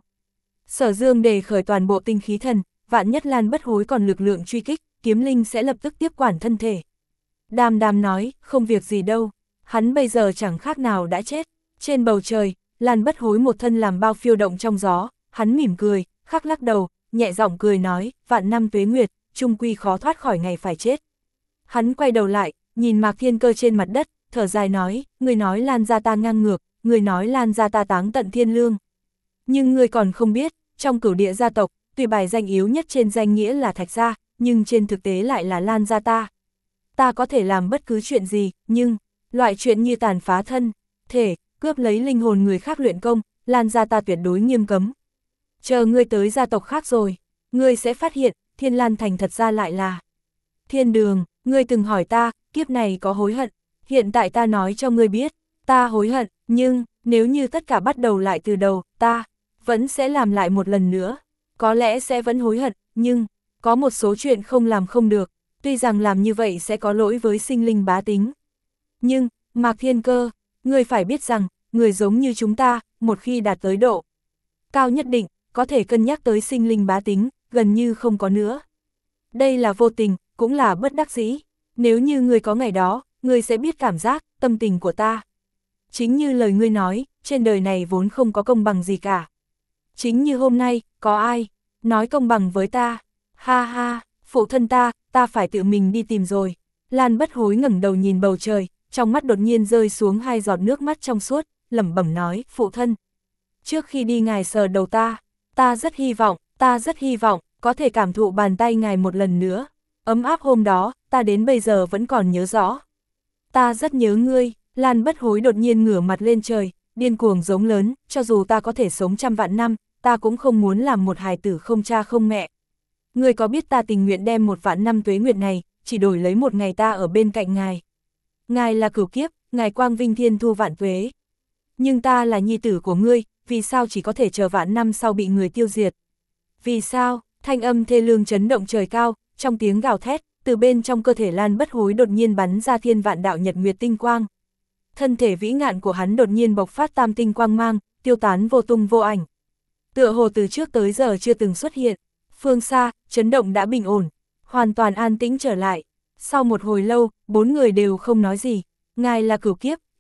Sở Dương đề khởi toàn bộ tinh khí thần, vạn nhất Lan Bất Hối còn lực lượng truy kích, kiếm linh sẽ lập tức tiếp quản thân thể. Đàm Đàm nói, không việc gì đâu, hắn bây giờ chẳng khác nào đã chết. Trên bầu trời, Lan Bất Hối một thân làm bao phiêu động trong gió, hắn mỉm cười, khắc lắc đầu, nhẹ giọng cười nói, vạn năm tuế nguyệt, chung quy khó thoát khỏi ngày phải chết. Hắn quay đầu lại, nhìn Mạc Thiên Cơ trên mặt đất, thở dài nói, người nói Lan gia ta ngang ngược, người nói Lan gia ta táng tận thiên lương. Nhưng người còn không biết, trong cửu địa gia tộc, tuy bài danh yếu nhất trên danh nghĩa là Thạch gia, nhưng trên thực tế lại là Lan gia ta. Ta có thể làm bất cứ chuyện gì, nhưng, loại chuyện như tàn phá thân, thể, cướp lấy linh hồn người khác luyện công, Lan gia ta tuyệt đối nghiêm cấm. Chờ ngươi tới gia tộc khác rồi, ngươi sẽ phát hiện, Thiên Lan Thành thật ra lại là thiên đường. Ngươi từng hỏi ta, kiếp này có hối hận, hiện tại ta nói cho ngươi biết, ta hối hận, nhưng, nếu như tất cả bắt đầu lại từ đầu, ta vẫn sẽ làm lại một lần nữa. Có lẽ sẽ vẫn hối hận, nhưng, có một số chuyện không làm không được, tuy rằng làm như vậy sẽ có lỗi với sinh linh bá tính. Nhưng, Mạc Thiên Cơ, ngươi phải biết rằng, người giống như chúng ta, một khi đạt tới độ cao nhất định, có thể cân nhắc tới sinh linh bá tính, gần như không có nữa. Đây là vô tình, cũng là bất đắc dĩ. Nếu như ngươi có ngày đó, ngươi sẽ biết cảm giác, tâm tình của ta. Chính như lời ngươi nói, trên đời này vốn không có công bằng gì cả. Chính như hôm nay, có ai nói công bằng với ta? Ha ha, phụ thân ta, ta phải tự mình đi tìm rồi. Lan Bất Hối ngẩng đầu nhìn bầu trời, trong mắt đột nhiên rơi xuống hai giọt nước mắt trong suốt, lẩm bẩm nói, phụ thân. Trước khi đi ngài sờ đầu ta, ta rất hy vọng, ta rất hy vọng, có thể cảm thụ bàn tay ngài một lần nữa. Ấm áp hôm đó, ta đến bây giờ vẫn còn nhớ rõ. Ta rất nhớ ngươi. Lan Bất Hối đột nhiên ngửa mặt lên trời, điên cuồng giống lớn, cho dù ta có thể sống trăm vạn năm, ta cũng không muốn làm một hài tử không cha không mẹ. Ngươi có biết ta tình nguyện đem một vạn năm tuế nguyệt này, chỉ đổi lấy một ngày ta ở bên cạnh ngài. Ngài là cửu kiếp, ngài quang vinh thiên thu vạn tuế. Nhưng ta là nhi tử của ngươi, vì sao chỉ có thể chờ vạn năm sau bị người tiêu diệt? Vì sao? Thanh âm thê lương chấn động trời cao, trong tiếng gào thét, từ bên trong cơ thể Lan Bất Hối đột nhiên bắn ra thiên vạn đạo nhật nguyệt tinh quang. Thân thể vĩ ngạn của hắn đột nhiên bộc phát tam tinh quang mang, tiêu tán vô tung vô ảnh. Tựa hồ từ trước tới giờ chưa từng xuất hiện. Phương xa, chấn động đã bình ổn, hoàn toàn an tĩnh trở lại. Sau một hồi lâu, bốn người đều không nói gì. Ngài là cửu kiếp,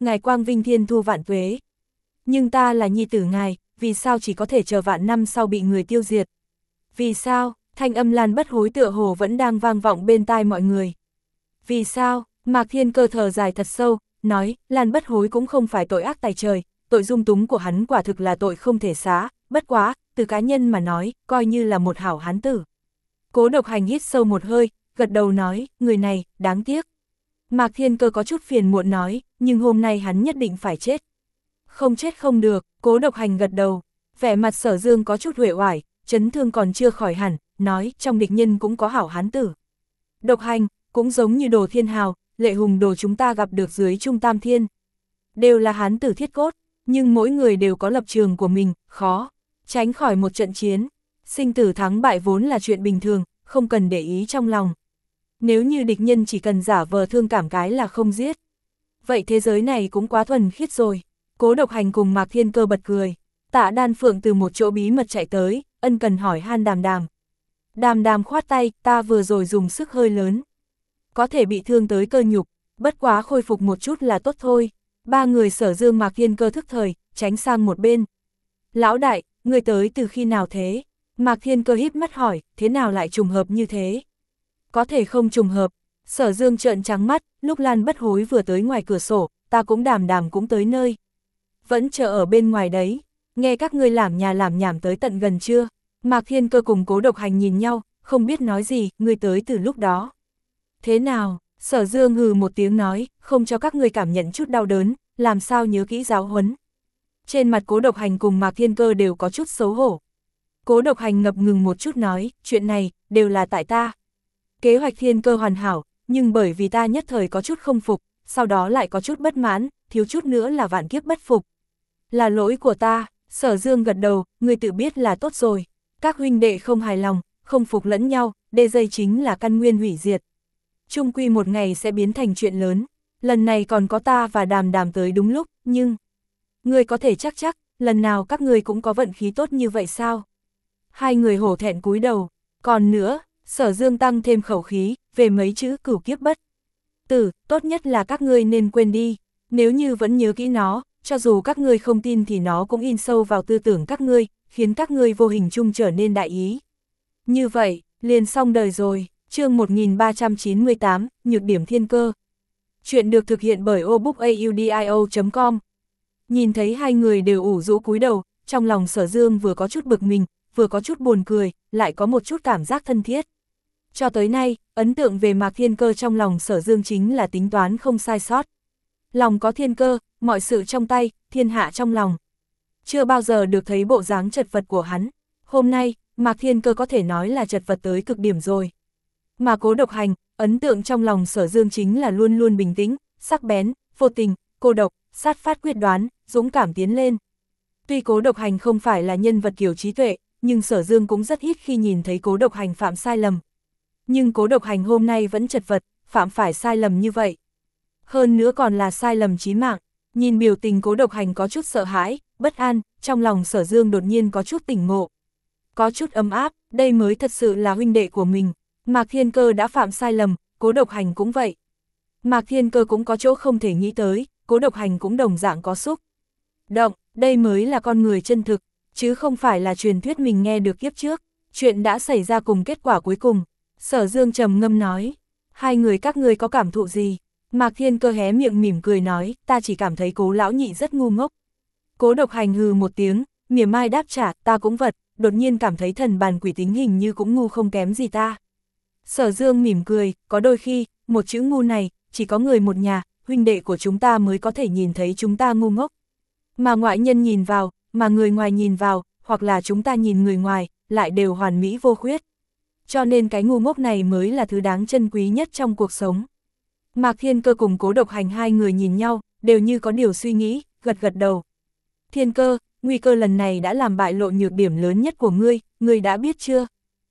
ngài quang vinh thiên thu vạn tuế. Nhưng ta là nhi tử ngài, vì sao chỉ có thể chờ vạn năm sau bị người tiêu diệt? Vì sao? Thanh âm Lan Bất Hối tựa hồ vẫn đang vang vọng bên tai mọi người. Vì sao? Mạc Thiên Cơ thở dài thật sâu, nói, Lan Bất Hối cũng không phải tội ác tày trời, tội dung túng của hắn quả thực là tội không thể xá, bất quá, từ cá nhân mà nói, coi như là một hảo hán tử. Cố Độc Hành hít sâu một hơi, gật đầu nói, người này, đáng tiếc. Mạc Thiên Cơ có chút phiền muộn nói, nhưng hôm nay hắn nhất định phải chết. Không chết không được, Cố Độc Hành gật đầu, vẻ mặt Sở Dương có chút uể oải, chấn thương còn chưa khỏi hẳn, nói, trong địch nhân cũng có hảo hán tử. Độc Hành, cũng giống như Đồ Thiên Hào, Lệ Hùng Đồ chúng ta gặp được dưới Trung Tam Thiên. Đều là hán tử thiết cốt, nhưng mỗi người đều có lập trường của mình, khó tránh khỏi một trận chiến. Sinh tử thắng bại vốn là chuyện bình thường, không cần để ý trong lòng. Nếu như địch nhân chỉ cần giả vờ thương cảm cái là không giết. Vậy thế giới này cũng quá thuần khiết rồi. Cố Độc Hành cùng Mạc Thiên Cơ bật cười. Tạ Đan Phượng từ một chỗ bí mật chạy tới, ân cần hỏi han Đàm Đàm. Đàm Đàm khoát tay, ta vừa rồi dùng sức hơi lớn. Có thể bị thương tới cơ nhục, bất quá khôi phục một chút là tốt thôi. Ba người Sở Dương Mạc Thiên Cơ thức thời, tránh sang một bên. Lão đại, người tới từ khi nào thế? Mạc Thiên Cơ híp mắt hỏi, thế nào lại trùng hợp như thế? Có thể không trùng hợp. Sở Dương trợn trắng mắt, lúc Lan Bất Hối vừa tới ngoài cửa sổ, ta cũng Đàm Đàm cũng tới nơi. Vẫn chờ ở bên ngoài đấy, nghe các ngươi làm nhà làm nhảm tới tận gần chưa? Mạc Thiên Cơ cùng Cố Độc Hành nhìn nhau, không biết nói gì, ngươi tới từ lúc đó. Thế nào? Sở Dương hừ một tiếng nói, không cho các ngươi cảm nhận chút đau đớn, làm sao nhớ kỹ giáo huấn. Trên mặt Cố Độc Hành cùng Mạc Thiên Cơ đều có chút xấu hổ. Cố Độc Hành ngập ngừng một chút nói, chuyện này, đều là tại ta. Kế hoạch Thiên Cơ hoàn hảo, nhưng bởi vì ta nhất thời có chút không phục, sau đó lại có chút bất mãn, thiếu chút nữa là vạn kiếp bất phục. Là lỗi của ta. Sở Dương gật đầu, ngươi tự biết là tốt rồi. Các huynh đệ không hài lòng, không phục lẫn nhau, đê dây chính là căn nguyên hủy diệt. Chung quy một ngày sẽ biến thành chuyện lớn. Lần này còn có ta và Đàm Đàm tới đúng lúc, nhưng... Ngươi có thể chắc chắc, lần nào các ngươi cũng có vận khí tốt như vậy sao? Hai người hổ thẹn cúi đầu. Còn nữa, Sở Dương tăng thêm khẩu khí, về mấy chữ cửu kiếp bất tử, tốt nhất là các ngươi nên quên đi. Nếu như vẫn nhớ kỹ nó, cho dù các ngươi không tin thì nó cũng in sâu vào tư tưởng các ngươi, khiến các ngươi vô hình chung trở nên đại ý. Như vậy, liền xong đời rồi. Chương một nghìn ba trăm chín mươi tám, Nhược điểm Thiên Cơ. Chuyện được thực hiện bởi obookaudio chấm com. Nhìn thấy hai người đều ủ rũ cúi đầu, trong lòng Sở Dương vừa có chút bực mình, vừa có chút buồn cười, lại có một chút cảm giác thân thiết. Cho tới nay, ấn tượng về Mạc Thiên Cơ trong lòng Sở Dương chính là tính toán không sai sót. Lòng có thiên cơ, mọi sự trong tay, thiên hạ trong lòng. Chưa bao giờ được thấy bộ dáng chật vật của hắn. Hôm nay, Mạc Thiên Cơ có thể nói là chật vật tới cực điểm rồi. Mà Cố Độc Hành, ấn tượng trong lòng Sở Dương chính là luôn luôn bình tĩnh, sắc bén, vô tình, cô độc, sát phát quyết đoán, dũng cảm tiến lên. Tuy Cố Độc Hành không phải là nhân vật kiểu trí tuệ, nhưng Sở Dương cũng rất ít khi nhìn thấy Cố Độc Hành phạm sai lầm. Nhưng Cố Độc Hành hôm nay vẫn chật vật, phạm phải sai lầm như vậy. Hơn nữa còn là sai lầm chí mạng. Nhìn biểu tình Cố Độc Hành có chút sợ hãi, bất an, trong lòng Sở Dương đột nhiên có chút tỉnh ngộ. Có chút ấm áp, đây mới thật sự là huynh đệ của mình. Mạc Thiên Cơ đã phạm sai lầm, Cố Độc Hành cũng vậy. Mạc Thiên Cơ cũng có chỗ không thể nghĩ tới, Cố Độc Hành cũng đồng dạng có xúc động, đây mới là con người chân thực, chứ không phải là truyền thuyết mình nghe được kiếp trước. Chuyện đã xảy ra cùng kết quả cuối cùng. Sở Dương trầm ngâm nói, hai người các ngươi có cảm thụ gì? Mạc Thiên Cơ hé miệng mỉm cười nói, ta chỉ cảm thấy Cố lão nhị rất ngu ngốc. Cố Độc Hành hừ một tiếng, mỉa mai đáp trả, ta cũng vật, đột nhiên cảm thấy thần bàn quỷ tính hình như cũng ngu không kém gì ta. Sở Dương mỉm cười, có đôi khi, một chữ ngu này, chỉ có người một nhà, huynh đệ của chúng ta mới có thể nhìn thấy chúng ta ngu ngốc. Mà ngoại nhân nhìn vào, mà người ngoài nhìn vào, hoặc là chúng ta nhìn người ngoài, lại đều hoàn mỹ vô khuyết. Cho nên cái ngu ngốc này mới là thứ đáng trân quý nhất trong cuộc sống. Mạc Thiên Cơ cùng Cố Độc Hành hai người nhìn nhau, đều như có điều suy nghĩ, gật gật đầu. Thiên Cơ, nguy cơ lần này đã làm bại lộ nhược điểm lớn nhất của ngươi, ngươi đã biết chưa?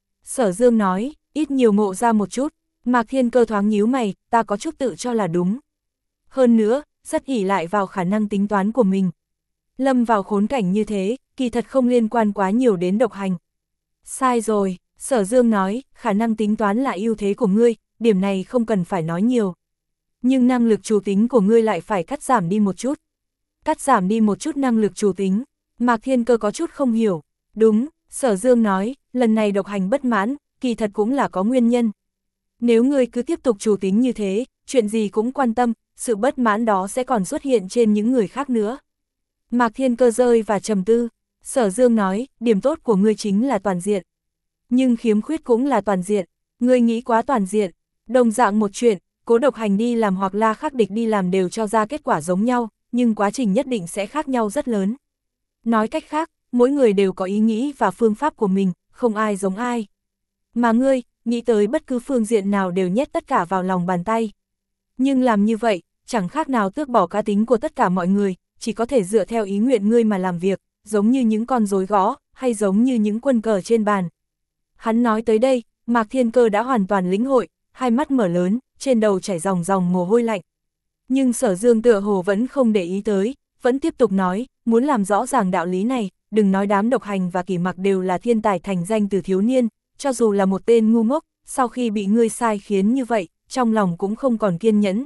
Sở Dương nói, ít nhiều ngộ ra một chút. Mạc Thiên Cơ thoáng nhíu mày, ta có chút tự cho là đúng. Hơn nữa, rất ỷ lại vào khả năng tính toán của mình. Lâm vào khốn cảnh như thế, kỳ thật không liên quan quá nhiều đến Độc Hành. Sai rồi, Sở Dương nói, khả năng tính toán là ưu thế của ngươi, điểm này không cần phải nói nhiều. Nhưng năng lực chủ tính của ngươi lại phải cắt giảm đi một chút. Cắt giảm đi một chút năng lực chủ tính, Mạc Thiên Cơ có chút không hiểu. Đúng, Sở Dương nói, lần này độc hành bất mãn, kỳ thật cũng là có nguyên nhân. Nếu ngươi cứ tiếp tục chủ tính như thế, chuyện gì cũng quan tâm, sự bất mãn đó sẽ còn xuất hiện trên những người khác nữa. Mạc Thiên Cơ rơi và trầm tư. Sở Dương nói, điểm tốt của ngươi chính là toàn diện. Nhưng khiếm khuyết cũng là toàn diện, ngươi nghĩ quá toàn diện. Đồng dạng một chuyện, Cố Độc Hành đi làm hoặc La Khắc Địch đi làm đều cho ra kết quả giống nhau, nhưng quá trình nhất định sẽ khác nhau rất lớn. Nói cách khác, mỗi người đều có ý nghĩ và phương pháp của mình, không ai giống ai. Mà ngươi, nghĩ tới bất cứ phương diện nào đều nhét tất cả vào lòng bàn tay. Nhưng làm như vậy, chẳng khác nào tước bỏ cá tính của tất cả mọi người, chỉ có thể dựa theo ý nguyện ngươi mà làm việc, giống như những con rối gõ, hay giống như những quân cờ trên bàn. Hắn nói tới đây, Mạc Thiên Cơ đã hoàn toàn lĩnh hội, hai mắt mở lớn, trên đầu chảy ròng ròng mồ hôi lạnh. Nhưng Sở Dương tựa hồ vẫn không để ý tới, vẫn tiếp tục nói, muốn làm rõ ràng đạo lý này, đừng nói đám Độc Hành và Kỷ Mặc đều là thiên tài thành danh từ thiếu niên, cho dù là một tên ngu ngốc, sau khi bị ngươi sai khiến như vậy, trong lòng cũng không còn kiên nhẫn.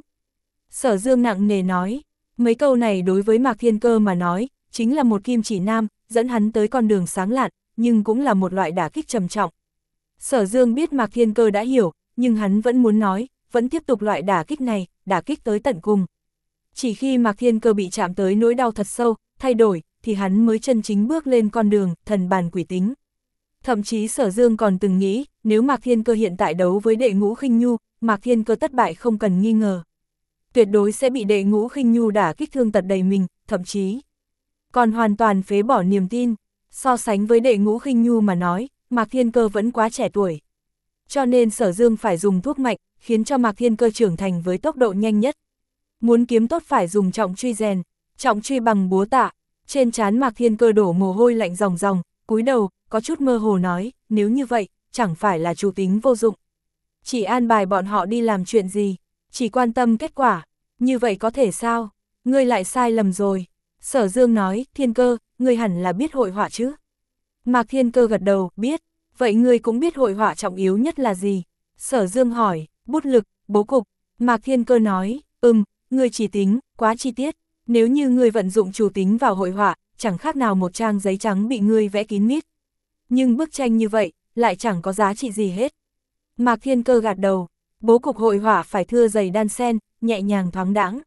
Sở Dương nặng nề nói, mấy câu này đối với Mạc Thiên Cơ mà nói, chính là một kim chỉ nam, dẫn hắn tới con đường sáng lạn, nhưng cũng là một loại đả kích trầm trọng. Sở Dương biết Mạc Thiên Cơ đã hiểu, nhưng hắn vẫn muốn nói, vẫn tiếp tục loại đả kích này, đả kích tới tận cùng. Chỉ khi Mạc Thiên Cơ bị chạm tới nỗi đau thật sâu, thay đổi, thì hắn mới chân chính bước lên con đường, thần bàn quỷ tính. Thậm chí Sở Dương còn từng nghĩ, nếu Mạc Thiên Cơ hiện tại đấu với Đệ Ngũ Khinh Nhu, Mạc Thiên Cơ thất bại không cần nghi ngờ. Tuyệt đối sẽ bị Đệ Ngũ Khinh Nhu đả kích thương tật đầy mình, thậm chí còn hoàn toàn phế bỏ niềm tin. So sánh với Đệ Ngũ Khinh Nhu mà nói, Mạc Thiên Cơ vẫn quá trẻ tuổi. Cho nên Sở Dương phải dùng thuốc mạnh, khiến cho Mạc Thiên Cơ trưởng thành với tốc độ nhanh nhất. Muốn kiếm tốt phải dùng trọng truy rèn, trọng truy bằng búa tạ. Trên trán Mạc Thiên Cơ đổ mồ hôi lạnh ròng ròng, cúi đầu, có chút mơ hồ nói, nếu như vậy, chẳng phải là chủ tính vô dụng. Chỉ an bài bọn họ đi làm chuyện gì, chỉ quan tâm kết quả, như vậy có thể sao? Ngươi lại sai lầm rồi. Sở Dương nói, Thiên Cơ, ngươi hẳn là biết hội họa chứ? Mạc Thiên Cơ gật đầu, biết. Vậy ngươi cũng biết hội họa trọng yếu nhất là gì? Sở Dương hỏi, bút lực, bố cục. Mạc Thiên Cơ nói, ừm, ngươi chỉ tính, quá chi tiết. Nếu như ngươi vận dụng chủ tính vào hội họa, chẳng khác nào một trang giấy trắng bị ngươi vẽ kín mít. Nhưng bức tranh như vậy, lại chẳng có giá trị gì hết. Mạc Thiên Cơ gạt đầu, bố cục hội họa phải thưa dày đan sen, nhẹ nhàng thoáng đãng.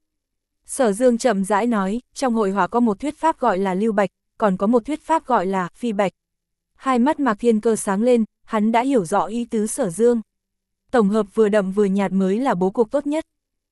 Sở Dương chậm rãi nói, trong hội họa có một thuyết pháp gọi là lưu bạch, còn có một thuyết pháp gọi là phi bạch. Hai mắt Mạc Thiên Cơ sáng lên, hắn đã hiểu rõ ý tứ Sở Dương. Tổng hợp vừa đậm vừa nhạt mới là bố cục tốt nhất.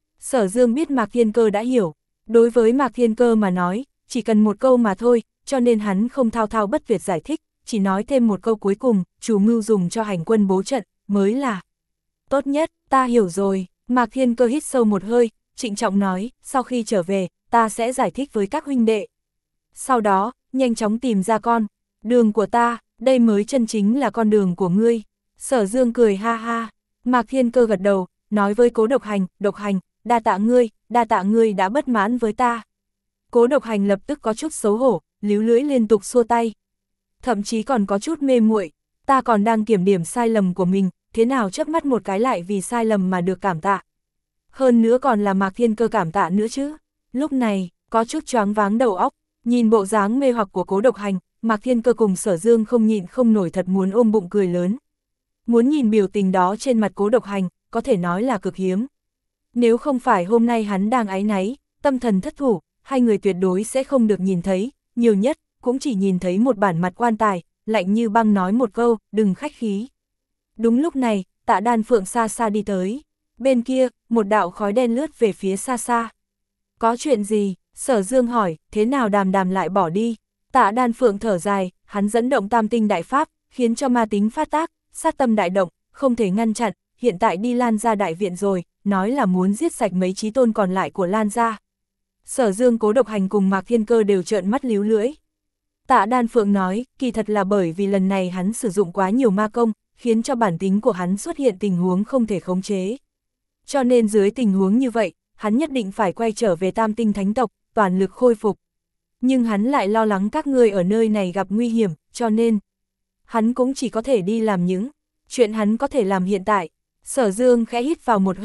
Sở Dương biết Mạc Thiên Cơ đã hiểu. Đối với Mạc Thiên Cơ mà nói, chỉ cần một câu mà thôi, cho nên hắn không thao thao bất tuyệt giải thích, chỉ nói thêm một câu cuối cùng, chủ mưu dùng cho hành quân bố trận, mới là tốt nhất, ta hiểu rồi. Mạc Thiên Cơ hít sâu một hơi, trịnh trọng nói, sau khi trở về, ta sẽ giải thích với các huynh đệ. Sau đó, nhanh chóng tìm ra con đường của ta, đây mới chân chính là con đường của ngươi. Sở Dương cười ha ha. Mạc Thiên Cơ gật đầu, nói với Cố Độc Hành, Độc Hành, đa tạ ngươi, đa tạ ngươi đã bất mãn với ta. Cố Độc Hành lập tức có chút xấu hổ, líu lưỡi liên tục xua tay. Thậm chí còn có chút mê muội, ta còn đang kiểm điểm sai lầm của mình, thế nào chớp mắt một cái lại vì sai lầm mà được cảm tạ. Hơn nữa còn là Mạc Thiên Cơ cảm tạ nữa chứ. Lúc này, có chút choáng váng đầu óc, nhìn bộ dáng mê hoặc của Cố Độc Hành, Mạc Thiên Cơ cùng Sở Dương không nhịn không nổi thật muốn ôm bụng cười lớn. Muốn nhìn biểu tình đó trên mặt Cố Độc Hành, có thể nói là cực hiếm. Nếu không phải hôm nay hắn đang áy náy, tâm thần thất thủ, hai người tuyệt đối sẽ không được nhìn thấy, nhiều nhất, cũng chỉ nhìn thấy một bản mặt quan tài, lạnh như băng nói một câu, đừng khách khí. Đúng lúc này, Tạ Đan Phượng xa xa đi tới. Bên kia, một đạo khói đen lướt về phía xa xa. Có chuyện gì? Sở Dương hỏi, thế nào Đàm Đàm lại bỏ đi? Tạ Đan Phượng thở dài, hắn dẫn động tam tinh đại pháp, khiến cho ma tính phát tác, sát tâm đại động, không thể ngăn chặn, hiện tại đi Lan gia đại viện rồi, nói là muốn giết sạch mấy chí tôn còn lại của Lan gia. Sở Dương, Cố Độc Hành cùng Mạc Thiên Cơ đều trợn mắt líu lưỡi. Tạ Đan Phượng nói, kỳ thật là bởi vì lần này hắn sử dụng quá nhiều ma công, khiến cho bản tính của hắn xuất hiện tình huống không thể khống chế. Cho nên dưới tình huống như vậy, hắn nhất định phải quay trở về Tam Tinh Thánh tộc, toàn lực khôi phục. Nhưng hắn lại lo lắng các ngươi ở nơi này gặp nguy hiểm, cho nên hắn cũng chỉ có thể đi làm những chuyện hắn có thể làm hiện tại. Sở Dương khẽ hít vào một hơi,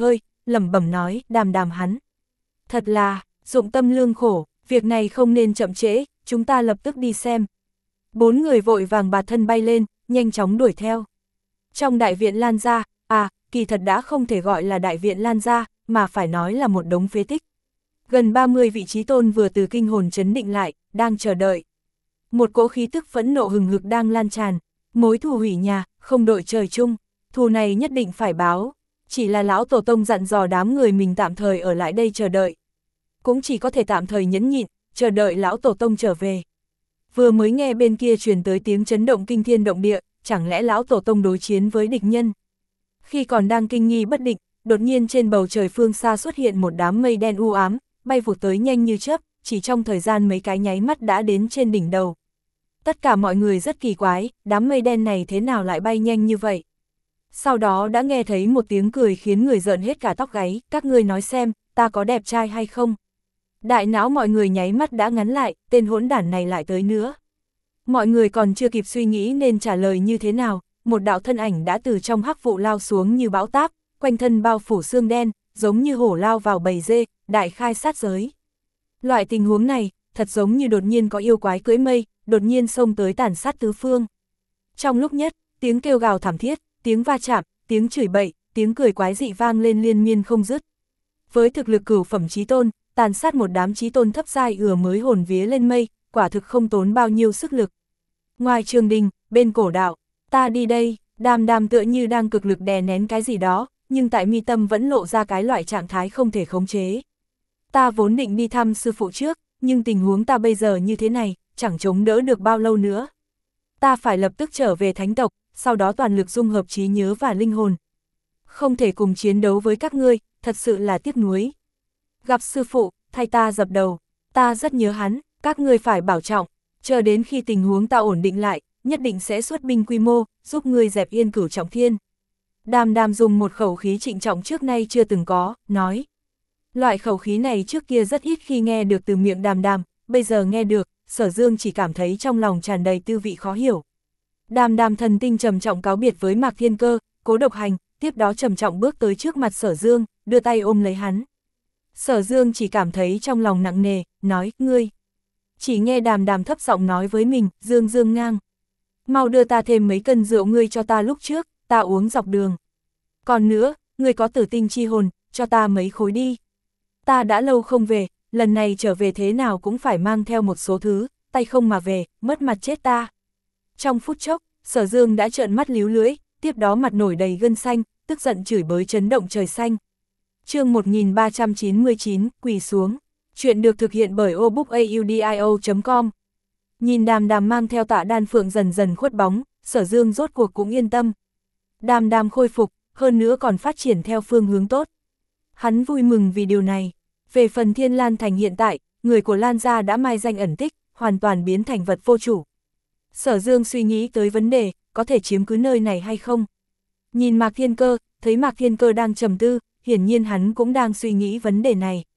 lẩm bẩm nói, Đàm Đàm hắn. Thật là, dụng tâm lương khổ, việc này không nên chậm trễ, chúng ta lập tức đi xem. Bốn người vội vàng bạt thân bay lên, nhanh chóng đuổi theo. Trong đại viện Lan gia, à, kỳ thật đã không thể gọi là đại viện Lan gia, mà phải nói là một đống phế tích. Gần ba mươi vị trí tôn vừa từ kinh hồn chấn định lại, đang chờ đợi. Một cỗ khí tức phẫn nộ hừng hực đang lan tràn, mối thù hủy nhà, không đội trời chung, thù này nhất định phải báo. Chỉ là lão tổ tông dặn dò đám người mình tạm thời ở lại đây chờ đợi. Cũng chỉ có thể tạm thời nhẫn nhịn, chờ đợi lão tổ tông trở về. Vừa mới nghe bên kia truyền tới tiếng chấn động kinh thiên động địa, chẳng lẽ lão tổ tông đối chiến với địch nhân. Khi còn đang kinh nghi bất định, đột nhiên trên bầu trời phương xa xuất hiện một đám mây đen u ám, bay vụt tới nhanh như chớp, chỉ trong thời gian mấy cái nháy mắt đã đến trên đỉnh đầu. Tất cả mọi người rất kỳ quái, đám mây đen này thế nào lại bay nhanh như vậy? Sau đó đã nghe thấy một tiếng cười khiến người rợn hết cả tóc gáy, các ngươi nói xem, ta có đẹp trai hay không? Đại não mọi người nháy mắt đã ngắn lại, tên hỗn đản này lại tới nữa. Mọi người còn chưa kịp suy nghĩ nên trả lời như thế nào, một đạo thân ảnh đã từ trong hắc vụ lao xuống như bão táp, quanh thân bao phủ xương đen, giống như hổ lao vào bầy dê, đại khai sát giới. Loại tình huống này, thật giống như đột nhiên có yêu quái cưỡi mây, đột nhiên xông tới tàn sát tứ phương. Trong lúc nhất, tiếng kêu gào thảm thiết, tiếng va chạm, tiếng chửi bậy, tiếng cười quái dị vang lên liên miên không dứt. Với thực lực cửu phẩm chí tôn, tàn sát một đám chí tôn thấp giai ừa mới hồn vía lên mây, quả thực không tốn bao nhiêu sức lực. Ngoài trường đình, bên cổ đạo, ta đi đây, Đàm Đàm tựa như đang cực lực đè nén cái gì đó, nhưng tại mi tâm vẫn lộ ra cái loại trạng thái không thể khống chế. Ta vốn định đi thăm sư phụ trước, nhưng tình huống ta bây giờ như thế này, chẳng chống đỡ được bao lâu nữa. Ta phải lập tức trở về thánh tộc, sau đó toàn lực dung hợp trí nhớ và linh hồn. Không thể cùng chiến đấu với các ngươi, thật sự là tiếc nuối. Gặp sư phụ, thay ta dập đầu, ta rất nhớ hắn, các ngươi phải bảo trọng, chờ đến khi tình huống ta ổn định lại, nhất định sẽ xuất binh quy mô, giúp ngươi dẹp yên Cửu Trọng Thiên. Đàm Đàm dùng một khẩu khí trịnh trọng trước nay chưa từng có, nói. Loại khẩu khí này trước kia rất ít khi nghe được từ miệng Đàm Đàm, bây giờ nghe được, Sở Dương chỉ cảm thấy trong lòng tràn đầy tư vị khó hiểu. Đàm Đàm thần tinh trầm trọng cáo biệt với Mạc Thiên Cơ, Cố Độc Hành, tiếp đó trầm trọng bước tới trước mặt Sở Dương, đưa tay ôm lấy hắn. Sở Dương chỉ cảm thấy trong lòng nặng nề, nói, ngươi. Chỉ nghe Đàm Đàm thấp giọng nói với mình, Dương Dương ngang. Mau đưa ta thêm mấy cân rượu ngươi cho ta lúc trước, ta uống dọc đường. Còn nữa, ngươi có tử tinh chi hồn, cho ta mấy khối đi. Ta đã lâu không về, lần này trở về thế nào cũng phải mang theo một số thứ, tay không mà về, mất mặt chết ta. Trong phút chốc, Sở Dương đã trợn mắt líu lưỡi, tiếp đó mặt nổi đầy gân xanh, tức giận chửi bới chấn động trời xanh. Chương một nghìn ba trăm chín mươi chín, quỳ xuống. Chuyện được thực hiện bởi obookaudio chấm com. Nhìn Đàm Đàm mang theo Tạ Đan Phượng dần dần khuất bóng, Sở Dương rốt cuộc cũng yên tâm. Đàm Đàm khôi phục, hơn nữa còn phát triển theo phương hướng tốt. Hắn vui mừng vì điều này. Về phần Thiên Lan Thành hiện tại, người của Lan gia đã mai danh ẩn tích, hoàn toàn biến thành vật vô chủ. Sở Dương suy nghĩ tới vấn đề, có thể chiếm cứ nơi này hay không. Nhìn Mạc Thiên Cơ, thấy Mạc Thiên Cơ đang trầm tư, hiển nhiên hắn cũng đang suy nghĩ vấn đề này.